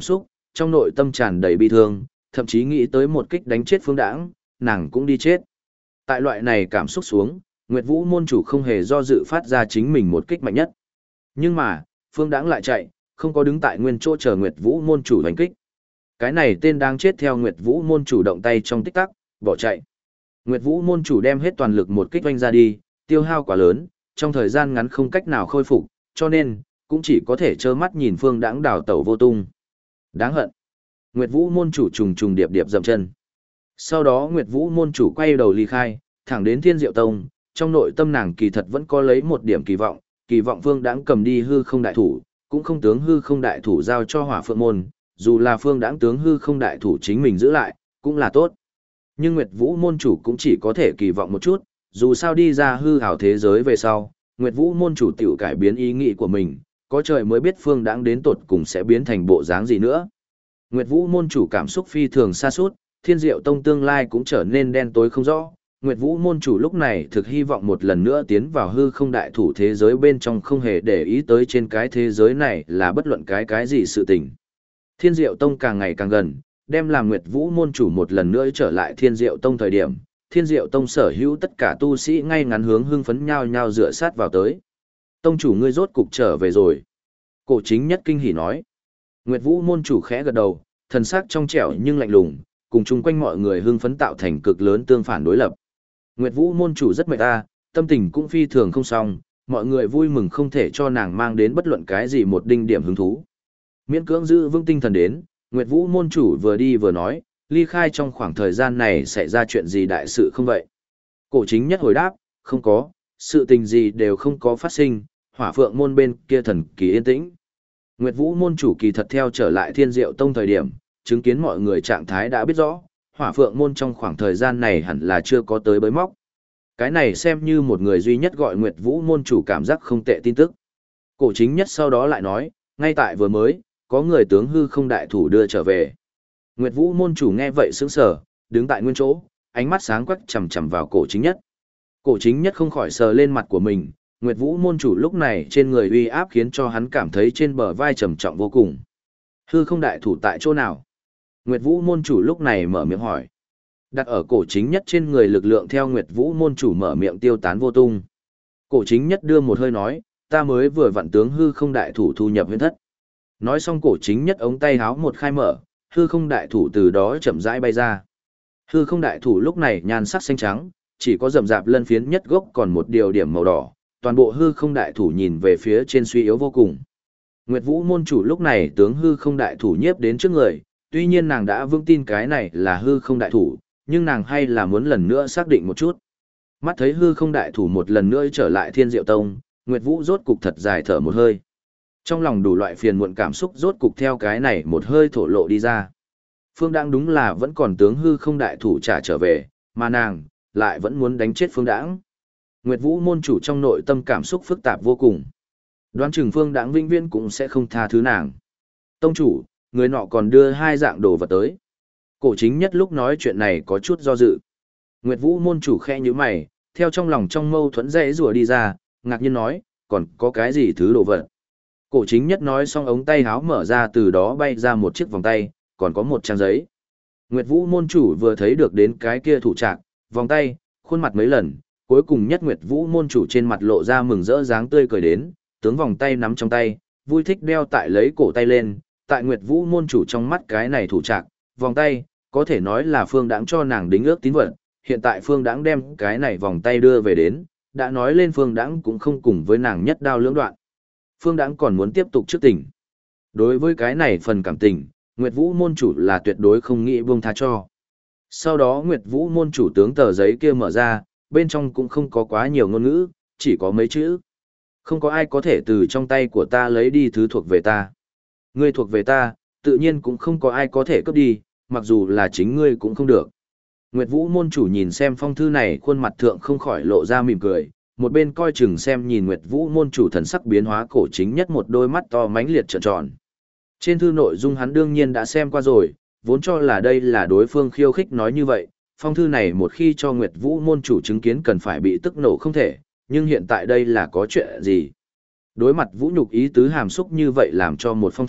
trong nội tâm tràn đầy bi thương, thậm chí nghĩ tới một kích đánh chết Phương Đãng, nàng cũng đi chết. Tại loại này cảm xúc xuống, Nguyệt Vũ môn chủ không hề do dự phát ra chính mình một kích mạnh nhất. Nhưng mà, Phương Đãng lại chạy, không có đứng tại nguyên chỗ chờ Nguyệt Vũ môn chủ đánh kích. Cái này tên đang chết theo Nguyệt Vũ môn chủ động tay trong tích tắc, bỏ chạy. Nguyệt Vũ môn chủ đem hết toàn lực một kích oanh ra đi, tiêu hao quá lớn, trong thời gian ngắn không cách nào khôi phục, cho nên cũng chỉ có thể trơ mắt nhìn Phương Đãng đảo tẩu vô tung. Đáng hận. Nguyệt Vũ môn chủ trùng trùng điệp điệp dậm chân. Sau đó Nguyệt Vũ môn chủ quay đầu ly khai, thẳng đến Thiên Diệu Tông, trong nội tâm nàng kỳ thật vẫn có lấy một điểm kỳ vọng Phương Đãng cầm đi hư không đại thủ, cũng không tướng hư không đại thủ giao cho Hỏa Phượng môn, dù là Phương Đãng tướng hư không đại thủ chính mình giữ lại, cũng là tốt. Nhưng Nguyệt Vũ môn chủ cũng chỉ có thể kỳ vọng một chút, dù sao đi ra hư ảo thế giới về sau, Nguyệt Vũ môn chủ tiểu cải biến ý nghĩ của mình, có trời mới biết Phương Đãng đến tột cùng sẽ biến thành bộ dáng gì nữa. Nguyệt Vũ môn chủ cảm xúc phi thường sa sút, Thiên Diệu Tông tương lai cũng trở nên đen tối không rõ. Nguyệt Vũ môn chủ lúc này thực hy vọng một lần nữa tiến vào hư không đại thủ thế giới bên trong, không hề để ý tới trên cái thế giới này là bất luận cái gì sự tình. Thiên Diệu Tông càng ngày càng gần, đem làm Nguyệt Vũ môn chủ một lần nữa trở lại Thiên Diệu Tông thời điểm, Thiên Diệu Tông sở hữu tất cả tu sĩ ngay ngắn hướng hưng phấn nhao nhao dựa sát vào tới. Tông chủ ngươi rốt cục trở về rồi. Cổ Chính Nhất kinh hỉ nói. Nguyệt Vũ môn chủ khẽ gật đầu, thần sắc trong trẻo nhưng lạnh lùng, cùng chung quanh mọi người hưng phấn tạo thành cực lớn tương phản đối lập. Nguyệt Vũ môn chủ rất mệt ta, tâm tình cũng phi thường không xong, mọi người vui mừng không thể cho nàng mang đến bất luận cái gì một đinh điểm hứng thú. Miễn cưỡng giữ vững tinh thần đến, Nguyệt Vũ môn chủ vừa đi vừa nói, ly khai trong khoảng thời gian này xảy ra chuyện gì đại sự không vậy? Cổ Chính Nhất hồi đáp, không có, sự tình gì đều không có phát sinh, Hỏa Phượng môn bên kia thần kỳ yên tĩnh. Nguyệt Vũ môn chủ kỳ thật theo trở lại Thiên Diệu Tông thời điểm, chứng kiến mọi người trạng thái đã biết rõ, Hỏa Phượng môn trong khoảng thời gian này hẳn là chưa có tới bới móc. Cái này xem như một người duy nhất gọi Nguyệt Vũ môn chủ cảm giác không tệ tin tức. Cổ Chính Nhất sau đó lại nói, ngay tại vừa mới, có người tướng hư không đại thủ đưa trở về. Nguyệt Vũ môn chủ nghe vậy sững sờ, đứng tại nguyên chỗ, ánh mắt sáng quắc chằm chằm vào Cổ Chính Nhất. Cổ Chính Nhất không khỏi sờ lên mặt của mình, Nguyệt Vũ môn chủ lúc này trên người uy áp khiến cho hắn cảm thấy trên bờ vai trầm trọng vô cùng. Hư không đại thủ tại chỗ nào? Nguyệt Vũ môn chủ lúc này mở miệng hỏi. Đặt ở Cổ Chính Nhất trên người lực lượng theo Nguyệt Vũ môn chủ mở miệng tiêu tán vô tung. Cổ Chính Nhất đưa một hơi nói, ta mới vừa vặn tướng hư không đại thủ thu nhập huyễn thất. Nói xong Cổ Chính Nhất ống tay háo một khai mở, hư không đại thủ từ đó chậm rãi bay ra. Hư không đại thủ lúc này nhan sắc xanh trắng, chỉ có rậm rạp lân phiến nhất gốc còn một điều điểm màu đỏ, toàn bộ hư không đại thủ nhìn về phía trên suy yếu vô cùng. Nguyệt Vũ môn chủ lúc này tướng hư không đại thủ nhiếp đến trước người, tuy nhiên nàng đã vững tin cái này là hư không đại thủ, nhưng nàng hay là muốn lần nữa xác định một chút. Mắt thấy hư không đại thủ một lần nữa trở lại Thiên Diệu Tông, Nguyệt Vũ rốt cục thật dài thở một hơi. Trong lòng đủ loại phiền muộn cảm xúc rốt cục theo cái này một hơi thổ lộ đi ra. Phương Đãng đúng là vẫn còn tướng hư không đại thủ trả trở về, mà nàng lại vẫn muốn đánh chết Phương Đãng. Nguyệt Vũ môn chủ trong nội tâm cảm xúc phức tạp vô cùng. Đoán chừng Phương Đãng vĩnh viễn cũng sẽ không tha thứ nàng. Tông chủ, người nọ còn đưa hai dạng đồ vật tới. Cổ Chính Nhất lúc nói chuyện này có chút do dự. Nguyệt Vũ môn chủ khẽ nhíu mày, theo trong lòng trong mâu thuẫn dãy rủa đi ra, ngạc nhiên nói, còn có cái gì thứ đồ vật. Cổ Chính Nhất nói xong ống tay háo mở ra, từ đó bay ra một chiếc vòng tay, còn có một trang giấy. Nguyệt Vũ môn chủ vừa thấy được đến cái kia thủ trạc, vòng tay, khuôn mặt mấy lần, cuối cùng nhất Nguyệt Vũ môn chủ trên mặt lộ ra mừng rỡ dáng tươi cười đến, tướng vòng tay nắm trong tay, vui thích đeo tại lấy cổ tay lên, tại Nguyệt Vũ môn chủ trong mắt cái này thủ trạc, vòng tay, có thể nói là Phương Đãng cho nàng đính ước tín vật, hiện tại Phương Đãng đem cái này vòng tay đưa về đến, đã nói lên Phương Đãng cũng không cùng với nàng nhất đao lưỡng đoạn. Phương Đãng còn muốn tiếp tục trước tình. Đối với cái này phần cảm tình, Nguyệt Vũ môn chủ là tuyệt đối không nghĩ buông tha cho. Sau đó Nguyệt Vũ môn chủ tướng tờ giấy kia mở ra, bên trong cũng không có quá nhiều ngôn ngữ, chỉ có mấy chữ. Không có ai có thể từ trong tay của ta lấy đi thứ thuộc về ta. Ngươi thuộc về ta, tự nhiên cũng không có ai có thể cướp đi, mặc dù là chính ngươi cũng không được. Nguyệt Vũ môn chủ nhìn xem phong thư này, khuôn mặt thượng không khỏi lộ ra mỉm cười, một bên coi chừng xem nhìn Nguyệt Vũ môn chủ thần sắc biến hóa, Cổ Chính Nhất một đôi mắt to mãnh liệt trợn tròn. Trên thư nội dung hắn đương nhiên đã xem qua rồi, vốn cho là đây là đối phương khiêu khích nói như vậy, phong thư này một khi cho Nguyệt Vũ môn chủ chứng kiến cần phải bị tức nổ không thể, nhưng hiện tại đây là có chuyện gì? Đối mặt vũ nhục ý tứ hàm xúc như vậy làm cho một phong thơ,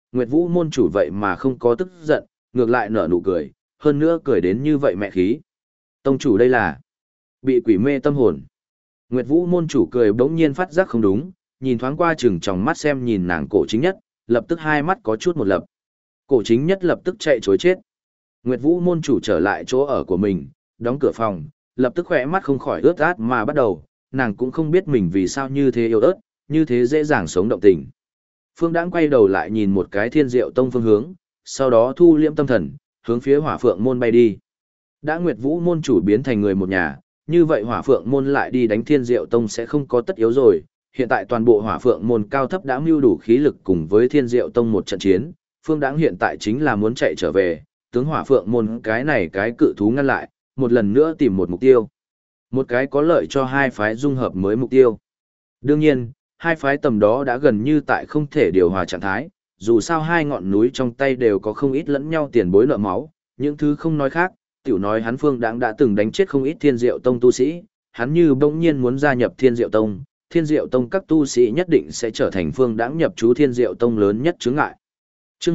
Nguyệt Vũ môn chủ vậy mà không có tức giận, ngược lại nở nụ cười, hơn nữa cười đến như vậy mẹ khí. Tông chủ đây là bị quỷ mê tâm hồn. Nguyệt Vũ môn chủ cười bỗng nhiên phát giác không đúng, nhìn thoáng qua chừng tròng mắt xem nhìn nàng cổ chính nhất, lập tức hai mắt có chút một lập. Cổ chính nhất lập tức chạy chối chết. Nguyệt Vũ môn chủ trở lại chỗ ở của mình, đóng cửa phòng, lập tức khỏe mắt không khỏi ướt át mà bắt đầu, nàng cũng không biết mình vì sao như thế yếu ớt, như thế dễ dàng sống động tình. Phương Đãng quay đầu lại nhìn một cái Thiên Diệu Tông phương hướng, sau đó thu liễm tâm thần, hướng phía Hỏa Phượng môn bay đi. Đã Nguyệt Vũ môn chủ biến thành người một nhà, như vậy Hỏa Phượng môn lại đi đánh Thiên Diệu Tông sẽ không có tất yếu rồi. Hiện tại toàn bộ Hỏa Phượng môn cao thấp đã mưu đủ khí lực cùng với Thiên Diệu Tông một trận chiến, Phương Đãng hiện tại chính là muốn chạy trở về, tướng Hỏa Phượng môn cái này cái cự thú ngăn lại, một lần nữa tìm một mục tiêu. Một cái có lợi cho hai phái dung hợp mới mục tiêu. Đương nhiên, hai phái tầm đó đã gần như tại không thể điều hòa trạng thái, dù sao hai ngọn núi trong tay đều có không ít lẫn nhau tiền bối nợ máu, những thứ không nói khác, tiểu nói hắn Phương Đãng đã từng đánh chết không ít Thiên Diệu Tông tu sĩ, hắn như bỗng nhiên muốn gia nhập Thiên Diệu Tông, Thiên Diệu Tông các tu sĩ nhất định sẽ trở thành Phương Đãng nhập trú Thiên Diệu Tông lớn nhất chướng ngại. Chương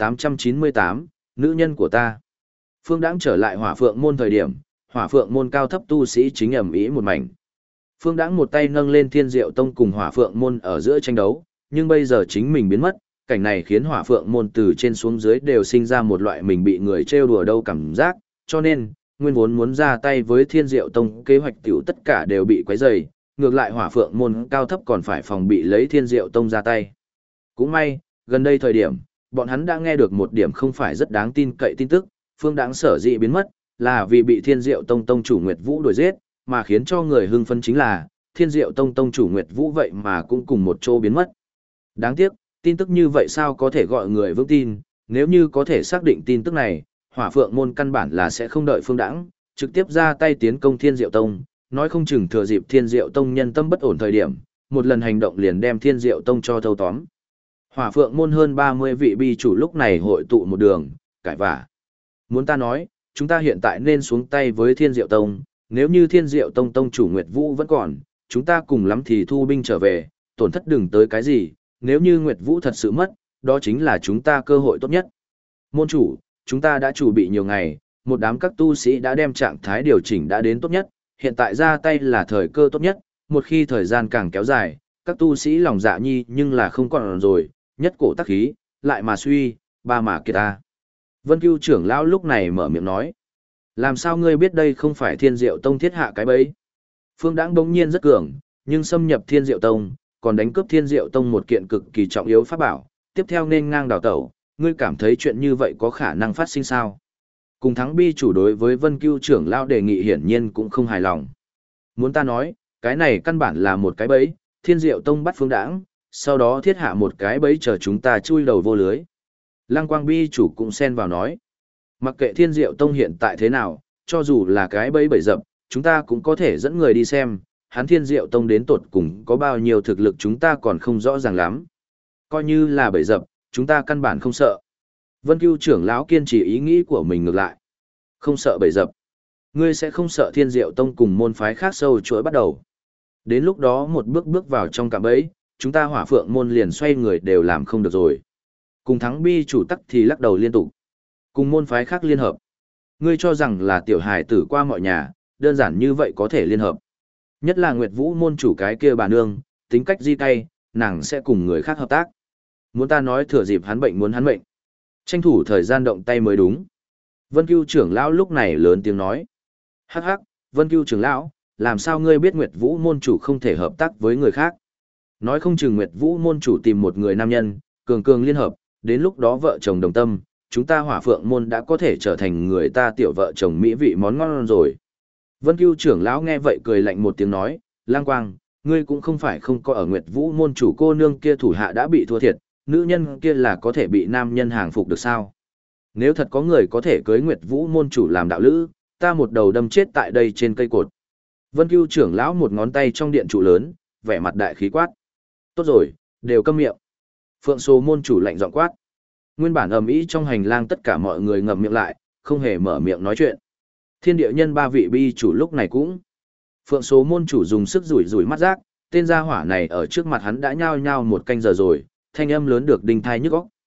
1898, nữ nhân của ta. Phương Đãng trở lại Hỏa Phượng môn thời điểm, Hỏa Phượng môn cao thấp tu sĩ chính ầm ĩ một mảnh. Phương Đãng một tay nâng lên Thiên Diệu Tông cùng Hỏa Phượng môn ở giữa tranh đấu, nhưng bây giờ chính mình biến mất, cảnh này khiến Hỏa Phượng môn từ trên xuống dưới đều sinh ra một loại mình bị người trêu đùa đâu cảm giác, cho nên, nguyên vốn muốn ra tay với Thiên Diệu Tông kế hoạch tiểu tất cả đều bị quấy rầy, ngược lại Hỏa Phượng môn cao thấp còn phải phòng bị lấy Thiên Diệu Tông ra tay. Cũng may, gần đây thời điểm, bọn hắn đã nghe được một điểm không phải rất đáng tin cậy tin tức, Phương Đãng sở dĩ biến mất, là vì bị Thiên Diệu Tông tông chủ Nguyệt Vũ đuổi giết, mà khiến cho người hưng phấn chính là, Thiên Diệu Tông tông chủ Nguyệt Vũ vậy mà cũng cùng một chỗ biến mất. Đáng tiếc, tin tức như vậy sao có thể gọi người vững tin, nếu như có thể xác định tin tức này, Hỏa Phượng môn căn bản là sẽ không đợi Phương Đãng, trực tiếp ra tay tiến công Thiên Diệu Tông, nói không chừng thừa dịp Thiên Diệu Tông nhân tâm bất ổn thời điểm, một lần hành động liền đem Thiên Diệu Tông cho thâu tóm. Hỏa Phượng môn hơn 30 vị bi chủ lúc này hội tụ một đường, cãi vã. Muốn ta nói, chúng ta hiện tại nên xuống tay với Thiên Diệu Tông, nếu như Thiên Diệu Tông tông chủ Nguyệt Vũ vẫn còn, chúng ta cùng lắm thì thu binh trở về, tổn thất đừng tới cái gì, nếu như Nguyệt Vũ thật sự mất, đó chính là chúng ta cơ hội tốt nhất. Môn chủ, chúng ta đã chuẩn bị nhiều ngày, một đám các tu sĩ đã đem trạng thái điều chỉnh đã đến tốt nhất, hiện tại ra tay là thời cơ tốt nhất, một khi thời gian càng kéo dài, các tu sĩ lòng dạ nhi nhưng là không còn rồi, nhất cổ tắc khí, lại mà suy, ba mà kiệt ta. Vân Cưu trưởng lão lúc này mở miệng nói. Làm sao ngươi biết đây không phải Thiên Diệu Tông thiết hạ cái bẫy? Phương Đãng bỗng nhiên rất cường, nhưng xâm nhập Thiên Diệu Tông, còn đánh cướp Thiên Diệu Tông một kiện cực kỳ trọng yếu pháp bảo, tiếp theo nên ngang đào tẩu, ngươi cảm thấy chuyện như vậy có khả năng phát sinh sao? Cùng thắng bi chủ đối với Vân Cưu trưởng lão đề nghị hiển nhiên cũng không hài lòng. Muốn ta nói, cái này căn bản là một cái bẫy, Thiên Diệu Tông bắt Phương Đãng, sau đó thiết hạ một cái bẫy chờ chúng ta chui đầu vô lưới. Lăng Quang bi chủ cũng xen vào nói. Mặc kệ Thiên Diệu Tông hiện tại thế nào, cho dù là cái bẫy bẫy dập, chúng ta cũng có thể dẫn người đi xem, hắn Thiên Diệu Tông đến tột cùng có bao nhiêu thực lực chúng ta còn không rõ ràng lắm. Coi như là bẫy dập, chúng ta căn bản không sợ. Vân Cưu trưởng lão kiên trì ý nghĩ của mình ngược lại. Không sợ bẫy dập. Ngươi sẽ không sợ Thiên Diệu Tông cùng môn phái khác sâu chuỗi bắt đầu. Đến lúc đó một bước bước vào trong cạm bẫy, chúng ta Hỏa Phượng môn liền xoay người đều làm không được rồi. Cùng thắng bi chủ tắc thì lắc đầu liên tục. Cùng môn phái khác liên hợp. Ngươi cho rằng là tiểu hài tử qua mọi nhà, đơn giản như vậy có thể liên hợp. Nhất là Nguyệt Vũ môn chủ cái kia bà nương, tính cách di cay, nàng sẽ cùng người khác hợp tác. Muốn ta nói thừa dịp hắn bệnh muốn hắn bệnh. Tranh thủ thời gian động tay mới đúng. Vân Cưu trưởng lão lúc này lớn tiếng nói. Hắc hắc, Vân Cưu trưởng lão, làm sao ngươi biết Nguyệt Vũ môn chủ không thể hợp tác với người khác? Nói không chừng Nguyệt Vũ môn chủ tìm một người nam nhân, cường cường liên hợp, đến lúc đó vợ chồng đồng tâm, chúng ta Hỏa Phượng môn đã có thể trở thành người ta tiểu vợ chồng mỹ vị món ngon rồi. Vân Cưu trưởng lão nghe vậy cười lạnh một tiếng nói, Lang Quang, ngươi cũng không phải không có ở Nguyệt Vũ môn chủ cô nương kia thủ hạ đã bị thua thiệt, nữ nhân kia là có thể bị nam nhân hàng phục được sao? Nếu thật có người có thể cưới Nguyệt Vũ môn chủ làm đạo lữ, ta một đầu đâm chết tại đây trên cây cột. Vân Cưu trưởng lão một ngón tay trong điện trụ lớn, vẻ mặt đại khí quát. Tốt rồi, đều câm miệng. Phượng Số môn chủ lạnh giọng quát. Nguyên bản ầm ĩ trong hành lang tất cả mọi người ngậm miệng lại, không hề mở miệng nói chuyện. Thiên địa nhân ba vị bi chủ lúc này cũng. Phượng Số môn chủ dùng sức rủi rủi mắt rác, tên gia hỏa này ở trước mặt hắn đã nhao nhao một canh giờ rồi, thanh âm lớn được đinh thai nhức óc.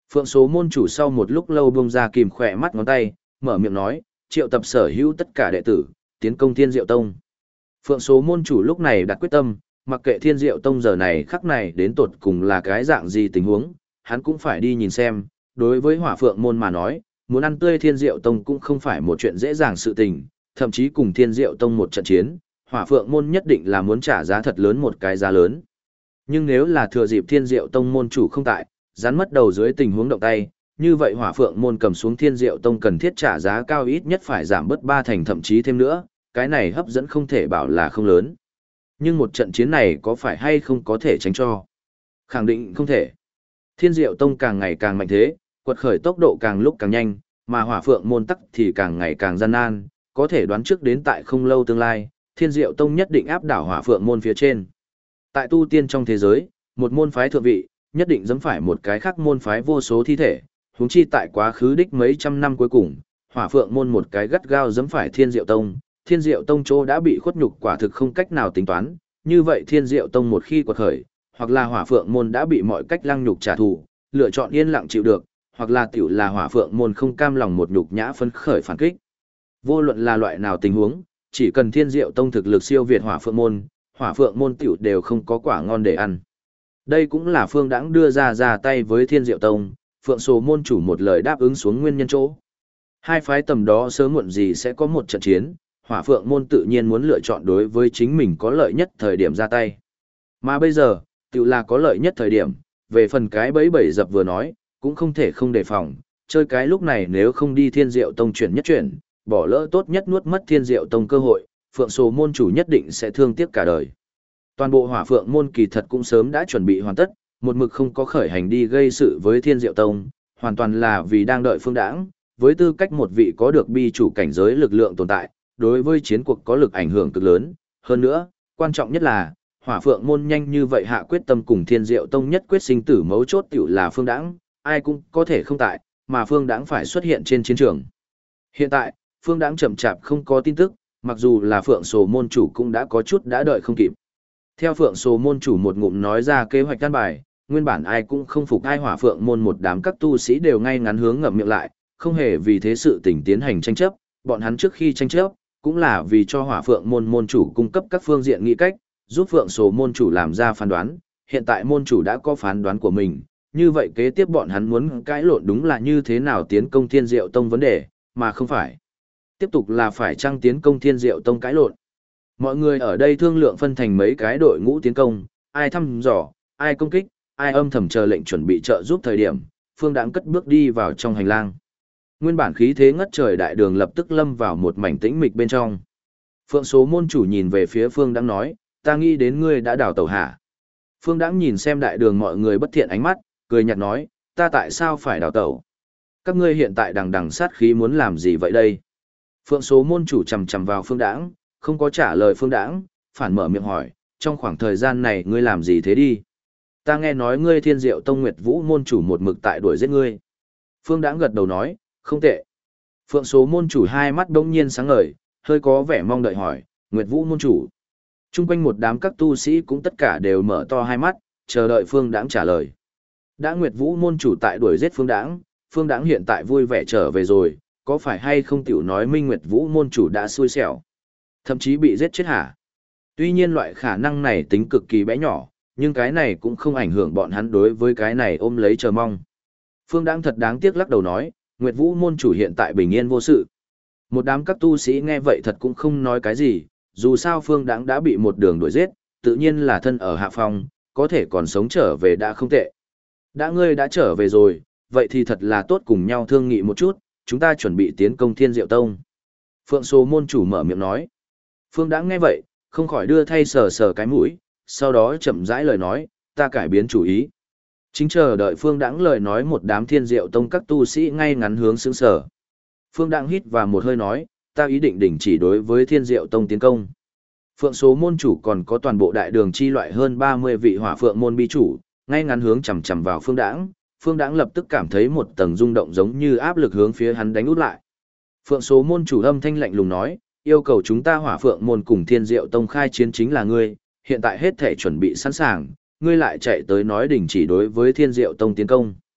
Phượng số môn chủ sau một lúc lâu buông ra kìm khỏe mắt ngón tay, mở miệng nói, triệu tập sở hữu tất cả đệ tử, tiến công Thiên Diệu Tông. Phượng số môn chủ lúc này đặt quyết tâm, mặc kệ Thiên Diệu Tông giờ này khắc này đến tột cùng là cái dạng gì tình huống, hắn cũng phải đi nhìn xem. Đối với Hỏa Phượng môn mà nói, muốn ăn tươi Thiên Diệu Tông cũng không phải một chuyện dễ dàng sự tình, thậm chí cùng Thiên Diệu Tông một trận chiến, Hỏa Phượng môn nhất định là muốn trả giá thật lớn một cái giá lớn. Nhưng nếu là thừa dịp Thiên Diệu Tông môn chủ không tại, rắn mất đầu dưới tình huống động tay, như vậy Hỏa Phượng môn cầm xuống Thiên Diệu Tông cần thiết trả giá cao ít nhất phải giảm bớt 3 thành thậm chí thêm nữa, cái này hấp dẫn không thể bảo là không lớn. Nhưng một trận chiến này có phải hay không có thể tránh cho? Khẳng định không thể. Thiên Diệu Tông càng ngày càng mạnh thế, quật khởi tốc độ càng lúc càng nhanh, mà Hỏa Phượng môn tắc thì càng ngày càng gian nan, có thể đoán trước đến tại không lâu tương lai, Thiên Diệu Tông nhất định áp đảo Hỏa Phượng môn phía trên. Tại tu tiên trong thế giới, một môn phái thượng vị, nhất định giẫm phải một cái khác môn phái vô số thi thể, huống chi tại quá khứ đích mấy trăm năm cuối cùng, Hỏa Phượng môn một cái gắt gao giẫm phải Thiên Diệu Tông, Thiên Diệu Tông chỗ đã bị khuất nhục quả thực không cách nào tính toán, như vậy Thiên Diệu Tông một khi quật khởi, hoặc là Hỏa Phượng môn đã bị mọi cách lăng nhục trả thù, lựa chọn yên lặng chịu được, hoặc là tiểu là Hỏa Phượng môn không cam lòng một nhục nhã phấn khởi phản kích. Vô luận là loại nào tình huống, chỉ cần Thiên Diệu Tông thực lực siêu việt Hỏa Phượng môn tiểu đều không có quả ngon để ăn. Đây cũng là Phương Đãng đưa ra tay với Thiên Diệu Tông, Phượng Sồ môn chủ một lời đáp ứng xuống nguyên nhân chỗ. Hai phái tầm đó sớm muộn gì sẽ có một trận chiến, Hỏa Phượng môn tự nhiên muốn lựa chọn đối với chính mình có lợi nhất thời điểm ra tay. Mà bây giờ, tiểu là có lợi nhất thời điểm, về phần cái bẫy bẫy dập vừa nói, cũng không thể không đề phòng, chơi cái lúc này nếu không đi Thiên Diệu Tông chuyển nhất chuyển, bỏ lỡ tốt nhất nuốt mất Thiên Diệu Tông cơ hội, Phượng Sồ môn chủ nhất định sẽ thương tiếc cả đời. Toàn bộ Hỏa Phượng môn kỳ thật cũng sớm đã chuẩn bị hoàn tất, một mực không có khởi hành đi gây sự với Thiên Diệu Tông, hoàn toàn là vì đang đợi Phương Đãng, với tư cách một vị có được bi chủ cảnh giới lực lượng tồn tại, đối với chiến cuộc có lực ảnh hưởng cực lớn. Hơn nữa, quan trọng nhất là, Hỏa Phượng môn nhanh như vậy hạ quyết tâm cùng Thiên Diệu Tông nhất quyết sinh tử mấu chốt tiểu là Phương Đãng, ai cũng có thể không tại, mà Phương Đãng phải xuất hiện trên chiến trường. Hiện tại, Phương Đãng chậm chạp không có tin tức, mặc dù là Phượng Sồ môn chủ cũng đã có chút đã đợi không kịp. Theo Phượng Sồ môn chủ một ngụm nói ra kế hoạch căn bài, nguyên bản ai cũng không phục ai Hỏa Phượng môn một đám các tu sĩ đều ngay ngắn hướng ngậm miệng lại, không hề vì thế sự tình tiến hành tranh chấp, bọn hắn trước khi tranh chấp, cũng là vì cho Hỏa Phượng môn môn chủ cung cấp các phương diện nghĩ cách, giúp Phượng Sồ môn chủ làm ra phán đoán, hiện tại môn chủ đã có phán đoán của mình, như vậy kế tiếp bọn hắn muốn cãi lộn đúng là như thế nào tiến công Thiên Diệu Tông vấn đề, mà không phải tiếp tục là phải chăng tiến công Thiên Diệu Tông cãi lộn. Mọi người ở đây thương lượng phân thành mấy cái đội ngũ tiến công, ai thăm dò, ai công kích, ai âm thầm chờ lệnh chuẩn bị trợ giúp thời điểm, Phương Đãng cất bước đi vào trong hành lang. Nguyên bản khí thế ngất trời đại đường lập tức lâm vào một mảnh tĩnh mịch bên trong. Phượng Số môn chủ nhìn về phía Phương Đãng nói, ta nghĩ đến ngươi đã đào tẩu hả? Phương Đãng nhìn xem đại đường mọi người bất thiện ánh mắt, cười nhạt nói, ta tại sao phải đào tẩu? Các ngươi hiện tại đằng đằng sát khí muốn làm gì vậy đây? Phượng Số môn chủ chầm chầm vào Phương Đãng, không có trả lời Phương Đãng, phản mở miệng hỏi, trong khoảng thời gian này ngươi làm gì thế đi? Ta nghe nói ngươi Thiên Diệu Tông Nguyệt Vũ môn chủ một mực tại đuổi giết ngươi. Phương Đãng gật đầu nói, không tệ. Phượng Số môn chủ hai mắt đông nhiên sáng ngời, hơi có vẻ mong đợi hỏi, Nguyệt Vũ môn chủ. Trung quanh một đám các tu sĩ cũng tất cả đều mở to hai mắt, chờ đợi Phương Đãng trả lời. Đã Nguyệt Vũ môn chủ tại đuổi giết Phương Đãng hiện tại vui vẻ trở về rồi, có phải hay không tiểu nói Minh Nguyệt Vũ môn chủ đã xui xẻo, thậm chí bị giết chết hả? Tuy nhiên loại khả năng này tính cực kỳ bé nhỏ, nhưng cái này cũng không ảnh hưởng bọn hắn đối với cái này ôm lấy chờ mong. Phương Đãng thật đáng tiếc lắc đầu nói, Nguyệt Vũ môn chủ hiện tại bình yên vô sự. Một đám các tu sĩ nghe vậy thật cũng không nói cái gì, dù sao Phương Đãng đã bị một đường đuổi giết, tự nhiên là thân ở hạ phong, có thể còn sống trở về đã không tệ. Đã ngươi đã trở về rồi, vậy thì thật là tốt cùng nhau thương nghị một chút, chúng ta chuẩn bị tiến công Thiên Diệu Tông. Phượng Số môn chủ mở miệng nói. Phương Đãng nghe vậy, không khỏi đưa thay sờ sờ cái mũi, sau đó chậm rãi lời nói, ta cải biến chủ ý. Chính chờ đợi Phương Đãng lời nói một đám Thiên Diệu Tông các tu sĩ ngay ngắn hướng sững sờ. Phương Đãng hít vào một hơi nói, ta ý định đình chỉ đối với Thiên Diệu Tông tiến công. Phượng Số môn chủ còn có toàn bộ đại đường chi loại hơn 30 vị Hỏa Phượng môn bi chủ, ngay ngắn hướng chằm chằm vào Phương Đãng. Phương Đãng lập tức cảm thấy một tầng rung động giống như áp lực hướng phía hắn đánh út lại. Phượng Số môn chủ âm thanh lạnh lùng nói, yêu cầu chúng ta Hỏa Phượng môn cùng Thiên Diệu Tông khai chiến chính là ngươi, hiện tại hết thể chuẩn bị sẵn sàng, ngươi lại chạy tới nói đình chỉ đối với Thiên Diệu Tông tiến công.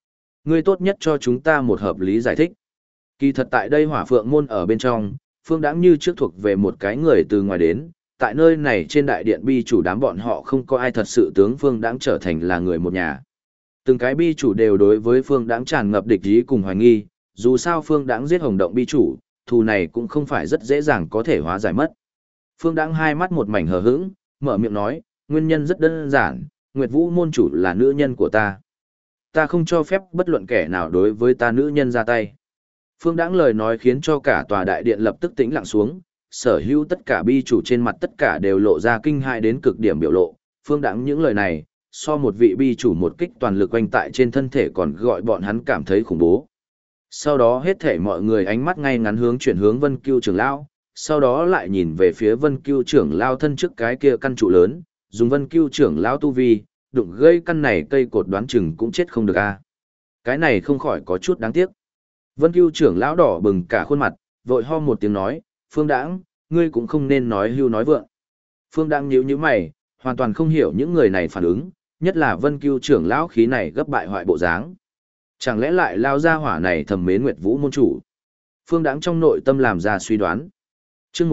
ngươi tốt nhất cho chúng ta một hợp lý giải thích. Kỳ thật tại đây hỏa phượng môn ở bên trong, Phương Đãng như trước thuộc về một cái người từ ngoài đến, tại nơi này trên đại điện bi chủ đám bọn họ không có ai thật sự tướng Phương Đãng trở thành là người một nhà. Từng cái bi chủ đều đối với Phương Đãng tràn ngập địch ý cùng hoài nghi, dù sao Phương Đãng giết Hồng Động bi chủ, thù này cũng không phải rất dễ dàng có thể hóa giải mất. Phương Đãng hai mắt một mảnh hờ hững, mở miệng nói, nguyên nhân rất đơn giản, Nguyệt Vũ môn chủ là nữ nhân của ta. Ta không cho phép bất luận kẻ nào đối với ta nữ nhân ra tay. Phương Đãng lời nói khiến cho cả tòa đại điện lập tức tĩnh lặng xuống, sở hữu tất cả bi chủ trên mặt tất cả đều lộ ra kinh hại đến cực điểm biểu lộ. Phương Đãng những lời này, so một vị bi chủ một kích toàn lực quanh tại trên thân thể còn gọi bọn hắn cảm thấy khủng bố. Sau đó hết thể mọi người ánh mắt ngay ngắn hướng chuyển hướng Vân Cưu trưởng lão, sau đó lại nhìn về phía Vân Cưu trưởng lão thân trước cái kia căn trụ lớn, dùng Vân Cưu trưởng lão tu vi, đụng gây căn này cây cột đoán chừng cũng chết không được a. Cái này không khỏi có chút đáng tiếc. Vân Cưu trưởng lão đỏ bừng cả khuôn mặt, vội ho một tiếng nói, Phương Đãng, ngươi cũng không nên nói hưu nói vượng. Phương Đãng nhíu nhíu mày, hoàn toàn không hiểu những người này phản ứng, nhất là Vân Cưu trưởng lão khí này gấp bại hoại bộ dáng. Chẳng lẽ lại lao ra hỏa này thầm mến Nguyệt Vũ môn chủ? Phương Đãng trong nội tâm làm ra suy đoán. Chương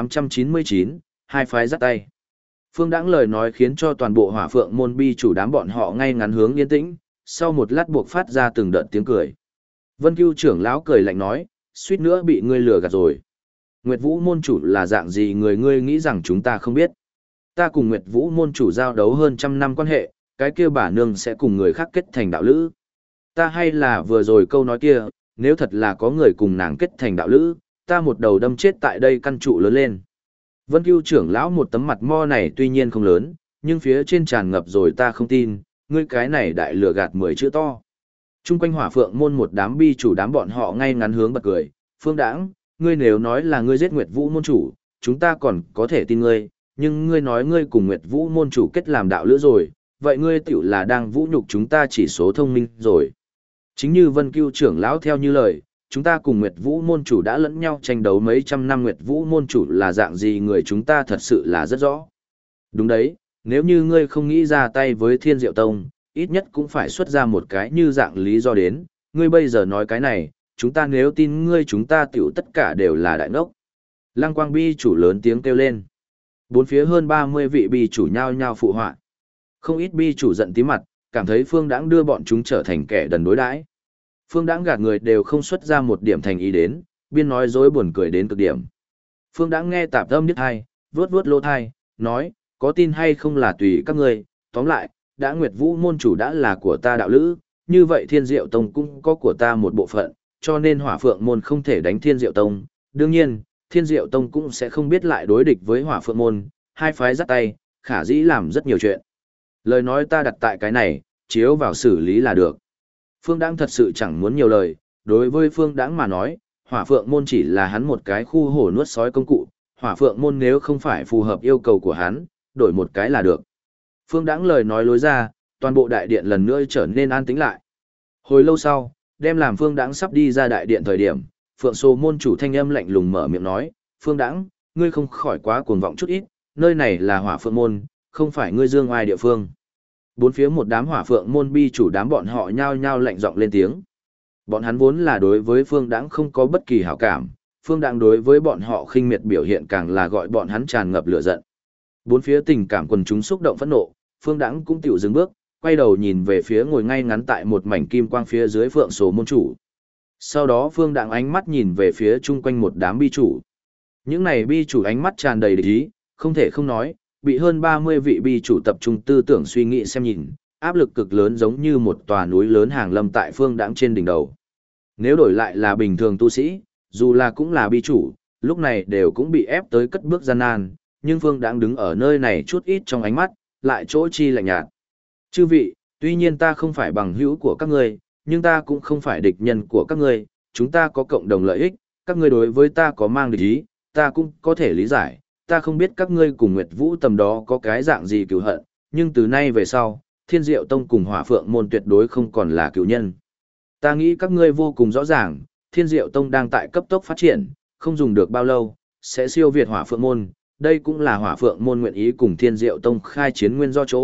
1899, hai phái giắt tay. Phương Đãng lời nói khiến cho toàn bộ Hỏa Phượng môn bi chủ đám bọn họ ngay ngắn hướng yên tĩnh, sau một lát buộc phát ra từng đợt tiếng cười. Vân Cưu trưởng lão cười lạnh nói, suýt nữa bị ngươi lừa gạt rồi. Nguyệt Vũ môn chủ là dạng gì người ngươi nghĩ rằng chúng ta không biết. Ta cùng Nguyệt Vũ môn chủ giao đấu hơn 100 năm quan hệ, cái kia bà nương sẽ cùng người khác kết thành đạo lữ. Ta hay là vừa rồi câu nói kia, nếu thật là có người cùng nàng kết thành đạo lữ, ta một đầu đâm chết tại đây căn trụ lớn lên. Vân Cưu trưởng lão một tấm mặt mo này tuy nhiên không lớn, nhưng phía trên tràn ngập rồi ta không tin, ngươi cái này đại lừa gạt 10 chữ to. Trung quanh Hỏa Phượng môn một đám bi chủ đám bọn họ ngay ngắn hướng bật cười, Phương Đãng, ngươi nếu nói là ngươi giết Nguyệt Vũ môn chủ, chúng ta còn có thể tin ngươi, nhưng ngươi nói ngươi cùng Nguyệt Vũ môn chủ kết làm đạo lữ rồi, vậy ngươi tiểu là đang vũ nhục chúng ta chỉ số thông minh rồi. Chính như Vân Cưu trưởng lão theo như lời, chúng ta cùng Nguyệt Vũ môn chủ đã lẫn nhau tranh đấu mấy trăm năm, Nguyệt Vũ môn chủ là dạng gì người chúng ta thật sự là rất rõ. Đúng đấy, nếu như ngươi không nghĩ ra tay với Thiên Diệu Tông, ít nhất cũng phải xuất ra một cái như dạng lý do đến, ngươi bây giờ nói cái này, chúng ta nếu tin ngươi chúng ta tiểu tất cả đều là đại ngốc. Lăng Quang bi chủ lớn tiếng kêu lên. Bốn phía hơn 30 vị bi chủ nhao nhao phụ họa. Không ít bi chủ giận tím mặt, cảm thấy Phương Đãng đưa bọn chúng trở thành kẻ đần đối đãi. Phương Đãng gạt người đều không xuất ra một điểm thành ý đến, biên nói dối buồn cười đến cực điểm. Phương Đãng nghe tạp âm niết hai, vuốt vuốt lỗ thai, nói, có tin hay không là tùy các ngươi, tóm lại, đã Nguyệt Vũ môn chủ đã là của ta đạo lữ, như vậy Thiên Diệu Tông cũng có của ta một bộ phận, cho nên Hỏa Phượng môn không thể đánh Thiên Diệu Tông. Đương nhiên, Thiên Diệu Tông cũng sẽ không biết lại đối địch với Hỏa Phượng môn, hai phái giắt tay, khả dĩ làm rất nhiều chuyện. Lời nói ta đặt tại cái này, chiếu vào xử lý là được. Phương Đãng thật sự chẳng muốn nhiều lời, đối với Phương Đãng mà nói, Hỏa Phượng môn chỉ là hắn một cái khu hổ nuốt sói công cụ, Hỏa Phượng môn nếu không phải phù hợp yêu cầu của hắn, đổi một cái là được. Phương Đãng lời nói lối ra, toàn bộ đại điện lần nữa trở nên an tĩnh lại. Hồi lâu sau, đem làm Phương Đãng sắp đi ra đại điện thời điểm, Phượng Sô môn chủ thanh âm lạnh lùng mở miệng nói, Phương Đãng, ngươi không khỏi quá cuồng vọng chút ít, nơi này là Hỏa Phượng môn, không phải ngươi dương oai địa phương. Bốn phía một đám Hỏa Phượng môn bi chủ đám bọn họ nhao nhao lạnh giọng lên tiếng. Bọn hắn vốn là đối với Phương Đãng không có bất kỳ hảo cảm, Phương Đãng đối với bọn họ khinh miệt biểu hiện càng là gọi bọn hắn tràn ngập lửa giận. Bốn phía tình cảm quần chúng xúc động phẫn nộ, Phương Đãng cũng tiểu dừng bước, quay đầu nhìn về phía ngồi ngay ngắn tại một mảnh kim quang phía dưới Phượng Sổ môn chủ. Sau đó Phương Đãng ánh mắt nhìn về phía chung quanh một đám bi chủ. Những này bi chủ ánh mắt tràn đầy địch ý, không thể không nói, bị hơn 30 vị bi chủ tập trung tư tưởng suy nghĩ xem nhìn, áp lực cực lớn giống như một tòa núi lớn hàng lâm tại Phương Đãng trên đỉnh đầu. Nếu đổi lại là bình thường tu sĩ, dù là cũng là bi chủ, lúc này đều cũng bị ép tới cất bước gian nan, nhưng Phương Đãng đứng ở nơi này chút ít trong ánh mắt, lại chỗ chi lạnh nhạt. Chư vị, tuy nhiên ta không phải bằng hữu của các ngươi, nhưng ta cũng không phải địch nhân của các ngươi, chúng ta có cộng đồng lợi ích, các ngươi đối với ta có mang địch ý, ta cũng có thể lý giải, ta không biết các ngươi cùng Nguyệt Vũ tầm đó có cái dạng gì cừu hận, nhưng từ nay về sau, Thiên Diệu Tông cùng Hỏa Phượng môn tuyệt đối không còn là cừu nhân. Ta nghĩ các ngươi vô cùng rõ ràng, Thiên Diệu Tông đang tại cấp tốc phát triển, không dùng được bao lâu, sẽ siêu việt Hỏa Phượng môn, đây cũng là Hỏa Phượng môn nguyện ý cùng Thiên Diệu Tông khai chiến nguyên do chỗ,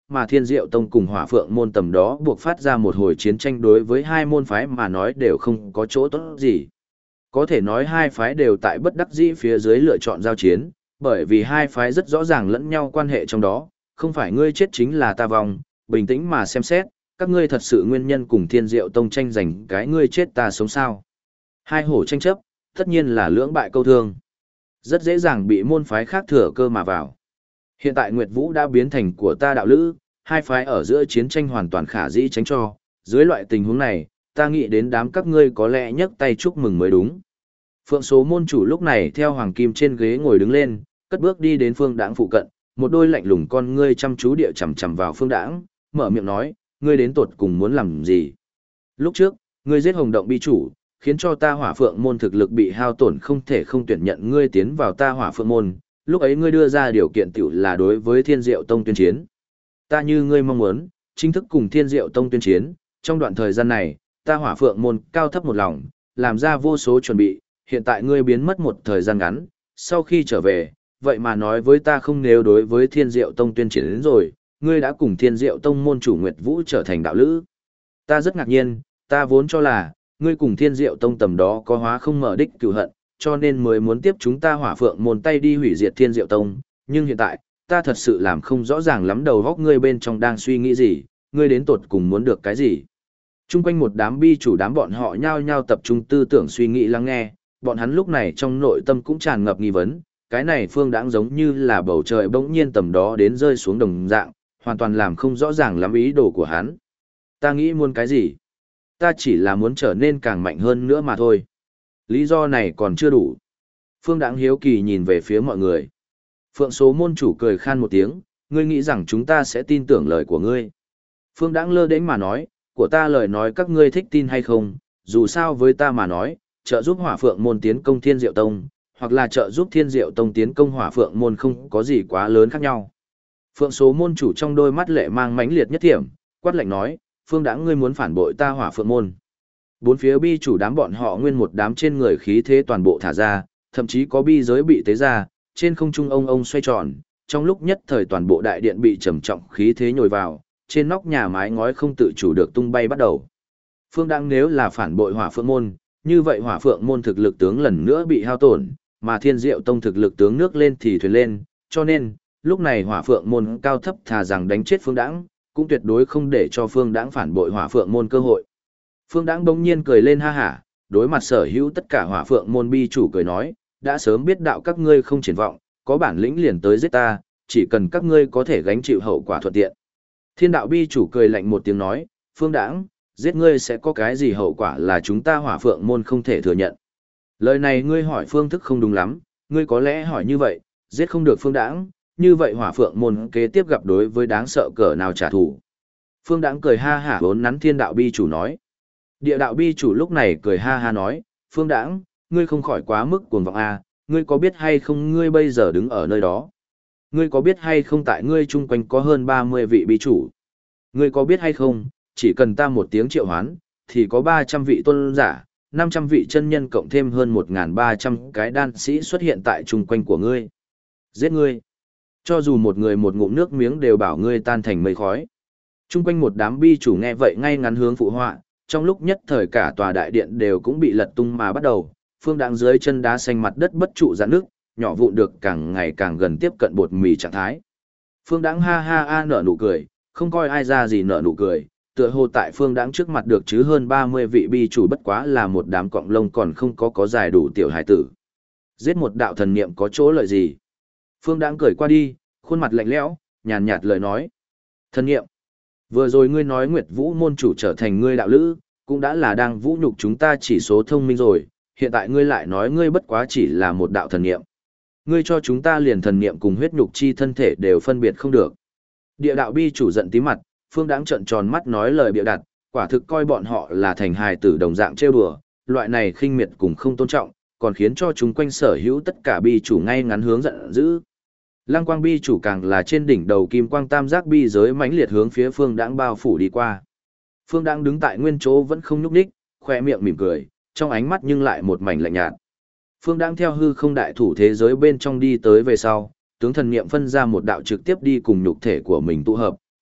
mà Thiên Diệu Tông cùng Hỏa Phượng môn tầm đó buộc phát ra một hồi chiến tranh đối với hai môn phái mà nói đều không có chỗ tốt gì. Có thể nói hai phái đều tại bất đắc dĩ phía dưới lựa chọn giao chiến, bởi vì hai phái rất rõ ràng lẫn nhau quan hệ trong đó, không phải ngươi chết chính là ta vong, bình tĩnh mà xem xét, các ngươi thật sự nguyên nhân cùng Thiên Diệu Tông tranh giành cái ngươi chết ta sống sao. Hai hổ tranh chấp, tất nhiên là lưỡng bại câu thương. Rất dễ dàng bị môn phái khác thừa cơ mà vào. Hiện tại Nguyệt Vũ đã biến thành của ta đạo lữ, hai phái ở giữa chiến tranh hoàn toàn khả dĩ tránh cho, dưới loại tình huống này, ta nghĩ đến đám các ngươi có lẽ nhấc tay chúc mừng mới đúng. Phượng số môn chủ lúc này theo hoàng kim trên ghế ngồi đứng lên, cất bước đi đến Phương Đãng phụ cận, một đôi lạnh lùng con ngươi chăm chú địa chằm chằm vào Phương Đãng, mở miệng nói, ngươi đến tột cùng muốn làm gì? Lúc trước, ngươi giết Hồng Động bi chủ, khiến cho ta Hỏa Phượng môn thực lực bị hao tổn không thể không tuyển nhận ngươi tiến vào ta Hỏa Phượng môn, lúc ấy ngươi đưa ra điều kiện tiểu là đối với Thiên Diệu Tông tuyên chiến. Ta như ngươi mong muốn, chính thức cùng Thiên Diệu Tông tuyên chiến, trong đoạn thời gian này, ta Hỏa Phượng môn cao thấp một lòng, làm ra vô số chuẩn bị, hiện tại ngươi biến mất một thời gian ngắn, sau khi trở về, vậy mà nói với ta không nếu đối với Thiên Diệu Tông tuyên chiến đến rồi, ngươi đã cùng Thiên Diệu Tông môn chủ Nguyệt Vũ trở thành đạo lữ. Ta rất ngạc nhiên, ta vốn cho là, ngươi cùng Thiên Diệu Tông tầm đó có hóa không mở đích cửu hận, cho nên mới muốn tiếp chúng ta Hỏa Phượng môn tay đi hủy diệt Thiên Diệu Tông, nhưng hiện tại, ta thật sự làm không rõ ràng lắm đầu góc ngươi bên trong đang suy nghĩ gì, ngươi đến tột cùng muốn được cái gì. Trung quanh một đám bi chủ đám bọn họ nhao nhao tập trung tư tưởng suy nghĩ lắng nghe, bọn hắn lúc này trong nội tâm cũng tràn ngập nghi vấn, cái này Phương Đãng giống như là bầu trời bỗng nhiên tầm đó đến rơi xuống đồng dạng, hoàn toàn làm không rõ ràng lắm ý đồ của hắn. Ta nghĩ muốn cái gì? Ta chỉ là muốn trở nên càng mạnh hơn nữa mà thôi. Lý do này còn chưa đủ. Phương Đãng hiếu kỳ nhìn về phía mọi người. Phượng số môn chủ cười khan một tiếng, ngươi nghĩ rằng chúng ta sẽ tin tưởng lời của ngươi. Phương Đãng lơ đễnh mà nói, của ta lời nói các ngươi thích tin hay không, dù sao với ta mà nói, trợ giúp Hỏa Phượng môn tiến công Thiên Diệu Tông, hoặc là trợ giúp Thiên Diệu Tông tiến công Hỏa Phượng môn không có gì quá lớn khác nhau. Phượng số môn chủ trong đôi mắt lệ mang mãnh liệt nhất thiểm, quát lạnh nói, Phương Đãng ngươi muốn phản bội ta Hỏa Phượng môn. Bốn phía bi chủ đám bọn họ nguyên một đám trên người khí thế toàn bộ thả ra, thậm chí có bi giới bị tế ra, trên không trung ông xoay tròn, trong lúc nhất thời toàn bộ đại điện bị trầm trọng khí thế nhồi vào, trên nóc nhà mái ngói không tự chủ được tung bay bắt đầu. Phương Đãng nếu là phản bội Hỏa Phượng môn, như vậy Hỏa Phượng môn thực lực tướng lần nữa bị hao tổn, mà Thiên Diệu Tông thực lực tướng nước lên thì thuyền lên, cho nên, lúc này Hỏa Phượng môn cao thấp thà rằng đánh chết Phương Đãng, cũng tuyệt đối không để cho Phương Đãng phản bội Hỏa Phượng môn cơ hội. Phương Đãng bỗng nhiên cười lên ha hả, đối mặt sở hữu tất cả Hỏa Phượng môn bi chủ cười nói, đã sớm biết đạo các ngươi không triển vọng, có bản lĩnh liền tới giết ta, chỉ cần các ngươi có thể gánh chịu hậu quả thuận tiện. Thiên đạo bi chủ cười lạnh một tiếng nói, Phương Đãng, giết ngươi sẽ có cái gì hậu quả là chúng ta Hỏa Phượng môn không thể thừa nhận. Lời này ngươi hỏi phương thức không đúng lắm, ngươi có lẽ hỏi như vậy, giết không được Phương Đãng, như vậy Hỏa Phượng môn kế tiếp gặp đối với đáng sợ cỡ nào trả thù. Phương Đãng cười ha hả vốn nắn thiên đạo bi chủ nói. Địa đạo bi chủ lúc này cười ha ha nói, Phương Đãng, ngươi không khỏi quá mức cuồng vọng à, ngươi có biết hay không ngươi bây giờ đứng ở nơi đó. Ngươi có biết hay không tại ngươi chung quanh có hơn 30 vị bi chủ. Ngươi có biết hay không, chỉ cần ta một tiếng triệu hoán, thì có 300 vị tôn giả, 500 vị chân nhân cộng thêm hơn 1.300 cái đan sĩ xuất hiện tại chung quanh của ngươi. Giết ngươi. Cho dù một người một ngụm nước miếng đều bảo ngươi tan thành mây khói. Chung quanh một đám bi chủ nghe vậy ngay ngắn hướng phụ họa, trong lúc nhất thời cả tòa đại điện đều cũng bị lật tung mà bắt đầu, Phương Đãng dưới chân đá xanh mặt đất bất trụ giãn nước, nhỏ vụn được càng ngày càng gần tiếp cận bột mì trạng thái. Phương Đãng ha ha a nở nụ cười, không coi ai ra gì nở nụ cười, tựa hồ tại Phương Đãng trước mặt được chứ hơn 30 vị bi chủ bất quá là một đám cọng lông còn không có dài đủ tiểu hải tử. Giết một đạo thần niệm có chỗ lợi gì? Phương Đãng cười qua đi, khuôn mặt lạnh lẽo, nhàn nhạt lời nói. Thần niệm. Vừa rồi ngươi nói Nguyệt Vũ môn chủ trở thành ngươi đạo lữ, cũng đã là đang vũ nhục chúng ta chỉ số thông minh rồi, hiện tại ngươi lại nói ngươi bất quá chỉ là một đạo thần niệm. Ngươi cho chúng ta liền thần niệm cùng huyết nhục chi thân thể đều phân biệt không được. Địa đạo bi chủ giận tí mặt, Phương Đãng trợn tròn mắt nói lời bịa đặt, quả thực coi bọn họ là thành hài tử đồng dạng trêu đùa, loại này khinh miệt cùng không tôn trọng, còn khiến cho chúng quanh sở hữu tất cả bi chủ ngay ngắn hướng giận dữ. Lăng Quang bi chủ càng là trên đỉnh đầu kim quang tam giác bi giới mãnh liệt hướng phía Phương Đãng bao phủ đi qua. Phương Đãng đứng tại nguyên chỗ vẫn không nhúc nhích, khoe miệng mỉm cười, trong ánh mắt nhưng lại một mảnh lạnh nhạt. Phương Đãng theo hư không đại thủ thế giới bên trong đi tới về sau, tướng thần niệm phân ra một đạo trực tiếp đi cùng nhục thể của mình tụ hợp,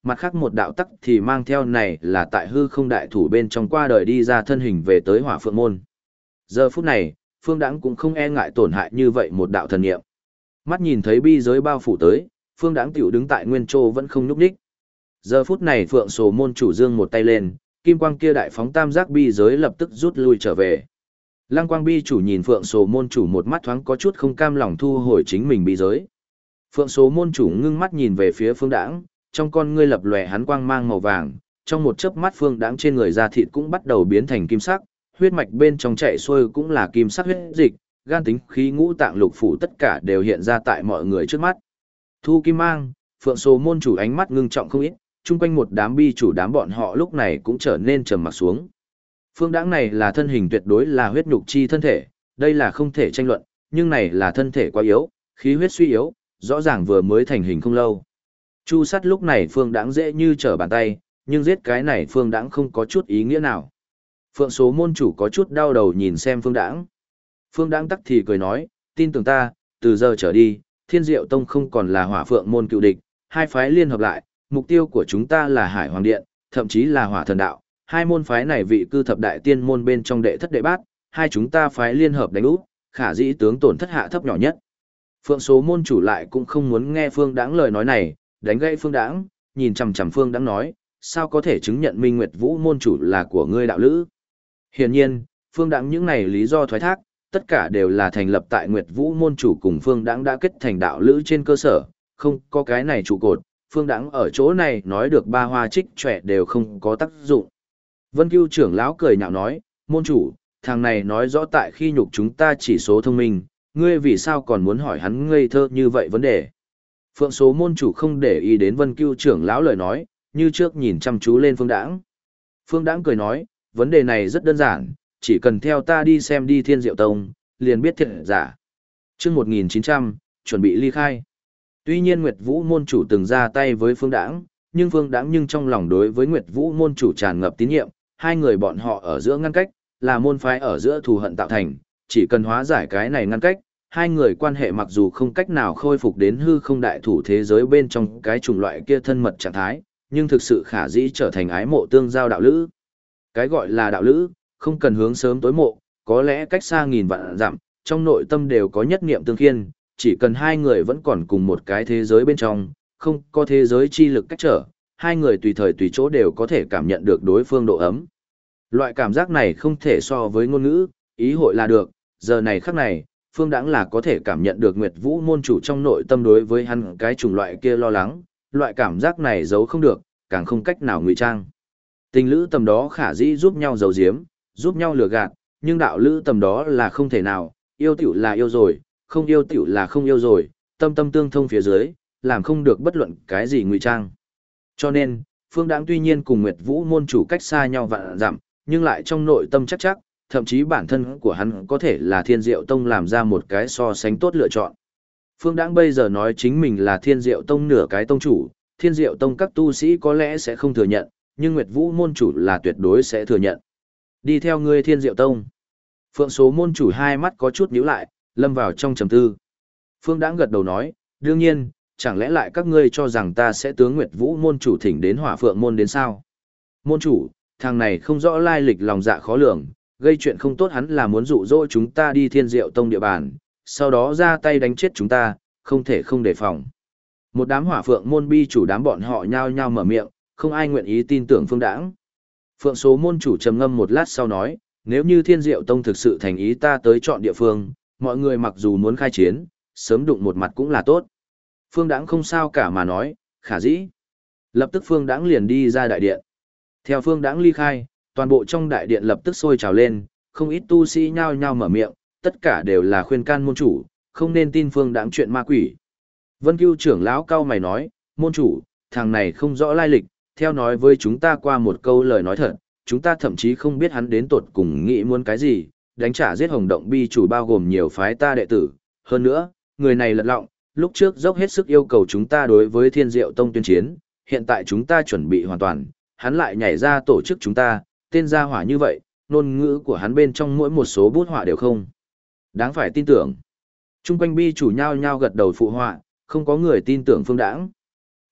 mặt khác một đạo tắc thì mang theo này là tại hư không đại thủ bên trong qua đời đi ra thân hình về tới Hỏa Phượng môn. Giờ phút này, Phương Đãng cũng không e ngại tổn hại như vậy một đạo thần niệm. Mắt nhìn thấy bi giới bao phủ tới, Phương Đãng tiểu đứng tại nguyên chỗ vẫn không nhúc nhích. Giờ phút này Phượng Sổ môn chủ giương một tay lên, kim quang kia đại phóng tam giác bi giới lập tức rút lui trở về. Lăng Quang bi chủ nhìn Phượng Sổ môn chủ một mắt thoáng có chút không cam lòng thu hồi chính mình bi giới. Phượng Sổ môn chủ ngưng mắt nhìn về phía Phương Đãng, trong con ngươi lập lòe hắn quang mang màu vàng, trong một chớp mắt Phương Đãng trên người da thịt cũng bắt đầu biến thành kim sắc, huyết mạch bên trong chạy xuôi cũng là kim sắc huyết dịch, gan tính khí ngũ tạng lục phủ tất cả đều hiện ra tại mọi người trước mắt. Thu kim mang, Phượng Sổ môn chủ ánh mắt ngưng trọng không ít, chung quanh một đám bi chủ đám bọn họ lúc này cũng trở nên trầm mặc xuống. Phương Đãng này là thân hình tuyệt đối là huyết nhục chi thân thể, đây là không thể tranh luận, nhưng này là thân thể quá yếu, khí huyết suy yếu, rõ ràng vừa mới thành hình không lâu. Chu Sắt lúc này Phương Đãng dễ như trở bàn tay, nhưng giết cái này Phương Đãng không có chút ý nghĩa nào. Phượng Số môn chủ có chút đau đầu nhìn xem Phương Đãng. Phương Đãng tắc thì cười nói, tin tưởng ta, từ giờ trở đi, Thiên Diệu Tông không còn là Hỏa Phượng môn cựu địch, hai phái liên hợp lại, mục tiêu của chúng ta là Hải Hoàng Điện, thậm chí là Hỏa Thần Đạo, hai môn phái này vị cư thập đại tiên môn bên trong đệ thất đệ bát, hai chúng ta phái liên hợp đánh úp, khả dĩ tướng tổn thất hạ thấp nhỏ nhất. Phượng Số môn chủ lại cũng không muốn nghe Phương Đãng lời nói này, đánh gãy Phương Đãng, nhìn chằm chằm Phương Đãng nói, sao có thể chứng nhận Minh Nguyệt Vũ môn chủ là của ngươi đạo lữ? Hiển nhiên, Phương Đãng những này lý do thoái thác, tất cả đều là thành lập tại Nguyệt Vũ môn chủ cùng Phương Đãng đã kết thành đạo lữ trên cơ sở, không có cái này trụ cột, Phương Đãng ở chỗ này nói được ba hoa trích trẻ đều không có tác dụng. Vân Cưu trưởng lão cười nhạo nói, môn chủ, thằng này nói rõ tại khi nhục chúng ta chỉ số thông minh, ngươi vì sao còn muốn hỏi hắn ngây thơ như vậy vấn đề? Phượng Số môn chủ không để ý đến Vân Cưu trưởng lão lời nói, như trước nhìn chăm chú lên Phương Đãng. Phương Đãng cười nói, vấn đề này rất đơn giản, chỉ cần theo ta đi xem đi Thiên Diệu Tông, liền biết thiệt giả. Chương 1900, chuẩn bị ly khai. Tuy nhiên Nguyệt Vũ môn chủ từng ra tay với Phương Đãng, nhưng Phương Đãng nhưng trong lòng đối với Nguyệt Vũ môn chủ tràn ngập tín nhiệm, hai người bọn họ ở giữa ngăn cách, là môn phái ở giữa thù hận tạo thành, chỉ cần hóa giải cái này ngăn cách, hai người quan hệ mặc dù không cách nào khôi phục đến hư không đại thủ thế giới bên trong cái chủng loại kia thân mật trạng thái, nhưng thực sự khả dĩ trở thành ái mộ tương giao đạo lữ. Cái gọi là đạo lữ, không cần hướng sớm tối mộ, có lẽ cách xa nghìn vạn dặm, trong nội tâm đều có nhất niệm tương khiên, chỉ cần hai người vẫn còn cùng một cái thế giới bên trong, không có thế giới chi lực cách trở, hai người tùy thời tùy chỗ đều có thể cảm nhận được đối phương độ ấm. Loại cảm giác này không thể so với ngôn ngữ, ý hội là được, giờ này khắc này, Phương Đãng là có thể cảm nhận được Nguyệt Vũ môn chủ trong nội tâm đối với hắn cái chủng loại kia lo lắng, loại cảm giác này giấu không được, càng không cách nào ngụy trang. Tình lữ tầm đó khả dĩ giúp nhau giấu giếm, giúp nhau lừa gạt, nhưng đạo lữ tầm đó là không thể nào, yêu tiểu là yêu rồi, không yêu tiểu là không yêu rồi, tâm tâm tương thông phía dưới, làm không được bất luận cái gì ngụy trang. Cho nên, Phương Đãng tuy nhiên cùng Nguyệt Vũ môn chủ cách xa nhau vạn dặm, nhưng lại trong nội tâm chắc chắc, thậm chí bản thân của hắn có thể là Thiên Diệu Tông làm ra một cái so sánh tốt lựa chọn. Phương Đãng bây giờ nói chính mình là Thiên Diệu Tông nửa cái tông chủ, Thiên Diệu Tông các tu sĩ có lẽ sẽ không thừa nhận, nhưng Nguyệt Vũ môn chủ là tuyệt đối sẽ thừa nhận. Đi theo ngươi Thiên Diệu Tông. Phượng Số môn chủ hai mắt có chút nhíu lại, lâm vào trong trầm tư. Phương Đãng gật đầu nói, đương nhiên, chẳng lẽ lại các ngươi cho rằng ta sẽ tướng Nguyệt Vũ môn chủ thỉnh đến Hỏa Phượng môn đến sao? Môn chủ, thằng này không rõ lai lịch lòng dạ khó lường, gây chuyện không tốt hắn là muốn dụ dỗ chúng ta đi Thiên Diệu Tông địa bàn, sau đó ra tay đánh chết chúng ta, không thể không đề phòng. Một đám Hỏa Phượng môn bi chủ đám bọn họ nhao nhao mở miệng, không ai nguyện ý tin tưởng Phương Đãng. Phượng Số môn chủ trầm ngâm một lát sau nói, nếu như Thiên Diệu Tông thực sự thành ý ta tới chọn địa phương, mọi người mặc dù muốn khai chiến, sớm đụng một mặt cũng là tốt. Phương Đãng không sao cả mà nói, khả dĩ. Lập tức Phương Đãng liền đi ra đại điện. Theo Phương Đãng ly khai, toàn bộ trong đại điện lập tức sôi trào lên, không ít tu sĩ nhao nhao mở miệng, tất cả đều là khuyên can môn chủ, không nên tin Phương Đãng chuyện ma quỷ. Vân Cưu trưởng lão cao mày nói, môn chủ, thằng này không rõ lai lịch, theo nói với chúng ta qua một câu lời nói thật, chúng ta thậm chí không biết hắn đến tột cùng nghĩ muốn cái gì, đánh trả giết Hồng Động bi chủ bao gồm nhiều phái ta đệ tử. Hơn nữa, người này lật lọng, lúc trước dốc hết sức yêu cầu chúng ta đối với Thiên Diệu Tông tuyên chiến, hiện tại chúng ta chuẩn bị hoàn toàn, hắn lại nhảy ra tổ chức chúng ta, tên gia hỏa như vậy, ngôn ngữ của hắn bên trong mỗi một số bút họa đều không đáng phải tin tưởng. Trung quanh bi chủ nhao nhao gật đầu phụ họa, không có người tin tưởng Phương Đãng.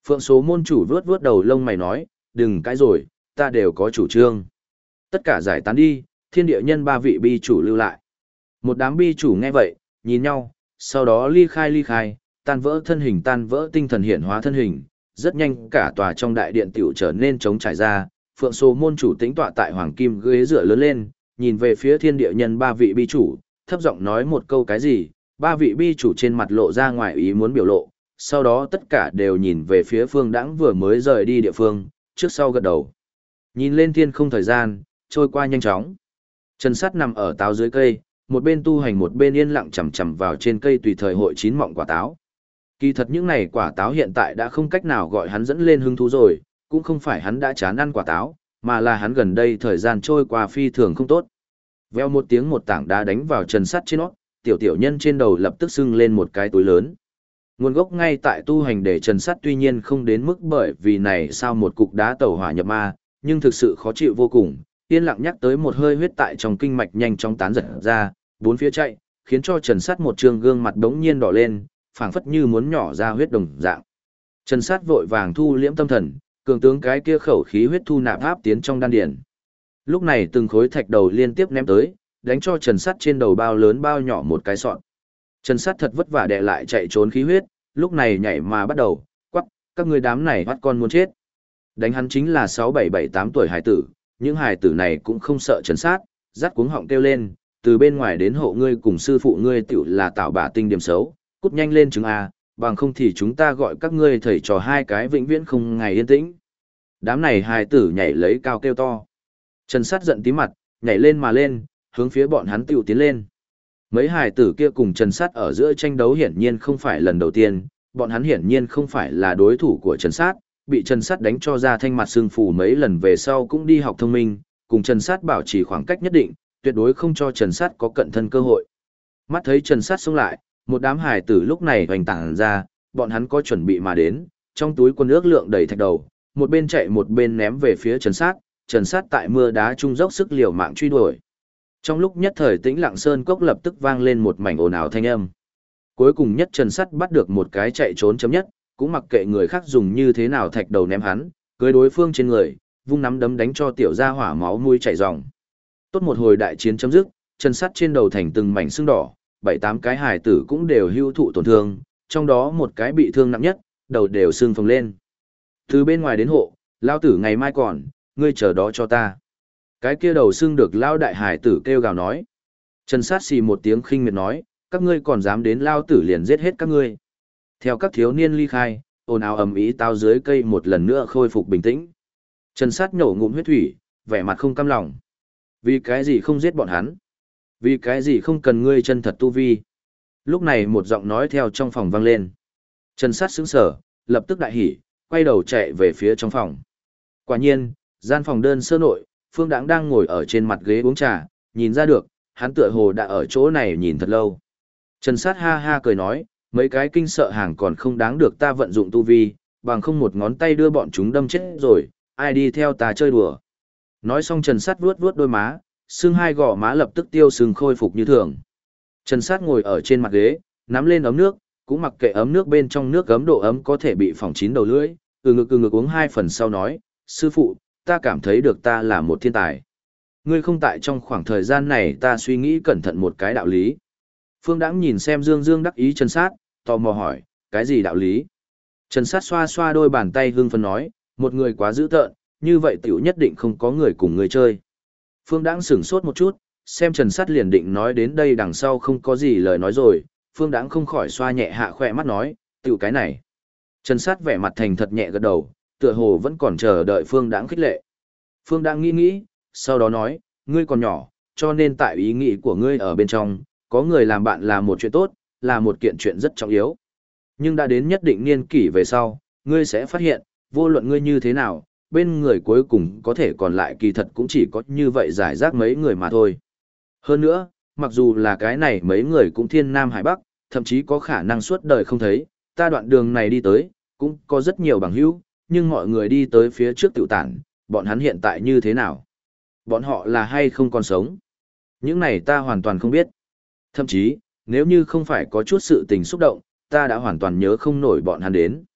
Phượng số môn chủ vuốt vuốt đầu lông mày nói, đừng cãi rồi, ta đều có chủ trương. Tất cả giải tán đi, thiên địa nhân 3 vị bi chủ lưu lại. Một đám bi chủ nghe vậy, nhìn nhau, sau đó ly khai, tan vỡ thân hình, tan vỡ tinh thần hiển hóa thân hình, rất nhanh cả tòa trong đại điện tiểu trở nên trống trải ra, Phượng số môn chủ tĩnh tọa tại hoàng kim ghế dựa lớn lên, nhìn về phía thiên địa nhân 3 vị bi chủ, thấp giọng nói một câu cái gì, 3 vị bi chủ trên mặt lộ ra ngoài ý muốn biểu lộ, sau đó tất cả đều nhìn về phía Phương Đãng vừa mới rời đi địa phương, trước sau gật đầu. Nhìn lên thiên không thời gian, trôi qua nhanh chóng. Trần Sắt nằm ở táo dưới cây, một bên tu hành một bên yên lặng chằm chằm vào trên cây tùy thời hội chín mọng quả táo. Kỳ thật những này quả táo hiện tại đã không cách nào gọi hắn dẫn lên hứng thú rồi, cũng không phải hắn đã chán ăn quả táo, mà là hắn gần đây thời gian trôi qua phi thường không tốt. Veo một tiếng một tảng đá đánh vào Trần Sắt trên nó, tiểu nhân trên đầu lập tức sưng lên một cái túi lớn. Nguồn gốc ngay tại tu hành để Trần Sắt tuy nhiên không đến mức bởi vì này sao một cục đá tẩu hỏa nhập ma, nhưng thực sự khó chịu vô cùng, yên lặng nhắc tới một hơi huyết tại trong kinh mạch nhanh chóng tán giật ra, bốn phía chạy, khiến cho Trần Sắt một trương gương mặt đống nhiên đỏ lên, phảng phất như muốn nhỏ ra huyết đồng dạng. Trần Sắt vội vàng thu liễm tâm thần, cường tướng cái kia khẩu khí huyết thu nạp áp tiến trong đan điền. Lúc này từng khối thạch đầu liên tiếp ném tới, đánh cho Trần Sắt trên đầu bao lớn bao nhỏ một cái sọn. Trần Sắt thật vất vả đè lại chạy trốn khí huyết, lúc này nhảy mà bắt đầu, quắc, các ngươi đám này bắt con muốn chết. Đánh hắn chính là 6-7-7-8 tuổi hải tử, những hải tử này cũng không sợ Trần Sắt, rát cuống họng kêu lên, từ bên ngoài đến hộ ngươi cùng sư phụ ngươi tiểu là tạo bả tinh điểm xấu, cút nhanh lên chứng A, bằng không thì chúng ta gọi các ngươi thầy trò hai cái vĩnh viễn không ngày yên tĩnh. Đám này hải tử nhảy lấy cao kêu to. Trần Sắt giận tí mặt, nhảy lên mà lên, hướng phía bọn hắn tiểu tiến lên. Mấy hài tử kia cùng Trần Sắt ở giữa tranh đấu hiển nhiên không phải lần đầu tiên, bọn hắn hiển nhiên không phải là đối thủ của Trần Sắt, bị Trần Sắt đánh cho ra thanh mặt sưng phù mấy lần về sau cũng đi học thông minh, cùng Trần Sắt bảo trì khoảng cách nhất định, tuyệt đối không cho Trần Sắt có cận thân cơ hội. Mắt thấy Trần Sắt xông lại, một đám hài tử lúc này hoành tản ra, bọn hắn có chuẩn bị mà đến, trong túi quần ước lượng đầy thạch đầu, một bên chạy một bên ném về phía Trần Sắt tại mưa đá trung dốc sức liều mạng truy đuổi. Trong lúc nhất thời tĩnh lặng sơn cốc lập tức vang lên một mảnh ồn ào thanh âm. Cuối cùng nhất Trần Sắt bắt được một cái chạy trốn chấm nhất, cũng mặc kệ người khác dùng như thế nào thạch đầu ném hắn, cưới đối phương trên người, vung nắm đấm đánh cho tiểu gia hỏa máu mũi chảy ròng. Tốt một hồi đại chiến chấm dứt, Trần Sắt trên đầu thành từng mảnh sưng đỏ, 7-8 cái hài tử cũng đều hưu thụ tổn thương, trong đó một cái bị thương nặng nhất, đầu đều sưng phồng lên. Từ bên ngoài đến hộ, lao tử ngày mai còn, ngươi chờ đó cho ta. Cái kia đầu xương được lao đại hải tử kêu gào nói. Trần Sát xì một tiếng khinh miệt nói, các ngươi còn dám đến lao tử liền giết hết các ngươi. Theo các thiếu niên ly khai, ồn ào ầm ĩ tao dưới cây một lần nữa khôi phục bình tĩnh. Trần Sát nhổ ngụm huyết thủy, vẻ mặt không cam lòng. Vì cái gì không giết bọn hắn? Vì cái gì không cần ngươi chân thật tu vi? Lúc này một giọng nói theo trong phòng vang lên. Trần Sát sững sờ, lập tức đại hỉ, quay đầu chạy về phía trong phòng. Quả nhiên, gian phòng đơn sơ nội, Phương Đãng đang ngồi ở trên mặt ghế uống trà, nhìn ra được, hắn tựa hồ đã ở chỗ này nhìn thật lâu. Trần Sát ha ha cười nói, mấy cái kinh sợ hàng còn không đáng được ta vận dụng tu vi, bằng không một ngón tay đưa bọn chúng đâm chết rồi, ai đi theo ta chơi đùa. Nói xong Trần Sát vuốt vuốt đôi má, xương hai gò má lập tức tiêu sưng khôi phục như thường. Trần Sát ngồi ở trên mặt ghế, nắm lên ấm nước, cũng mặc kệ ấm nước bên trong nước gấm độ ấm có thể bị phỏng chín đầu lưỡi, từ ngực uống 2 phần sau nói, sư phụ, ta cảm thấy được ta là một thiên tài. Ngươi không tại trong khoảng thời gian này ta suy nghĩ cẩn thận một cái đạo lý. Phương Đãng nhìn xem Dương Dương đắc ý Trần Sát, tò mò hỏi, cái gì đạo lý? Trần Sát xoa xoa đôi bàn tay hưng phấn nói, một người quá dữ tợn, như vậy tiểu nhất định không có người cùng người chơi. Phương Đãng sửng sốt một chút, xem Trần Sát liền định nói đến đây đằng sau không có gì lời nói rồi, Phương Đãng không khỏi xoa nhẹ hạ khỏe mắt nói, tiểu cái này. Trần Sát vẻ mặt thành thật nhẹ gật đầu, tựa hồ vẫn còn chờ đợi Phương Đãng khích lệ. Phương Đãng nghĩ, sau đó nói, ngươi còn nhỏ, cho nên tại ý nghĩ của ngươi ở bên trong, có người làm bạn là một chuyện tốt, là một kiện chuyện rất trọng yếu. Nhưng đã đến nhất định niên kỷ về sau, ngươi sẽ phát hiện, vô luận ngươi như thế nào, bên người cuối cùng có thể còn lại kỳ thật cũng chỉ có như vậy giải rác mấy người mà thôi. Hơn nữa, mặc dù là cái này mấy người cũng thiên nam hải bắc, thậm chí có khả năng suốt đời không thấy, ta đoạn đường này đi tới, cũng có rất nhiều bằng hữu, nhưng mọi người đi tới phía trước tiểu tản, bọn hắn hiện tại như thế nào? Bọn họ là hay không còn sống? Những này ta hoàn toàn không biết. Thậm chí, nếu như không phải có chút sự tình xúc động, ta đã hoàn toàn nhớ không nổi bọn hắn đến.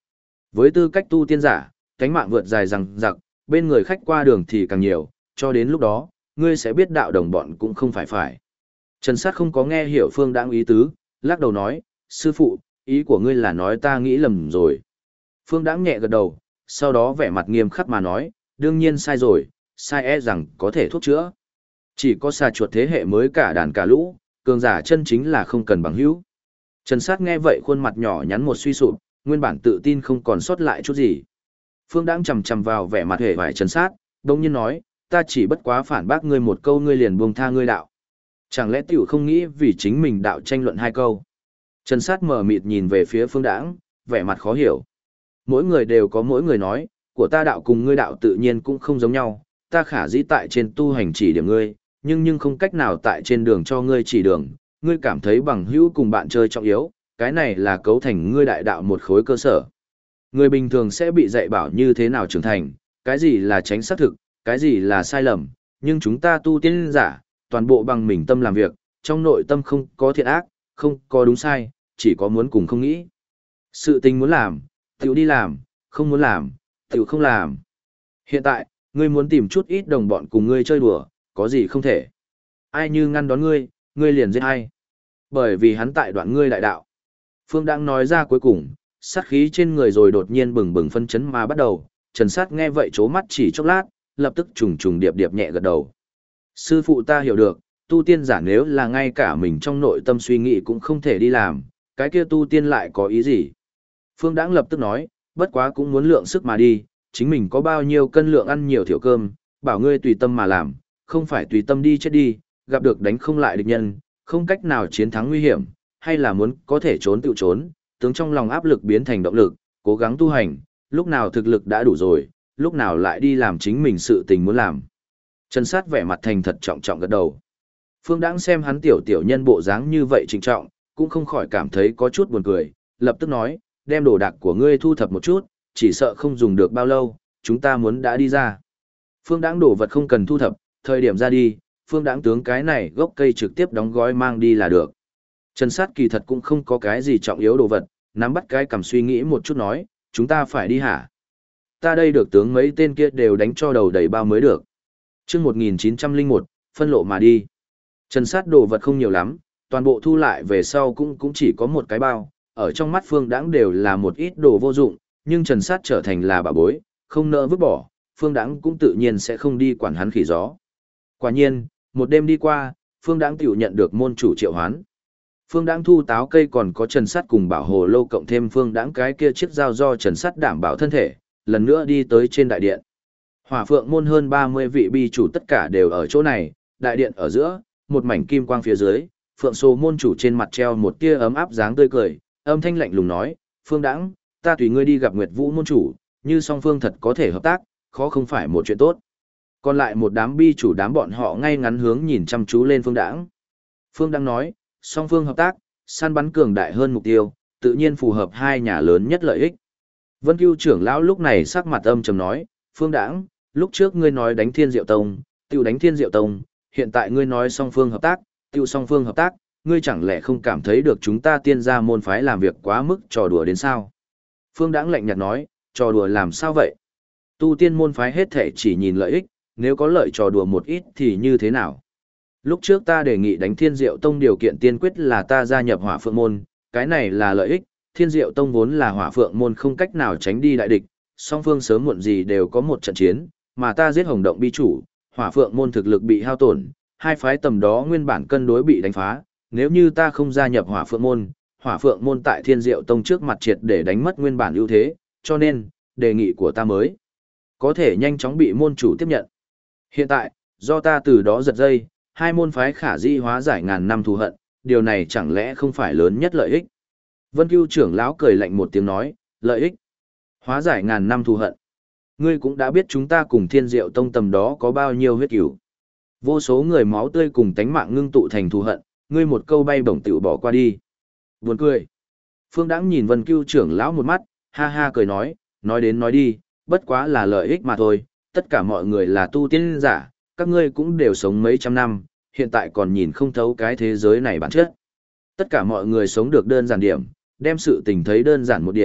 Với tư cách tu tiên giả, cánh mạng vượt dài rằng giặc, bên người khách qua đường thì càng nhiều, cho đến lúc đó, ngươi sẽ biết đạo đồng bọn cũng không phải. Trần Sát không có nghe hiểu Phương Đãng ý tứ, lắc đầu nói, sư phụ, ý của ngươi là nói ta nghĩ lầm rồi. Phương Đãng nhẹ gật đầu, sau đó vẻ mặt nghiêm khắc mà nói, đương nhiên sai rồi, sai rằng có thể thuốc chữa. Chỉ có xà chuột thế hệ mới cả đàn cả lũ, cường giả chân chính là không cần bằng hữu. Trần Sát nghe vậy khuôn mặt nhỏ nhắn một suy sụp, nguyên bản tự tin không còn sót lại chút gì. Phương Đãng chầm chầm vào vẻ mặt hề vải Trần Sát, đồng nhiên nói, ta chỉ bất quá phản bác ngươi một câu ngươi liền buông tha ngươi đạo. Chẳng lẽ tiểu không nghĩ vì chính mình đạo tranh luận hai câu. Trần Sát mờ mịt nhìn về phía Phương Đãng, vẻ mặt khó hiểu. Mỗi người đều có mỗi người nói, của ta đạo cùng ngươi đạo tự nhiên cũng không giống nhau, ta khả dĩ tại trên tu hành chỉ điểm ngươi, nhưng không cách nào tại trên đường cho ngươi chỉ đường, ngươi cảm thấy bằng hữu cùng bạn chơi trọng yếu, cái này là cấu thành ngươi đại đạo một khối cơ sở. Người bình thường sẽ bị dạy bảo như thế nào trưởng thành, cái gì là tránh xác thực, cái gì là sai lầm, nhưng chúng ta tu tiên giả, toàn bộ bằng mình tâm làm việc, trong nội tâm không có thiện ác, không có đúng sai, chỉ có muốn cùng không nghĩ. Sự tình muốn làm, tiểu đi làm, không muốn làm, tiểu không làm. Hiện tại, ngươi muốn tìm chút ít đồng bọn cùng ngươi chơi đùa, có gì không thể. Ai như ngăn đón ngươi, ngươi liền giết ai. Bởi vì hắn tại đoạn ngươi đại đạo. Phương đang nói ra cuối cùng, sát khí trên người rồi đột nhiên bừng bừng phân chấn mà bắt đầu. Trần Sát nghe vậy chố mắt chỉ chốc lát, lập tức trùng trùng điệp điệp nhẹ gật đầu. Sư phụ ta hiểu được, tu tiên giả nếu là ngay cả mình trong nội tâm suy nghĩ cũng không thể đi làm, cái kia tu tiên lại có ý gì? Phương Đãng lập tức nói, bất quá cũng muốn lượng sức mà đi, chính mình có bao nhiêu cân lượng ăn nhiều thiểu cơm, bảo ngươi tùy tâm mà làm, không phải tùy tâm đi chết đi, gặp được đánh không lại địch nhân, không cách nào chiến thắng nguy hiểm, hay là muốn có thể trốn tự trốn, tướng trong lòng áp lực biến thành động lực, cố gắng tu hành, lúc nào thực lực đã đủ rồi, lúc nào lại đi làm chính mình sự tình muốn làm. Trần Sát vẻ mặt thành thật trọng trọng gật đầu. Phương Đãng xem hắn tiểu nhân bộ dáng như vậy trịnh trọng, cũng không khỏi cảm thấy có chút buồn cười, lập tức nói, đem đồ đạc của ngươi thu thập một chút, chỉ sợ không dùng được bao lâu, chúng ta muốn đã đi ra. Phương Đãng đồ vật không cần thu thập, thời điểm ra đi, Phương Đãng tướng cái này gốc cây trực tiếp đóng gói mang đi là được. Trần Sát kỳ thật cũng không có cái gì trọng yếu đồ vật, nắm bắt cái cầm suy nghĩ một chút nói, chúng ta phải đi hả? Ta đây được tướng mấy tên kia đều đánh cho đầu đầy bao mới được. Chương 1901, phân lộ mà đi. Trần Sát đồ vật không nhiều lắm, toàn bộ thu lại về sau cũng chỉ có một cái bao, ở trong mắt Phương Đãng đều là một ít đồ vô dụng, nhưng Trần Sát trở thành là bảo bối, không nỡ vứt bỏ, Phương Đãng cũng tự nhiên sẽ không đi quản hắn khỉ gió. Quả nhiên, một đêm đi qua, Phương Đãng tiểu nhận được môn chủ triệu hoán. Phương Đãng thu táo cây còn có Trần Sát cùng bảo hồ lô cộng thêm Phương Đãng cái kia chiếc dao do Trần Sát đảm bảo thân thể, lần nữa đi tới trên đại điện. Hỏa Phượng môn hơn 30 vị bi chủ tất cả đều ở chỗ này, đại điện ở giữa, một mảnh kim quang phía dưới, Phượng Sô môn chủ trên mặt treo một tia ấm áp dáng tươi cười, âm thanh lạnh lùng nói, Phương Đãng, ta tùy ngươi đi gặp Nguyệt Vũ môn chủ, như song phương thật có thể hợp tác, khó không phải một chuyện tốt. Còn lại một đám bi chủ đám bọn họ ngay ngắn hướng nhìn chăm chú lên Phương Đãng. Phương Đãng nói, song phương hợp tác, săn bắn cường đại hơn mục tiêu, tự nhiên phù hợp hai nhà lớn nhất lợi ích. Vân Cưu trưởng lão lúc này sắc mặt âm trầm nói, Phương Đãng, lúc trước ngươi nói đánh Thiên Diệu Tông, tiêu đánh Thiên Diệu Tông, hiện tại ngươi nói song phương hợp tác, tiêu song phương hợp tác, ngươi chẳng lẽ không cảm thấy được chúng ta tiên gia môn phái làm việc quá mức trò đùa đến sao? Phương Đãng lạnh nhạt nói, trò đùa làm sao vậy? Tu tiên môn phái hết thể chỉ nhìn lợi ích, nếu có lợi trò đùa một ít thì như thế nào? Lúc trước ta đề nghị đánh Thiên Diệu Tông điều kiện tiên quyết là ta gia nhập Hỏa Phượng môn, cái này là lợi ích, Thiên Diệu Tông vốn là Hỏa Phượng môn không cách nào tránh đi đại địch, song phương sớm muộn gì đều có một trận chiến, mà ta giết Hồng Động bi chủ, Hỏa Phượng môn thực lực bị hao tổn, hai phái tầm đó nguyên bản cân đối bị đánh phá, nếu như ta không gia nhập Hỏa Phượng môn tại Thiên Diệu Tông trước mặt triệt để đánh mất nguyên bản ưu thế, cho nên, đề nghị của ta mới có thể nhanh chóng bị môn chủ tiếp nhận. Hiện tại, do ta từ đó giật dây, hai môn phái khả dĩ hóa giải ngàn năm thù hận, điều này chẳng lẽ không phải lớn nhất lợi ích? Vân Cưu trưởng lão cười lạnh một tiếng nói, lợi ích? Hóa giải ngàn năm thù hận. Ngươi cũng đã biết chúng ta cùng Thiên Diệu Tông tầm đó có bao nhiêu huyết cửu. Vô số người máu tươi cùng tánh mạng ngưng tụ thành thù hận, ngươi một câu bay bổng tiểu bỏ qua đi. Buồn cười. Phương Đãng nhìn Vân Cưu trưởng lão một mắt, ha ha cười nói đến nói đi, bất quá là lợi ích mà thôi, tất cả mọi người là tu tiên giả, các ngươi cũng đều sống mấy trăm năm, hiện tại còn nhìn không thấu cái thế giới này bản chất. Tất cả mọi người sống được đơn giản điểm, đem sự tình thấy đơn giản một điểm,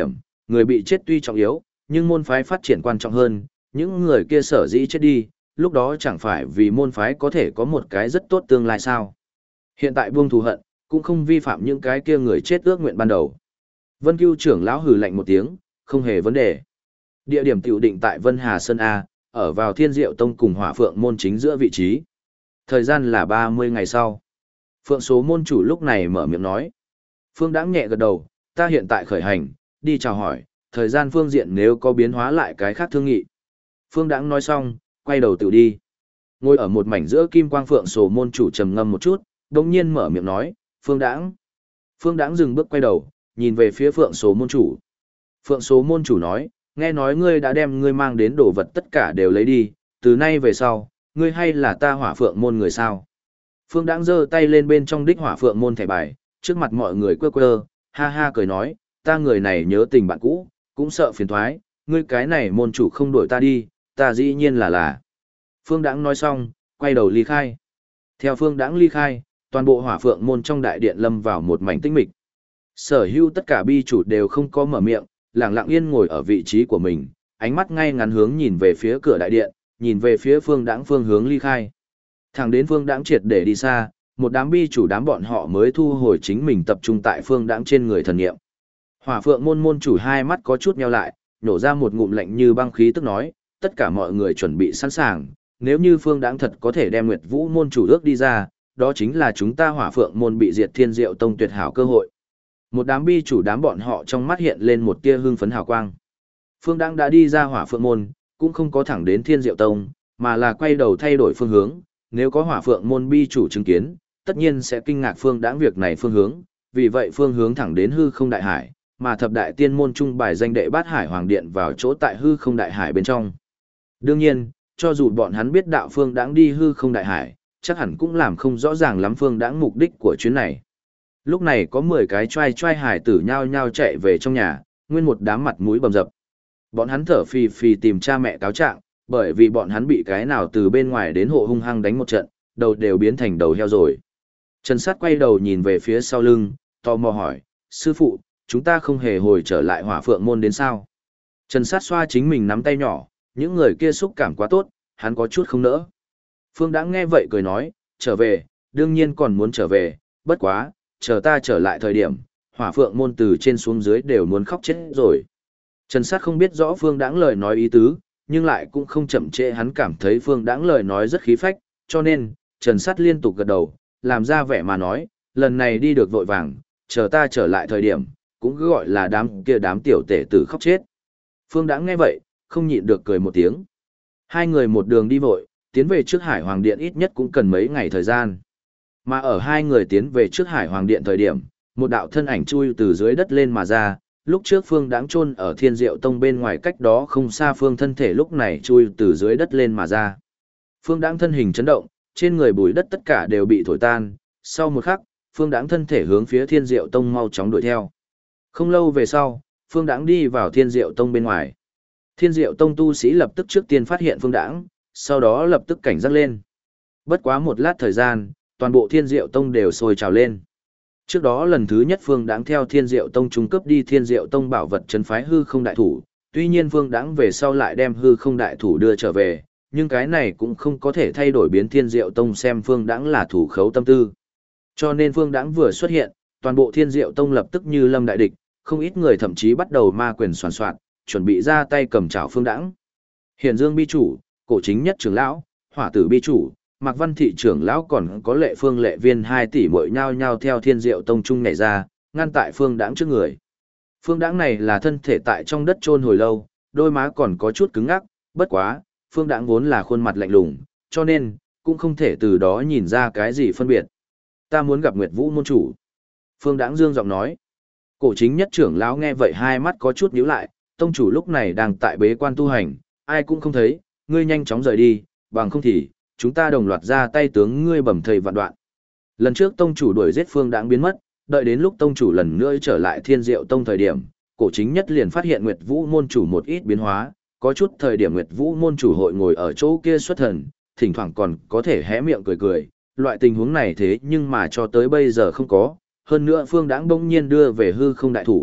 người bị chết tuy trọng yếu, nhưng môn phái phát triển quan trọng hơn, những người kia sở dĩ chết đi, lúc đó chẳng phải vì môn phái có thể có một cái rất tốt tương lai sao. Hiện tại buông thù hận, cũng không vi phạm những cái kia người chết ước nguyện ban đầu. Vân Cưu trưởng lão hừ lạnh một tiếng, không hề vấn đề. Địa điểm tiểu định tại Vân Hà Sơn A, ở vào Thiên Diệu Tông cùng Hỏa Phượng môn chính giữa vị trí. Thời gian là 30 ngày sau. Phượng số môn chủ lúc này mở miệng nói. Phương Đãng nhẹ gật đầu, ta hiện tại khởi hành, đi chào hỏi, thời gian phương diện nếu có biến hóa lại cái khác thương nghị. Phương Đãng nói xong, quay đầu tự đi. Ngồi ở một mảnh giữa kim quang Phượng số môn chủ trầm ngâm một chút, đồng nhiên mở miệng nói, Phương Đãng. Phương Đãng dừng bước quay đầu, nhìn về phía Phượng số môn chủ. Phượng số môn chủ nói, nghe nói ngươi đã đem ngươi mang đến đồ vật tất cả đều lấy đi, từ nay về sau, ngươi hay là ta Hỏa Phượng môn người sao? Phương Đãng giơ tay lên bên trong đích Hỏa Phượng môn thẻ bài, trước mặt mọi người quơ quơ, ha ha cười nói, ta người này nhớ tình bạn cũ, cũng sợ phiền thoái, ngươi cái này môn chủ không đuổi ta đi, ta dĩ nhiên là. Phương Đãng nói xong, quay đầu ly khai. Theo Phương Đãng ly khai, toàn bộ Hỏa Phượng môn trong đại điện lâm vào một mảnh tĩnh mịch. Sở hữu tất cả bi chủ đều không có mở miệng, lặng lặng yên ngồi ở vị trí của mình, ánh mắt ngay ngắn hướng nhìn về phía cửa đại điện, nhìn về phía Phương Đãng phương hướng ly khai. Thẳng đến Phương Đãng triệt để đi xa, một đám bi chủ đám bọn họ mới thu hồi chính mình tập trung tại Phương Đãng trên người thần niệm. Hỏa Phượng môn môn chủ hai mắt có chút nheo lại, nhổ ra một ngụm lạnh như băng khí tức nói, tất cả mọi người chuẩn bị sẵn sàng, nếu như Phương Đãng thật có thể đem Nguyệt Vũ môn chủ ước đi ra, đó chính là chúng ta Hỏa Phượng môn bị diệt Thiên Diệu Tông tuyệt hảo cơ hội. Một đám bi chủ đám bọn họ trong mắt hiện lên một tia hưng phấn hào quang. Phương Đãng đã đi ra Hỏa Phượng môn, cũng không có thẳng đến Thiên Diệu Tông, mà là quay đầu thay đổi phương hướng, nếu có Hỏa Phượng môn bi chủ chứng kiến, tất nhiên sẽ kinh ngạc Phương Đãng việc này phương hướng, vì vậy phương hướng thẳng đến Hư Không Đại Hải, mà thập đại tiên môn trung bài danh đệ Bát Hải Hoàng Điện vào chỗ tại Hư Không Đại Hải bên trong. Đương nhiên, cho dù bọn hắn biết đạo Phương Đãng đi Hư Không Đại Hải, chắc hẳn cũng làm không rõ ràng lắm Phương Đãng mục đích của chuyến này. Lúc này có 10 cái trai trai hải tử nhao nhao chạy về trong nhà, nguyên một đám mặt mũi bầm dập. Bọn hắn thở phì phì tìm cha mẹ cáo trạng, bởi vì bọn hắn bị cái nào từ bên ngoài đến hộ hung hăng đánh một trận, đầu đều biến thành đầu heo rồi. Trần Sát quay đầu nhìn về phía sau lưng, tò mò hỏi, sư phụ, chúng ta không hề hồi trở lại Hỏa Phượng môn đến sao? Trần Sát xoa chính mình nắm tay nhỏ, những người kia xúc cảm quá tốt, hắn có chút không nỡ. Phương Đãng nghe vậy cười nói, trở về, đương nhiên còn muốn trở về, bất quá, chờ ta trở lại thời điểm, Hỏa Phượng môn từ trên xuống dưới đều muốn khóc chết rồi. Trần Sát không biết rõ Phương Đãng lời nói ý tứ, nhưng lại cũng không chậm trễ hắn cảm thấy Phương Đãng lời nói rất khí phách, cho nên, Trần Sát liên tục gật đầu, làm ra vẻ mà nói, lần này đi được vội vàng, chờ ta trở lại thời điểm, cũng cứ gọi là đám tiểu tể tử khóc chết. Phương Đãng nghe vậy, không nhịn được cười một tiếng. Hai người một đường đi vội, tiến về trước Hải Hoàng Điện ít nhất cũng cần mấy ngày thời gian. Mà ở hai người tiến về trước Hải Hoàng Điện thời điểm, một đạo thân ảnh chui từ dưới đất lên mà ra, lúc trước Phương Đãng chôn ở Thiên Diệu Tông bên ngoài cách đó không xa Phương thân thể lúc này chui từ dưới đất lên mà ra. Phương Đãng thân hình chấn động, trên người bụi đất tất cả đều bị thổi tan, sau một khắc, Phương Đãng thân thể hướng phía Thiên Diệu Tông mau chóng đuổi theo. Không lâu về sau, Phương Đãng đi vào Thiên Diệu Tông bên ngoài. Thiên Diệu Tông tu sĩ lập tức trước tiên phát hiện Phương Đãng, sau đó lập tức cảnh giác lên. Bất quá một lát thời gian, toàn bộ Thiên Diệu Tông đều sôi trào lên. Trước đó lần thứ nhất Phương Đãng theo Thiên Diệu Tông trung cấp đi Thiên Diệu Tông bảo vật trấn phái Hư Không Đại Thủ, tuy nhiên Phương Đãng về sau lại đem Hư Không Đại Thủ đưa trở về, nhưng cái này cũng không có thể thay đổi biến Thiên Diệu Tông xem Phương Đãng là thủ khấu tâm tư. Cho nên Phương Đãng vừa xuất hiện, toàn bộ Thiên Diệu Tông lập tức như lâm đại địch, không ít người thậm chí bắt đầu ma quyền soàn soạt, chuẩn bị ra tay cầm chảo Phương Đãng. Hiển Dương bi chủ, Cổ Chính Nhất trưởng lão, Hỏa Tử bi chủ, Mạc Văn Thị trưởng lão còn có Lệ Phương Lệ Viên 2 tỷ muội nhao nhao theo Thiên Diệu Tông trung nhảy ra, ngăn tại Phương Đãng trước người. Phương Đãng này là thân thể tại trong đất chôn hồi lâu, đôi má còn có chút cứng ngắc, bất quá, Phương Đãng vốn là khuôn mặt lạnh lùng, cho nên cũng không thể từ đó nhìn ra cái gì phân biệt. Ta muốn gặp Nguyệt Vũ môn chủ. Phương Đãng dương giọng nói. Cổ Chính Nhất trưởng lão nghe vậy hai mắt có chút nhíu lại, tông chủ lúc này đang tại bế quan tu hành, ai cũng không thấy, ngươi nhanh chóng rời đi, bằng không thì chúng ta đồng loạt ra tay tướng ngươi bầm thây vạn đoạn. Lần trước tông chủ đuổi giết Phương Đãng biến mất, đợi đến lúc tông chủ lần nữa trở lại Thiên Diệu Tông thời điểm, Cổ Chính Nhất liền phát hiện Nguyệt Vũ môn chủ một ít biến hóa, có chút thời điểm Nguyệt Vũ môn chủ hội ngồi ở chỗ kia xuất thần, thỉnh thoảng còn có thể hé miệng cười cười, loại tình huống này thế nhưng mà cho tới bây giờ không có, hơn nữa Phương Đãng bỗng nhiên đưa về Hư Không Đại Thủ,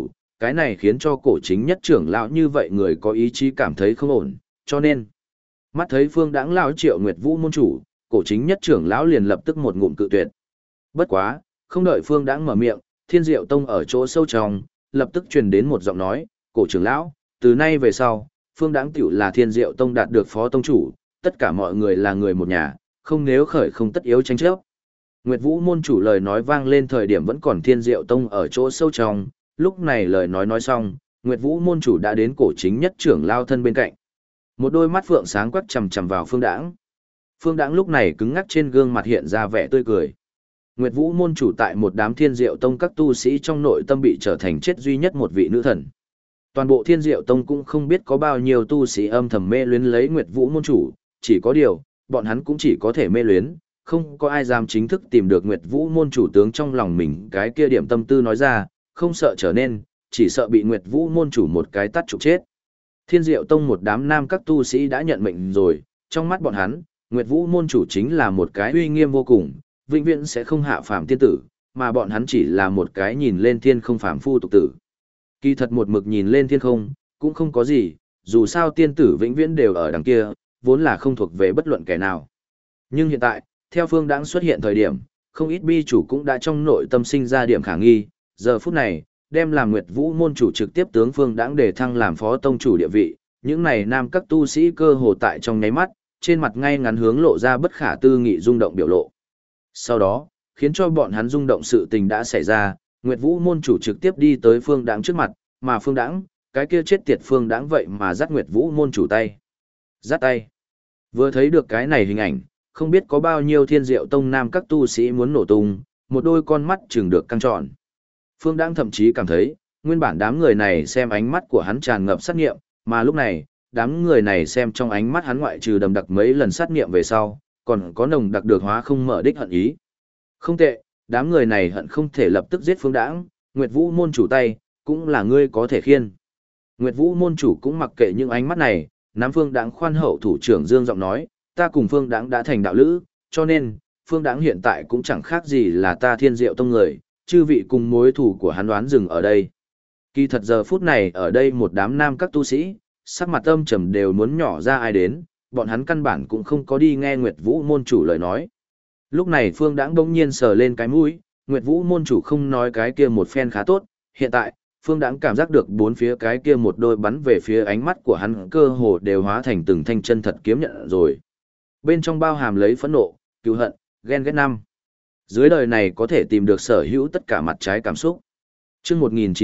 cái này khiến cho cổ chính nhất trưởng lão như vậy người có ý chí cảm thấy không ổn, cho nên mắt thấy Phương Đãng lão Triệu Nguyệt Vũ môn chủ, cổ chính nhất trưởng lão liền lập tức một ngụm cự tuyệt. Bất quá, không đợi Phương Đãng mở miệng, Thiên Diệu Tông ở chỗ sâu trong, lập tức truyền đến một giọng nói, "Cổ trưởng lão, từ nay về sau, Phương Đãng tiểu là Thiên Diệu Tông đạt được phó tông chủ, tất cả mọi người là người một nhà, không nếu khởi không tất yếu tranh chấp." Nguyệt Vũ môn chủ lời nói vang lên thời điểm vẫn còn Thiên Diệu Tông ở chỗ sâu trong, lúc này lời nói xong, Nguyệt Vũ môn chủ đã đến cổ chính nhất trưởng lao thân bên cạnh. Một đôi mắt phượng sáng quắc chằm chằm vào Phương Đãng. Phương Đãng lúc này cứng ngắc trên gương mặt hiện ra vẻ tươi cười. Nguyệt Vũ môn chủ tại một đám Thiên Diệu Tông các tu sĩ trong nội tâm bị trở thành chết duy nhất một vị nữ thần. Toàn bộ Thiên Diệu Tông cũng không biết có bao nhiêu tu sĩ âm thầm mê luyến lấy Nguyệt Vũ môn chủ, chỉ có điều, bọn hắn cũng chỉ có thể mê luyến, không có ai dám chính thức tìm được Nguyệt Vũ môn chủ tướng trong lòng mình cái kia điểm tâm tư nói ra, không sợ trở nên, chỉ sợ bị Nguyệt Vũ môn chủ một cái tát trục chết. Thiên Diệu Tông một đám nam các tu sĩ đã nhận mệnh rồi, trong mắt bọn hắn, Nguyệt Vũ môn chủ chính là một cái uy nghiêm vô cùng, vĩnh viễn sẽ không hạ phàm tiên tử, mà bọn hắn chỉ là một cái nhìn lên thiên không phàm phu tục tử. Kỳ thật một mực nhìn lên thiên không, cũng không có gì, dù sao tiên tử vĩnh viễn đều ở đằng kia, vốn là không thuộc về bất luận kẻ nào. Nhưng hiện tại, theo Phương Đãng xuất hiện thời điểm, không ít bi chủ cũng đã trong nội tâm sinh ra điểm khả nghi, giờ phút này, đem làm Nguyệt Vũ môn chủ trực tiếp tướng Phương Đãng để thăng làm phó tông chủ địa vị, những này nam các tu sĩ cơ hồ tại trong nháy mắt, trên mặt ngay ngắn hướng lộ ra bất khả tư nghị rung động biểu lộ. Sau đó, khiến cho bọn hắn rung động sự tình đã xảy ra, Nguyệt Vũ môn chủ trực tiếp đi tới Phương Đãng trước mặt, mà Phương Đãng, cái kia chết tiệt Phương Đãng vậy mà dắt Nguyệt Vũ môn chủ tay. Dắt tay. Vừa thấy được cái này hình ảnh, không biết có bao nhiêu Thiên Diệu Tông nam các tu sĩ muốn nổ tung, một đôi con mắt chừng được căng tròn. Phương Đãng thậm chí cảm thấy, nguyên bản đám người này xem ánh mắt của hắn tràn ngập sát nghiệm, mà lúc này, đám người này xem trong ánh mắt hắn ngoại trừ đầm đặc mấy lần sát nghiệm về sau, còn có nồng đặc được hóa không mở đích hận ý. Không tệ, đám người này hận không thể lập tức giết Phương Đãng, Nguyệt Vũ môn chủ tay, cũng là ngươi có thể khiên. Nguyệt Vũ môn chủ cũng mặc kệ những ánh mắt này, nắm Phương Đãng khoan hậu thủ trưởng dương giọng nói, ta cùng Phương Đãng đã thành đạo lữ, cho nên, Phương Đãng hiện tại cũng chẳng khác gì là ta Thiên Diệu Tông người, chư vị cùng mối thù của hắn đoán dừng ở đây. Kỳ thật giờ phút này ở đây một đám nam các tu sĩ, sắc mặt âm trầm đều muốn nhỏ ra ai đến, bọn hắn căn bản cũng không có đi nghe Nguyệt Vũ môn chủ lời nói. Lúc này Phương Đãng bỗng nhiên sờ lên cái mũi, Nguyệt Vũ môn chủ không nói cái kia một phen khá tốt, hiện tại, Phương Đãng cảm giác được bốn phía cái kia một đôi bắn về phía ánh mắt của hắn cơ hồ đều hóa thành từng thanh chân thật kiếm nhận rồi. Bên trong bao hàm lấy phẫn nộ, cừu hận, ghen ghét năm. Dưới đời này có thể tìm được sở hữu tất cả mặt trái cảm xúc. Chương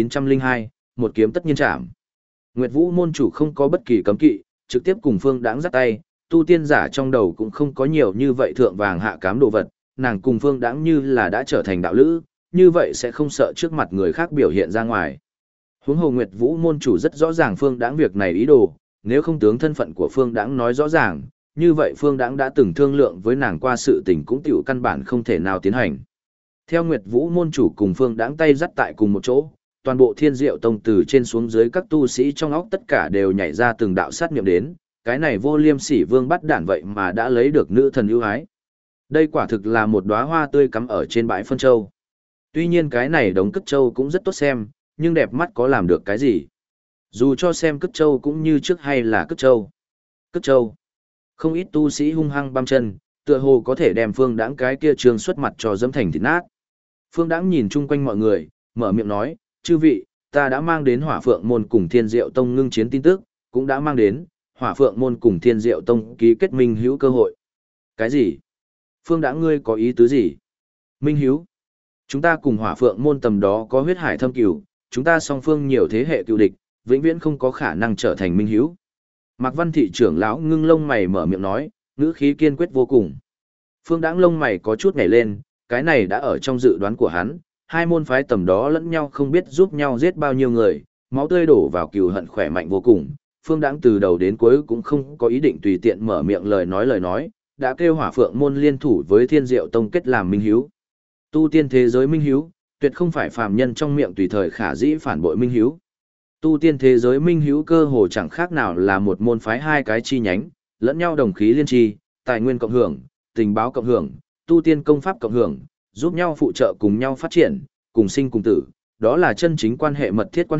1902, một kiếm tất nhiên chạm. Nguyệt Vũ môn chủ không có bất kỳ cấm kỵ, trực tiếp cùng Phương Đãng dắt tay, tu tiên giả trong đầu cũng không có nhiều như vậy thượng vàng hạ cám đồ vật, nàng cùng Phương Đãng như là đã trở thành đạo lữ, như vậy sẽ không sợ trước mặt người khác biểu hiện ra ngoài. Huống hồ Nguyệt Vũ môn chủ rất rõ ràng Phương Đãng việc này ý đồ, nếu không tướng thân phận của Phương Đãng nói rõ ràng, như vậy Phương Đãng đã từng thương lượng với nàng qua sự tình cũng tiểu căn bản không thể nào tiến hành. Theo Nguyệt Vũ môn chủ cùng Phương Đãng tay dắt tại cùng một chỗ, toàn bộ Thiên Diệu Tông từ trên xuống dưới các tu sĩ trong óc tất cả đều nhảy ra từng đạo sát niệm đến, cái này vô liêm sỉ vương bắt đản vậy mà đã lấy được nữ thần ưu ái. Đây quả thực là một đóa hoa tươi cắm ở trên bãi phân châu. Tuy nhiên cái này đống cất châu cũng rất tốt xem, nhưng đẹp mắt có làm được cái gì? Dù cho xem cất châu cũng như trước hay là cất châu. Cất châu. Không ít tu sĩ hung hăng băm chân, tựa hồ có thể đem Phương Đãng cái kia trường xuất mặt cho dẫm thành thịt nát. Phương Đãng nhìn chung quanh mọi người, mở miệng nói, chư vị, ta đã mang đến Hỏa Phượng môn cùng Thiên Diệu Tông ngưng chiến tin tức, cũng đã mang đến Hỏa Phượng môn cùng Thiên Diệu Tông ký kết minh hữu cơ hội. Cái gì? Phương Đãng ngươi có ý tứ gì? Minh hữu? Chúng ta cùng Hỏa Phượng môn tầm đó có huyết hải thâm cửu, chúng ta song phương nhiều thế hệ cựu địch, vĩnh viễn không có khả năng trở thành minh hữu. Mạc Văn Thị trưởng lão ngưng lông mày mở miệng nói, ngữ khí kiên quyết vô cùng. Phương Đãng lông mày có chút nhảy lên, cái này đã ở trong dự đoán của hắn, hai môn phái tầm đó lẫn nhau không biết giúp nhau giết bao nhiêu người, máu tươi đổ vào cừu hận khỏe mạnh vô cùng. Phương Đãng từ đầu đến cuối cũng không có ý định tùy tiện mở miệng lời nói, đã kêu Hỏa Phượng môn liên thủ với Thiên Diệu Tông kết làm minh hữu. Tu tiên thế giới minh hữu, tuyệt không phải phàm nhân trong miệng tùy thời khả dĩ phản bội minh hữu. Tu tiên thế giới minh hữu cơ hồ chẳng khác nào là một môn phái hai cái chi nhánh, lẫn nhau đồng khí liên tri, tài nguyên cộng hưởng, tình báo cộng hưởng, tu tiên công pháp cộng hưởng, giúp nhau phụ trợ cùng nhau phát triển, cùng sinh cùng tử, đó là chân chính quan hệ mật thiết quan hệ,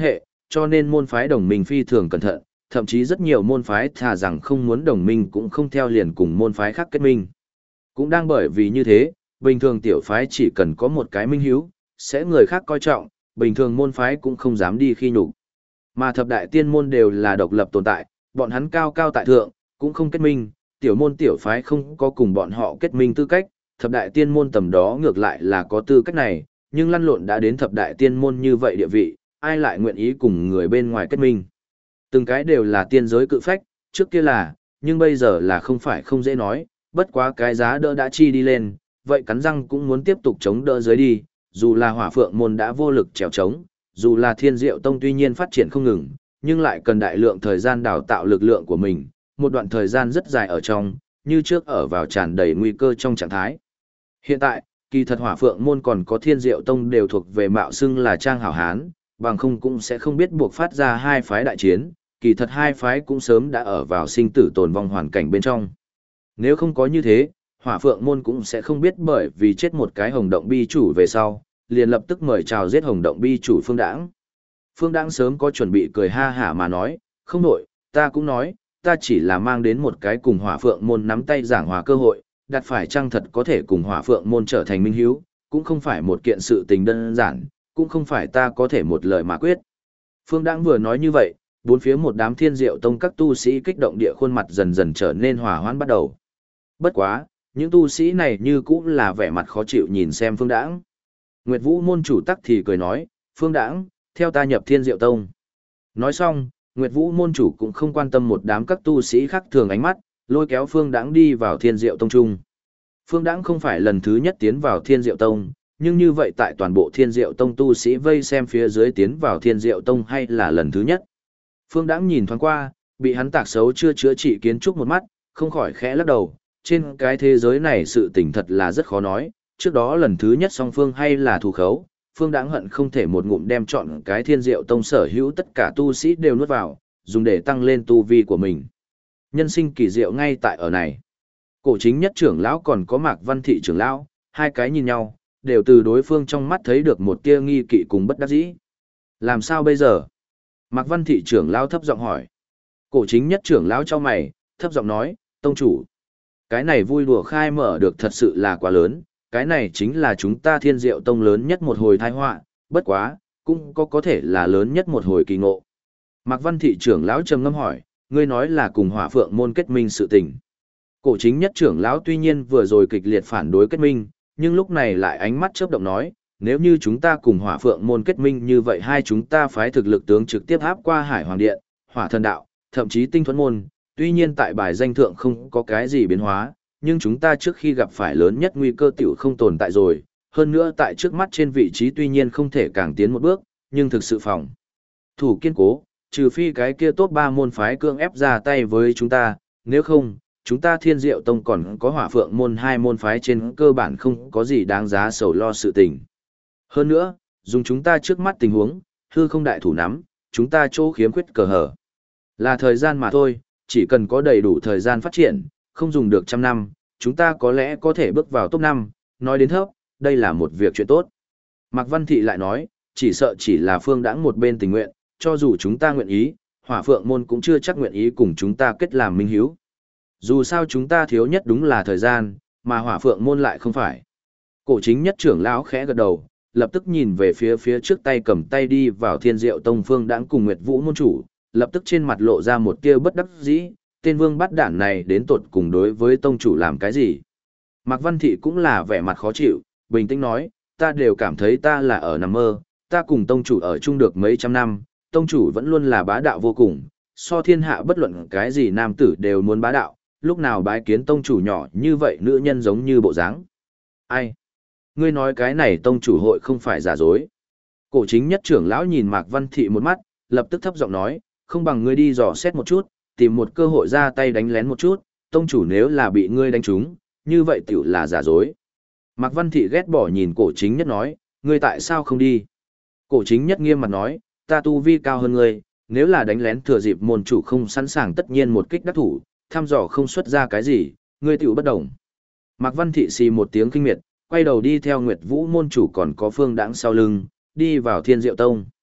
cho nên môn phái đồng minh phi thường cẩn thận, thậm chí rất nhiều môn phái thà rằng không muốn đồng minh cũng không theo liền cùng môn phái khác kết minh. Cũng đang bởi vì như thế, bình thường tiểu phái chỉ cần có một cái minh hiếu, sẽ người khác coi trọng, bình thường môn phái cũng không dám đi khi nhục. Mà thập đại tiên môn đều là độc lập tồn tại, bọn hắn cao cao tại thượng, cũng không kết minh, tiểu môn tiểu phái không có cùng bọn họ kết minh tư cách, thập đại tiên môn tầm đó ngược lại là có tư cách này, nhưng lăn lộn đã đến thập đại tiên môn như vậy địa vị, ai lại nguyện ý cùng người bên ngoài kết minh. Từng cái đều là tiên giới cự phách, trước kia là, nhưng bây giờ là không phải không dễ nói, bất quá cái giá đỡ đã chi đi lên, vậy cắn răng cũng muốn tiếp tục chống đỡ dưới đi, dù là hỏa phượng môn đã vô lực trèo trống, dù là thiên diệu tông tuy nhiên phát triển không ngừng, nhưng lại cần đại lượng thời gian đào tạo lực lượng của mình, một đoạn thời gian rất dài ở trong, như trước ở vào tràn đầy nguy cơ trong trạng thái. Hiện tại, kỳ thật hỏa phượng môn còn có thiên diệu tông đều thuộc về mạo xưng là trang hảo hán, bằng không cũng sẽ không biết buộc phát ra hai phái đại chiến, kỳ thật hai phái cũng sớm đã ở vào sinh tử tồn vong hoàn cảnh bên trong. Nếu không có như thế, hỏa phượng môn cũng sẽ không biết bởi vì chết một cái hồng động bi chủ về sau, liền lập tức mời chào giết hồng động bi chủ Phương Đãng. Phương Đãng sớm có chuẩn bị cười ha hả mà nói, không đổi, ta cũng nói, ta chỉ là mang đến một cái cùng hỏa phượng môn nắm tay giảng hòa cơ hội, đặt phải chăng thật có thể cùng hỏa phượng môn trở thành minh hiếu, cũng không phải một kiện sự tình đơn giản, cũng không phải ta có thể một lời mà quyết. Phương Đãng vừa nói như vậy, bốn phía một đám thiên diệu tông các tu sĩ kích động địa khuôn mặt dần dần trở nên hòa hoãn bắt đầu. Bất quá, những tu sĩ này như cũng là vẻ mặt khó chịu nhìn xem Phương Đãng. Nguyệt Vũ môn chủ tắc thì cười nói, Phương Đãng, theo ta nhập thiên diệu tông. Nói xong, Nguyệt Vũ môn chủ cũng không quan tâm một đám các tu sĩ khác thường ánh mắt, lôi kéo Phương Đãng đi vào thiên diệu tông trung. Phương Đãng không phải lần thứ nhất tiến vào thiên diệu tông, nhưng như vậy tại toàn bộ thiên diệu tông tu sĩ vây xem phía dưới tiến vào thiên diệu tông hay là lần thứ nhất. Phương Đãng nhìn thoáng qua, bị hắn tạc xấu chưa chữa trị kiến trúc một mắt, không khỏi khẽ lắc đầu, trên cái thế giới này sự tình thật là rất khó nói, trước đó lần thứ nhất song phương hay là thù khấu, Phương Đãng hận không thể một ngụm đem chọn cái thiên diệu tông sở hữu tất cả tu sĩ đều nuốt vào, dùng để tăng lên tu vi của mình. Nhân sinh kỳ diệu ngay tại ở này. Cổ chính nhất trưởng lão còn có Mạc Văn Thị trưởng lão, hai cái nhìn nhau, đều từ đối phương trong mắt thấy được một tia nghi kỵ cùng bất đắc dĩ. Làm sao bây giờ? Mạc Văn Thị trưởng lão thấp giọng hỏi. Cổ chính nhất trưởng lão chau mày, thấp giọng nói, tông chủ. Cái này vui đùa khai mở được thật sự là quá lớn, cái này chính là chúng ta thiên diệu tông lớn nhất một hồi tai họa, bất quá, cũng có thể là lớn nhất một hồi kỳ ngộ. Mạc Văn Thị trưởng lão trầm ngâm hỏi, ngươi nói là cùng hỏa phượng môn kết minh sự tình. Cổ chính nhất trưởng lão tuy nhiên vừa rồi kịch liệt phản đối kết minh, nhưng lúc này lại ánh mắt chớp động nói, nếu như chúng ta cùng hỏa phượng môn kết minh như vậy hai chúng ta phái thực lực tướng trực tiếp áp qua Hải Hoàng Điện, Hỏa Thần Đạo, thậm chí Tinh Thuẫn Môn, tuy nhiên tại bài danh thượng không có cái gì biến hóa, nhưng chúng ta trước khi gặp phải lớn nhất nguy cơ tiểu không tồn tại rồi, hơn nữa tại trước mắt trên vị trí tuy nhiên không thể càng tiến một bước, nhưng thực sự phòng thủ kiên cố, trừ phi cái kia top 3 môn phái cưỡng ép ra tay với chúng ta, nếu không, chúng ta thiên diệu tông còn có hỏa phượng môn hai môn phái trên cơ bản không có gì đáng giá sầu lo sự tình. Hơn nữa, dùng chúng ta trước mắt tình huống, hư không đại thủ nắm, chúng ta chỗ khiếm khuyết cờ hở. Là thời gian mà thôi, chỉ cần có đầy đủ thời gian phát triển, không dùng được trăm năm, chúng ta có lẽ có thể bước vào top 5, nói đến thấp, đây là một việc chuyện tốt. Mạc Văn Thị lại nói, chỉ sợ chỉ là Phương Đãng một bên tình nguyện, cho dù chúng ta nguyện ý, hỏa phượng môn cũng chưa chắc nguyện ý cùng chúng ta kết làm minh hiếu. Dù sao chúng ta thiếu nhất đúng là thời gian, mà hỏa phượng môn lại không phải. Cổ chính nhất trưởng lão khẽ gật đầu, lập tức nhìn về phía trước tay cầm tay đi vào thiên diệu tông Phương Đãng cùng Nguyệt Vũ môn chủ, lập tức trên mặt lộ ra một tia bất đắc dĩ, tên vương bắt đản này đến tột cùng đối với tông chủ làm cái gì. Mạc Văn Thị cũng là vẻ mặt khó chịu, bình tĩnh nói, ta đều cảm thấy ta là ở nằm mơ, ta cùng tông chủ ở chung được mấy trăm năm, tông chủ vẫn luôn là bá đạo vô cùng, so thiên hạ bất luận cái gì nam tử đều muốn bá đạo, lúc nào bái kiến tông chủ nhỏ như vậy nữ nhân giống như bộ dáng. Ai? Ngươi nói cái này tông chủ hội không phải giả dối. Cổ chính nhất trưởng lão nhìn Mạc Văn Thị một mắt, lập tức thấp giọng nói, không bằng ngươi đi dò xét một chút, tìm một cơ hội ra tay đánh lén một chút, tông chủ nếu là bị ngươi đánh trúng, như vậy tiểu là giả dối. Mạc Văn Thị ghét bỏ nhìn cổ chính nhất nói, ngươi tại sao không đi? Cổ chính nhất nghiêm mặt nói, ta tu vi cao hơn ngươi, nếu là đánh lén thừa dịp môn chủ không sẵn sàng tất nhiên một kích đắc thủ, thăm dò không xuất ra cái gì, ngươi tiểu bất động. Mạc Văn Thị xì một tiếng kinh miệt, quay đầu đi theo Nguyệt Vũ môn chủ còn có Phương Đãng sau lưng, đi vào Thiên Diệu Tông.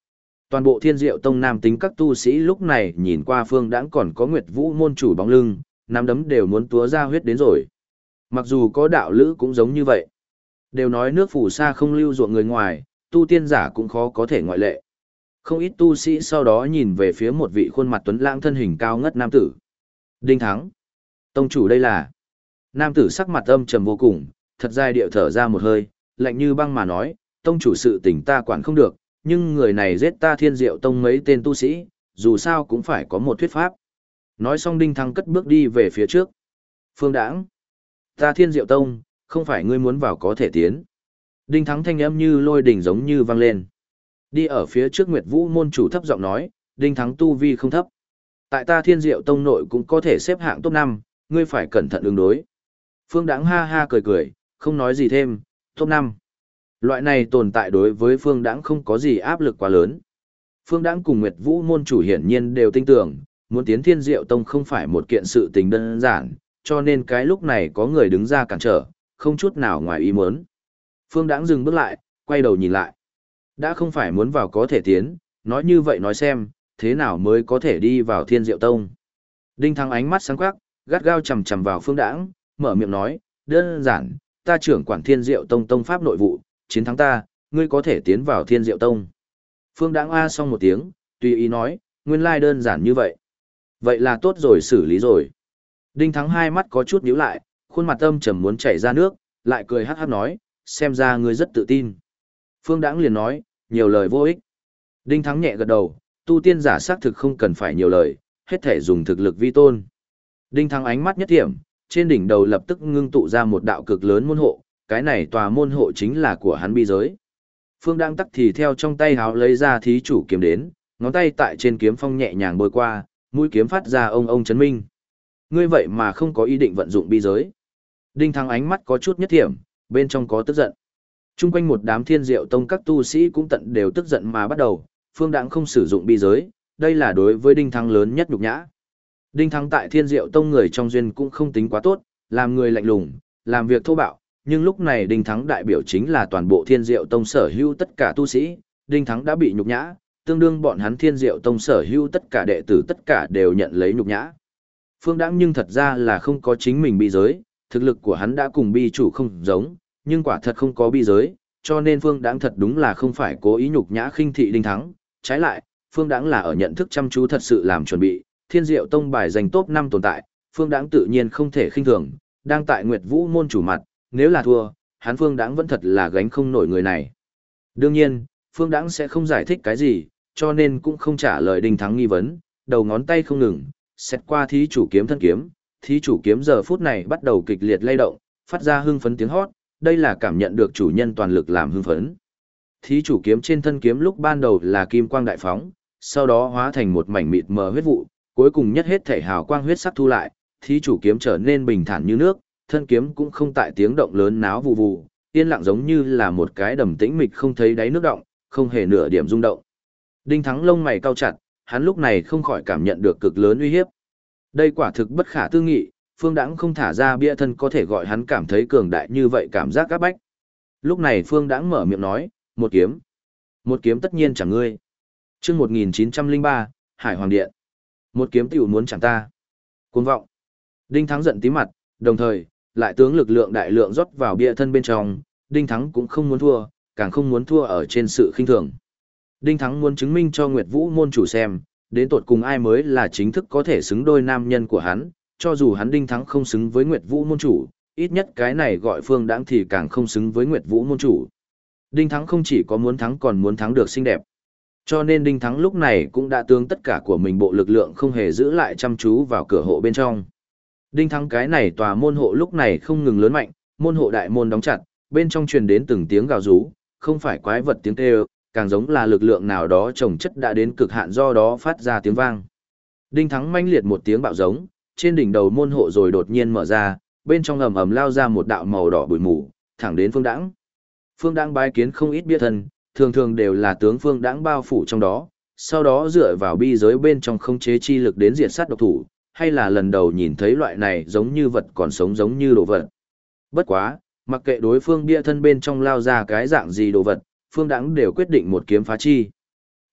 Toàn bộ Thiên Diệu Tông nam tính các tu sĩ lúc này nhìn qua Phương Đãng còn có Nguyệt Vũ môn chủ bóng lưng, nắm đấm đều muốn túa ra huyết đến rồi. Mặc dù có đạo lữ cũng giống như vậy. Đều nói nước phù sa không lưu ruộng người ngoài, tu tiên giả cũng khó có thể ngoại lệ. Không ít tu sĩ sau đó nhìn về phía một vị khuôn mặt tuấn lãng thân hình cao ngất nam tử. Đinh Thắng. Tông chủ đây là. Nam tử sắc mặt âm trầm vô cùng, thật dài điệu thở ra một hơi, lạnh như băng mà nói, tông chủ sự tình ta quản không được, nhưng người này giết ta Thiên Diệu Tông mấy tên tu sĩ, dù sao cũng phải có một thuyết pháp. Nói xong Đinh Thắng cất bước đi về phía trước. Phương Đãng. Ta Thiên Diệu Tông, không phải ngươi muốn vào có thể tiến. Đinh Thắng thanh âm như lôi đỉnh giống như vang lên. Đi ở phía trước Nguyệt Vũ môn chủ thấp giọng nói, Đinh Thắng tu vi không thấp. Tại ta Thiên Diệu Tông nội cũng có thể xếp hạng top 5, ngươi phải cẩn thận ứng đối. Phương Đãng ha ha cười cười, không nói gì thêm, top 5. Loại này tồn tại đối với Phương Đãng không có gì áp lực quá lớn. Phương Đãng cùng Nguyệt Vũ môn chủ hiển nhiên đều tin tưởng, muốn tiến Thiên Diệu Tông không phải một kiện sự tình đơn giản, cho nên cái lúc này có người đứng ra cản trở, không chút nào ngoài ý muốn. Phương Đãng dừng bước lại, quay đầu nhìn lại. Đã không phải muốn vào có thể tiến, nói như vậy nói xem, thế nào mới có thể đi vào Thiên Diệu Tông. Đinh Thắng ánh mắt sáng quắc, gắt gao chằm chằm vào Phương Đãng, mở miệng nói, đơn giản, ta trưởng quản Thiên Diệu Tông tông pháp nội vụ, chiến thắng ta, ngươi có thể tiến vào Thiên Diệu Tông. Phương Đãng a xong một tiếng, tùy ý nói, nguyên lai đơn giản như vậy. Vậy là tốt rồi, xử lý rồi. Đinh Thắng hai mắt có chút nhíu lại, khuôn mặt âm trầm muốn chảy ra nước, lại cười hắc hắc nói, xem ra ngươi rất tự tin. Phương Đãng liền nói, nhiều lời vô ích. Đinh Thắng nhẹ gật đầu, tu tiên giả xác thực không cần phải nhiều lời, hết thể dùng thực lực vi tôn. Đinh Thắng ánh mắt nhất thiểm, trên đỉnh đầu lập tức ngưng tụ ra một đạo cực lớn môn hộ, cái này tòa môn hộ chính là của hắn bi giới. Phương Đãng tắc thì theo trong tay háo lấy ra thí chủ kiếm đến, ngón tay tại trên kiếm phong nhẹ nhàng bôi qua, mũi kiếm phát ra ông chấn minh. Ngươi vậy mà không có ý định vận dụng bi giới. Đinh Thắng ánh mắt có chút nhất thiểm, bên trong có tức giận. Trung quanh một đám Thiên Diệu Tông các tu sĩ cũng tận đều tức giận mà bắt đầu, Phương Đãng không sử dụng bi giới, đây là đối với Đinh Thắng lớn nhất nhục nhã. Đinh Thắng tại Thiên Diệu Tông người trong duyên cũng không tính quá tốt, làm người lạnh lùng, làm việc thô bạo, nhưng lúc này Đinh Thắng đại biểu chính là toàn bộ Thiên Diệu Tông sở hữu tất cả tu sĩ, Đinh Thắng đã bị nhục nhã, tương đương bọn hắn Thiên Diệu Tông sở hữu tất cả đệ tử tất cả đều nhận lấy nhục nhã. Phương Đãng nhưng thật ra là không có chính mình bi giới, thực lực của hắn đã cùng bi chủ không giống, nhưng quả thật không có bi giới, cho nên Phương Đãng thật đúng là không phải cố ý nhục nhã khinh thị Đinh Thắng, trái lại, Phương Đãng là ở nhận thức chăm chú thật sự làm chuẩn bị, Thiên Diệu Tông bài giành top 5 tồn tại, Phương Đãng tự nhiên không thể khinh thường, đang tại Nguyệt Vũ môn chủ mặt, nếu là thua, hắn Phương Đãng vẫn thật là gánh không nổi người này. Đương nhiên, Phương Đãng sẽ không giải thích cái gì, cho nên cũng không trả lời Đinh Thắng nghi vấn, đầu ngón tay không ngừng, xét qua thí chủ kiếm thân kiếm, thí chủ kiếm giờ phút này bắt đầu kịch liệt lay động, phát ra hưng phấn tiếng hót, đây là cảm nhận được chủ nhân toàn lực làm hưng phấn. Thí chủ kiếm trên thân kiếm lúc ban đầu là kim quang đại phóng, sau đó hóa thành một mảnh mịt mờ huyết vụ, cuối cùng nhất hết thể hào quang huyết sắc thu lại, thí chủ kiếm trở nên bình thản như nước, thân kiếm cũng không tại tiếng động lớn náo vù vù, yên lặng giống như là một cái đầm tĩnh mịch không thấy đáy nước động, không hề nửa điểm rung động. Đinh Thắng lông mày cau chặt, hắn lúc này không khỏi cảm nhận được cực lớn uy hiếp. Đây quả thực bất khả tư nghị, Phương Đãng không thả ra bia thân có thể gọi hắn cảm thấy cường đại như vậy cảm giác áp bách. Lúc này Phương Đãng mở miệng nói, một kiếm. Một kiếm tất nhiên chẳng ngươi. Chương 1903, Hải Hoàng Điện. Một kiếm tiểu muốn chẳng ta. Cuồng vọng. Đinh Thắng giận tím mặt, đồng thời, lại tướng lực lượng đại lượng rót vào bia thân bên trong, Đinh Thắng cũng không muốn thua, càng không muốn thua ở trên sự khinh thường. Đinh Thắng muốn chứng minh cho Nguyệt Vũ môn chủ xem, đến tột cùng ai mới là chính thức có thể xứng đôi nam nhân của hắn, cho dù hắn Đinh Thắng không xứng với Nguyệt Vũ môn chủ, ít nhất cái này gọi Phương Đãng thì càng không xứng với Nguyệt Vũ môn chủ. Đinh Thắng không chỉ có muốn thắng còn muốn thắng được xinh đẹp. Cho nên Đinh Thắng lúc này cũng đã tướng tất cả của mình bộ lực lượng không hề giữ lại chăm chú vào cửa hộ bên trong. Đinh Thắng cái này tòa môn hộ lúc này không ngừng lớn mạnh, môn hộ đại môn đóng chặt, bên trong truyền đến từng tiếng gào rú, không phải quái vật tiếng kêu, càng giống là lực lượng nào đó chồng chất đã đến cực hạn do đó phát ra tiếng vang. Đinh Thắng manh liệt một tiếng bạo giống, trên đỉnh đầu môn hộ rồi đột nhiên mở ra, bên trong ầm ầm lao ra một đạo màu đỏ bụi mù, thẳng đến Phương Đãng. Phương Đãng bái kiến không ít bia thân, thường thường đều là tướng Phương Đãng bao phủ trong đó, sau đó dựa vào bi giới bên trong không chế chi lực đến diệt sát độc thủ, hay là lần đầu nhìn thấy loại này giống như vật còn sống giống như đồ vật. Bất quá, mặc kệ đối phương bia thân bên trong lao ra cái dạng gì đồ vật, Phương Đãng đều quyết định một kiếm phá chi.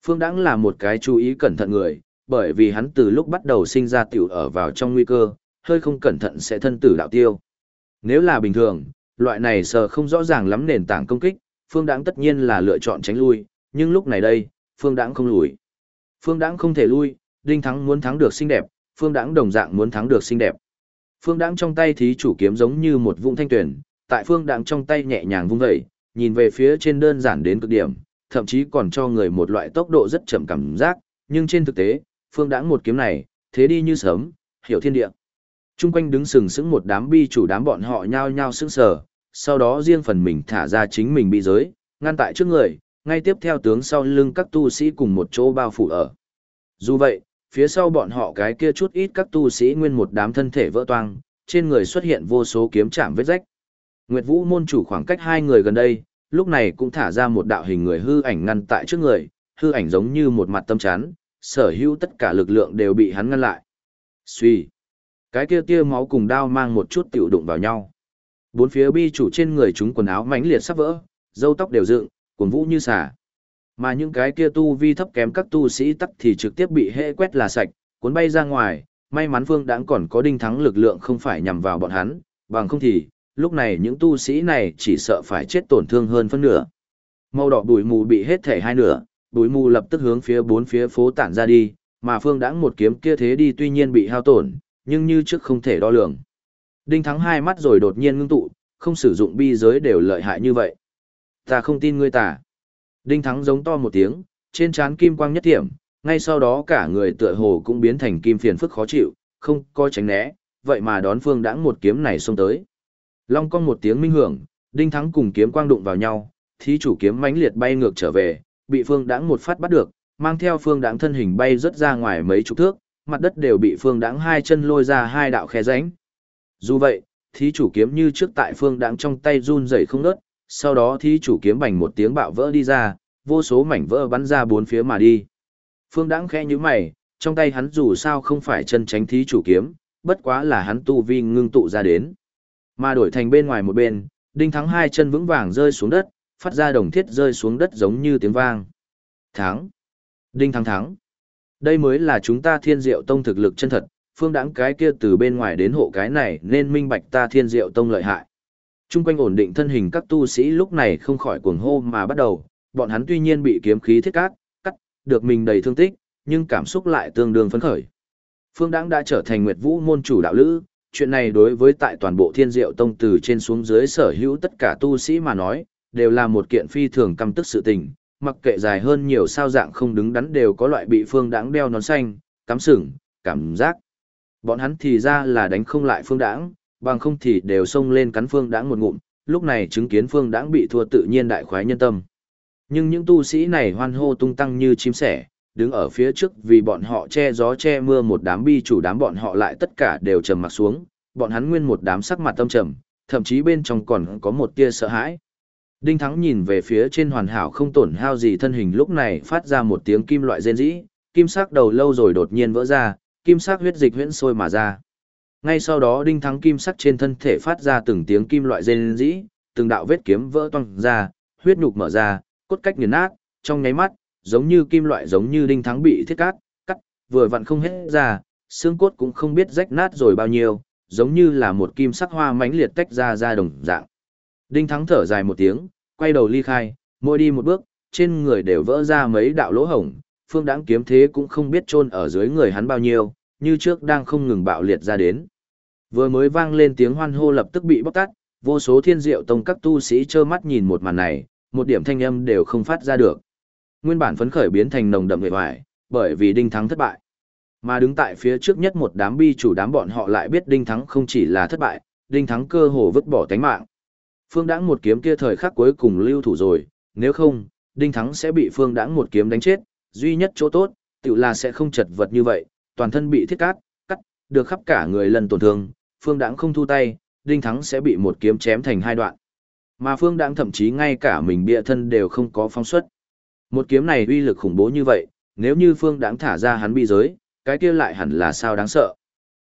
Phương Đãng là một cái chú ý cẩn thận người, bởi vì hắn từ lúc bắt đầu sinh ra tiểu ở vào trong nguy cơ, hơi không cẩn thận sẽ thân tử đạo tiêu. Nếu là bình thường, loại này sờ không rõ ràng lắm nền tảng công kích, Phương Đãng tất nhiên là lựa chọn tránh lui, nhưng lúc này đây, Phương Đãng không lùi. Phương Đãng không thể lui, Đinh Thắng muốn thắng được xinh đẹp, Phương Đãng đồng dạng muốn thắng được xinh đẹp. Phương Đãng trong tay thí chủ kiếm giống như một vũng thanh tuyển, tại Phương Đãng trong tay nhẹ nhàng vung vẩy, nhìn về phía trên đơn giản đến cực điểm, thậm chí còn cho người một loại tốc độ rất chậm cảm giác, nhưng trên thực tế, Phương Đãng một kiếm này, thế đi như sớm, hiểu thiên địa. Trung quanh đứng sừng sững một đám bi chủ đám bọn họ nhao nhao sững sờ, sau đó riêng phần mình thả ra chính mình bị giới, ngăn tại trước người, ngay tiếp theo tướng sau lưng các tu sĩ cùng một chỗ bao phủ ở. Dù vậy, phía sau bọn họ cái kia chút ít các tu sĩ nguyên một đám thân thể vỡ toang, trên người xuất hiện vô số kiếm chạm vết rách. Nguyệt Vũ môn chủ khoảng cách hai người gần đây, lúc này cũng thả ra một đạo hình người hư ảnh ngăn tại trước người, hư ảnh giống như một mặt tâm chắn, sở hữu tất cả lực lượng đều bị hắn ngăn lại. Xuy, cái kia tia máu cùng đao mang một chút tiểu đụng vào nhau. Bốn phía bi chủ trên người chúng quần áo mãnh liệt sắp vỡ, râu tóc đều dựng, cuồn vũ như xả. Mà những cái kia tu vi thấp kém các tu sĩ tắc thì trực tiếp bị hệ quét là sạch, cuốn bay ra ngoài, may mắn Phương Đãng còn có Đinh Thắng lực lượng không phải nhằm vào bọn hắn, bằng không thì, lúc này những tu sĩ này chỉ sợ phải chết tổn thương hơn phân nửa. Màu đỏ bụi mù bị hết thể hai nửa, bụi mù lập tức hướng phía bốn phía phố tản ra đi, mà Phương Đãng một kiếm kia thế đi tuy nhiên bị hao tổn, nhưng như trước không thể đo lường. Đinh Thắng hai mắt rồi đột nhiên ngưng tụ, không sử dụng bi giới đều lợi hại như vậy. Ta không tin ngươi tả. Đinh Thắng giống to một tiếng, trên trán kim quang nhất thiểm, ngay sau đó cả người tựa hồ cũng biến thành kim phiền phức khó chịu, không coi tránh né, vậy mà đón Phương Đãng một kiếm này xông tới. Long cong một tiếng minh hưởng, Đinh Thắng cùng kiếm quang đụng vào nhau, thí chủ kiếm mãnh liệt bay ngược trở về, bị Phương Đãng một phát bắt được, mang theo Phương Đãng thân hình bay rất ra ngoài mấy chục thước, mặt đất đều bị Phương Đãng hai chân lôi ra hai đạo khe rãnh. Dù vậy, thí chủ kiếm như trước tại Phương Đãng trong tay run rẩy không ngớt, sau đó thí chủ kiếm bành một tiếng bạo vỡ đi ra, vô số mảnh vỡ bắn ra bốn phía mà đi. Phương Đãng khẽ nhíu mày, trong tay hắn dù sao không phải chân tránh thí chủ kiếm, bất quá là hắn tu vi ngưng tụ ra đến. Mà đổi thành bên ngoài một bên, Đinh Thắng hai chân vững vàng rơi xuống đất, phát ra đồng thiết rơi xuống đất giống như tiếng vang. Thắng! Đinh Thắng thắng! Đây mới là chúng ta Thiên Diệu Tông thực lực chân thật, Phương Đãng cái kia từ bên ngoài đến hộ cái này nên minh bạch ta Thiên Diệu Tông lợi hại. Trung quanh ổn định thân hình các tu sĩ lúc này không khỏi cuồng hô mà bắt đầu, bọn hắn tuy nhiên bị kiếm khí thiết cắt, được mình đầy thương tích, nhưng cảm xúc lại tương đương phấn khởi. Phương Đãng đã trở thành Nguyệt Vũ môn chủ đạo lữ, chuyện này đối với tại toàn bộ Thiên Diệu Tông từ trên xuống dưới sở hữu tất cả tu sĩ mà nói, đều là một kiện phi thường căm tức sự tình, mặc kệ dài hơn nhiều sao dạng không đứng đắn đều có loại bị Phương Đãng đeo nón xanh, cắm sừng, cảm giác. Bọn hắn thì ra là đánh không lại Phương Đãng, bằng không thì đều xông lên cắn Phương Đãng một ngụm, lúc này chứng kiến Phương Đãng bị thua tự nhiên đại khoái nhân tâm. Nhưng những tu sĩ này hoan hô tung tăng như chim sẻ, đứng ở phía trước vì bọn họ che gió che mưa một đám bi chủ đám bọn họ lại tất cả đều trầm mặt xuống, bọn hắn nguyên một đám sắc mặt tâm trầm, thậm chí bên trong còn có một tia sợ hãi. Đinh Thắng nhìn về phía trên hoàn hảo không tổn hao gì thân hình lúc này phát ra một tiếng kim loại rên rỉ, kim sắc đầu lâu rồi đột nhiên vỡ ra, kim sắc huyết dịch huyễn sôi mà ra. Ngay sau đó Đinh Thắng kim sắc trên thân thể phát ra từng tiếng kim loại rên rỉ, từng đạo vết kiếm vỡ toang ra, huyết nhục mở ra, cốt cách nghiền nát, trong nháy mắt, giống như kim loại giống như Đinh Thắng bị thiết cắt, vừa vặn không hết ra, xương cốt cũng không biết rách nát rồi bao nhiêu, giống như là một kim sắc hoa mãnh liệt tách ra đồng dạng. Đinh Thắng thở dài một tiếng, quay đầu ly khai, mỗi đi một bước, trên người đều vỡ ra mấy đạo lỗ hổng, Phương Đãng kiếm thế cũng không biết chôn ở dưới người hắn bao nhiêu, như trước đang không ngừng bạo liệt ra đến. Vừa mới vang lên tiếng hoan hô lập tức bị bóc tắt, vô số Thiên Diệu Tông các tu sĩ trơ mắt nhìn một màn này, một điểm thanh âm đều không phát ra được. Nguyên bản phấn khởi biến thành nồng đậm uể oải, bởi vì Đinh Thắng thất bại. Mà đứng tại phía trước nhất một đám bi chủ đám bọn họ lại biết Đinh Thắng không chỉ là thất bại, Đinh Thắng cơ hồ vứt bỏ tánh mạng. Phương Đãng một kiếm kia thời khắc cuối cùng lưu thủ rồi, nếu không, Đinh Thắng sẽ bị Phương Đãng một kiếm đánh chết, duy nhất chỗ tốt, tự là sẽ không chật vật như vậy, toàn thân bị thiết cắt, được khắp cả người lần tổn thương, Phương Đãng không thu tay, Đinh Thắng sẽ bị một kiếm chém thành hai đoạn. Mà Phương Đãng thậm chí ngay cả mình bịa thân đều không có phóng xuất. Một kiếm này uy lực khủng bố như vậy, nếu như Phương Đãng thả ra hắn bi giới, cái kia lại hẳn là sao đáng sợ.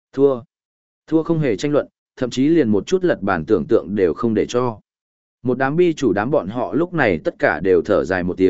Thua không hề tranh luận, thậm chí liền một chút lật bản tưởng tượng đều không để cho. Một đám bi chủ đám bọn họ lúc này tất cả đều thở dài một tiếng,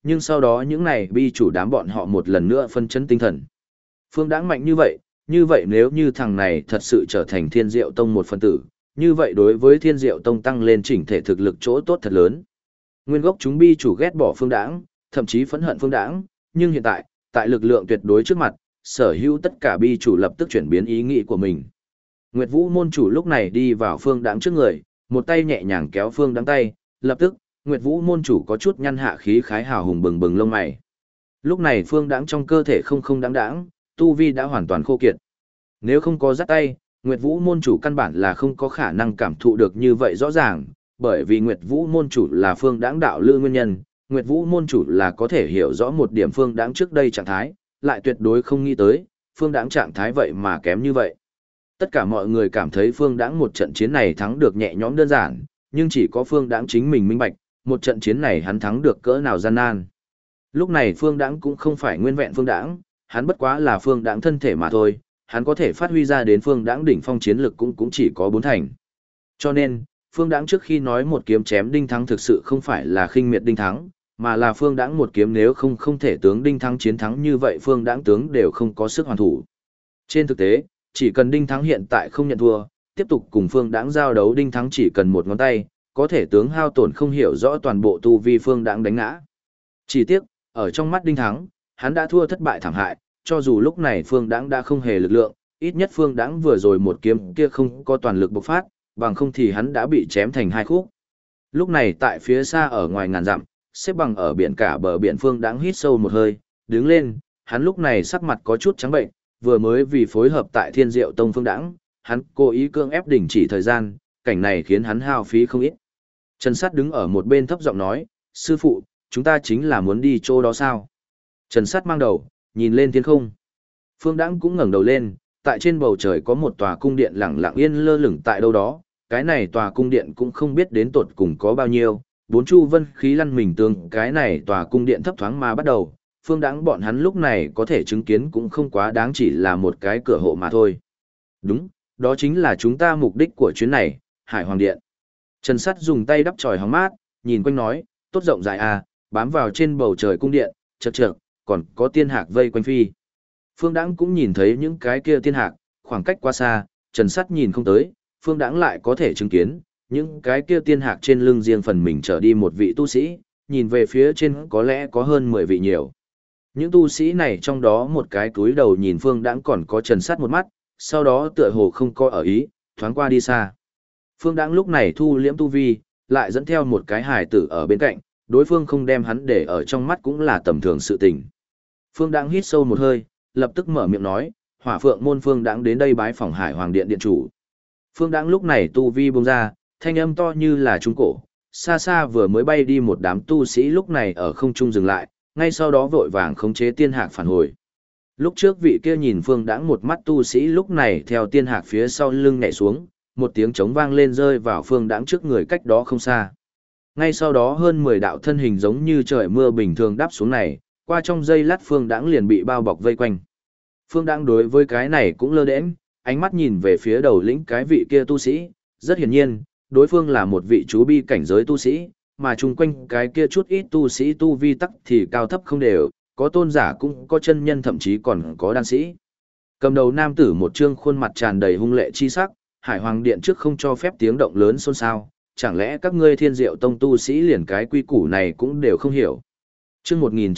nhưng sau đó những này bi chủ đám bọn họ một lần nữa phân chấn tinh thần. Phương Đãng mạnh như vậy nếu như thằng này thật sự trở thành Thiên Diệu Tông một phần tử, như vậy đối với Thiên Diệu Tông tăng lên chỉnh thể thực lực chỗ tốt thật lớn. Nguyên gốc chúng bi chủ ghét bỏ Phương Đãng, thậm chí phẫn hận Phương Đãng, nhưng hiện tại, tại lực lượng tuyệt đối trước mặt, sở hữu tất cả bi chủ lập tức chuyển biến ý nghĩ của mình. Nguyệt Vũ môn chủ lúc này đi vào Phương Đãng trước người, một tay nhẹ nhàng kéo Phương Đãng tay, lập tức, Nguyệt Vũ môn chủ có chút nhăn hạ khí khái hào hùng bừng bừng lông mày. Lúc này Phương Đãng trong cơ thể không đáng đáng, tu vi đã hoàn toàn khô kiệt. Nếu không có dắt tay, Nguyệt Vũ môn chủ căn bản là không có khả năng cảm thụ được như vậy rõ ràng, bởi vì Nguyệt Vũ môn chủ là Phương Đãng đạo lư nguyên nhân, Nguyệt Vũ môn chủ là có thể hiểu rõ một điểm Phương Đãng trước đây trạng thái, lại tuyệt đối không nghĩ tới, Phương Đãng trạng thái vậy mà kém như vậy. Tất cả mọi người cảm thấy Phương Đãng một trận chiến này thắng được nhẹ nhõm đơn giản, nhưng chỉ có Phương Đãng chính mình minh bạch, một trận chiến này hắn thắng được cỡ nào gian nan. Lúc này Phương Đãng cũng không phải nguyên vẹn Phương Đãng, hắn bất quá là Phương Đãng thân thể mà thôi, hắn có thể phát huy ra đến Phương Đãng đỉnh phong chiến lực cũng chỉ có 4 thành. Cho nên, Phương Đãng trước khi nói một kiếm chém Đinh Thắng thực sự không phải là khinh miệt Đinh Thắng, mà là Phương Đãng một kiếm nếu không thể tướng Đinh Thắng chiến thắng như vậy Phương Đãng tướng đều không có sức hoàn thủ. Trên thực tế, chỉ cần Đinh Thắng hiện tại không nhận thua, tiếp tục cùng Phương Đãng giao đấu Đinh Thắng chỉ cần một ngón tay, có thể tướng hao tổn không hiểu rõ toàn bộ tu vi Phương Đãng đánh ngã. Chỉ tiếc, ở trong mắt Đinh Thắng, hắn đã thua thất bại thảm hại, cho dù lúc này Phương Đãng đã không hề lực lượng, ít nhất Phương Đãng vừa rồi một kiếm kia không có toàn lực bộc phát, bằng không thì hắn đã bị chém thành hai khúc. Lúc này tại phía xa ở ngoài ngàn dặm, xếp bằng ở biển cả bờ biển Phương Đãng hít sâu một hơi, đứng lên, hắn lúc này sắc mặt có chút trắng bệnh, vừa mới vì phối hợp tại Thiên Diệu Tông Phương Đãng, hắn cố ý cưỡng ép đình chỉ thời gian, cảnh này khiến hắn hao phí không ít. Trần Sắt đứng ở một bên thấp giọng nói, sư phụ, chúng ta chính là muốn đi chỗ đó sao? Trần Sắt mang đầu, nhìn lên thiên không. Phương Đãng cũng ngẩng đầu lên, tại trên bầu trời có một tòa cung điện lẳng lặng yên lơ lửng tại đâu đó, cái này tòa cung điện cũng không biết đến tột cùng có bao nhiêu, bốn chu vân khí lăn mình tương, cái này tòa cung điện thấp thoáng mà bắt đầu, Phương Đãng bọn hắn lúc này có thể chứng kiến cũng không quá đáng chỉ là một cái cửa hộ mà thôi. Đúng, đó chính là chúng ta mục đích của chuyến này, Hải Hoàng Điện. Trần Sắt dùng tay đắp chòi hóng mát, nhìn quanh nói, tốt rộng dài à, bám vào trên bầu trời cung điện, chật chật, còn có tiên hạc vây quanh phi. Phương Đãng cũng nhìn thấy những cái kia tiên hạc, khoảng cách quá xa, Trần Sắt nhìn không tới, Phương Đãng lại có thể chứng kiến, những cái kia tiên hạc trên lưng riêng phần mình trở đi một vị tu sĩ, nhìn về phía trên có lẽ có hơn 10 vị nhiều. Những tu sĩ này trong đó một cái cúi đầu nhìn Phương Đãng còn có Trần Sắt một mắt, sau đó tựa hồ không coi ở ý, thoáng qua đi xa. Phương Đãng lúc này thu liễm tu vi, lại dẫn theo một cái hài tử ở bên cạnh, đối phương không đem hắn để ở trong mắt cũng là tầm thường sự tình. Phương Đãng hít sâu một hơi, lập tức mở miệng nói, Hỏa Phượng môn Phương Đãng đến đây bái phỏng Hải Hoàng Điện điện chủ. Phương Đãng lúc này tu vi bung ra, thanh âm to như là trung cổ, xa xa vừa mới bay đi một đám tu sĩ lúc này ở không trung dừng lại, ngay sau đó vội vàng khống chế tiên hạc phản hồi. Lúc trước vị kia nhìn Phương Đãng một mắt tu sĩ lúc này theo tiên hạc phía sau lưng nhảy xuống, một tiếng trống vang lên rơi vào Phương Đãng trước người cách đó không xa. Ngay sau đó hơn 10 đạo thân hình giống như trời mưa bình thường đáp xuống này, qua trong giây lát Phương Đãng liền bị bao bọc vây quanh. Phương Đãng đối với cái này cũng lơ đễnh, ánh mắt nhìn về phía đầu lĩnh cái vị kia tu sĩ, rất hiển nhiên, đối phương là một vị chú bi cảnh giới tu sĩ, mà chung quanh cái kia chút ít tu sĩ tu vi tắc thì cao thấp không đều, có tôn giả cũng có chân nhân thậm chí còn có đan sĩ. Cầm đầu nam tử một trương khuôn mặt tràn đầy hung lệ chi sắc, Hải Hoàng Điện trước không cho phép tiếng động lớn xôn xao, chẳng lẽ các ngươi Thiên Diệu Tông tu sĩ liền cái quy củ này cũng đều không hiểu. Chương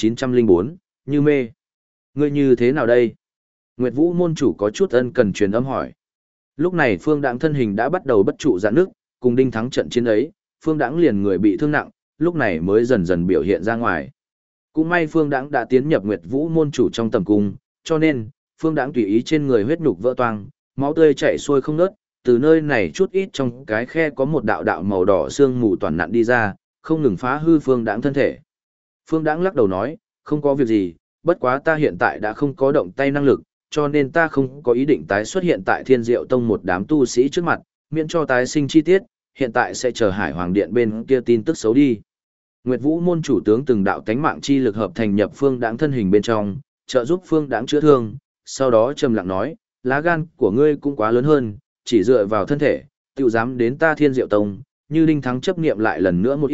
1904, Như mê. Ngươi như thế nào đây? Nguyệt Vũ môn chủ có chút ân cần truyền âm hỏi. Lúc này Phương Đãng thân hình đã bắt đầu bất trụ giãn nước, cùng Đinh Thắng trận chiến ấy, Phương Đãng liền người bị thương nặng, lúc này mới dần dần biểu hiện ra ngoài. Cũng may Phương Đãng đã tiến nhập Nguyệt Vũ môn chủ trong tầm cung, cho nên Phương Đãng tùy ý trên người huyết nhục vỡ toang, máu tươi chảy xuôi không ngớt, từ nơi này chút ít trong cái khe có một đạo đạo màu đỏ xương mù toàn nặn đi ra, không ngừng phá hư Phương Đãng thân thể. Phương Đãng lắc đầu nói, không có việc gì, bất quá ta hiện tại đã không có động tay năng lực, cho nên ta không có ý định tái xuất hiện tại Thiên Diệu Tông một đám tu sĩ trước mặt, miễn cho tái sinh chi tiết, hiện tại sẽ chờ Hải Hoàng Điện bên kia tin tức xấu đi. Nguyệt Vũ môn chủ tướng từng đạo tánh mạng chi lực hợp thành nhập Phương Đãng thân hình bên trong, trợ giúp Phương Đãng chữa thương, sau đó trầm lặng nói, lá gan của ngươi cũng quá lớn hơn, chỉ dựa vào thân thể, tiểu dám đến ta Thiên Diệu Tông, như Đinh Thắng chấp niệm lại lần nữa một ít,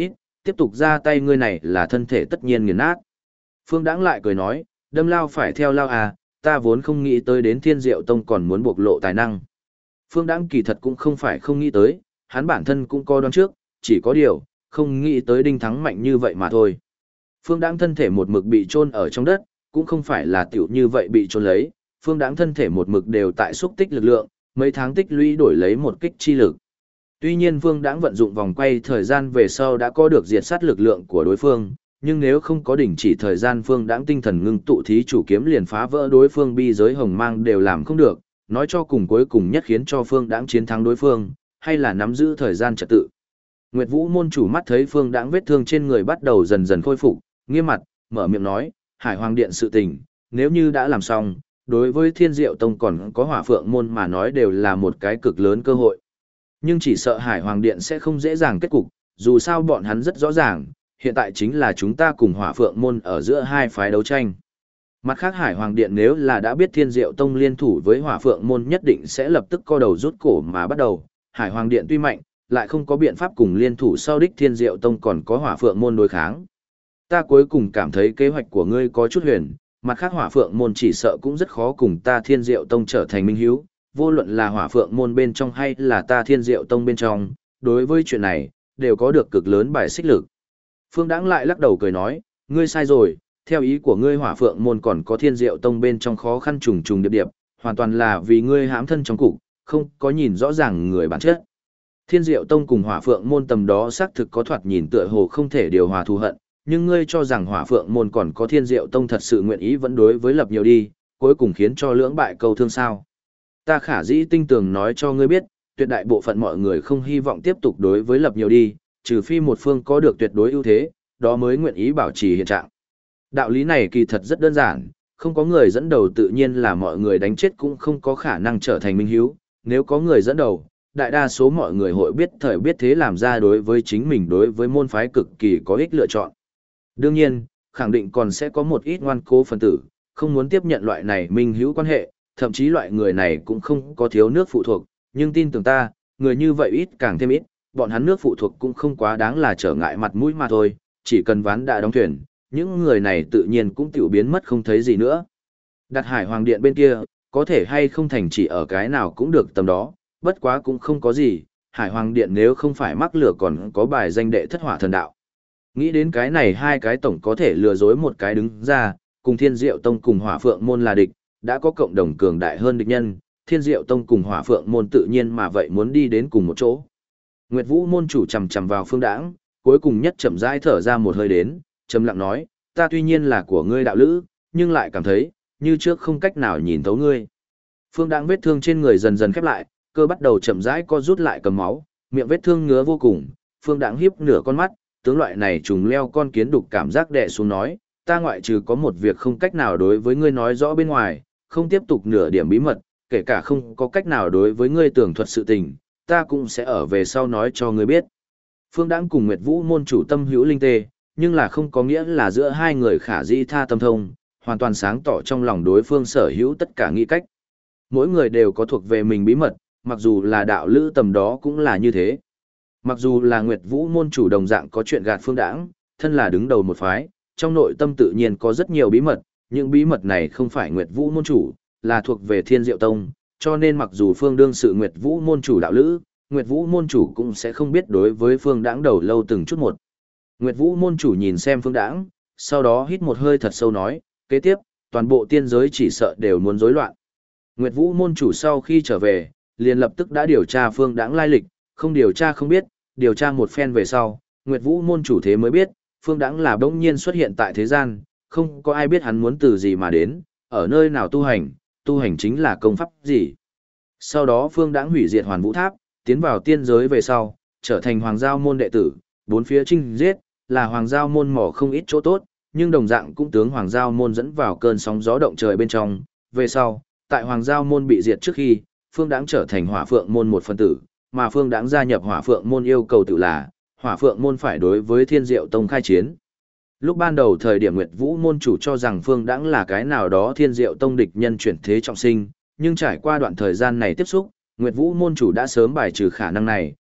tiếp tục ra tay ngươi này là thân thể tất nhiên nghiền nát. Phương Đãng lại cười nói, đâm lao phải theo lao à, ta vốn không nghĩ tới đến Thiên Diệu Tông còn muốn bộc lộ tài năng. Phương Đãng kỳ thật cũng không phải không nghĩ tới, hắn bản thân cũng có đoán trước, chỉ có điều, không nghĩ tới Đinh Thắng mạnh như vậy mà thôi. Phương Đãng thân thể một mực bị chôn ở trong đất, cũng không phải là tiểu như vậy bị chôn lấy, Phương Đãng thân thể một mực đều tại xúc tích lực lượng, mấy tháng tích lũy đổi lấy một kích chi lực. Tuy nhiên Phương Đãng vận dụng vòng quay thời gian về sau đã có được diệt sát lực lượng của đối phương, nhưng nếu không có đình chỉ thời gian Phương Đãng tinh thần ngưng tụ thí chủ kiếm liền phá vỡ đối phương bi giới hồng mang đều làm không được, nói cho cùng cuối cùng nhất khiến cho Phương Đãng chiến thắng đối phương, hay là nắm giữ thời gian trật tự. Nguyệt Vũ môn chủ mắt thấy Phương Đãng vết thương trên người bắt đầu dần dần khôi phục, nghiêm mặt, mở miệng nói, Hải Hoàng Điện sự tình, nếu như đã làm xong, đối với Thiên Diệu Tông còn có Hỏa Phượng môn mà nói đều là một cái cực lớn cơ hội. Nhưng chỉ sợ Hải Hoàng Điện sẽ không dễ dàng kết cục, dù sao bọn hắn rất rõ ràng, hiện tại chính là chúng ta cùng Hỏa Phượng môn ở giữa hai phái đấu tranh. Mặt khác Hải Hoàng Điện nếu là đã biết Thiên Diệu Tông liên thủ với Hỏa Phượng môn nhất định sẽ lập tức co đầu rút cổ mà bắt đầu. Hải Hoàng Điện tuy mạnh, lại không có biện pháp cùng liên thủ sau đích Thiên Diệu Tông còn có Hỏa Phượng môn đối kháng. Ta cuối cùng cảm thấy kế hoạch của ngươi có chút huyền, mặt khác Hỏa Phượng môn chỉ sợ cũng rất khó cùng ta Thiên Diệu Tông trở thành minh hữu, vô luận là Hỏa Phượng môn bên trong hay là ta Thiên Diệu Tông bên trong, đối với chuyện này, đều có được cực lớn bài xích lực. Phương Đãng lại lắc đầu cười nói, ngươi sai rồi, theo ý của ngươi Hỏa Phượng môn còn có Thiên Diệu Tông bên trong khó khăn trùng trùng điệp điệp, hoàn toàn là vì ngươi hãm thân trong cục, không có nhìn rõ ràng người bản chất. Thiên Diệu Tông cùng Hỏa Phượng môn tầm đó xác thực có thoạt nhìn tựa hồ không thể điều hòa thù hận, nhưng ngươi cho rằng Hỏa Phượng môn còn có Thiên Diệu Tông thật sự nguyện ý vẫn đối với lập nhiều đi, cuối cùng khiến cho lưỡng bại câu thương sao? Ta khả dĩ tinh tường nói cho ngươi biết, tuyệt đại bộ phận mọi người không hy vọng tiếp tục đối với lập nhiều đi, trừ phi một phương có được tuyệt đối ưu thế, đó mới nguyện ý bảo trì hiện trạng. Đạo lý này kỳ thật rất đơn giản, không có người dẫn đầu tự nhiên là mọi người đánh chết cũng không có khả năng trở thành minh hiếu, nếu có người dẫn đầu, đại đa số mọi người hội biết thời biết thế làm ra đối với chính mình đối với môn phái cực kỳ có ích lựa chọn. Đương nhiên, khẳng định còn sẽ có một ít ngoan cố phần tử, không muốn tiếp nhận loại này minh hữu quan hệ, thậm chí loại người này cũng không có thiếu nước phụ thuộc, nhưng tin tưởng ta, người như vậy ít càng thêm ít, bọn hắn nước phụ thuộc cũng không quá đáng là trở ngại mặt mũi mà thôi, chỉ cần ván đã đóng thuyền, những người này tự nhiên cũng tiểu biến mất không thấy gì nữa. Đặt Hải Hoàng Điện bên kia, có thể hay không thành chỉ ở cái nào cũng được tầm đó, bất quá cũng không có gì, Hải Hoàng Điện nếu không phải mắc lửa còn có bài danh đệ thất hỏa thần đạo. Nghĩ đến cái này hai cái tổng có thể lừa dối một cái đứng ra, cùng Thiên Diệu Tông cùng Hỏa Phượng môn là địch, đã có cộng đồng cường đại hơn địch nhân, Thiên Diệu Tông cùng Hỏa Phượng môn tự nhiên mà vậy muốn đi đến cùng một chỗ. Nguyệt Vũ môn chủ chầm chầm vào Phương Đãng, cuối cùng nhất chậm rãi thở ra một hơi đến, trầm lặng nói, ta tuy nhiên là của ngươi đạo lữ, nhưng lại cảm thấy, như trước không cách nào nhìn thấu ngươi. Phương Đãng vết thương trên người dần dần khép lại, cơ bắt đầu chậm rãi co rút lại cầm máu, miệng vết thương ngứa vô cùng, Phương Đãng hiếp nửa con mắt, tướng loại này trùng leo con kiến đục cảm giác đè xuống nói, ta ngoại trừ có một việc không cách nào đối với ngươi nói rõ bên ngoài, không tiếp tục nửa điểm bí mật, kể cả không có cách nào đối với ngươi tường thuật sự tình, ta cũng sẽ ở về sau nói cho ngươi biết. Phương Đãng cùng Nguyệt Vũ môn chủ tâm hữu linh tê, nhưng là không có nghĩa là giữa hai người khả dĩ tha tâm thông, hoàn toàn sáng tỏ trong lòng đối phương sở hữu tất cả nghĩ cách. Mỗi người đều có thuộc về mình bí mật, mặc dù là đạo lữ tầm đó cũng là như thế. Mặc dù là Nguyệt Vũ môn chủ đồng dạng có chuyện gạt Phương Đãng, thân là đứng đầu một phái, trong nội tâm tự nhiên có rất nhiều bí mật, những bí mật này không phải Nguyệt Vũ môn chủ, là thuộc về Thiên Diệu Tông, cho nên mặc dù Phương đương sự Nguyệt Vũ môn chủ đạo lữ, Nguyệt Vũ môn chủ cũng sẽ không biết đối với Phương Đãng đầu lâu từng chút một. Nguyệt Vũ môn chủ nhìn xem Phương Đãng, sau đó hít một hơi thật sâu nói, kế tiếp, toàn bộ tiên giới chỉ sợ đều muốn rối loạn. Nguyệt Vũ môn chủ sau khi trở về, liền lập tức đã điều tra Phương Đãng lai lịch, không điều tra không biết, điều tra một phen về sau, Nguyệt Vũ môn chủ thế mới biết, Phương Đãng là bỗng nhiên xuất hiện tại thế gian, không có ai biết hắn muốn từ gì mà đến, ở nơi nào tu hành chính là công pháp gì. Sau đó Phương Đãng hủy diệt Hoàn Vũ Tháp, tiến vào tiên giới về sau, trở thành Hoàng Giao môn đệ tử, bốn phía chinh giết, là Hoàng Giao môn mỏ không ít chỗ tốt, nhưng đồng dạng cũng tướng Hoàng Giao môn dẫn vào cơn sóng gió động trời bên trong. Về sau, tại Hoàng Giao môn bị diệt trước khi, Phương Đãng trở thành Hỏa Phượng môn một phần tử, mà Phương Đãng gia nhập Hỏa Phượng môn yêu cầu tự là Hỏa Phượng môn phải đối với Thiên Diệu Tông khai chiến. Lúc ban đầu thời điểm Nguyệt Vũ môn chủ cho rằng Phương Đãng là cái nào đó Thiên Diệu Tông địch nhân chuyển thế trọng sinh, nhưng trải qua đoạn thời gian này tiếp xúc, Nguyệt Vũ môn chủ đã sớm bài trừ khả năng này,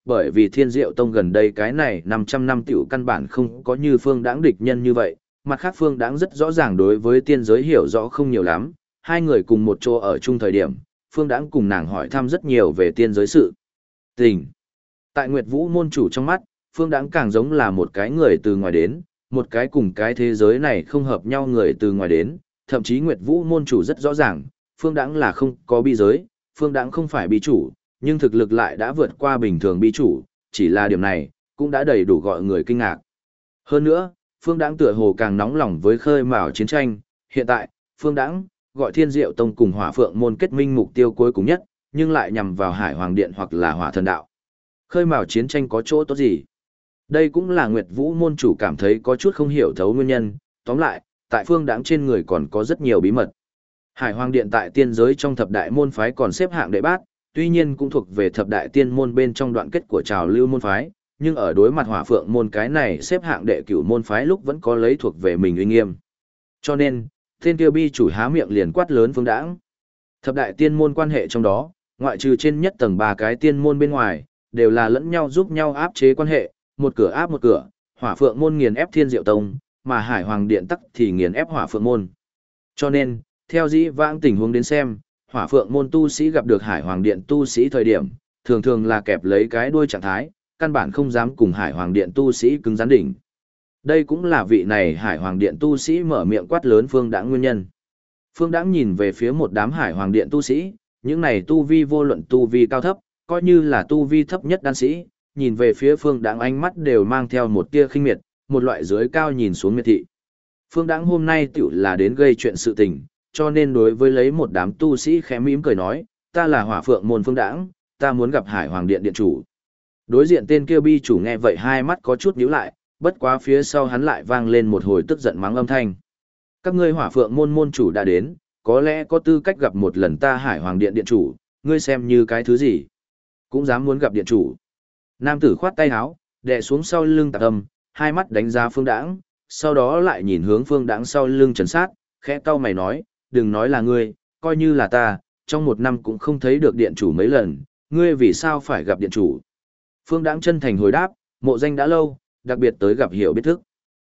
bởi vì Thiên Diệu Tông gần đây cái này 500 năm tiểu căn bản không có như Phương Đãng địch nhân như vậy, mặt khác Phương Đãng rất rõ ràng đối với tiên giới hiểu rõ không nhiều lắm, hai người cùng một chỗ ở chung thời điểm, Phương Đãng cùng nàng hỏi thăm rất nhiều về tiên giới sự tình. Tại Nguyệt Vũ môn chủ trong mắt, Phương Đãng càng giống là một cái người từ ngoài đến, một cái cùng cái thế giới này không hợp nhau người từ ngoài đến, thậm chí Nguyệt Vũ môn chủ rất rõ ràng, Phương Đãng là không có bi giới, Phương Đãng không phải bi chủ, nhưng thực lực lại đã vượt qua bình thường bi chủ, chỉ là điểm này, cũng đã đầy đủ gọi người kinh ngạc. Hơn nữa, Phương Đãng tựa hồ càng nóng lòng với khơi mào chiến tranh, hiện tại, Phương Đãng gọi Thiên Diệu Tông cùng Hỏa Phượng môn kết minh mục tiêu cuối cùng nhất, nhưng lại nhằm vào Hải Hoàng Điện hoặc là Hỏa Thần Đạo. Khơi mào chiến tranh có chỗ tốt gì? Đây cũng là Nguyệt Vũ môn chủ cảm thấy có chút không hiểu thấu nguyên nhân, tóm lại, tại Phương Đãng trên người còn có rất nhiều bí mật. Hải Hoàng Điện tại tiên giới trong thập đại môn phái còn xếp hạng đệ bát, tuy nhiên cũng thuộc về thập đại tiên môn bên trong đoạn kết của trào lưu môn phái, nhưng ở đối mặt Hỏa Phượng môn cái này xếp hạng đệ cửu môn phái lúc vẫn có lấy thuộc về mình uy nghiêm. Cho nên, tên kia bi chủ há miệng liền quát lớn Phương Đãng. Thập đại tiên môn quan hệ trong đó, ngoại trừ trên nhất tầng ba cái tiên môn bên ngoài, đều là lẫn nhau giúp nhau áp chế quan hệ, một cửa áp một cửa, Hỏa Phượng môn nghiền ép Thiên Diệu Tông, mà Hải Hoàng Điện tắc thì nghiền ép Hỏa Phượng môn. Cho nên, theo dĩ vãng tình huống đến xem, Hỏa Phượng môn tu sĩ gặp được Hải Hoàng Điện tu sĩ thời điểm, thường thường là kẹp lấy cái đuôi trạng thái, căn bản không dám cùng Hải Hoàng Điện tu sĩ cứng rắn đỉnh. Đây cũng là vị này Hải Hoàng Điện tu sĩ mở miệng quát lớn Phương Đãng nguyên nhân. Phương Đãng nhìn về phía một đám Hải Hoàng Điện tu sĩ, những này tu vi vô luận tu vi cao thấp, coi như là tu vi thấp nhất đan sĩ, nhìn về phía Phương Đãng ánh mắt đều mang theo một tia khinh miệt, một loại dưới cao nhìn xuống miệt thị. Phương Đãng hôm nay tiểu là đến gây chuyện sự tình, cho nên đối với lấy một đám tu sĩ khẽ mỉm cười nói, ta là Hỏa Phượng môn Phương Đãng, ta muốn gặp Hải Hoàng Điện điện chủ. Đối diện tên kia bi chủ nghe vậy hai mắt có chút nhíu lại, bất quá phía sau hắn lại vang lên một hồi tức giận mắng âm thanh. Các ngươi Hỏa Phượng môn môn chủ đã đến, có lẽ có tư cách gặp một lần ta Hải Hoàng Điện điện chủ, ngươi xem như cái thứ gì? Cũng dám muốn gặp điện chủ. Nam tử khoát tay áo, đè xuống sau lưng Tạc Âm, hai mắt đánh giá Phương Đãng, sau đó lại nhìn hướng Phương Đãng sau lưng Trần Sát, khẽ cau mày nói, đừng nói là ngươi, coi như là ta, trong một năm cũng không thấy được điện chủ mấy lần, ngươi vì sao phải gặp điện chủ? Phương Đãng chân thành hồi đáp, mộ danh đã lâu, đặc biệt tới gặp hiểu biết thức.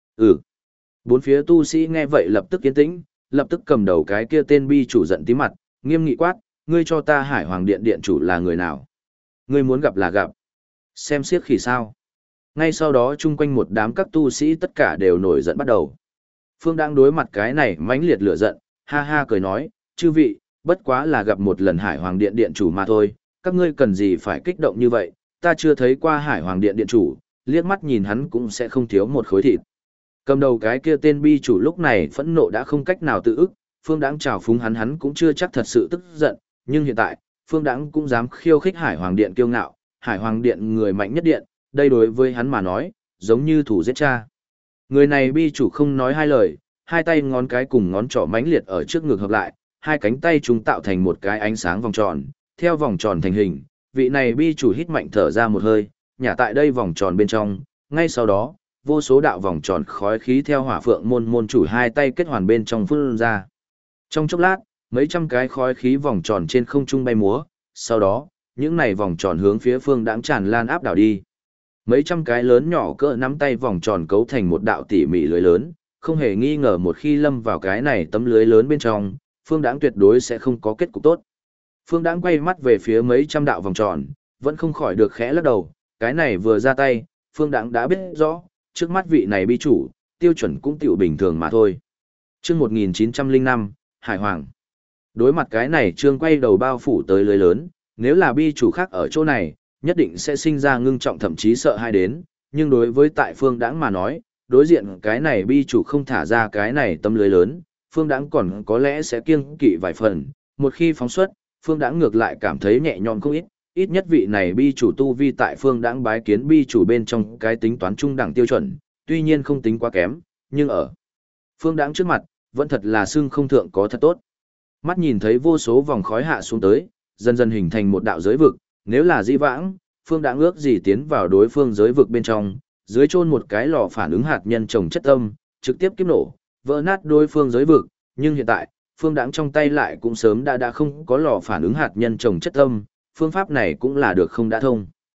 Bốn phía tu sĩ nghe vậy lập tức yên tĩnh, lập tức cầm đầu cái kia tên bi chủ giận tí mặt, nghiêm nghị quát, ngươi cho ta Hải Hoàng Điện điện chủ là người nào? Ngươi muốn gặp là gặp. Xem siếc khỉ sao. Ngay sau đó chung quanh một đám các tu sĩ tất cả đều nổi giận bắt đầu. Phương đang đối mặt cái này mãnh liệt lửa giận, ha ha cười nói, chư vị, bất quá là gặp một lần Hải Hoàng Điện điện chủ mà thôi, các ngươi cần gì phải kích động như vậy, ta chưa thấy qua Hải Hoàng Điện điện chủ, liếc mắt nhìn hắn cũng sẽ không thiếu một khối thịt. Cầm đầu cái kia tên bi chủ lúc này phẫn nộ đã không cách nào tự ức, Phương Đãng chào phúng hắn cũng chưa chắc thật sự tức giận, nhưng hiện tại, Phương Đãng cũng dám khiêu khích Hải Hoàng Điện kiêu ngạo, Hải Hoàng Điện người mạnh nhất điện, đây đối với hắn mà nói, giống như thủ giết cha. Người này bi chủ không nói hai lời, hai tay ngón cái cùng ngón trỏ mãnh liệt ở trước ngực hợp lại, hai cánh tay chúng tạo thành một cái ánh sáng vòng tròn, theo vòng tròn thành hình, vị này bi chủ hít mạnh thở ra một hơi, nhả tại đây vòng tròn bên trong, ngay sau đó, vô số đạo vòng tròn khói khí theo Hỏa Phượng môn môn chủ hai tay kết hoàn bên trong phun ra. Trong chốc lát, mấy trăm cái khói khí vòng tròn trên không trung bay múa, sau đó, những này vòng tròn hướng phía Phương Đãng tràn lan áp đảo đi. Mấy trăm cái lớn nhỏ cỡ nắm tay vòng tròn cấu thành một đạo tỉ mỉ lưới lớn, không hề nghi ngờ một khi lâm vào cái này tấm lưới lớn bên trong, Phương Đãng tuyệt đối sẽ không có kết cục tốt. Phương Đãng quay mắt về phía mấy trăm đạo vòng tròn, vẫn không khỏi được khẽ lắc đầu, cái này vừa ra tay, Phương Đãng đã biết rõ, trước mắt vị này bi chủ, tiêu chuẩn cũng tiểu bình thường mà thôi. Chương 1905, Hải Hoàng. Đối mặt cái này Trương quay đầu bao phủ tới lưới lớn, nếu là bi chủ khác ở chỗ này, nhất định sẽ sinh ra ngưng trọng thậm chí sợ hãi đến, nhưng đối với tại Phương Đãng mà nói, đối diện cái này bi chủ không thả ra cái này tấm lưới lớn, Phương Đãng còn có lẽ sẽ kiêng kỵ vài phần, một khi phóng xuất, Phương Đãng ngược lại cảm thấy nhẹ nhõm không ít, ít nhất vị này bi chủ tu vi tại Phương Đãng bái kiến bi chủ bên trong cái tính toán trung đẳng tiêu chuẩn, tuy nhiên không tính quá kém, nhưng ở Phương Đãng trước mặt, vẫn thật là xưng không thượng có thật tốt. Mắt nhìn thấy vô số vòng khói hạ xuống tới, dần dần hình thành một đạo giới vực, nếu là dĩ vãng, Phương Đãng ước gì tiến vào đối phương giới vực bên trong, dưới chôn một cái lò phản ứng hạt nhân trồng chất âm, trực tiếp kiếp nổ, vỡ nát đối phương giới vực, nhưng hiện tại, Phương Đãng trong tay lại cũng sớm đã không có lò phản ứng hạt nhân trồng chất âm, phương pháp này cũng là được không đã thông.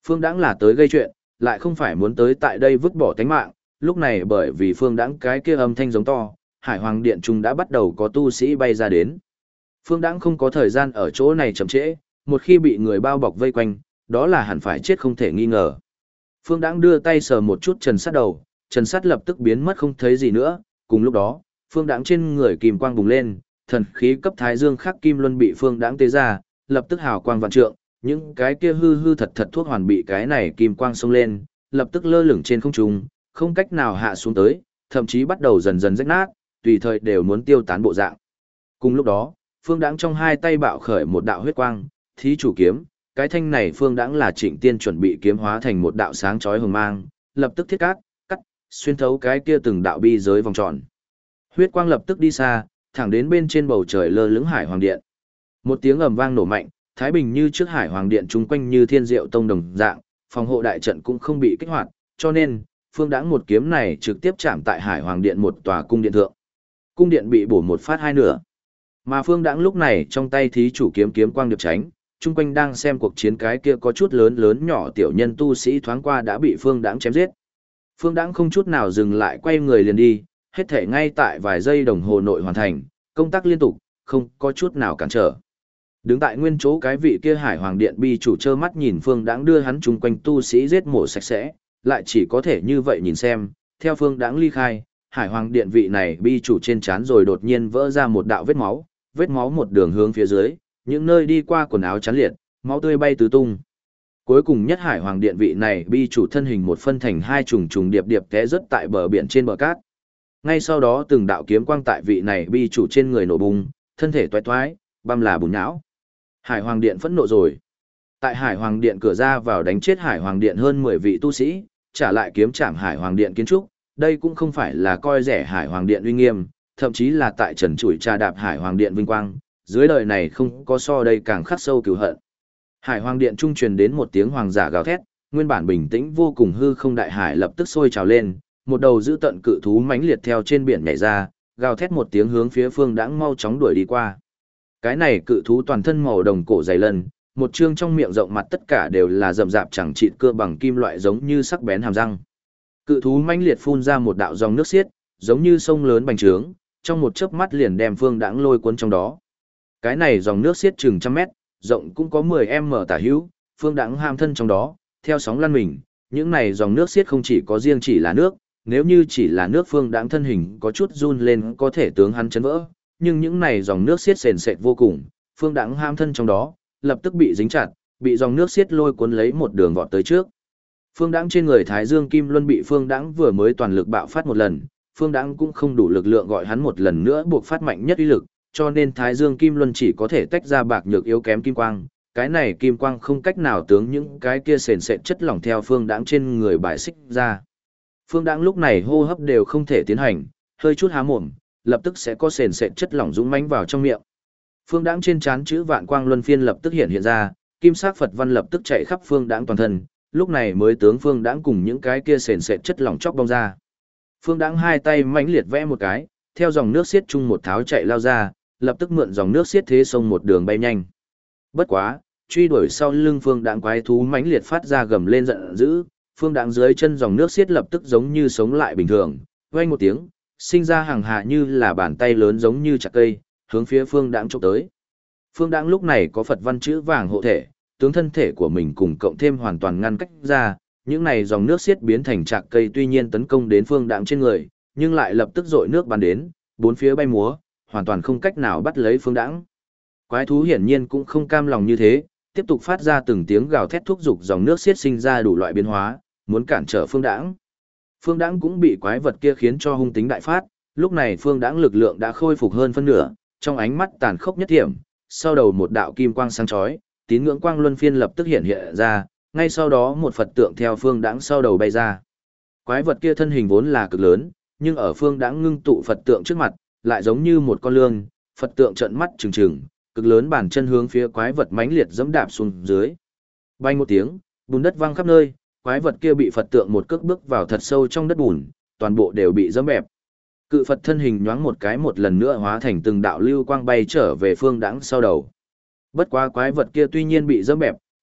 Phương Đãng là tới gây chuyện, lại không phải muốn tới tại đây vứt bỏ tánh mạng, lúc này bởi vì Phương Đãng cái kia âm thanh giống to, Hải Hoàng Điện Trung đã bắt đầu có tu sĩ bay ra đến. Phương Đãng không có thời gian ở chỗ này chậm trễ, một khi bị người bao bọc vây quanh, đó là hẳn phải chết không thể nghi ngờ. Phương Đãng đưa tay sờ một chút Trần Sắt đầu, Trần Sắt lập tức biến mất không thấy gì nữa, cùng lúc đó, Phương Đãng trên người kim quang bùng lên, thần khí cấp Thái Dương Khắc Kim Luân bị Phương Đãng tế ra, lập tức hào quang vạn trượng, những cái kia hư hư thật thật thuốc hoàn bị cái này kim quang xông lên, lập tức lơ lửng trên không trung, không cách nào hạ xuống tới, thậm chí bắt đầu dần dần rách nát, tùy thời đều muốn tiêu tán bộ dạng. Cùng lúc đó, Phương Đãng trong hai tay bạo khởi một đạo huyết quang, thí chủ kiếm, cái thanh này Phương Đãng là Trịnh Tiên chuẩn bị kiếm hóa thành một đạo sáng chói hồng mang, lập tức thiết cắt, xuyên thấu cái kia từng đạo bi giới vòng tròn. Huyết quang lập tức đi xa, thẳng đến bên trên bầu trời lơ lửng Hải Hoàng Điện. Một tiếng ầm vang nổ mạnh, Thái Bình như trước Hải Hoàng Điện chung quanh như thiên diệu tông đồng dạng, phòng hộ đại trận cũng không bị kích hoạt, cho nên, Phương Đãng một kiếm này trực tiếp chạm tại Hải Hoàng Điện một tòa cung điện thượng. Cung điện bị bổ một phát hai nửa. Mà Phương Đãng lúc này trong tay thí chủ kiếm kiếm quang điệp tránh, chung quanh đang xem cuộc chiến cái kia có chút lớn lớn nhỏ tiểu nhân tu sĩ thoáng qua đã bị Phương Đãng chém giết. Phương Đãng không chút nào dừng lại quay người liền đi, hết thể ngay tại vài giây đồng hồ nội hoàn thành, công tác liên tục, không có chút nào cản trở. Đứng tại nguyên chỗ cái vị kia Hải Hoàng Điện bi chủ trơ mắt nhìn Phương Đãng đưa hắn chung quanh tu sĩ giết mổ sạch sẽ, lại chỉ có thể như vậy nhìn xem, theo Phương Đãng ly khai, Hải Hoàng Điện vị này bi chủ trên trán rồi đột nhiên vỡ ra một đạo vết máu một đường hướng phía dưới, những nơi đi qua quần áo chắn liệt, máu tươi bay tứ tung. Cuối cùng nhất Hải Hoàng Điện vị này bi chủ thân hình một phân thành hai trùng trùng điệp điệp té rớt tại bờ biển trên bờ cát. Ngay sau đó từng đạo kiếm quang tại vị này bi chủ trên người nổ bùng, thân thể toái toái, băm là bùn não. Hải Hoàng Điện phẫn nộ rồi. Tại Hải Hoàng Điện cửa ra vào đánh chết Hải Hoàng Điện hơn 10 vị tu sĩ, trả lại kiếm trảm Hải Hoàng Điện kiến trúc, đây cũng không phải là coi rẻ Hải Hoàng Điện uy nghiêm, thậm chí là tại trần trụi trà đạp Hải Hoàng Điện vinh quang, dưới đời này không có so đây càng khắc sâu cừu hận. Hải Hoàng Điện trung truyền đến một tiếng hoàng giả gào thét, nguyên bản bình tĩnh vô cùng hư không đại hải lập tức sôi trào lên, một đầu dữ tận cự thú mãnh liệt theo trên biển nhảy ra, gào thét một tiếng hướng phía Phương Đãng mau chóng đuổi đi qua. Cái này cự thú toàn thân màu đồng cổ dày lần, một trương trong miệng rộng mặt tất cả đều là rậm rạp chẳng chịt cưa bằng kim loại giống như sắc bén hàm răng. Cự thú mãnh liệt phun ra một đạo dòng nước xiết, giống như sông lớn bành trướng, trong một chớp mắt liền đem Phương Đãng lôi cuốn trong đó. Cái này dòng nước xiết chừng trăm mét, rộng cũng có 10m tả hữu, Phương Đãng ham thân trong đó, theo sóng lăn mình, những này dòng nước xiết không chỉ có riêng chỉ là nước, nếu như chỉ là nước Phương Đãng thân hình có chút run lên có thể tướng hắn chấn vỡ, nhưng những này dòng nước xiết sền sệt vô cùng, Phương Đãng ham thân trong đó, lập tức bị dính chặt, bị dòng nước xiết lôi cuốn lấy một đường vọt tới trước. Phương Đãng trên người Thái Dương Kim Luân bị Phương Đãng vừa mới toàn lực bạo phát một lần, Phương Đãng cũng không đủ lực lượng gọi hắn một lần nữa buộc phát mạnh nhất uy lực, cho nên Thái Dương Kim Luân chỉ có thể tách ra bạc nhược yếu kém kim quang, cái này kim quang không cách nào tướng những cái kia sền sệt chất lỏng theo Phương Đãng trên người bài xích ra. Phương Đãng lúc này hô hấp đều không thể tiến hành, hơi chút há mồm, lập tức sẽ có sền sệt chất lỏng dũng mãnh vào trong miệng. Phương Đãng trên trán chữ Vạn Quang Luân Phiên lập tức hiện ra, kim sắc Phật văn lập tức chạy khắp Phương Đãng toàn thân, lúc này mới tướng Phương Đãng cùng những cái kia sền sệt chất lỏng chóc bong ra. Phương Đãng hai tay mãnh liệt vẽ một cái, theo dòng nước xiết chung một tháo chạy lao ra, lập tức mượn dòng nước xiết thế sông một đường bay nhanh. Bất quá, truy đuổi sau lưng Phương Đãng quái thú mãnh liệt phát ra gầm lên giận dữ, Phương Đãng dưới chân dòng nước xiết lập tức giống như sống lại bình thường, vang một tiếng, sinh ra hàng hạ như là bàn tay lớn giống như chặt cây, hướng phía Phương Đãng chụp tới. Phương Đãng lúc này có Phật văn chữ vàng hộ thể, tướng thân thể của mình cùng cộng thêm hoàn toàn ngăn cách ra, những này dòng nước xiết biến thành chạc cây tuy nhiên tấn công đến Phương Đãng trên người, nhưng lại lập tức dội nước bắn đến, bốn phía bay múa, hoàn toàn không cách nào bắt lấy Phương Đãng. Quái thú hiển nhiên cũng không cam lòng như thế, tiếp tục phát ra từng tiếng gào thét thúc giục dòng nước xiết sinh ra đủ loại biến hóa, muốn cản trở Phương Đãng. Phương Đãng cũng bị quái vật kia khiến cho hung tính đại phát, lúc này Phương Đãng lực lượng đã khôi phục hơn phân nửa, trong ánh mắt tàn khốc nhất thiểm, sau đầu một đạo kim quang sáng chói, tín ngưỡng quang luân phiên lập tức hiện hiện ra, ngay sau đó một Phật tượng theo Phương Đãng sau đầu bay ra. Quái vật kia thân hình vốn là cực lớn, nhưng ở Phương Đãng ngưng tụ Phật tượng trước mặt, lại giống như một con lươn, Phật tượng trợn mắt trừng trừng, cực lớn bàn chân hướng phía quái vật mãnh liệt giẫm đạp xuống dưới. Bay một tiếng, bùn đất văng khắp nơi, quái vật kia bị Phật tượng một cước bước vào thật sâu trong đất bùn, toàn bộ đều bị giẫm bẹp. Cự Phật thân hình nhoáng một cái một lần nữa hóa thành từng đạo lưu quang bay trở về Phương Đãng sau đầu. Bất quá quái vật kia tuy nhiên bị giẫm bẹp,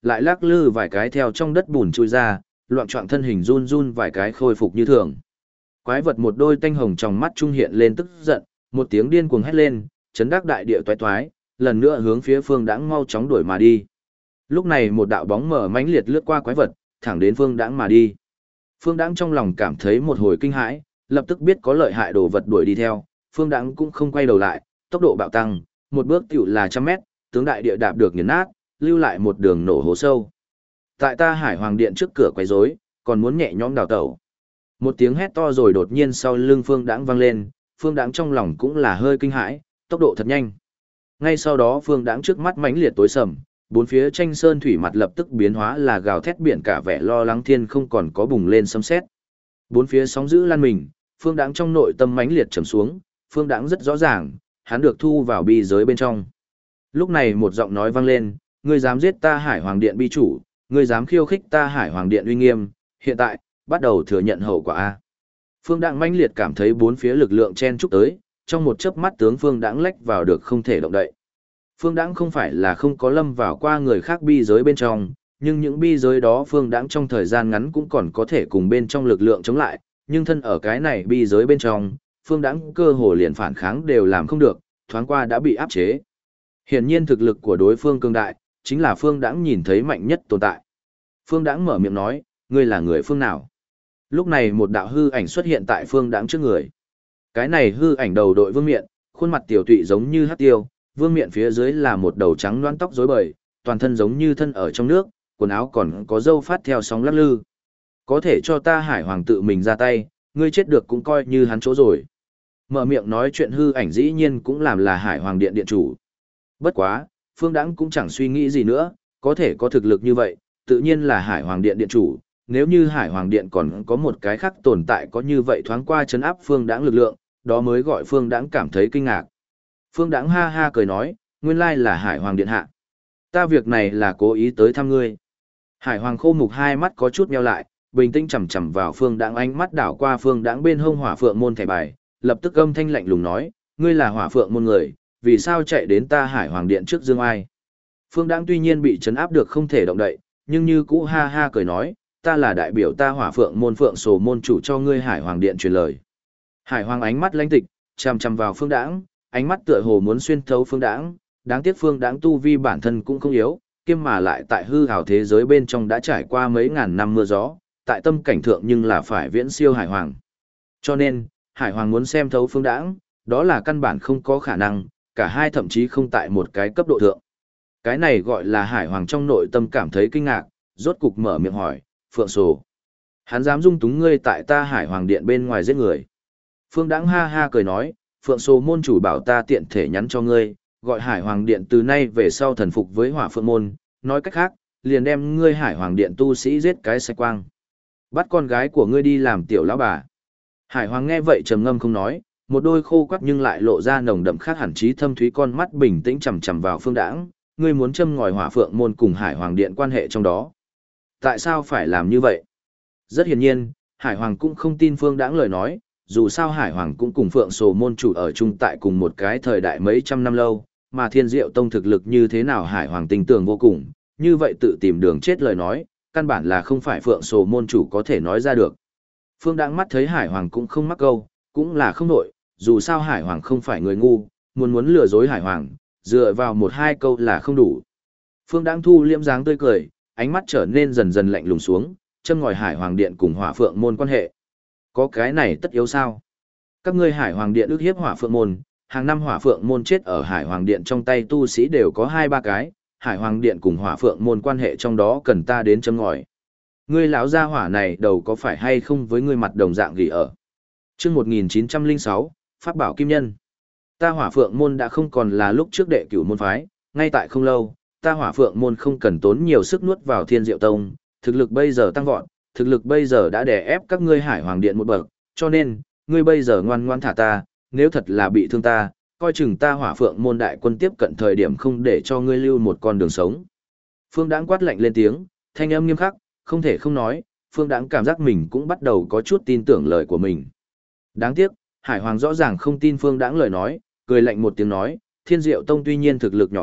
lại lắc lư vài cái theo trong đất bùn chui ra, loạn choạng thân hình run run vài cái khôi phục như thường. Quái vật một đôi tanh hồng trong mắt trung hiện lên tức giận, một tiếng điên cuồng hét lên, chấn đắc đại địa toái toái, lần nữa hướng phía Phương Đãng mau chóng đuổi mà đi. Lúc này một đạo bóng mờ mãnh liệt lướt qua quái vật, thẳng đến Phương Đãng mà đi. Phương Đãng trong lòng cảm thấy một hồi kinh hãi, lập tức biết có lợi hại đồ vật đuổi đi theo, Phương Đãng cũng không quay đầu lại, tốc độ bạo tăng, một bước tiểu là 100 mét, tướng đại địa đạp được nghiền nát, lưu lại một đường nổ hố sâu. Tại ta Hải Hoàng Điện trước cửa quấy rối, còn muốn nhẹ nhõm đào tẩu. Một tiếng hét to rồi đột nhiên sau lưng Phương Đãng vang lên, Phương Đãng trong lòng cũng là hơi kinh hãi, tốc độ thật nhanh. Ngay sau đó Phương Đãng trước mắt mãnh liệt tối sầm, bốn phía tranh sơn thủy mặt lập tức biến hóa là gào thét biển cả, vẻ lo lắng thiên không còn có bùng lên sấm sét. Bốn phía sóng dữ lan mình, Phương Đãng trong nội tâm mãnh liệt trầm xuống, Phương Đãng rất rõ ràng, hắn được thu vào bi giới bên trong. Lúc này một giọng nói vang lên, ngươi dám giết ta Hải Hoàng Điện bi chủ, ngươi dám khiêu khích ta Hải Hoàng Điện uy nghiêm, hiện tại, bắt đầu thừa nhận hậu quả a. Phương Đãng mãnh liệt cảm thấy bốn phía lực lượng chen chúc tới, trong một chớp mắt tướng Phương Đãng lách vào được không thể động đậy. Phương Đãng không phải là không có lâm vào qua người khác bi giới bên trong, nhưng những bi giới đó Phương Đãng trong thời gian ngắn cũng còn có thể cùng bên trong lực lượng chống lại, nhưng thân ở cái này bi giới bên trong, Phương Đãng cơ hồ liền phản kháng đều làm không được, thoáng qua đã bị áp chế. Hiển nhiên thực lực của đối phương cường đại, chính là Phương Đãng nhìn thấy mạnh nhất tồn tại. Phương Đãng mở miệng nói, ngươi là người phương nào? Lúc này một đạo hư ảnh xuất hiện tại Phương Đãng trước người. Cái này hư ảnh đầu đội vương miện, khuôn mặt tiểu tụy giống như hắc tiêu, vương miện phía dưới là một đầu trắng loãng tóc rối bời, toàn thân giống như thân ở trong nước, quần áo còn có râu phát theo sóng lắc lư. Có thể cho ta Hải Hoàng tự mình ra tay, ngươi chết được cũng coi như hắn chỗ rồi. Mở miệng nói chuyện hư ảnh dĩ nhiên cũng làm là Hải Hoàng Điện điện chủ. Bất quá, Phương Đãng cũng chẳng suy nghĩ gì nữa, có thể có thực lực như vậy, tự nhiên là Hải Hoàng Điện điện chủ. Nếu như Hải Hoàng Điện còn có một cái khác tồn tại có như vậy thoáng qua chấn áp Phương Đãng lực lượng, đó mới gọi Phương Đãng cảm thấy kinh ngạc. Phương Đãng ha ha cười nói, nguyên lai là Hải Hoàng Điện hạ. Ta việc này là cố ý tới thăm ngươi. Hải Hoàng khô mục hai mắt có chút nheo lại, bình tĩnh chằm chằm vào Phương Đãng, ánh mắt đảo qua Phương Đãng bên hông Hỏa Phượng môn thẻ bài, lập tức âm thanh lạnh lùng nói, ngươi là Hỏa Phượng môn người, vì sao chạy đến ta Hải Hoàng Điện trước dương ai? Phương Đãng tuy nhiên bị trấn áp được không thể động đậy, nhưng như cũ ha ha cười nói, ta là đại biểu ta Hỏa Phượng môn Phượng Sổ môn chủ cho ngươi Hải Hoàng Điện truyền lời. Hải Hoàng ánh mắt lãnh tịch, chằm chằm vào Phương Đãng, ánh mắt tựa hồ muốn xuyên thấu Phương Đãng, đáng tiếc Phương Đãng tu vi bản thân cũng không yếu, kiêm mà lại tại hư ảo thế giới bên trong đã trải qua mấy ngàn năm mưa gió, tại tâm cảnh thượng nhưng là phải viễn siêu Hải Hoàng. Cho nên, Hải Hoàng muốn xem thấu Phương Đãng, đó là căn bản không có khả năng, cả hai thậm chí không tại một cái cấp độ thượng. Cái này gọi là Hải Hoàng trong nội tâm cảm thấy kinh ngạc, rốt cục mở miệng hỏi, Phượng Sổ, hắn dám dung túng ngươi tại ta Hải Hoàng Điện bên ngoài giết người. Phương Đãng ha ha cười nói, Phượng Sổ môn chủ bảo ta tiện thể nhắn cho ngươi, gọi Hải Hoàng Điện từ nay về sau thần phục với Hỏa Phượng môn, nói cách khác, liền đem ngươi Hải Hoàng Điện tu sĩ giết cái sạch quang. Bắt con gái của ngươi đi làm tiểu lão bà. Hải Hoàng nghe vậy trầm ngâm không nói, một đôi khô quắt nhưng lại lộ ra nồng đậm khác hẳn trí thâm thúy con mắt bình tĩnh chằm chằm vào Phương Đãng, ngươi muốn châm ngòi Hỏa Phượng môn cùng Hải Hoàng Điện quan hệ trong đó. Tại sao phải làm như vậy? Rất hiển nhiên, Hải Hoàng cũng không tin Phương Đãng lời nói, dù sao Hải Hoàng cũng cùng Phượng Sổ môn chủ ở chung tại cùng một cái thời đại mấy trăm năm lâu, mà Thiên Diệu Tông thực lực như thế nào Hải Hoàng tin tưởng vô cùng, như vậy tự tìm đường chết lời nói, căn bản là không phải Phượng Sổ môn chủ có thể nói ra được. Phương Đãng mắt thấy Hải Hoàng cũng không mắc câu, cũng là không nổi, dù sao Hải Hoàng không phải người ngu, muốn lừa dối Hải Hoàng, dựa vào một hai câu là không đủ. Phương Đãng thu liễm dáng tươi cười, ánh mắt trở nên dần dần lạnh lùng xuống, châm ngòi Hải Hoàng Điện cùng Hỏa Phượng môn quan hệ. Có cái này tất yếu sao? Các ngươi Hải Hoàng Điện ức hiếp Hỏa Phượng môn, hàng năm Hỏa Phượng môn chết ở Hải Hoàng Điện trong tay tu sĩ đều có 2-3 cái, Hải Hoàng Điện cùng Hỏa Phượng môn quan hệ trong đó cần ta đến châm ngòi. Ngươi lão gia hỏa này đầu có phải hay không với ngươi mặt đồng dạng gỉ ở. Chương 1906, Pháp bảo kim nhân. Ta Hỏa Phượng môn đã không còn là lúc trước đệ cửu môn phái, ngay tại không lâu, ta Hỏa Phượng môn không cần tốn nhiều sức nuốt vào Thiên Diệu Tông, thực lực bây giờ tăng vọt, thực lực bây giờ đã đè ép các ngươi Hải Hoàng Điện một bậc, cho nên, ngươi bây giờ ngoan ngoãn thả ta, nếu thật là bị thương ta, coi chừng ta Hỏa Phượng môn đại quân tiếp cận thời điểm không để cho ngươi lưu một con đường sống. Phương Đãng quát lạnh lên tiếng, thanh âm nghiêm khắc, không thể không nói, Phương Đãng cảm giác mình cũng bắt đầu có chút tin tưởng lời của mình. Đáng tiếc, Hải Hoàng rõ ràng không tin Phương Đãng lời nói, cười lạnh một tiếng nói, Thiên Diệu Tông tuy nhiên thực lực nhỏ yếu,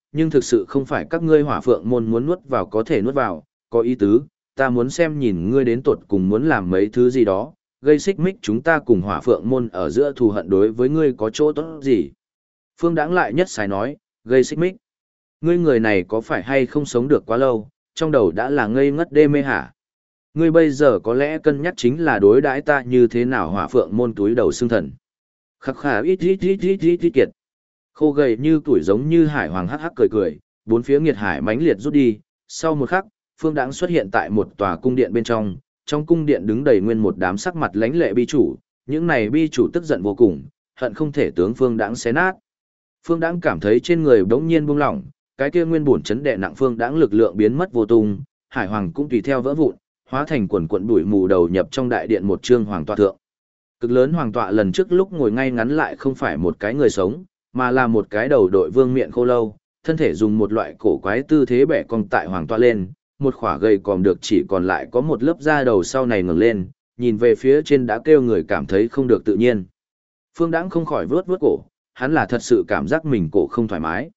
nhưng thực sự không phải các ngươi hỏa phượng môn muốn nuốt vào có thể nuốt vào, có ý tứ, ta muốn xem nhìn ngươi đến tột cùng muốn làm mấy thứ gì đó, gây xích mích chúng ta cùng hỏa phượng môn ở giữa thù hận đối với ngươi có chỗ tốt gì. Phương Đãng lại nhất sai nói, gây xích mích. Ngươi người này có phải hay không sống được quá lâu, trong đầu đã là ngây ngất đê mê hả? Ngươi bây giờ có lẽ cân nhắc chính là đối đãi ta như thế nào hỏa phượng môn túi đầu xương thần. Khắc khả ít kiệt. Khô gầy như tuổi giống như hải hoàng hắc hắc cười cười, bốn phía nghiệt hải mãnh liệt rút đi, sau một khắc, Phương Đãng xuất hiện tại một tòa cung điện bên trong cung điện đứng đầy nguyên một đám sắc mặt lãnh lệ bi chủ, những này bi chủ tức giận vô cùng, hận không thể tướng Phương Đãng xé nát. Phương Đãng cảm thấy trên người bỗng nhiên buông lỏng, cái kia nguyên bổn chấn đè nặng Phương Đãng lực lượng biến mất vô tung, hải hoàng cũng tùy theo vỡ vụn, hóa thành quần quần bụi mù đầu nhập trong đại điện một trương hoàng tọa thượng. Cực lớn hoàng tọa lần trước lúc ngồi ngay ngắn lại không phải một cái người sống, mà là một cái đầu đội vương miện khô lâu, thân thể dùng một loại cổ quái tư thế bẻ cong tại hoàng tọa lên, một khỏa gầy còm được chỉ còn lại có một lớp da đầu sau này ngẩng lên, nhìn về phía trên đã kêu người cảm thấy không được tự nhiên. Phương Đãng không khỏi vướt vướt cổ, hắn là thật sự cảm giác mình cổ không thoải mái.